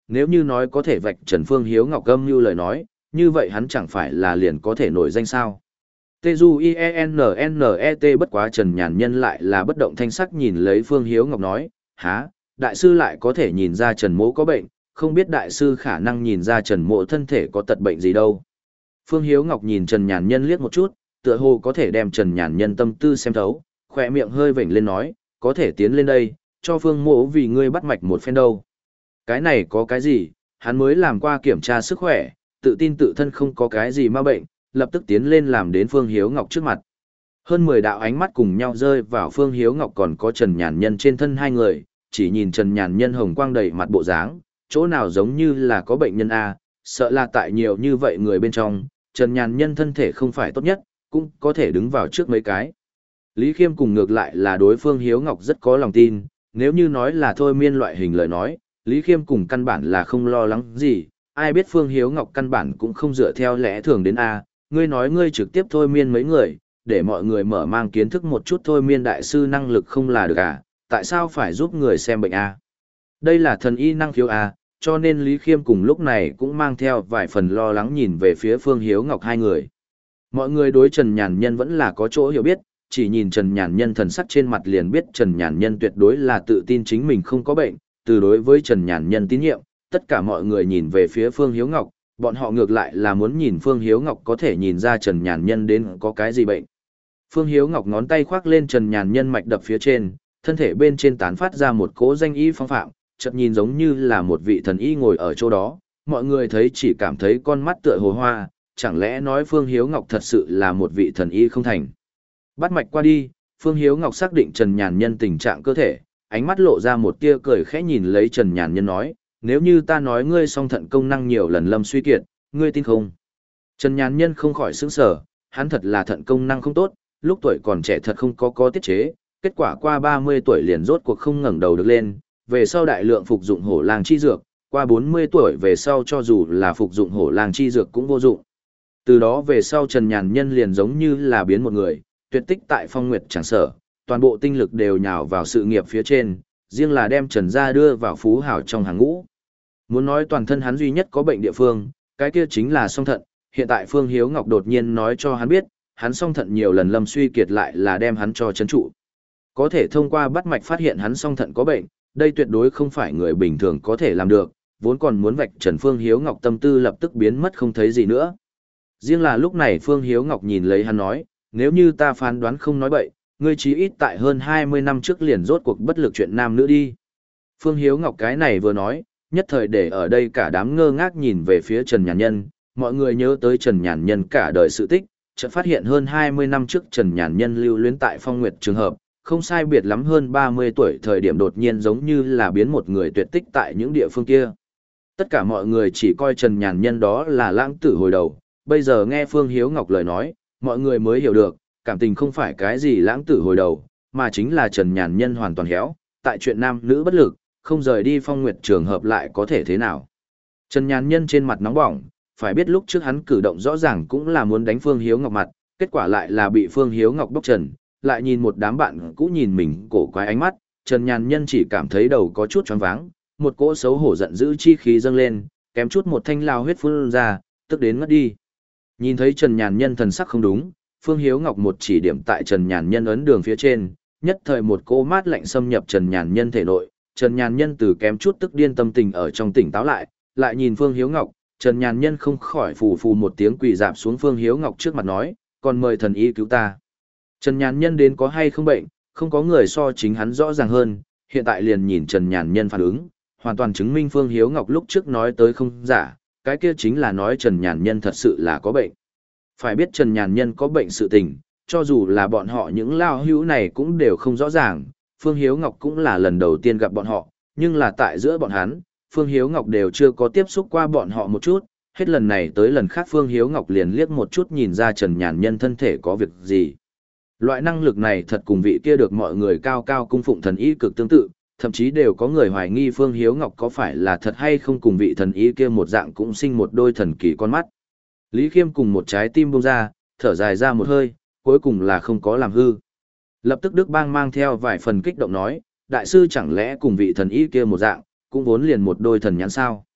A: nếu như nói có thể vạch trần Phương Hiếu Ngọc âm như lời nói, như vậy hắn chẳng phải là liền có thể nổi danh sao. Tê Du I E N N E T bất quá Trần Nhàn Nhân lại là bất động thanh sắc nhìn lấy Phương Hiếu Ngọc nói, há, đại sư lại có thể nhìn ra Trần Mỗ có bệnh, không biết đại sư khả năng nhìn ra Trần Mỗ thân thể có tật bệnh gì đâu. Phương Hiếu Ngọc nhìn Trần Nhàn Nhân liếc một chút, tựa hồ có thể đem Trần Nhàn Nhân tâm tư xem thấu, khỏe miệng hơi vểnh lên nói, có thể tiến lên đây, cho Phương Mỗ vì ngươi bắt mạch một phen đâu. Cái này có cái gì, hắn mới làm qua kiểm tra sức khỏe, tự tin tự thân không có cái gì ma bệnh, lập tức tiến lên làm đến Phương Hiếu Ngọc trước mặt. Hơn mười đạo ánh mắt cùng nhau rơi vào Phương Hiếu Ngọc còn có Trần Nhàn Nhân trên thân hai người, chỉ nhìn Trần Nhàn Nhân hồng quang đầy mặt bộ dáng, chỗ nào giống như là có bệnh nhân A, sợ là tại nhiều như vậy người bên trong, Trần Nhàn Nhân thân thể không phải tốt nhất, cũng có thể đứng vào trước mấy cái. Lý Khiêm cùng ngược lại là đối Phương Hiếu Ngọc rất có lòng tin, nếu như nói là thôi miên loại hình lời nói, Lý Khiêm cùng căn bản là không lo lắng gì, ai biết Phương Hiếu Ngọc căn bản cũng không dựa theo lẽ thường đến A, ngươi nói ngươi trực tiếp thôi miên mấy người, để mọi người mở mang kiến thức một chút thôi miên đại sư năng lực không là được à, tại sao phải giúp người xem bệnh A. Đây là thần y năng khiếu A, cho nên Lý Khiêm cùng lúc này cũng mang theo vài phần lo lắng nhìn về phía Phương Hiếu Ngọc hai người. Mọi người đối Trần Nhàn Nhân vẫn là có chỗ hiểu biết, chỉ nhìn Trần Nhàn Nhân thần sắc trên mặt liền biết Trần Nhàn Nhân tuyệt đối là tự tin chính mình không có bệnh, từ đối với Trần Nhàn Nhân tín nhiệm, tất cả mọi người nhìn về phía Phương Hiếu Ngọc, bọn họ ngược lại là muốn nhìn Phương Hiếu Ngọc có thể nhìn ra Trần Nhàn Nhân đến có cái gì bệnh. Phương Hiếu Ngọc ngón tay khoác lên Trần Nhàn Nhân mạch đập phía trên, thân thể bên trên tán phát ra một cỗ danh y phong phạm, chợt nhìn giống như là một vị thần y ngồi ở chỗ đó, mọi người thấy chỉ cảm thấy con mắt tựa hồ hoa, chẳng lẽ nói Phương Hiếu Ngọc thật sự là một vị thần y không thành. Bắt mạch qua đi, Phương Hiếu Ngọc xác định Trần Nhàn Nhân tình trạng cơ thể, ánh mắt lộ ra một tia cười khẽ nhìn lấy Trần Nhàn Nhân nói, nếu như ta nói ngươi song thận công năng nhiều lần lâm suy kiệt, ngươi tin không? Trần Nhàn Nhân không khỏi sững sờ, hắn thật là thận công năng không tốt, lúc tuổi còn trẻ thật không có có tiết chế, kết quả qua ba mươi tuổi liền rốt cuộc không ngẩng đầu được lên, về sau đại lượng phục dụng hổ lang chi dược, qua bốn mươi tuổi về sau cho dù là phục dụng hổ lang chi dược cũng vô dụng. Từ đó về sau Trần Nhàn Nhân liền giống như là biến một người, tuyệt tích tại Phong Nguyệt Tràng Sở, toàn bộ tinh lực đều nhào vào sự nghiệp phía trên, riêng là đem Trần gia đưa vào phú hào trong hàng ngũ. Muốn nói toàn thân hắn duy nhất có bệnh địa phương, cái kia chính là song thận, hiện tại Phương Hiếu Ngọc đột nhiên nói cho hắn biết, hắn song thận nhiều lần lâm suy kiệt lại là đem hắn cho chấn trụ. Có thể thông qua bắt mạch phát hiện hắn song thận có bệnh, đây tuyệt đối không phải người bình thường có thể làm được, vốn còn muốn vạch trần Phương Hiếu Ngọc tâm tư lập tức biến mất không thấy gì nữa. Riêng là lúc này Phương Hiếu Ngọc nhìn lấy hắn nói, nếu như ta phán đoán không nói bậy, ngươi chí ít tại hơn hai mươi năm trước liền rốt cuộc bất lực chuyện nam nữ đi. Phương Hiếu Ngọc cái này vừa nói, nhất thời để ở đây cả đám ngơ ngác nhìn về phía Trần Nhàn Nhân, mọi người nhớ tới Trần Nhàn Nhân cả đời sự tích, chợt phát hiện hơn hai mươi năm trước Trần Nhàn Nhân lưu luyến tại Phong Nguyệt trường hợp, không sai biệt lắm hơn ba mươi tuổi thời điểm đột nhiên giống như là biến một người tuyệt tích tại những địa phương kia. Tất cả mọi người chỉ coi Trần Nhàn Nhân đó là lãng tử hồi đầu, bây giờ nghe Phương Hiếu Ngọc lời nói, mọi người mới hiểu được, cảm tình không phải cái gì lãng tử hồi đầu, mà chính là Trần Nhàn Nhân hoàn toàn héo, tại chuyện nam nữ bất lực, không rời đi Phong Nguyệt trường hợp lại có thể thế nào. Trần Nhàn Nhân trên mặt nóng bỏng, phải biết lúc trước hắn cử động rõ ràng cũng là muốn đánh Phương Hiếu Ngọc mặt, kết quả lại là bị Phương Hiếu Ngọc bóc trần, lại nhìn một đám bạn cũ nhìn mình cổ quái ánh mắt, Trần Nhàn Nhân chỉ cảm thấy đầu có chút choáng váng, một cỗ xấu hổ giận dữ chi khí dâng lên, kém chút một thanh lao huyết phun ra, tức đến ngất đi. Nhìn thấy Trần Nhàn Nhân thần sắc không đúng, Phương Hiếu Ngọc một chỉ điểm tại Trần Nhàn Nhân ấn đường phía trên, nhất thời một cỗ mát lạnh xâm nhập Trần Nhàn Nhân thể nội, Trần Nhàn Nhân từ kém chút tức điên tâm tình ở trong tỉnh táo lại, lại nhìn Phương Hiếu Ngọc, Trần Nhàn Nhân không khỏi phù phù một tiếng quỳ dạp xuống Phương Hiếu Ngọc trước mặt nói, còn mời thần y cứu ta. Trần Nhàn Nhân đến có hay không bệnh, không có người so chính hắn rõ ràng hơn, hiện tại liền nhìn Trần Nhàn Nhân phản ứng, hoàn toàn chứng minh Phương Hiếu Ngọc lúc trước nói tới không giả, cái kia chính là nói Trần Nhàn Nhân thật sự là có bệnh. Phải biết Trần Nhàn Nhân có bệnh sự tình, cho dù là bọn họ những lao hữu này cũng đều không rõ ràng, Phương Hiếu Ngọc cũng là lần đầu tiên gặp bọn họ, nhưng là tại giữa bọn hắn, Phương Hiếu Ngọc đều chưa có tiếp xúc qua bọn họ một chút, hết lần này tới lần khác Phương Hiếu Ngọc liền liếc một chút nhìn ra Trần Nhàn Nhân thân thể có việc gì. Loại năng lực này thật cùng vị kia được mọi người cao cao cung phụng thần y cực tương tự, thậm chí đều có người hoài nghi Phương Hiếu Ngọc có phải là thật hay không cùng vị thần y kia một dạng cũng sinh một đôi thần kỳ con mắt. Lý Khiêm cùng một trái tim bông ra, thở dài ra một hơi, cuối cùng là không có làm hư. Lập tức Đức Bang mang theo vài phần kích động nói, đại sư chẳng lẽ cùng vị thần y kia một dạng, cũng vốn liền một đôi thần nhãn sao.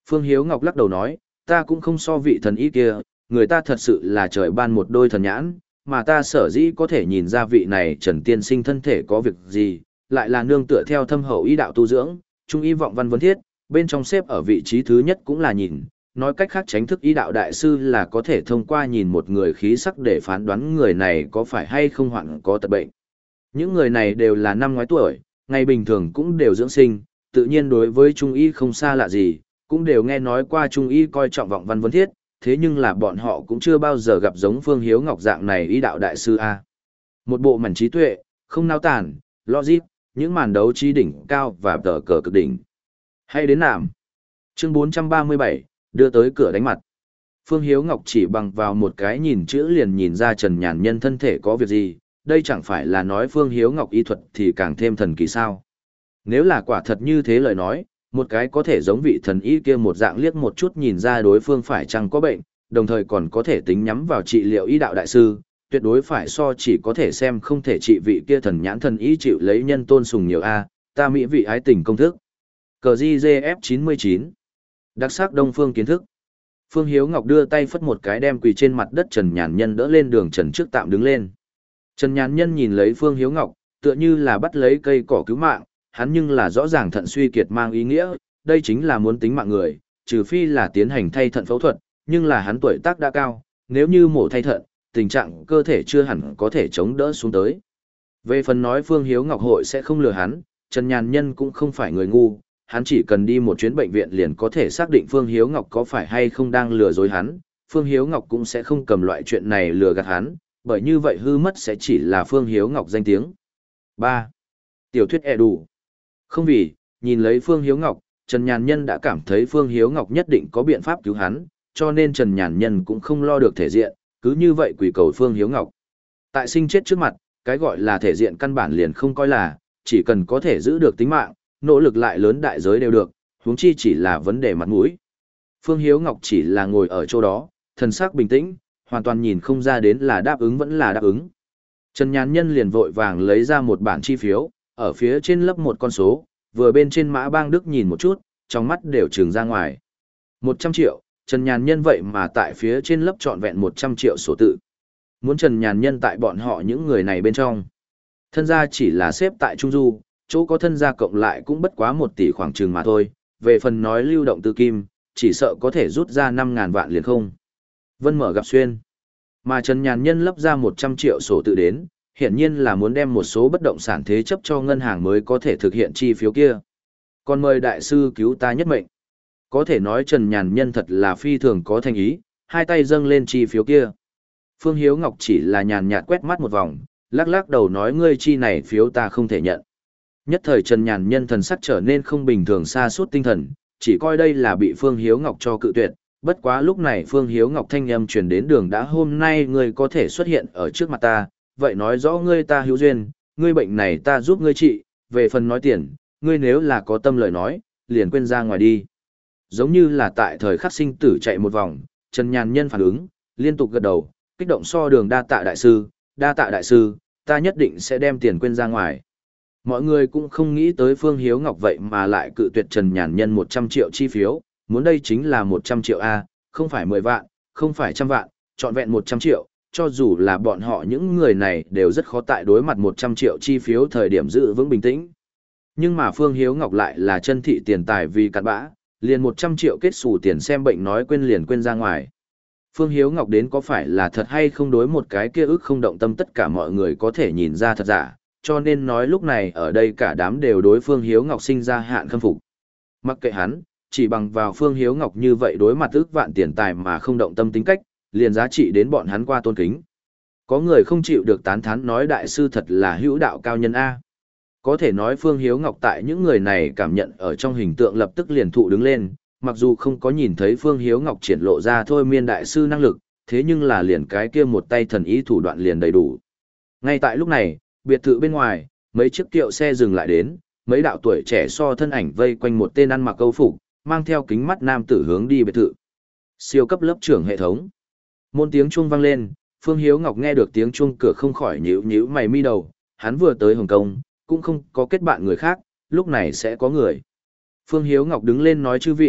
A: Phương Hiếu Ngọc lắc đầu nói, ta cũng không so vị thần y kia, người ta thật sự là trời ban một đôi thần nhãn, mà ta sở dĩ có thể nhìn ra vị này Trần Tiên Sinh thân thể có việc gì, lại là nương tựa theo thâm hậu y đạo tu dưỡng, trung y vọng văn vấn thiết, bên trong xếp ở vị trí thứ nhất cũng là nhìn, nói cách khác tránh thức y đạo đại sư là có thể thông qua nhìn một người khí sắc để phán đoán người này có phải hay không hoạn có tật bệnh. Những người này đều là năm ngoái tuổi, ngày bình thường cũng đều dưỡng sinh, tự nhiên đối với trung y không xa lạ gì, cũng đều nghe nói qua trung y coi trọng vọng văn vấn thiết, thế nhưng là bọn họ cũng chưa bao giờ gặp giống Phương Hiếu Ngọc dạng này y đạo đại sư A. Một bộ mảnh trí tuệ, không nao tản, logic, những màn đấu trí đỉnh cao và tờ cờ cực đỉnh. Hay đến nạm. Chương bốn trăm ba mươi bảy, đưa tới cửa đánh mặt. Phương Hiếu Ngọc chỉ bằng vào một cái nhìn chữ liền nhìn ra Trần Nhàn Nhân thân thể có việc gì, đây chẳng phải là nói Phương Hiếu Ngọc y thuật thì càng thêm thần kỳ sao. Nếu là quả thật như thế lời nói, một cái có thể giống vị thần y kia một dạng liếc một chút nhìn ra đối phương phải chăng có bệnh, đồng thời còn có thể tính nhắm vào trị liệu y đạo đại sư, tuyệt đối phải so chỉ có thể xem không thể trị vị kia thần nhãn thần y chịu lấy nhân tôn sùng nhiều a, ta mỹ vị ái tình công thức. Cờ G F chín mươi chín. Đặc sắc đông phương kiến thức. Phương Hiếu Ngọc đưa tay phất một cái đem quỳ trên mặt đất Trần Nhàn Nhân đỡ lên đường trần trước tạm đứng lên. Trần Nhàn Nhân nhìn lấy Phương Hiếu Ngọc, tựa như là bắt lấy cây cỏ cứu mạng, hắn nhưng là rõ ràng thận suy kiệt mang ý nghĩa, đây chính là muốn tính mạng người, trừ phi là tiến hành thay thận phẫu thuật, nhưng là hắn tuổi tác đã cao, nếu như mổ thay thận, tình trạng cơ thể chưa hẳn có thể chống đỡ xuống tới. Về phần nói Phương Hiếu Ngọc hội sẽ không lừa hắn, Trần Nhàn Nhân cũng không phải người ngu, hắn chỉ cần đi một chuyến bệnh viện liền có thể xác định Phương Hiếu Ngọc có phải hay không đang lừa dối hắn, Phương Hiếu Ngọc cũng sẽ không cầm loại chuyện này lừa gạt hắn, bởi như vậy hư mất sẽ chỉ là Phương Hiếu Ngọc danh tiếng. ba. Tiểu thuyết e đủ. Không vì, nhìn lấy Phương Hiếu Ngọc, Trần Nhàn Nhân đã cảm thấy Phương Hiếu Ngọc nhất định có biện pháp cứu hắn, cho nên Trần Nhàn Nhân cũng không lo được thể diện, cứ như vậy quỳ cầu Phương Hiếu Ngọc. Tại sinh chết trước mặt, cái gọi là thể diện căn bản liền không coi là, chỉ cần có thể giữ được tính mạng, nỗ lực lại lớn đại giới đều được, huống chi chỉ là vấn đề mặt mũi. Phương Hiếu Ngọc chỉ là ngồi ở chỗ đó, thần sắc bình tĩnh, hoàn toàn nhìn không ra đến là đáp ứng vẫn là đáp ứng. Trần Nhàn Nhân liền vội vàng lấy ra một bản chi phiếu, ở phía trên lấp một con số, vừa bên trên mã bang Đức nhìn một chút, trong mắt đều trừng ra ngoài. một trăm triệu, Trần Nhàn Nhân vậy mà tại phía trên lấp trọn vẹn một trăm triệu số tự. Muốn Trần Nhàn Nhân tại bọn họ những người này bên trong. Thân gia chỉ là xếp tại Trung Du, chỗ có thân gia cộng lại cũng bất quá một tỷ khoảng chừng mà thôi, về phần nói lưu động tư kim, chỉ sợ có thể rút ra năm ngàn vạn liền không. Vân mở gặp xuyên. Mà Trần Nhàn Nhân lấp ra một trăm triệu sổ tự đến, hiển nhiên là muốn đem một số bất động sản thế chấp cho ngân hàng mới có thể thực hiện chi phiếu kia. Còn mời đại sư cứu ta nhất mệnh. Có thể nói Trần Nhàn Nhân thật là phi thường có thành ý, hai tay dâng lên chi phiếu kia. Phương Hiếu Ngọc chỉ là nhàn nhạt quét mắt một vòng, lắc lắc đầu nói ngươi chi này phiếu ta không thể nhận. Nhất thời Trần Nhàn Nhân thần sắc trở nên không bình thường sa sút tinh thần, chỉ coi đây là bị Phương Hiếu Ngọc cho cự tuyệt. Bất quá lúc này Phương Hiếu Ngọc thanh âm truyền đến đường đã hôm nay ngươi có thể xuất hiện ở trước mặt ta, vậy nói rõ ngươi ta hữu duyên, ngươi bệnh này ta giúp ngươi trị, về phần nói tiền, ngươi nếu là có tâm lời nói, liền quên ra ngoài đi. Giống như là tại thời khắc sinh tử chạy một vòng, Trần Nhàn Nhân phản ứng, liên tục gật đầu, kích động so đường đa tạ đại sư, đa tạ đại sư, ta nhất định sẽ đem tiền quên ra ngoài. Mọi người cũng không nghĩ tới Phương Hiếu Ngọc vậy mà lại cự tuyệt Trần Nhàn Nhân một trăm triệu chi phiếu, muốn đây chính là một trăm triệu A, không phải mười vạn, không phải trăm vạn, trọn vẹn một trăm triệu, cho dù là bọn họ những người này đều rất khó tại đối mặt một trăm triệu chi phiếu thời điểm giữ vững bình tĩnh. Nhưng mà Phương Hiếu Ngọc lại là chân thị tiền tài vì cặn bã, liền một trăm triệu kết xù tiền xem bệnh nói quên liền quên ra ngoài. Phương Hiếu Ngọc đến có phải là thật hay không đối một cái kia ức không động tâm tất cả mọi người có thể nhìn ra thật giả, cho nên nói lúc này ở đây cả đám đều đối Phương Hiếu Ngọc sinh ra hạn khâm phục. Mặc kệ hắn, chỉ bằng vào Phương Hiếu Ngọc như vậy đối mặt ức vạn tiền tài mà không động tâm tính cách, liền giá trị đến bọn hắn qua tôn kính. Có người không chịu được tán thán nói đại sư thật là hữu đạo cao nhân A. Có thể nói Phương Hiếu Ngọc tại những người này cảm nhận ở trong hình tượng lập tức liền thụ đứng lên, mặc dù không có nhìn thấy Phương Hiếu Ngọc triển lộ ra thôi miên đại sư năng lực, thế nhưng là liền cái kia một tay thần ý thủ đoạn liền đầy đủ. Ngay tại lúc này, biệt thự bên ngoài, mấy chiếc kiệu xe dừng lại đến, mấy đạo tuổi trẻ so thân ảnh vây quanh một tên ăn mặc câu phục, mang theo kính mắt nam tử hướng đi biệt thự. Siêu cấp lớp trưởng hệ thống. Môn tiếng chuông vang lên, Phương Hiếu Ngọc nghe được tiếng chuông cửa không khỏi nhíu nhíu mày mi đầu, hắn vừa tới Hồng Kông, cũng không có kết bạn người khác, lúc này sẽ có người. Phương Hiếu Ngọc đứng lên nói chư vị,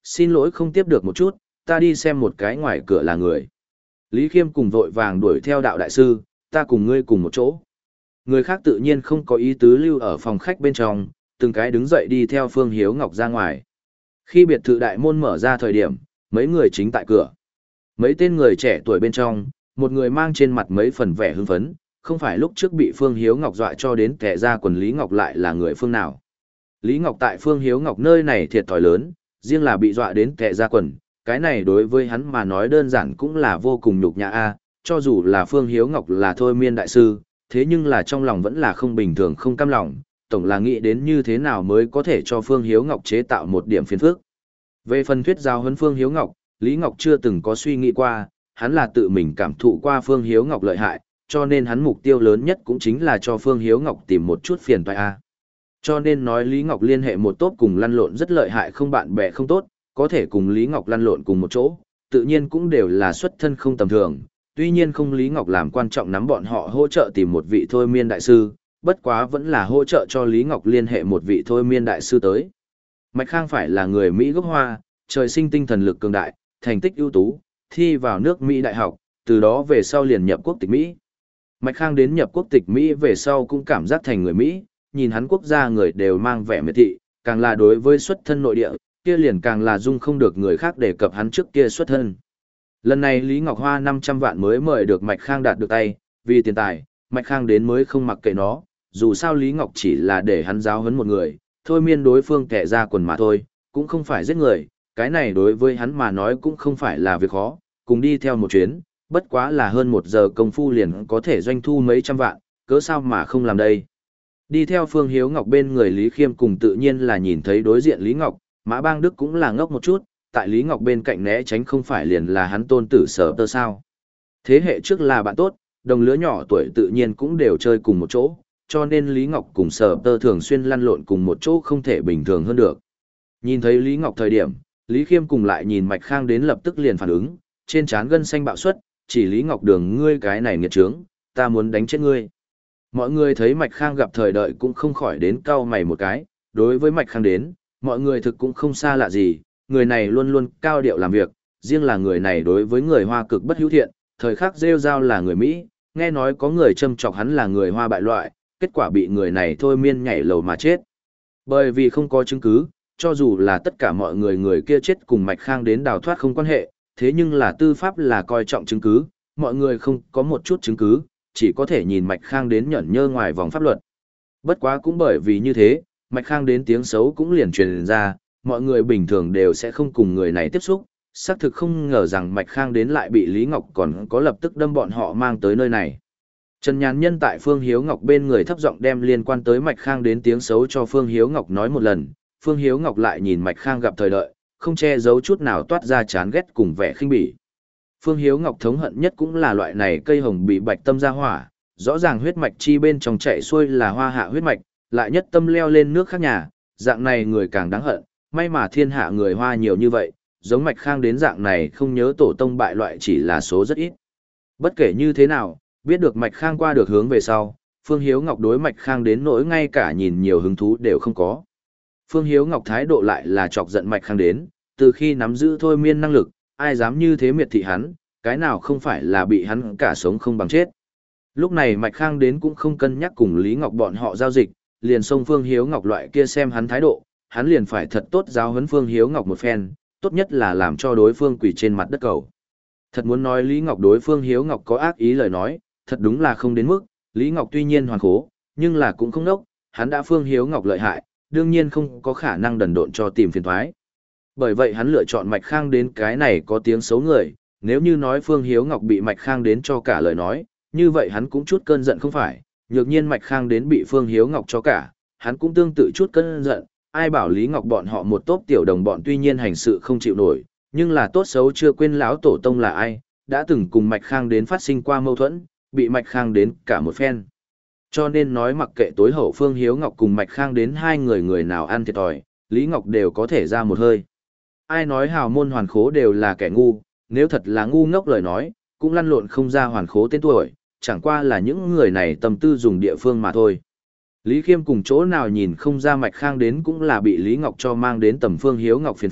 A: xin lỗi không tiếp được một chút, ta đi xem một cái ngoài cửa là người. Lý Khiêm cùng vội vàng đuổi theo đạo đại sư, ta cùng ngươi cùng một chỗ. Người khác tự nhiên không có ý tứ lưu ở phòng khách bên trong, từng cái đứng dậy đi theo Phương Hiếu Ngọc ra ngoài. Khi biệt thự đại môn mở ra thời điểm, mấy người chính tại cửa. Mấy tên người trẻ tuổi bên trong, một người mang trên mặt mấy phần vẻ hưng phấn, không phải lúc trước bị Phương Hiếu Ngọc dọa cho đến kẻ ra quần Lý Ngọc lại là người phương nào. Lý Ngọc tại Phương Hiếu Ngọc nơi này thiệt thòi lớn, riêng là bị dọa đến kẻ ra quần, cái này đối với hắn mà nói đơn giản cũng là vô cùng nhục nhã a, cho dù là Phương Hiếu Ngọc là thôi miên đại sư, thế nhưng là trong lòng vẫn là không bình thường không cam lòng, tổng là nghĩ đến như thế nào mới có thể cho Phương Hiếu Ngọc chế tạo một điểm phiền phức. Về phần thuyết giao huấn Phương Hiếu Ngọc, Lý Ngọc chưa từng có suy nghĩ qua, hắn là tự mình cảm thụ qua Phương Hiếu Ngọc lợi hại, cho nên hắn mục tiêu lớn nhất cũng chính là cho Phương Hiếu Ngọc tìm một chút phiền toái a. Cho nên nói Lý Ngọc liên hệ một tốt cùng lăn lộn rất lợi hại không bạn bè không tốt, có thể cùng Lý Ngọc lăn lộn cùng một chỗ, tự nhiên cũng đều là xuất thân không tầm thường. Tuy nhiên không Lý Ngọc làm quan trọng nắm bọn họ hỗ trợ tìm một vị thôi miên đại sư, bất quá vẫn là hỗ trợ cho Lý Ngọc liên hệ một vị thôi miên đại sư tới. Mạch Khang phải là người Mỹ gốc Hoa, trời sinh tinh thần lực cường đại, thành tích ưu tú, thi vào nước Mỹ đại học, từ đó về sau liền nhập quốc tịch Mỹ. Mạch Khang đến nhập quốc tịch Mỹ về sau cũng cảm giác thành người Mỹ, nhìn hắn quốc gia người đều mang vẻ miệt thị, càng là đối với xuất thân nội địa, kia liền càng là dung không được người khác đề cập hắn trước kia xuất thân. Lần này Lý Ngọc Hoa năm trăm vạn mới mời được Mạch Khang đạt được tay, vì tiền tài, Mạch Khang đến mới không mặc kệ nó, dù sao Lý Ngọc chỉ là để hắn giáo huấn một người, thôi miên đối phương kẻ ra quần mà thôi, cũng không phải giết người, cái này đối với hắn mà nói cũng không phải là việc khó, cùng đi theo một chuyến, bất quá là hơn một giờ công phu liền có thể doanh thu mấy trăm vạn, cớ sao mà không làm đây. Đi theo Phương Hiếu Ngọc bên người Lý Khiêm cùng tự nhiên là nhìn thấy đối diện Lý Ngọc, Mã Bang Đức cũng là ngốc một chút, tại Lý Ngọc bên cạnh né tránh không phải liền là hắn tôn tử Sở Tơ sao. Thế hệ trước là bạn tốt, đồng lứa nhỏ tuổi tự nhiên cũng đều chơi cùng một chỗ, cho nên Lý Ngọc cùng Sở Tơ thường xuyên lăn lộn cùng một chỗ không thể bình thường hơn được. Nhìn thấy Lý Ngọc thời điểm, Lý Khiêm cùng lại nhìn Mạch Khang đến lập tức liền phản ứng, trên trán gân xanh bạo xuất, chỉ Lý Ngọc Đường ngươi cái này nghiệt trướng, ta muốn đánh chết ngươi. Mọi người thấy Mạch Khang gặp thời đợi cũng không khỏi đến cau mày một cái, đối với Mạch Khang đến, mọi người thực cũng không xa lạ gì, người này luôn luôn cao điệu làm việc, riêng là người này đối với người Hoa cực bất hữu thiện, thời khắc rêu rao là người Mỹ, nghe nói có người châm chọc hắn là người Hoa bại loại, kết quả bị người này thôi miên nhảy lầu mà chết. Bởi vì không có chứng cứ, cho dù là tất cả mọi người người kia chết cùng Mạch Khang đến đào thoát không quan hệ, thế nhưng là tư pháp là coi trọng chứng cứ, mọi người không có một chút chứng cứ, chỉ có thể nhìn Mạch Khang đến nhẫn nhơ ngoài vòng pháp luật. Bất quá cũng bởi vì như thế, Mạch Khang đến tiếng xấu cũng liền truyền ra, mọi người bình thường đều sẽ không cùng người này tiếp xúc, xác thực không ngờ rằng Mạch Khang đến lại bị Lý Ngọc còn có lập tức đâm bọn họ mang tới nơi này. Trần Nhàn Nhân tại Phương Hiếu Ngọc bên người thấp giọng đem liên quan tới Mạch Khang đến tiếng xấu cho Phương Hiếu Ngọc nói một lần, Phương Hiếu Ngọc lại nhìn Mạch Khang gặp thời đợi, không che giấu chút nào toát ra chán ghét cùng vẻ khinh bỉ. Phương Hiếu Ngọc thống hận nhất cũng là loại này cây hồng bị bạch tâm ra hỏa, rõ ràng huyết mạch chi bên trong chạy xuôi là Hoa hạ huyết mạch, lại nhất tâm leo lên nước khác nhà, dạng này người càng đáng hận, may mà thiên hạ người Hoa nhiều như vậy, giống Mạch Khang đến dạng này không nhớ tổ tông bại loại chỉ là số rất ít. Bất kể như thế nào, biết được Mạch Khang qua được hướng về sau, Phương Hiếu Ngọc đối Mạch Khang đến nỗi ngay cả nhìn nhiều hứng thú đều không có. Phương Hiếu Ngọc thái độ lại là chọc giận Mạch Khang đến, từ khi nắm giữ thôi miên năng lực, ai dám như thế miệt thị hắn, cái nào không phải là bị hắn cả sống không bằng chết. Lúc này Mạch Khang đến cũng không cân nhắc cùng Lý Ngọc bọn họ giao dịch, liền xông Phương Hiếu Ngọc loại kia xem hắn thái độ, hắn liền phải thật tốt giáo huấn Phương Hiếu Ngọc một phen, tốt nhất là làm cho đối phương quỳ trên mặt đất cầu. Thật muốn nói Lý Ngọc đối Phương Hiếu Ngọc có ác ý lời nói, thật đúng là không đến mức, Lý Ngọc tuy nhiên hoàn khố, nhưng là cũng không nốc, hắn đã Phương Hiếu Ngọc lợi hại, đương nhiên không có khả năng đần độn cho tìm phiền toái. Bởi vậy hắn lựa chọn Mạch Khang đến cái này có tiếng xấu người, nếu như nói Phương Hiếu Ngọc bị Mạch Khang đến cho cả lời nói, như vậy hắn cũng chút cơn giận không phải, nhược nhiên Mạch Khang đến bị Phương Hiếu Ngọc cho cả, hắn cũng tương tự chút cơn giận, ai bảo Lý Ngọc bọn họ một tốp tiểu đồng bọn tuy nhiên hành sự không chịu nổi, nhưng là tốt xấu chưa quên lão tổ tông là ai, đã từng cùng Mạch Khang đến phát sinh qua mâu thuẫn, bị Mạch Khang đến cả một phen. Cho nên nói mặc kệ tối hậu Phương Hiếu Ngọc cùng Mạch Khang đến hai người người nào ăn thiệt thòi, Lý Ngọc đều có thể ra một hơi. Ai nói hào môn hoàn khố đều là kẻ ngu, nếu thật là ngu ngốc lời nói, cũng lăn lộn không ra hoàn khố tên tuổi, chẳng qua là những người này tâm tư dùng địa phương mà thôi. Lý Khiêm cùng chỗ nào nhìn không ra Mạch Khang đến cũng là bị Lý Ngọc cho mang đến tầm Phương Hiếu Ngọc phiền phức,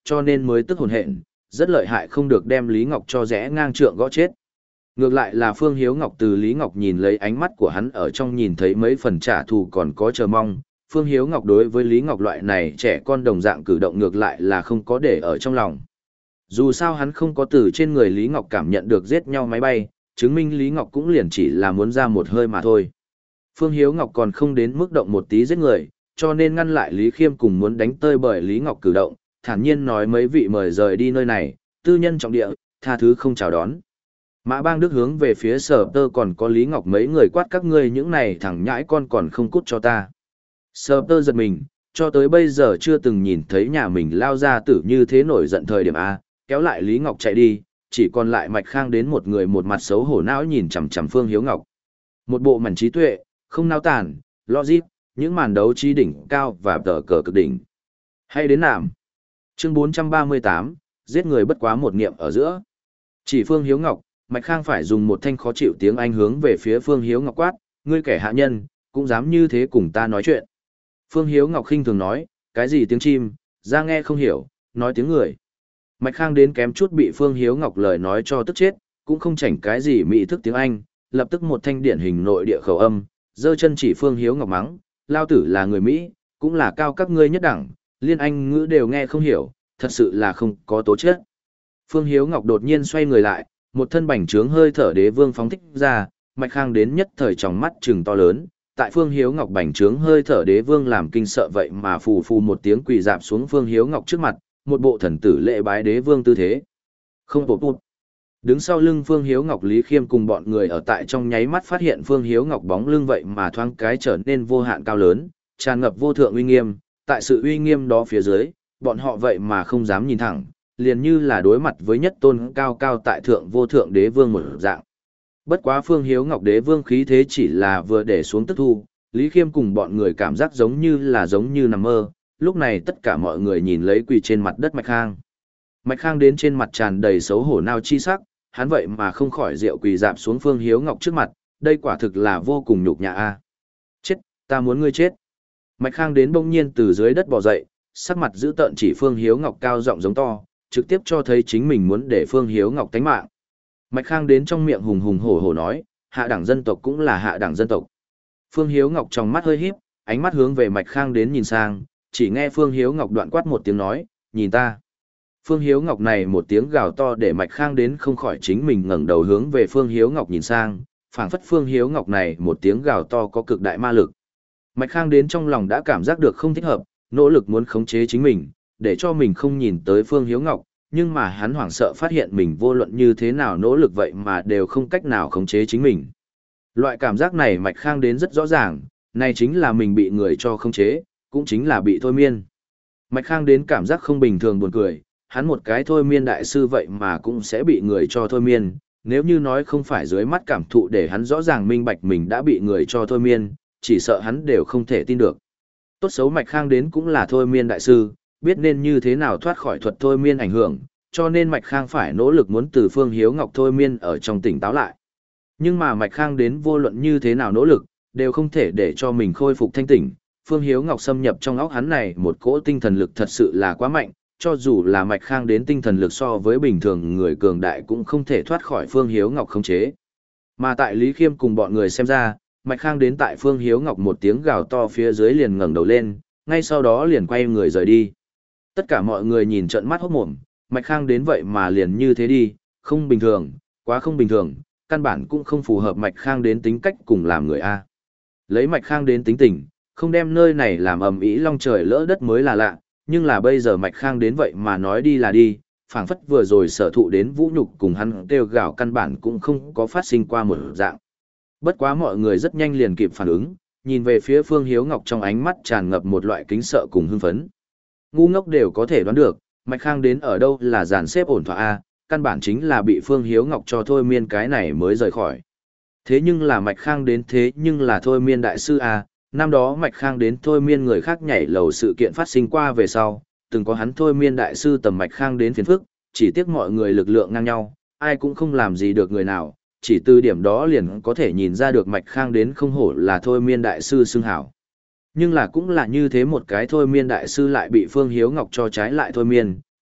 A: cho nên mới tức hồn hện, rất lợi hại không được đem Lý Ngọc cho rẽ ngang trượng gõ chết. Ngược lại là Phương Hiếu Ngọc từ Lý Ngọc nhìn lấy ánh mắt của hắn ở trong nhìn thấy mấy phần trả thù còn có chờ mong. Phương Hiếu Ngọc đối với Lý Ngọc loại này trẻ con đồng dạng cử động ngược lại là không có để ở trong lòng. Dù sao hắn không có từ trên người Lý Ngọc cảm nhận được giết nhau máy bay, chứng minh Lý Ngọc cũng liền chỉ là muốn ra một hơi mà thôi. Phương Hiếu Ngọc còn không đến mức động một tí giết người, cho nên ngăn lại Lý Khiêm cùng muốn đánh tơi bởi Lý Ngọc cử động, thản nhiên nói mấy vị mời rời đi nơi này, tư nhân trọng địa, tha thứ không chào đón. Mã Bang Đức hướng về phía Sở Tơ còn có Lý Ngọc mấy người quát các ngươi những này thẳng nhãi con còn không cút cho ta. Sở Tơ giật mình, cho tới bây giờ chưa từng nhìn thấy nhà mình lao ra tử như thế nổi giận thời điểm A, kéo lại Lý Ngọc chạy đi, chỉ còn lại Mạch Khang đến một người một mặt xấu hổ não nhìn chằm chằm Phương Hiếu Ngọc. Một bộ mảnh trí tuệ, không nao tản, logic, những màn đấu trí đỉnh cao và tờ cờ cực đỉnh. Hay đến nạm. Chương bốn trăm ba mươi tám, giết người bất quá một niệm ở giữa. Chỉ Phương Hiếu Ngọc, Mạch Khang phải dùng một thanh khó chịu tiếng Anh hướng về phía Phương Hiếu Ngọc quát, ngươi kẻ hạ nhân, cũng dám như thế cùng ta nói chuyện. Phương Hiếu Ngọc khinh thường nói, cái gì tiếng chim, ra nghe không hiểu, nói tiếng người. Mạch Khang đến kém chút bị Phương Hiếu Ngọc lời nói cho tức chết, cũng không chảnh cái gì mỹ thức tiếng Anh, lập tức một thanh điển hình nội địa khẩu âm, giơ chân chỉ Phương Hiếu Ngọc mắng, lao tử là người Mỹ, cũng là cao các ngươi nhất đẳng, liên Anh ngữ đều nghe không hiểu, thật sự là không có tố chất. Phương Hiếu Ngọc đột nhiên xoay người lại, một thân bành trướng hơi thở đế vương phóng thích ra, Mạch Khang đến nhất thời trong mắt trừng to lớn, tại Phương Hiếu Ngọc bành trướng hơi thở đế vương làm kinh sợ vậy mà phù phù một tiếng quỳ dạp xuống Phương Hiếu Ngọc trước mặt, một bộ thần tử lễ bái đế vương tư thế. Không bột bụt. Đứng sau lưng Phương Hiếu Ngọc Lý Khiêm cùng bọn người ở tại trong nháy mắt phát hiện Phương Hiếu Ngọc bóng lưng vậy mà thoáng cái trở nên vô hạn cao lớn, tràn ngập vô thượng uy nghiêm, tại sự uy nghiêm đó phía dưới, bọn họ vậy mà không dám nhìn thẳng, liền như là đối mặt với nhất tôn cao cao tại thượng vô thượng đế vương một dạng. Bất quá Phương Hiếu Ngọc đế vương khí thế chỉ là vừa để xuống tức thu, Lý Khiêm cùng bọn người cảm giác giống như là giống như nằm mơ, lúc này tất cả mọi người nhìn lấy quỳ trên mặt đất Mạch Khang. Mạch Khang đến trên mặt tràn đầy xấu hổ nao chi sắc, hắn vậy mà không khỏi rượu quỳ dạp xuống Phương Hiếu Ngọc trước mặt, đây quả thực là vô cùng nhục nhã a. Chết, ta muốn ngươi chết. Mạch Khang đến bỗng nhiên từ dưới đất bò dậy, sắc mặt giữ tợn chỉ Phương Hiếu Ngọc cao giọng giống to, trực tiếp cho thấy chính mình muốn để Phương Hiếu Ngọc tánh mạng. Mạch Khang đến trong miệng hùng hùng hổ hổ nói, hạ đẳng dân tộc cũng là hạ đẳng dân tộc. Phương Hiếu Ngọc trong mắt hơi híp, ánh mắt hướng về Mạch Khang đến nhìn sang, chỉ nghe Phương Hiếu Ngọc đoạn quát một tiếng nói, nhìn ta. Phương Hiếu Ngọc này một tiếng gào to để Mạch Khang đến không khỏi chính mình ngẩng đầu hướng về Phương Hiếu Ngọc nhìn sang, phảng phất Phương Hiếu Ngọc này một tiếng gào to có cực đại ma lực. Mạch Khang đến trong lòng đã cảm giác được không thích hợp, nỗ lực muốn khống chế chính mình, để cho mình không nhìn tới Phương Hiếu Ngọc, nhưng mà hắn hoảng sợ phát hiện mình vô luận như thế nào nỗ lực vậy mà đều không cách nào khống chế chính mình. Loại cảm giác này Mạch Khang đến rất rõ ràng, này chính là mình bị người cho khống chế, cũng chính là bị thôi miên. Mạch Khang đến cảm giác không bình thường buồn cười, hắn một cái thôi miên đại sư vậy mà cũng sẽ bị người cho thôi miên, nếu như nói không phải dưới mắt cảm thụ để hắn rõ ràng minh bạch mình đã bị người cho thôi miên, chỉ sợ hắn đều không thể tin được. Tốt xấu Mạch Khang đến cũng là thôi miên đại sư, biết nên như thế nào thoát khỏi thuật thôi miên ảnh hưởng, cho nên Mạch Khang phải nỗ lực muốn từ Phương Hiếu Ngọc thôi miên ở trong tỉnh táo lại. Nhưng mà Mạch Khang đến vô luận như thế nào nỗ lực, đều không thể để cho mình khôi phục thanh tỉnh. Phương Hiếu Ngọc xâm nhập trong óc hắn này một cỗ tinh thần lực thật sự là quá mạnh, cho dù là Mạch Khang đến tinh thần lực so với bình thường người cường đại cũng không thể thoát khỏi Phương Hiếu Ngọc khống chế. Mà tại Lý Khiêm cùng bọn người xem ra, Mạch Khang đến tại Phương Hiếu Ngọc một tiếng gào to phía dưới liền ngẩng đầu lên, ngay sau đó liền quay người rời đi. Tất cả mọi người nhìn trợn mắt hốt mồm, Mạch Khang đến vậy mà liền như thế đi, không bình thường, quá không bình thường, căn bản cũng không phù hợp Mạch Khang đến tính cách cùng làm người A. Lấy Mạch Khang đến tính tình, không đem nơi này làm ầm ĩ long trời lỡ đất mới là lạ, nhưng là bây giờ Mạch Khang đến vậy mà nói đi là đi, phảng phất vừa rồi sở thụ đến vũ nhục cùng hắn kêu gào căn bản cũng không có phát sinh qua một dạng. Bất quá mọi người rất nhanh liền kịp phản ứng, nhìn về phía Phương Hiếu Ngọc trong ánh mắt tràn ngập một loại kính sợ cùng hưng phấn. Ngu ngốc đều có thể đoán được, Mạch Khang đến ở đâu là dàn xếp ổn thỏa A, căn bản chính là bị Phương Hiếu Ngọc cho thôi miên cái này mới rời khỏi. Thế nhưng là Mạch Khang đến thế nhưng là thôi miên đại sư A, năm đó Mạch Khang đến thôi miên người khác nhảy lầu sự kiện phát sinh qua về sau, từng có hắn thôi miên đại sư tầm Mạch Khang đến phiền phức, chỉ tiếc mọi người lực lượng ngang nhau, ai cũng không làm gì được người nào, chỉ từ điểm đó liền có thể nhìn ra được Mạch Khang đến không hổ là thôi miên đại sư xưng hảo. Nhưng là cũng là như thế một cái thôi miên đại sư lại bị Phương Hiếu Ngọc cho trái lại thôi miên,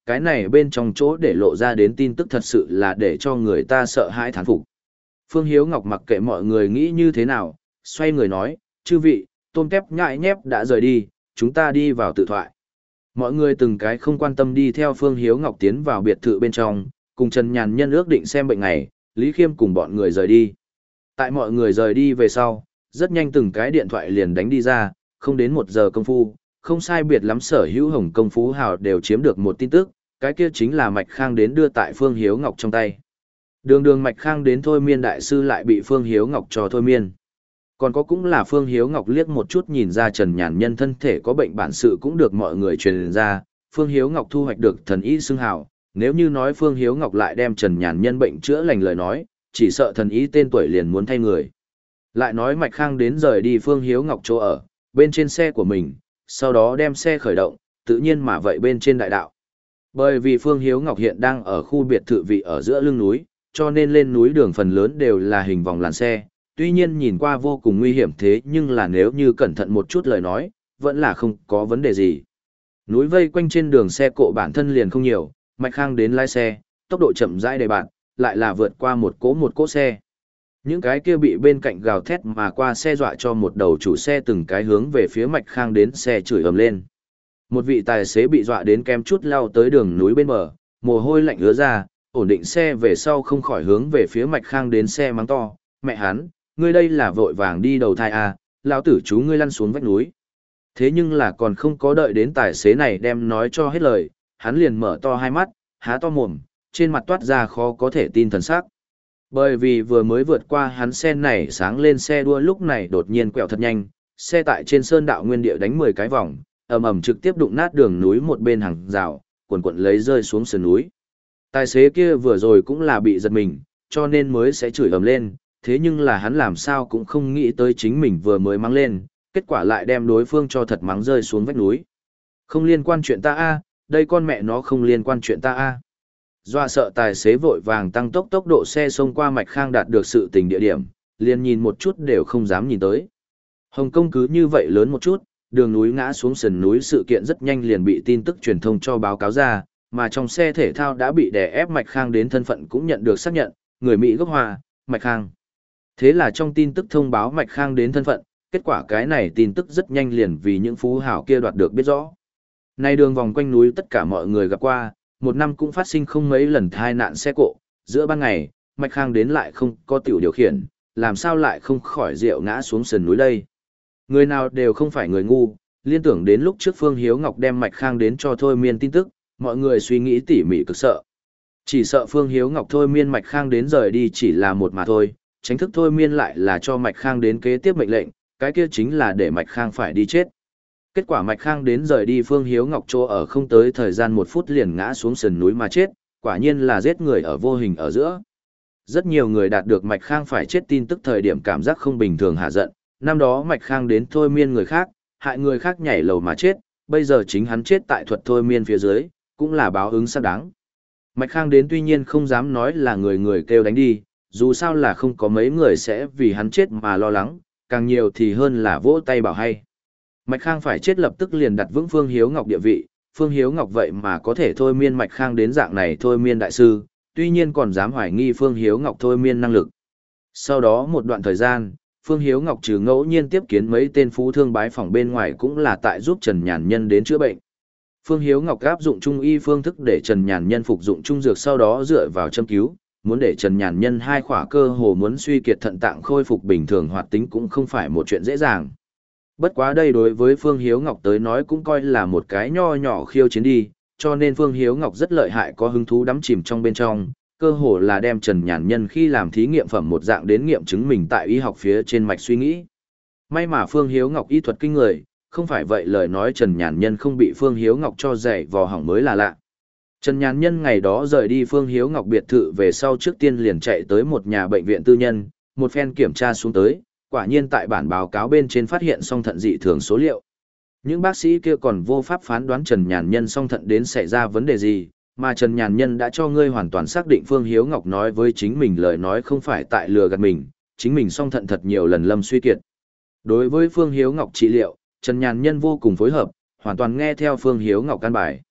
A: cái này bên trong chỗ để lộ ra đến tin tức thật sự là để cho người ta sợ hãi thán phục. Phương Hiếu Ngọc mặc kệ mọi người nghĩ như thế nào, xoay người nói, chư vị, tôm tép nhại nhép đã rời đi, chúng ta đi vào tự thoại. Mọi người từng cái không quan tâm đi theo Phương Hiếu Ngọc tiến vào biệt thự bên trong, cùng Trần Nhàn Nhân ước định xem bệnh ngày, Lý Khiêm cùng bọn người rời đi. Tại mọi người rời đi về sau, rất nhanh từng cái điện thoại liền đánh đi ra, không đến một giờ công phu, không sai biệt lắm sở hữu Hồng Công Phú Hào đều chiếm được một tin tức, cái kia chính là Mạch Khang đến đưa tại Phương Hiếu Ngọc trong tay. Đường đường Mạch Khang đến thôi miên đại sư lại bị Phương Hiếu Ngọc cho thôi miên. Còn có cũng là Phương Hiếu Ngọc liếc một chút nhìn ra Trần Nhàn Nhân thân thể có bệnh bản sự cũng được mọi người truyền ra, Phương Hiếu Ngọc thu hoạch được thần ý xưng hào, nếu như nói Phương Hiếu Ngọc lại đem Trần Nhàn Nhân bệnh chữa lành lời nói, chỉ sợ thần ý tên tuổi liền muốn thay người. Lại nói Mạch Khang đến rời đi Phương Hiếu Ngọc chỗ ở, bên trên xe của mình, sau đó đem xe khởi động, tự nhiên mà vậy bên trên đại đạo. Bởi vì Phương Hiếu Ngọc hiện đang ở khu biệt thự vị ở giữa lưng núi, cho nên lên núi đường phần lớn đều là hình vòng làn xe, tuy nhiên nhìn qua vô cùng nguy hiểm thế nhưng là nếu như cẩn thận một chút lời nói, vẫn là không có vấn đề gì. Núi vây quanh trên đường xe cộ bản thân liền không nhiều, Mạch Khang đến lái xe, tốc độ chậm rãi đầy bạn, lại là vượt qua một cỗ một cỗ xe. Những cái kia bị bên cạnh gào thét mà qua xe dọa cho một đầu chủ xe từng cái hướng về phía Mạch Khang đến xe chửi ầm lên. Một vị tài xế bị dọa đến kem chút lao tới đường núi bên bờ, mồ hôi lạnh ứa ra, ổn định xe về sau không khỏi hướng về phía Mạch Khang đến xe mắng to, mẹ hắn, ngươi đây là vội vàng đi đầu thai à, lão tử chú ngươi lăn xuống vách núi. Thế nhưng là còn không có đợi đến tài xế này đem nói cho hết lời, hắn liền mở to hai mắt, há to mồm, trên mặt toát ra khó có thể tin thần sắc. Bởi vì vừa mới vượt qua hắn xe này sáng lên xe đua lúc này đột nhiên quẹo thật nhanh, xe tại trên sơn đạo nguyên địa đánh mười cái vòng, ầm ầm trực tiếp đụng nát đường núi một bên hàng rào, cuộn cuộn lấy rơi xuống sườn núi. Tài xế kia vừa rồi cũng là bị giật mình, cho nên mới sẽ chửi ầm lên, thế nhưng là hắn làm sao cũng không nghĩ tới chính mình vừa mới mắng lên, kết quả lại đem đối phương cho thật mắng rơi xuống vách núi. Không liên quan chuyện ta a, đây con mẹ nó không liên quan chuyện ta a. Doa sợ tài xế vội vàng tăng tốc tốc độ xe xông qua Mạch Khang đạt được sự tình địa điểm, liền nhìn một chút đều không dám nhìn tới. Hồng Kông cứ như vậy lớn một chút, đường núi ngã xuống sườn núi sự kiện rất nhanh liền bị tin tức truyền thông cho báo cáo ra, mà trong xe thể thao đã bị đè ép Mạch Khang đến thân phận cũng nhận được xác nhận, người Mỹ gốc Hoa, Mạch Khang. Thế là trong tin tức thông báo Mạch Khang đến thân phận, kết quả cái này tin tức rất nhanh liền vì những phú hảo kia đoạt được biết rõ. Nay đường vòng quanh núi tất cả mọi người gặp qua, một năm cũng phát sinh không mấy lần tai nạn xe cộ, giữa ban ngày, Mạch Khang đến lại không có tiểu điều khiển, làm sao lại không khỏi rượu ngã xuống sườn núi đây. Người nào đều không phải người ngu, liên tưởng đến lúc trước Phương Hiếu Ngọc đem Mạch Khang đến cho thôi miên tin tức, mọi người suy nghĩ tỉ mỉ cực sợ. Chỉ sợ Phương Hiếu Ngọc thôi miên Mạch Khang đến rời đi chỉ là một mà thôi, tránh thức thôi miên lại là cho Mạch Khang đến kế tiếp mệnh lệnh, cái kia chính là để Mạch Khang phải đi chết. Kết quả Mạch Khang đến rời đi Phương Hiếu Ngọc chỗ ở không tới thời gian một phút liền ngã xuống sườn núi mà chết, quả nhiên là giết người ở vô hình ở giữa. Rất nhiều người đạt được Mạch Khang phải chết tin tức thời điểm cảm giác không bình thường hạ giận, năm đó Mạch Khang đến thôi miên người khác, hại người khác nhảy lầu mà chết, bây giờ chính hắn chết tại thuật thôi miên phía dưới, cũng là báo ứng xác đáng. Mạch Khang đến tuy nhiên không dám nói là người người kêu đánh đi, dù sao là không có mấy người sẽ vì hắn chết mà lo lắng, càng nhiều thì hơn là vỗ tay bảo hay. Mạch Khang phải chết lập tức liền đặt vững Phương Hiếu Ngọc địa vị, Phương Hiếu Ngọc vậy mà có thể thôi miên Mạch Khang đến dạng này thôi miên đại sư, tuy nhiên còn dám hoài nghi Phương Hiếu Ngọc thôi miên năng lực. Sau đó một đoạn thời gian, Phương Hiếu Ngọc trừ ngẫu nhiên tiếp kiến mấy tên phú thương bái phỏng bên ngoài cũng là tại giúp Trần Nhàn Nhân đến chữa bệnh. Phương Hiếu Ngọc áp dụng trung y phương thức để Trần Nhàn Nhân phục dụng trung dược sau đó dựa vào châm cứu, muốn để Trần Nhàn Nhân hai khỏa cơ hồ muốn suy kiệt thận tạng khôi phục bình thường hoạt tính cũng không phải một chuyện dễ dàng. Bất quá đây đối với Phương Hiếu Ngọc tới nói cũng coi là một cái nho nhỏ khiêu chiến đi, cho nên Phương Hiếu Ngọc rất lợi hại có hứng thú đắm chìm trong bên trong, cơ hồ là đem Trần Nhàn Nhân khi làm thí nghiệm phẩm một dạng đến nghiệm chứng mình tại y học phía trên mạch suy nghĩ. May mà Phương Hiếu Ngọc y thuật kinh người, không phải vậy lời nói Trần Nhàn Nhân không bị Phương Hiếu Ngọc cho dạy vò hỏng mới là lạ. Trần Nhàn Nhân ngày đó rời đi Phương Hiếu Ngọc biệt thự về sau trước tiên liền chạy tới một nhà bệnh viện tư nhân, một phen kiểm tra xuống tới, quả nhiên tại bản báo cáo bên trên phát hiện song thận dị thường số liệu. Những bác sĩ kia còn vô pháp phán đoán Trần Nhàn Nhân song thận đến xảy ra vấn đề gì, mà Trần Nhàn Nhân đã cho ngươi hoàn toàn xác định Phương Hiếu Ngọc nói với chính mình lời nói không phải tại lừa gạt mình, chính mình song thận thật nhiều lần lâm suy kiệt. Đối với Phương Hiếu Ngọc trị liệu, Trần Nhàn Nhân vô cùng phối hợp, hoàn toàn nghe theo Phương Hiếu Ngọc căn bài.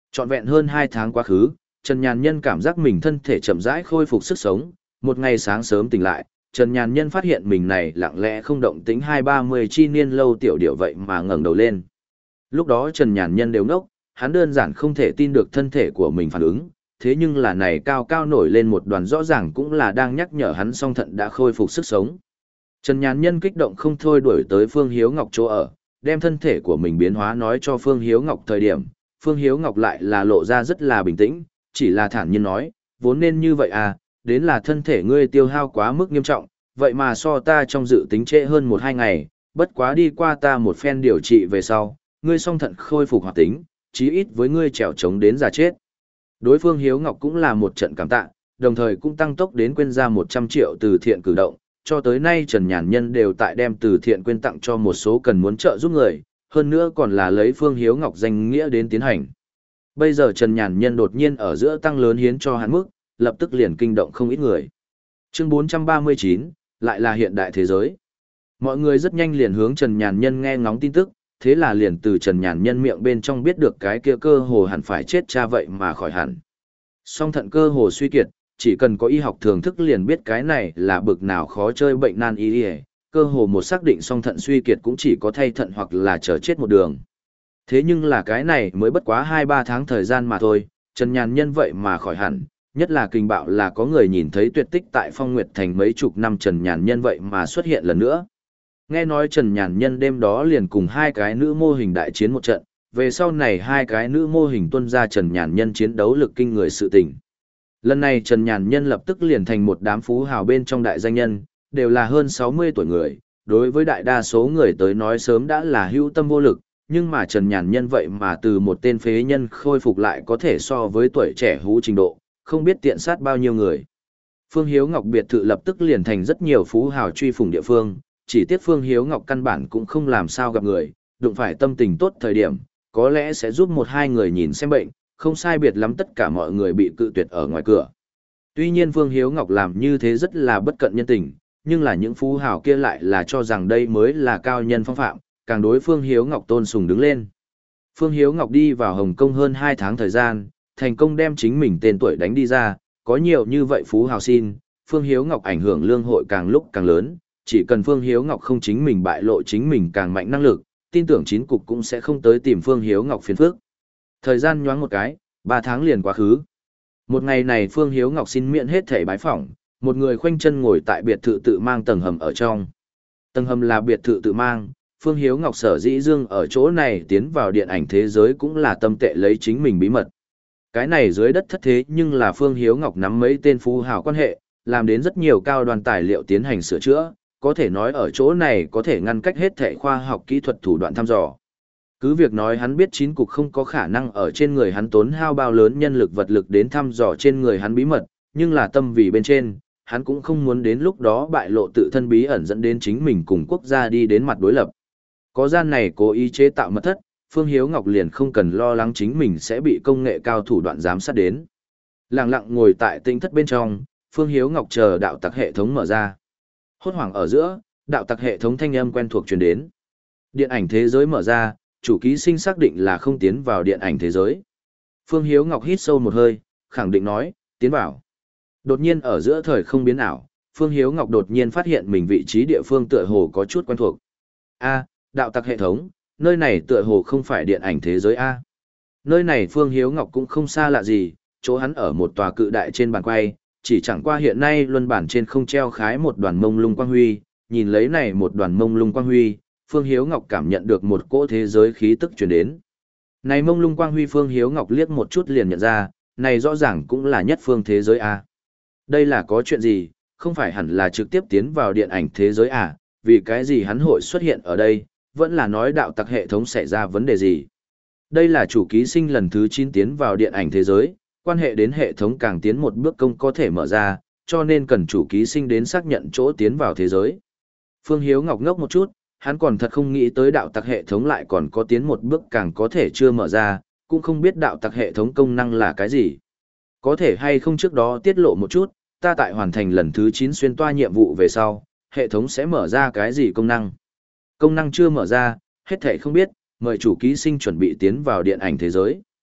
A: Trọn vẹn hơn hai tháng quá khứ, Trần Nhàn Nhân cảm giác mình thân thể chậm rãi khôi phục sức sống, một ngày sáng sớm tỉnh lại, Trần Nhàn Nhân phát hiện mình này lặng lẽ không động tĩnh hai ba mươi chi niên lâu tiểu điểu vậy mà ngẩng đầu lên. Lúc đó Trần Nhàn Nhân đều ngốc, hắn đơn giản không thể tin được thân thể của mình phản ứng, thế nhưng là này cao cao nổi lên một đoàn rõ ràng cũng là đang nhắc nhở hắn song thận đã khôi phục sức sống. Trần Nhàn Nhân kích động không thôi đuổi tới Phương Hiếu Ngọc chỗ ở, đem thân thể của mình biến hóa nói cho Phương Hiếu Ngọc thời điểm, Phương Hiếu Ngọc lại là lộ ra rất là bình tĩnh, chỉ là thản nhiên nói, vốn nên như vậy à, đến là thân thể ngươi tiêu hao quá mức nghiêm trọng, vậy mà so ta trong dự tính trễ hơn một hai ngày, bất quá đi qua ta một phen điều trị về sau, ngươi song thận khôi phục hoạt tính, chí ít với ngươi trèo chống đến già chết. Đối phương Hiếu Ngọc cũng là một trận cảm tạ, đồng thời cũng tăng tốc đến quên ra một trăm triệu từ thiện cử động, cho tới nay Trần Nhàn Nhân đều tại đem từ thiện quyên tặng cho một số cần muốn trợ giúp người, hơn nữa còn là lấy Phương Hiếu Ngọc danh nghĩa đến tiến hành. Bây giờ Trần Nhàn Nhân đột nhiên ở giữa tăng lớn hiến cho hắn mức, lập tức liền kinh động không ít người. Chương bốn trăm ba mươi chín, lại là hiện đại thế giới. Mọi người rất nhanh liền hướng Trần Nhàn Nhân nghe ngóng tin tức, thế là liền từ Trần Nhàn Nhân miệng bên trong biết được cái kia cơ hồ hẳn phải chết cha vậy mà khỏi hẳn. Song thận cơ hồ suy kiệt, chỉ cần có y học thường thức liền biết cái này là bực nào khó chơi bệnh nan y y, cơ hồ một xác định song thận suy kiệt cũng chỉ có thay thận hoặc là chờ chết một đường. Thế nhưng là cái này mới bất quá hai ba tháng thời gian mà thôi, Trần Nhàn Nhân vậy mà khỏi hẳn, nhất là kinh bạo là có người nhìn thấy tuyệt tích tại Phong Nguyệt Thành mấy chục năm Trần Nhàn Nhân vậy mà xuất hiện lần nữa. Nghe nói Trần Nhàn Nhân đêm đó liền cùng hai cái nữ mô hình đại chiến một trận, về sau này hai cái nữ mô hình tuân ra Trần Nhàn Nhân chiến đấu lực kinh người sự tình. Lần này Trần Nhàn Nhân lập tức liền thành một đám phú hào bên trong đại danh nhân, đều là hơn sáu mươi tuổi người, đối với đại đa số người tới nói sớm đã là hữu tâm vô lực, nhưng mà Trần Nhàn Nhân vậy mà từ một tên phế nhân khôi phục lại có thể so với tuổi trẻ hú trình độ, không biết tiện sát bao nhiêu người. Phương Hiếu Ngọc biệt thự lập tức liền thành rất nhiều phú hào truy phủng địa phương, chỉ tiếc Phương Hiếu Ngọc căn bản cũng không làm sao gặp người, đụng phải tâm tình tốt thời điểm, có lẽ sẽ giúp một hai người nhìn xem bệnh, không sai biệt lắm tất cả mọi người bị cự tuyệt ở ngoài cửa. Tuy nhiên Phương Hiếu Ngọc làm như thế rất là bất cận nhân tình, nhưng là những phú hào kia lại là cho rằng đây mới là cao nhân phong phạm, càng đối Phương Hiếu Ngọc tôn sùng đứng lên. Phương Hiếu Ngọc đi vào Hồng Kông hơn hai tháng thời gian, thành công đem chính mình tên tuổi đánh đi ra, có nhiều như vậy phú hào xin, Phương Hiếu Ngọc ảnh hưởng lương hội càng lúc càng lớn, chỉ cần Phương Hiếu Ngọc không chính mình bại lộ chính mình càng mạnh năng lực, tin tưởng chín cục cũng sẽ không tới tìm Phương Hiếu Ngọc phiền phức. Thời gian nhoáng một cái, ba tháng liền quá khứ. Một ngày này Phương Hiếu Ngọc xin miễn hết thẻ bái phỏng, một người khoanh chân ngồi tại biệt thự tự mang tầng hầm ở trong. Tầng hầm là biệt thự tự mang, Phương Hiếu Ngọc sở dĩ dương ở chỗ này tiến vào điện ảnh thế giới cũng là tâm tệ lấy chính mình bí mật. Cái này dưới đất thất thế nhưng là Phương Hiếu Ngọc nắm mấy tên phú hào quan hệ, làm đến rất nhiều cao đoàn tài liệu tiến hành sửa chữa, có thể nói ở chỗ này có thể ngăn cách hết thẻ khoa học kỹ thuật thủ đoạn thăm dò. Cứ việc nói hắn biết chín cục không có khả năng ở trên người hắn tốn hao bao lớn nhân lực vật lực đến thăm dò trên người hắn bí mật, nhưng là tâm vì bên trên, hắn cũng không muốn đến lúc đó bại lộ tự thân bí ẩn dẫn đến chính mình cùng quốc gia đi đến mặt đối lập. Có gian này cố ý chế tạo mật thất, Phương Hiếu Ngọc liền không cần lo lắng chính mình sẽ bị công nghệ cao thủ đoạn giám sát đến. Lặng lặng ngồi tại tinh thất bên trong, Phương Hiếu Ngọc chờ đạo tặc hệ thống mở ra. Hốt hoảng ở giữa, đạo tặc hệ thống thanh âm quen thuộc truyền đến. Điện ảnh thế giới mở ra, chủ ký sinh xác định là không tiến vào điện ảnh thế giới. Phương Hiếu Ngọc hít sâu một hơi, khẳng định nói, tiến vào. Đột nhiên ở giữa thời không biến ảo, Phương Hiếu Ngọc đột nhiên phát hiện mình vị trí địa phương tựa hồ có chút quen thuộc. A, đạo tặc hệ thống, nơi này tựa hồ không phải điện ảnh thế giới A. Nơi này Phương Hiếu Ngọc cũng không xa lạ gì, chỗ hắn ở một tòa cự đại trên bàn quay, chỉ chẳng qua hiện nay luân bản trên không treo khái một đoàn mông lung quang huy, nhìn lấy này một đoàn mông lung quang huy, Phương Hiếu Ngọc cảm nhận được một cỗ thế giới khí tức truyền đến. Này mông lung quang huy Phương Hiếu Ngọc liếc một chút liền nhận ra, này rõ ràng cũng là nhất phương thế giới A. Đây là có chuyện gì, không phải hẳn là trực tiếp tiến vào điện ảnh thế giới à, vì cái gì hắn hội xuất hiện ở đây, vẫn là nói đạo tặc hệ thống xảy ra vấn đề gì. Đây là chủ ký sinh lần thứ chín tiến vào điện ảnh thế giới, quan hệ đến hệ thống càng tiến một bước công có thể mở ra, cho nên cần chủ ký sinh đến xác nhận chỗ tiến vào thế giới. Phương Hiếu Ngọc ngốc một chút, hắn còn thật không nghĩ tới đạo tặc hệ thống lại còn có tiến một bước càng có thể chưa mở ra, cũng không biết đạo tặc hệ thống công năng là cái gì. Có thể hay không trước đó tiết lộ một chút, ta tại hoàn thành lần thứ chín xuyên toa nhiệm vụ về sau, hệ thống sẽ mở ra cái gì công năng. Công năng chưa mở ra, hết thảy không biết, mời chủ ký sinh chuẩn bị tiến vào điện ảnh thế giới.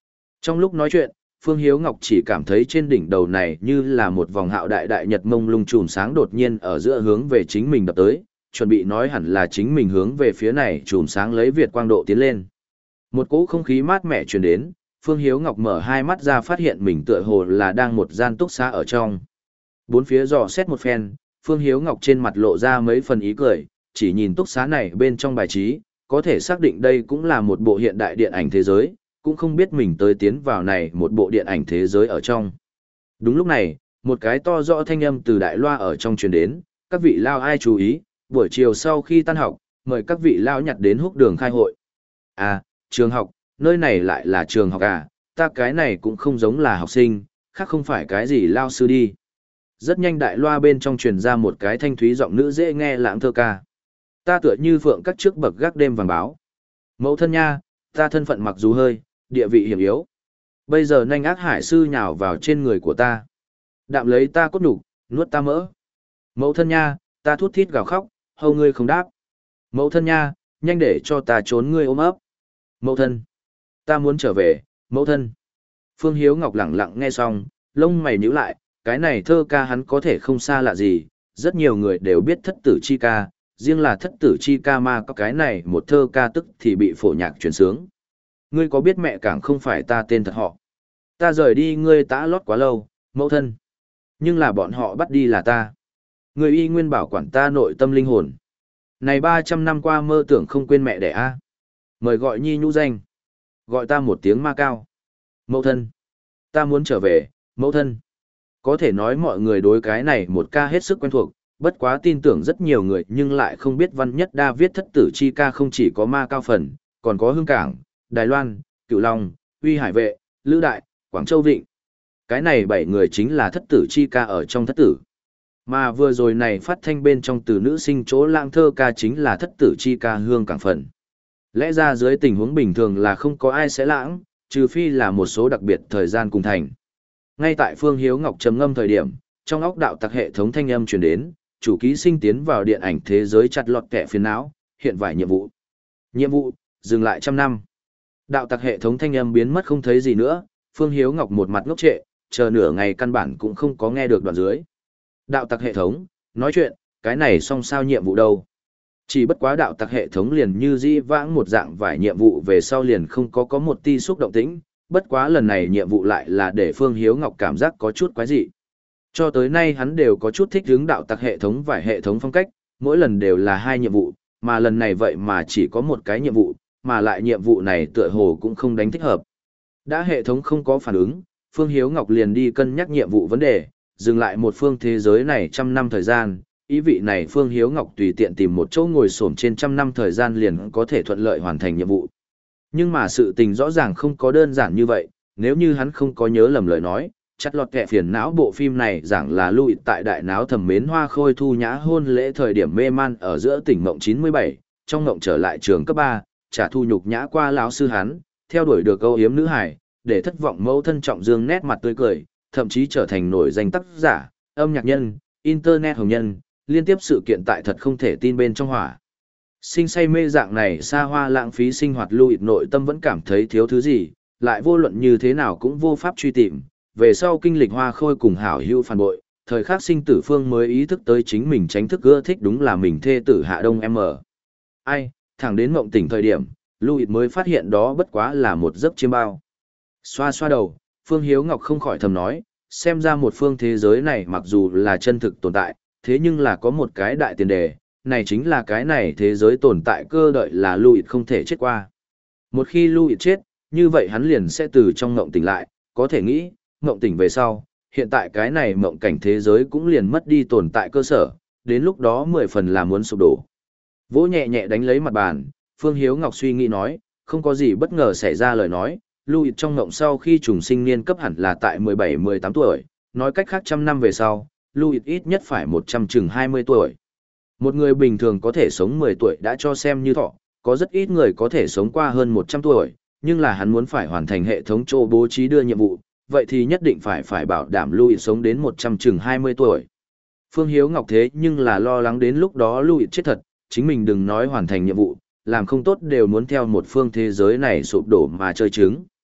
A: Trong lúc nói chuyện, Phương Hiếu Ngọc chỉ cảm thấy trên đỉnh đầu này như là một vòng hạo đại đại nhật mông lung chùm sáng đột nhiên ở giữa hướng về chính mình đập tới, chuẩn bị nói hẳn là chính mình hướng về phía này chùm sáng lấy Việt quang độ tiến lên. Một cỗ không khí mát mẻ truyền đến, Phương Hiếu Ngọc mở hai mắt ra phát hiện mình tựa hồ là đang một gian túc xá ở trong. Bốn phía dò xét một phen, Phương Hiếu Ngọc trên mặt lộ ra mấy phần ý cười, chỉ nhìn túc xá này bên trong bài trí, có thể xác định đây cũng là một bộ hiện đại điện ảnh thế giới, cũng không biết mình tới tiến vào này một bộ điện ảnh thế giới ở trong. Đúng lúc này, một cái to rõ thanh âm từ đại loa ở trong truyền đến, các vị lao ai chú ý, buổi chiều sau khi tan học, mời các vị lao nhặt đến húc đường khai hội. À, trường học, nơi này lại là trường học à, ta cái này cũng không giống là học sinh, khác không phải cái gì lao sư đi. Rất nhanh đại loa bên trong truyền ra một cái thanh thúy giọng nữ dễ nghe lãng thơ ca. Ta tựa như phượng các trước bậc gác đêm vàng báo. Mẫu thân nha, ta thân phận mặc dù hơi, địa vị hiểm yếu. Bây giờ nhanh ác hải sư nhào vào trên người của ta. Đạm lấy ta cốt nhục, nuốt ta mỡ. Mẫu thân nha, ta thút thít gào khóc, hầu ngươi không đáp. Mẫu thân nha, nhanh để cho ta trốn ngươi ôm ấp. Mẫu thân, ta muốn trở về, mẫu thân. Phương Hiếu Ngọc lặng lặng nghe xong, lông mày nhíu lại, cái này thơ ca hắn có thể không xa lạ gì, rất nhiều người đều biết thất tử chi ca, riêng là thất tử chi ca mà có cái này một thơ ca tức thì bị phổ nhạc truyền sướng. Ngươi có biết mẹ càng không phải ta tên thật họ. Ta rời đi ngươi tã lót quá lâu, mẫu thân. Nhưng là bọn họ bắt đi là ta. Ngươi y nguyên bảo quản ta nội tâm linh hồn. Này ba trăm năm qua mơ tưởng không quên mẹ đẻ a. Mời gọi nhi nhũ danh. Gọi ta một tiếng ma cao. Mẫu thân. Ta muốn trở về, mẫu thân. Có thể nói mọi người đối cái này một ca hết sức quen thuộc, bất quá tin tưởng rất nhiều người nhưng lại không biết văn nhất đa viết thất tử chi ca không chỉ có ma cao phần, còn có hương cảng, Đài Loan, Cửu Long, Uy Hải Vệ, Lữ Đại, Quảng Châu Vịnh. Cái này bảy người chính là thất tử chi ca ở trong thất tử. Mà vừa rồi này phát thanh bên trong từ nữ sinh chỗ lãng thơ ca chính là thất tử chi ca hương cảng phần. Lẽ ra dưới tình huống bình thường là không có ai sẽ lãng, trừ phi là một số đặc biệt thời gian cùng thành. Ngay tại Phương Hiếu Ngọc trầm ngâm thời điểm, trong óc đạo tặc hệ thống thanh âm truyền đến, chủ ký sinh tiến vào điện ảnh thế giới chặt lọt kẻ phiền não, hiện vải nhiệm vụ. Nhiệm vụ, dừng lại trăm năm. Đạo tặc hệ thống thanh âm biến mất không thấy gì nữa, Phương Hiếu Ngọc một mặt ngốc trệ, chờ nửa ngày căn bản cũng không có nghe được đoạn dưới. Đạo tặc hệ thống, nói chuyện, cái này xong sao nhiệm vụ đâu. Chỉ bất quá đạo tặc hệ thống liền như di vãng một dạng vài nhiệm vụ về sau liền không có có một ti xúc động tĩnh, bất quá lần này nhiệm vụ lại là để Phương Hiếu Ngọc cảm giác có chút quái dị. Cho tới nay hắn đều có chút thích hướng đạo tặc hệ thống vài hệ thống phong cách, mỗi lần đều là hai nhiệm vụ, mà lần này vậy mà chỉ có một cái nhiệm vụ, mà lại nhiệm vụ này tựa hồ cũng không đánh thích hợp. Đã hệ thống không có phản ứng, Phương Hiếu Ngọc liền đi cân nhắc nhiệm vụ vấn đề, dừng lại một phương thế giới này trăm năm thời gian, ý vị này Phương Hiếu Ngọc tùy tiện tìm một chỗ ngồi xổm trên trăm năm thời gian liền có thể thuận lợi hoàn thành nhiệm vụ. Nhưng mà sự tình rõ ràng không có đơn giản như vậy, nếu như hắn không có nhớ lầm lời nói, chặt lọt kẻ phiền não bộ phim này giảng là Louis tại đại náo thẩm mến hoa khôi thu nhã hôn lễ thời điểm mê man ở giữa tỉnh mộng chín mươi bảy, trong mộng trở lại trường cấp ba, trả thu nhục nhã qua lão sư hắn, theo đuổi được câu hiếm nữ hải, để thất vọng mẫu thân trọng dương nét mặt tươi cười, thậm chí trở thành nổi danh tác giả, âm nhạc nhân, internet hồng nhân, liên tiếp sự kiện tại thật không thể tin bên trong hỏa. Sinh say mê dạng này xa hoa lãng phí sinh hoạt Louis nội tâm vẫn cảm thấy thiếu thứ gì, lại vô luận như thế nào cũng vô pháp truy tìm, về sau kinh lịch hoa khôi cùng hảo hữu phản bội, thời khắc sinh tử phương mới ý thức tới chính mình tránh thức ưa thích đúng là mình thê tử Hạ Đông M. Ai, thẳng đến mộng tỉnh thời điểm, Louis mới phát hiện đó bất quá là một giấc chiêm bao. Xoa xoa đầu, Phương Hiếu Ngọc không khỏi thầm nói, xem ra một phương thế giới này mặc dù là chân thực tồn tại, thế nhưng là có một cái đại tiền đề, này chính là cái này thế giới tồn tại cơ đợi là Louis không thể chết qua. Một khi Louis chết, như vậy hắn liền sẽ từ trong mộng tỉnh lại, có thể nghĩ, mộng tỉnh về sau, hiện tại cái này mộng cảnh thế giới cũng liền mất đi tồn tại cơ sở, đến lúc đó mười phần là muốn sụp đổ. Vỗ nhẹ nhẹ đánh lấy mặt bàn, Phương Hiếu Ngọc suy nghĩ nói, không có gì bất ngờ xảy ra lời nói, Louis trong mộng sau khi trùng sinh niên cấp hẳn là tại mười bảy mười tám tuổi, nói cách khác trăm năm về sau, Louis ít nhất phải một trăm chừng hai mươi tuổi. Một người bình thường có thể sống mười tuổi đã cho xem như thọ, có rất ít người có thể sống qua hơn một trăm tuổi, nhưng là hắn muốn phải hoàn thành hệ thống chỗ bố trí đưa nhiệm vụ, vậy thì nhất định phải phải bảo đảm Louis sống đến một trăm chừng hai mươi tuổi. Phương Hiếu Ngọc thế nhưng là lo lắng đến lúc đó Louis chết thật, chính mình đừng nói hoàn thành nhiệm vụ, làm không tốt đều muốn theo một phương thế giới này sụp đổ mà chơi trứng.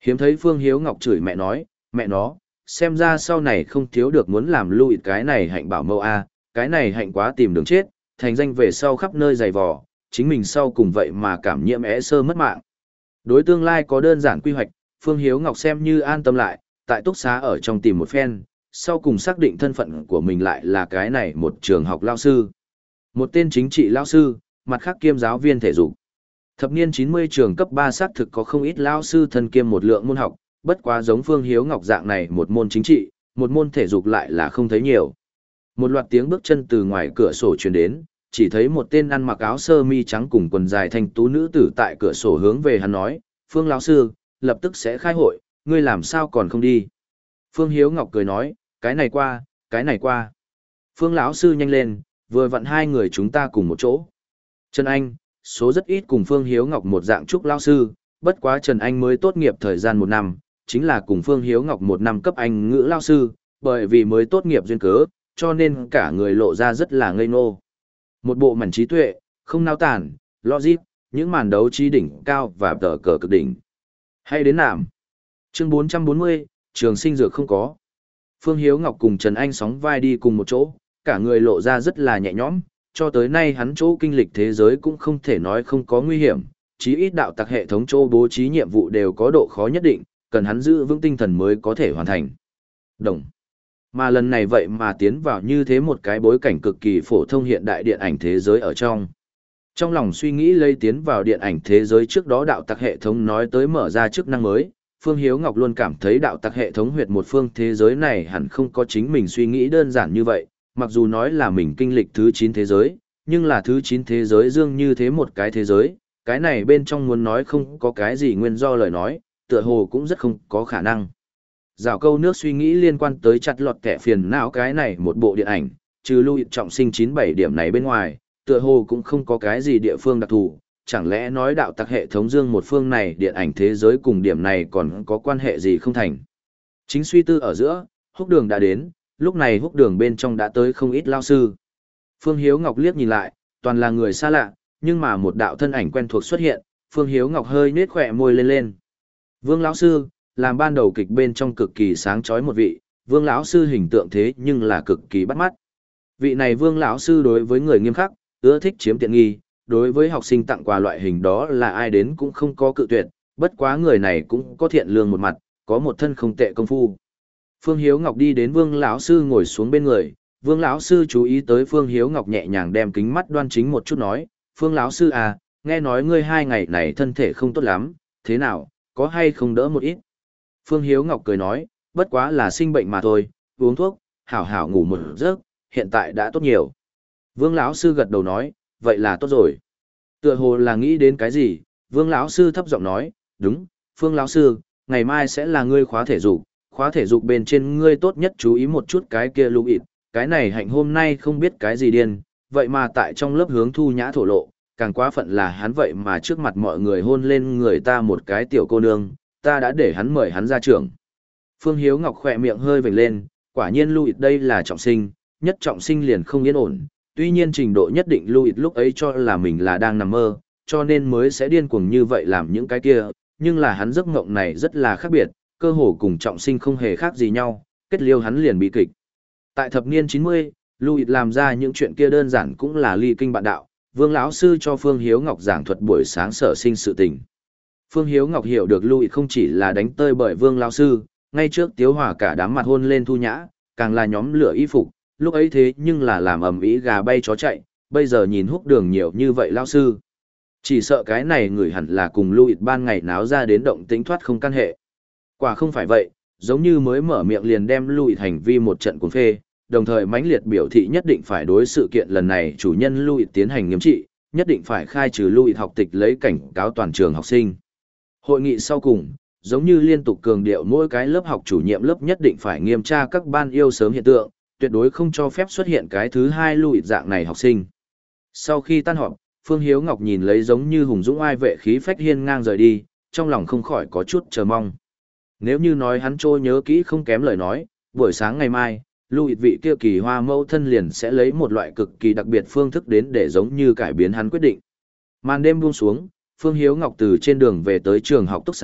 A: Hiếm thấy Phương Hiếu Ngọc chửi mẹ nói, mẹ nó, xem ra sau này không thiếu được muốn làm lui cái này hạnh bảo mẫu A, cái này hạnh quá tìm đường chết, thành danh về sau khắp nơi dày vò, chính mình sau cùng vậy mà cảm nhiễm é sơ mất mạng. Đối tương lai có đơn giản quy hoạch, Phương Hiếu Ngọc xem như an tâm lại, tại túc xá ở trong tìm một phen, sau cùng xác định thân phận của mình lại là cái này một trường học lao sư. Một tên chính trị lao sư, mặt khác kiêm giáo viên thể dục. Thập niên chín mươi trường cấp ba xác thực có không ít lao sư thân kiêm một lượng môn học, bất quá giống Phương Hiếu Ngọc dạng này một môn chính trị, một môn thể dục lại là không thấy nhiều. Một loạt tiếng bước chân từ ngoài cửa sổ truyền đến, chỉ thấy một tên ăn mặc áo sơ mi trắng cùng quần dài thanh tú nữ tử tại cửa sổ hướng về hắn nói, Phương lão sư, lập tức sẽ khai hội, ngươi làm sao còn không đi. Phương Hiếu Ngọc cười nói, cái này qua, cái này qua. Phương lão sư nhanh lên, vừa vặn hai người chúng ta cùng một chỗ. Trần Anh, số rất ít cùng Phương Hiếu Ngọc một dạng trúc lão sư, bất quá Trần Anh mới tốt nghiệp thời gian một năm, chính là cùng Phương Hiếu Ngọc một năm cấp Anh ngữ lão sư, bởi vì mới tốt nghiệp duyên cớ, cho nên cả người lộ ra rất là ngây ngô. Một bộ mảnh trí tuệ, không nao tản, logic, những màn đấu trí đỉnh cao và tờ cờ cực đỉnh. Hay đến nạm. Chương bốn trăm bốn mươi, trường sinh dược không có. Phương Hiếu Ngọc cùng Trần Anh sóng vai đi cùng một chỗ, cả người lộ ra rất là nhẹ nhõm, cho tới nay hắn chỗ kinh lịch thế giới cũng không thể nói không có nguy hiểm, chí ít đạo tặc hệ thống chỗ bố trí nhiệm vụ đều có độ khó nhất định, cần hắn giữ vững tinh thần mới có thể hoàn thành. Đồng. Mà lần này vậy mà tiến vào như thế một cái bối cảnh cực kỳ phổ thông hiện đại điện ảnh thế giới ở trong. Trong lòng suy nghĩ lấy tiến vào điện ảnh thế giới trước đó đạo tặc hệ thống nói tới mở ra chức năng mới, Phương Hiếu Ngọc luôn cảm thấy đạo tặc hệ thống huyệt một phương thế giới này hẳn không có chính mình suy nghĩ đơn giản như vậy, mặc dù nói là mình kinh lịch thứ chín thế giới, nhưng là thứ chín thế giới dương như thế một cái thế giới, cái này bên trong muốn nói không có cái gì nguyên do lời nói, tựa hồ cũng rất không có khả năng. Dạo câu nước suy nghĩ liên quan tới chặt lọt kẻ phiền não cái này một bộ điện ảnh, trừ lưu trọng sinh chín bảy điểm này bên ngoài, tựa hồ cũng không có cái gì địa phương đặc thù, chẳng lẽ nói đạo tặc hệ thống dương một phương này điện ảnh thế giới cùng điểm này còn có quan hệ gì không thành. Chính suy tư ở giữa, húc đường đã đến, lúc này húc đường bên trong đã tới không ít lao sư. Phương Hiếu Ngọc liếc nhìn lại, toàn là người xa lạ, nhưng mà một đạo thân ảnh quen thuộc xuất hiện, Phương Hiếu Ngọc hơi nết khỏe môi lên lên. Vương lão sư, làm ban đầu kịch bên trong cực kỳ sáng chói một vị, Vương lão sư hình tượng thế nhưng là cực kỳ bắt mắt. Vị này Vương lão sư đối với người nghiêm khắc, ưa thích chiếm tiện nghi, đối với học sinh tặng quà loại hình đó là ai đến cũng không có cự tuyệt, bất quá người này cũng có thiện lương một mặt, có một thân không tệ công phu. Phương Hiếu Ngọc đi đến Vương lão sư ngồi xuống bên người, Vương lão sư chú ý tới Phương Hiếu Ngọc nhẹ nhàng đem kính mắt đoan chính một chút nói, Phương lão sư à, nghe nói ngươi hai ngày này thân thể không tốt lắm, thế nào, có hay không đỡ một ít? Phương Hiếu Ngọc cười nói, bất quá là sinh bệnh mà thôi, uống thuốc, hảo hảo ngủ một giấc, hiện tại đã tốt nhiều. Vương lão sư gật đầu nói, vậy là tốt rồi. Tựa hồ là nghĩ đến cái gì, Vương lão sư thấp giọng nói, đúng, Phương lão sư, ngày mai sẽ là ngươi khóa thể dục, khóa thể dục bên trên ngươi tốt nhất chú ý một chút cái kia lưu ịt, cái này hạnh hôm nay không biết cái gì điên, vậy mà tại trong lớp hướng thu nhã thổ lộ, càng quá phận là hắn vậy mà trước mặt mọi người hôn lên người ta một cái tiểu cô nương, ta đã để hắn mời hắn ra trường. Phương Hiếu Ngọc khỏe miệng hơi vểnh lên, quả nhiên lưu ịt đây là trọng sinh, nhất trọng sinh liền không yên ổn, tuy nhiên trình độ nhất định lưu ịt lúc ấy cho là mình là đang nằm mơ, cho nên mới sẽ điên cuồng như vậy làm những cái kia, nhưng là hắn giấc mộng này rất là khác biệt, cơ hồ cùng trọng sinh không hề khác gì nhau, kết liêu hắn liền bị kịch. Tại thập niên chín mươi, Louis làm ra những chuyện kia đơn giản cũng là ly kinh bạn đạo, Vương lão sư cho Phương Hiếu Ngọc giảng thuật buổi sáng sở sinh sự tình. Phương Hiếu Ngọc hiểu được Louis không chỉ là đánh tơi bởi Vương lão sư, ngay trước Tiếu Hòa cả đám mặt hôn lên thu nhã, càng là nhóm lửa y phục, lúc ấy thế nhưng là làm ầm ĩ gà bay chó chạy, bây giờ nhìn húc đường nhiều như vậy lão sư. Chỉ sợ cái này người hẳn là cùng Louis ban ngày náo ra đến động tĩnh thoát không căn hệ. Quả không phải vậy, giống như mới mở miệng liền đem Louis hành vi một trận cuồng phê, đồng thời mãnh liệt biểu thị nhất định phải đối sự kiện lần này chủ nhân Louis tiến hành nghiêm trị, nhất định phải khai trừ Louis học tịch lấy cảnh cáo toàn trường học sinh. Hội nghị sau cùng, giống như liên tục cường điệu mỗi cái lớp học chủ nhiệm lớp nhất định phải nghiêm tra các ban yêu sớm hiện tượng, tuyệt đối không cho phép xuất hiện cái thứ hai Louis dạng này học sinh. Sau khi tan họp, Phương Hiếu Ngọc nhìn lấy giống như hùng dũng ai vệ khí phách hiên ngang rời đi, trong lòng không khỏi có chút chờ mong. Nếu như nói hắn trô nhớ kỹ không kém lời nói, buổi sáng ngày mai, Louis vị kia kỳ hoa mẫu thân liền sẽ lấy một loại cực kỳ đặc biệt phương thức đến để giống như cải biến hắn quyết định. Màn đêm buông xuống, Phương Hiếu Ngọc từ trên đường về tới trường học túc xá,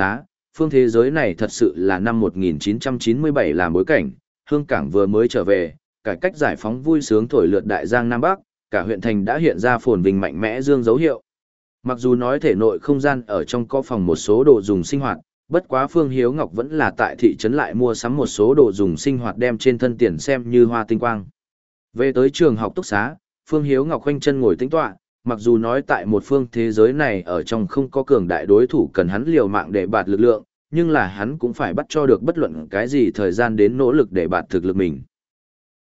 A: phương thế giới này thật sự là năm một nghìn chín trăm chín mươi bảy làm bối cảnh, Hương Cảng vừa mới trở về, cải cách giải phóng vui sướng thổi lượt đại giang Nam Bắc, cả huyện thành đã hiện ra phồn vinh mạnh mẽ dương dấu hiệu. Mặc dù nói thể nội không gian ở trong có phòng một số đồ dùng sinh hoạt, bất quá Phương Hiếu Ngọc vẫn là tại thị trấn lại mua sắm một số đồ dùng sinh hoạt đem trên thân tiền xem như hoa tinh quang. Về tới trường học túc xá, Phương Hiếu Ngọc khoanh chân ngồi tĩnh tọa, mặc dù nói tại một phương thế giới này ở trong không có cường đại đối thủ cần hắn liều mạng để bạt lực lượng, nhưng là hắn cũng phải bắt cho được bất luận cái gì thời gian đến nỗ lực để bạt thực lực mình.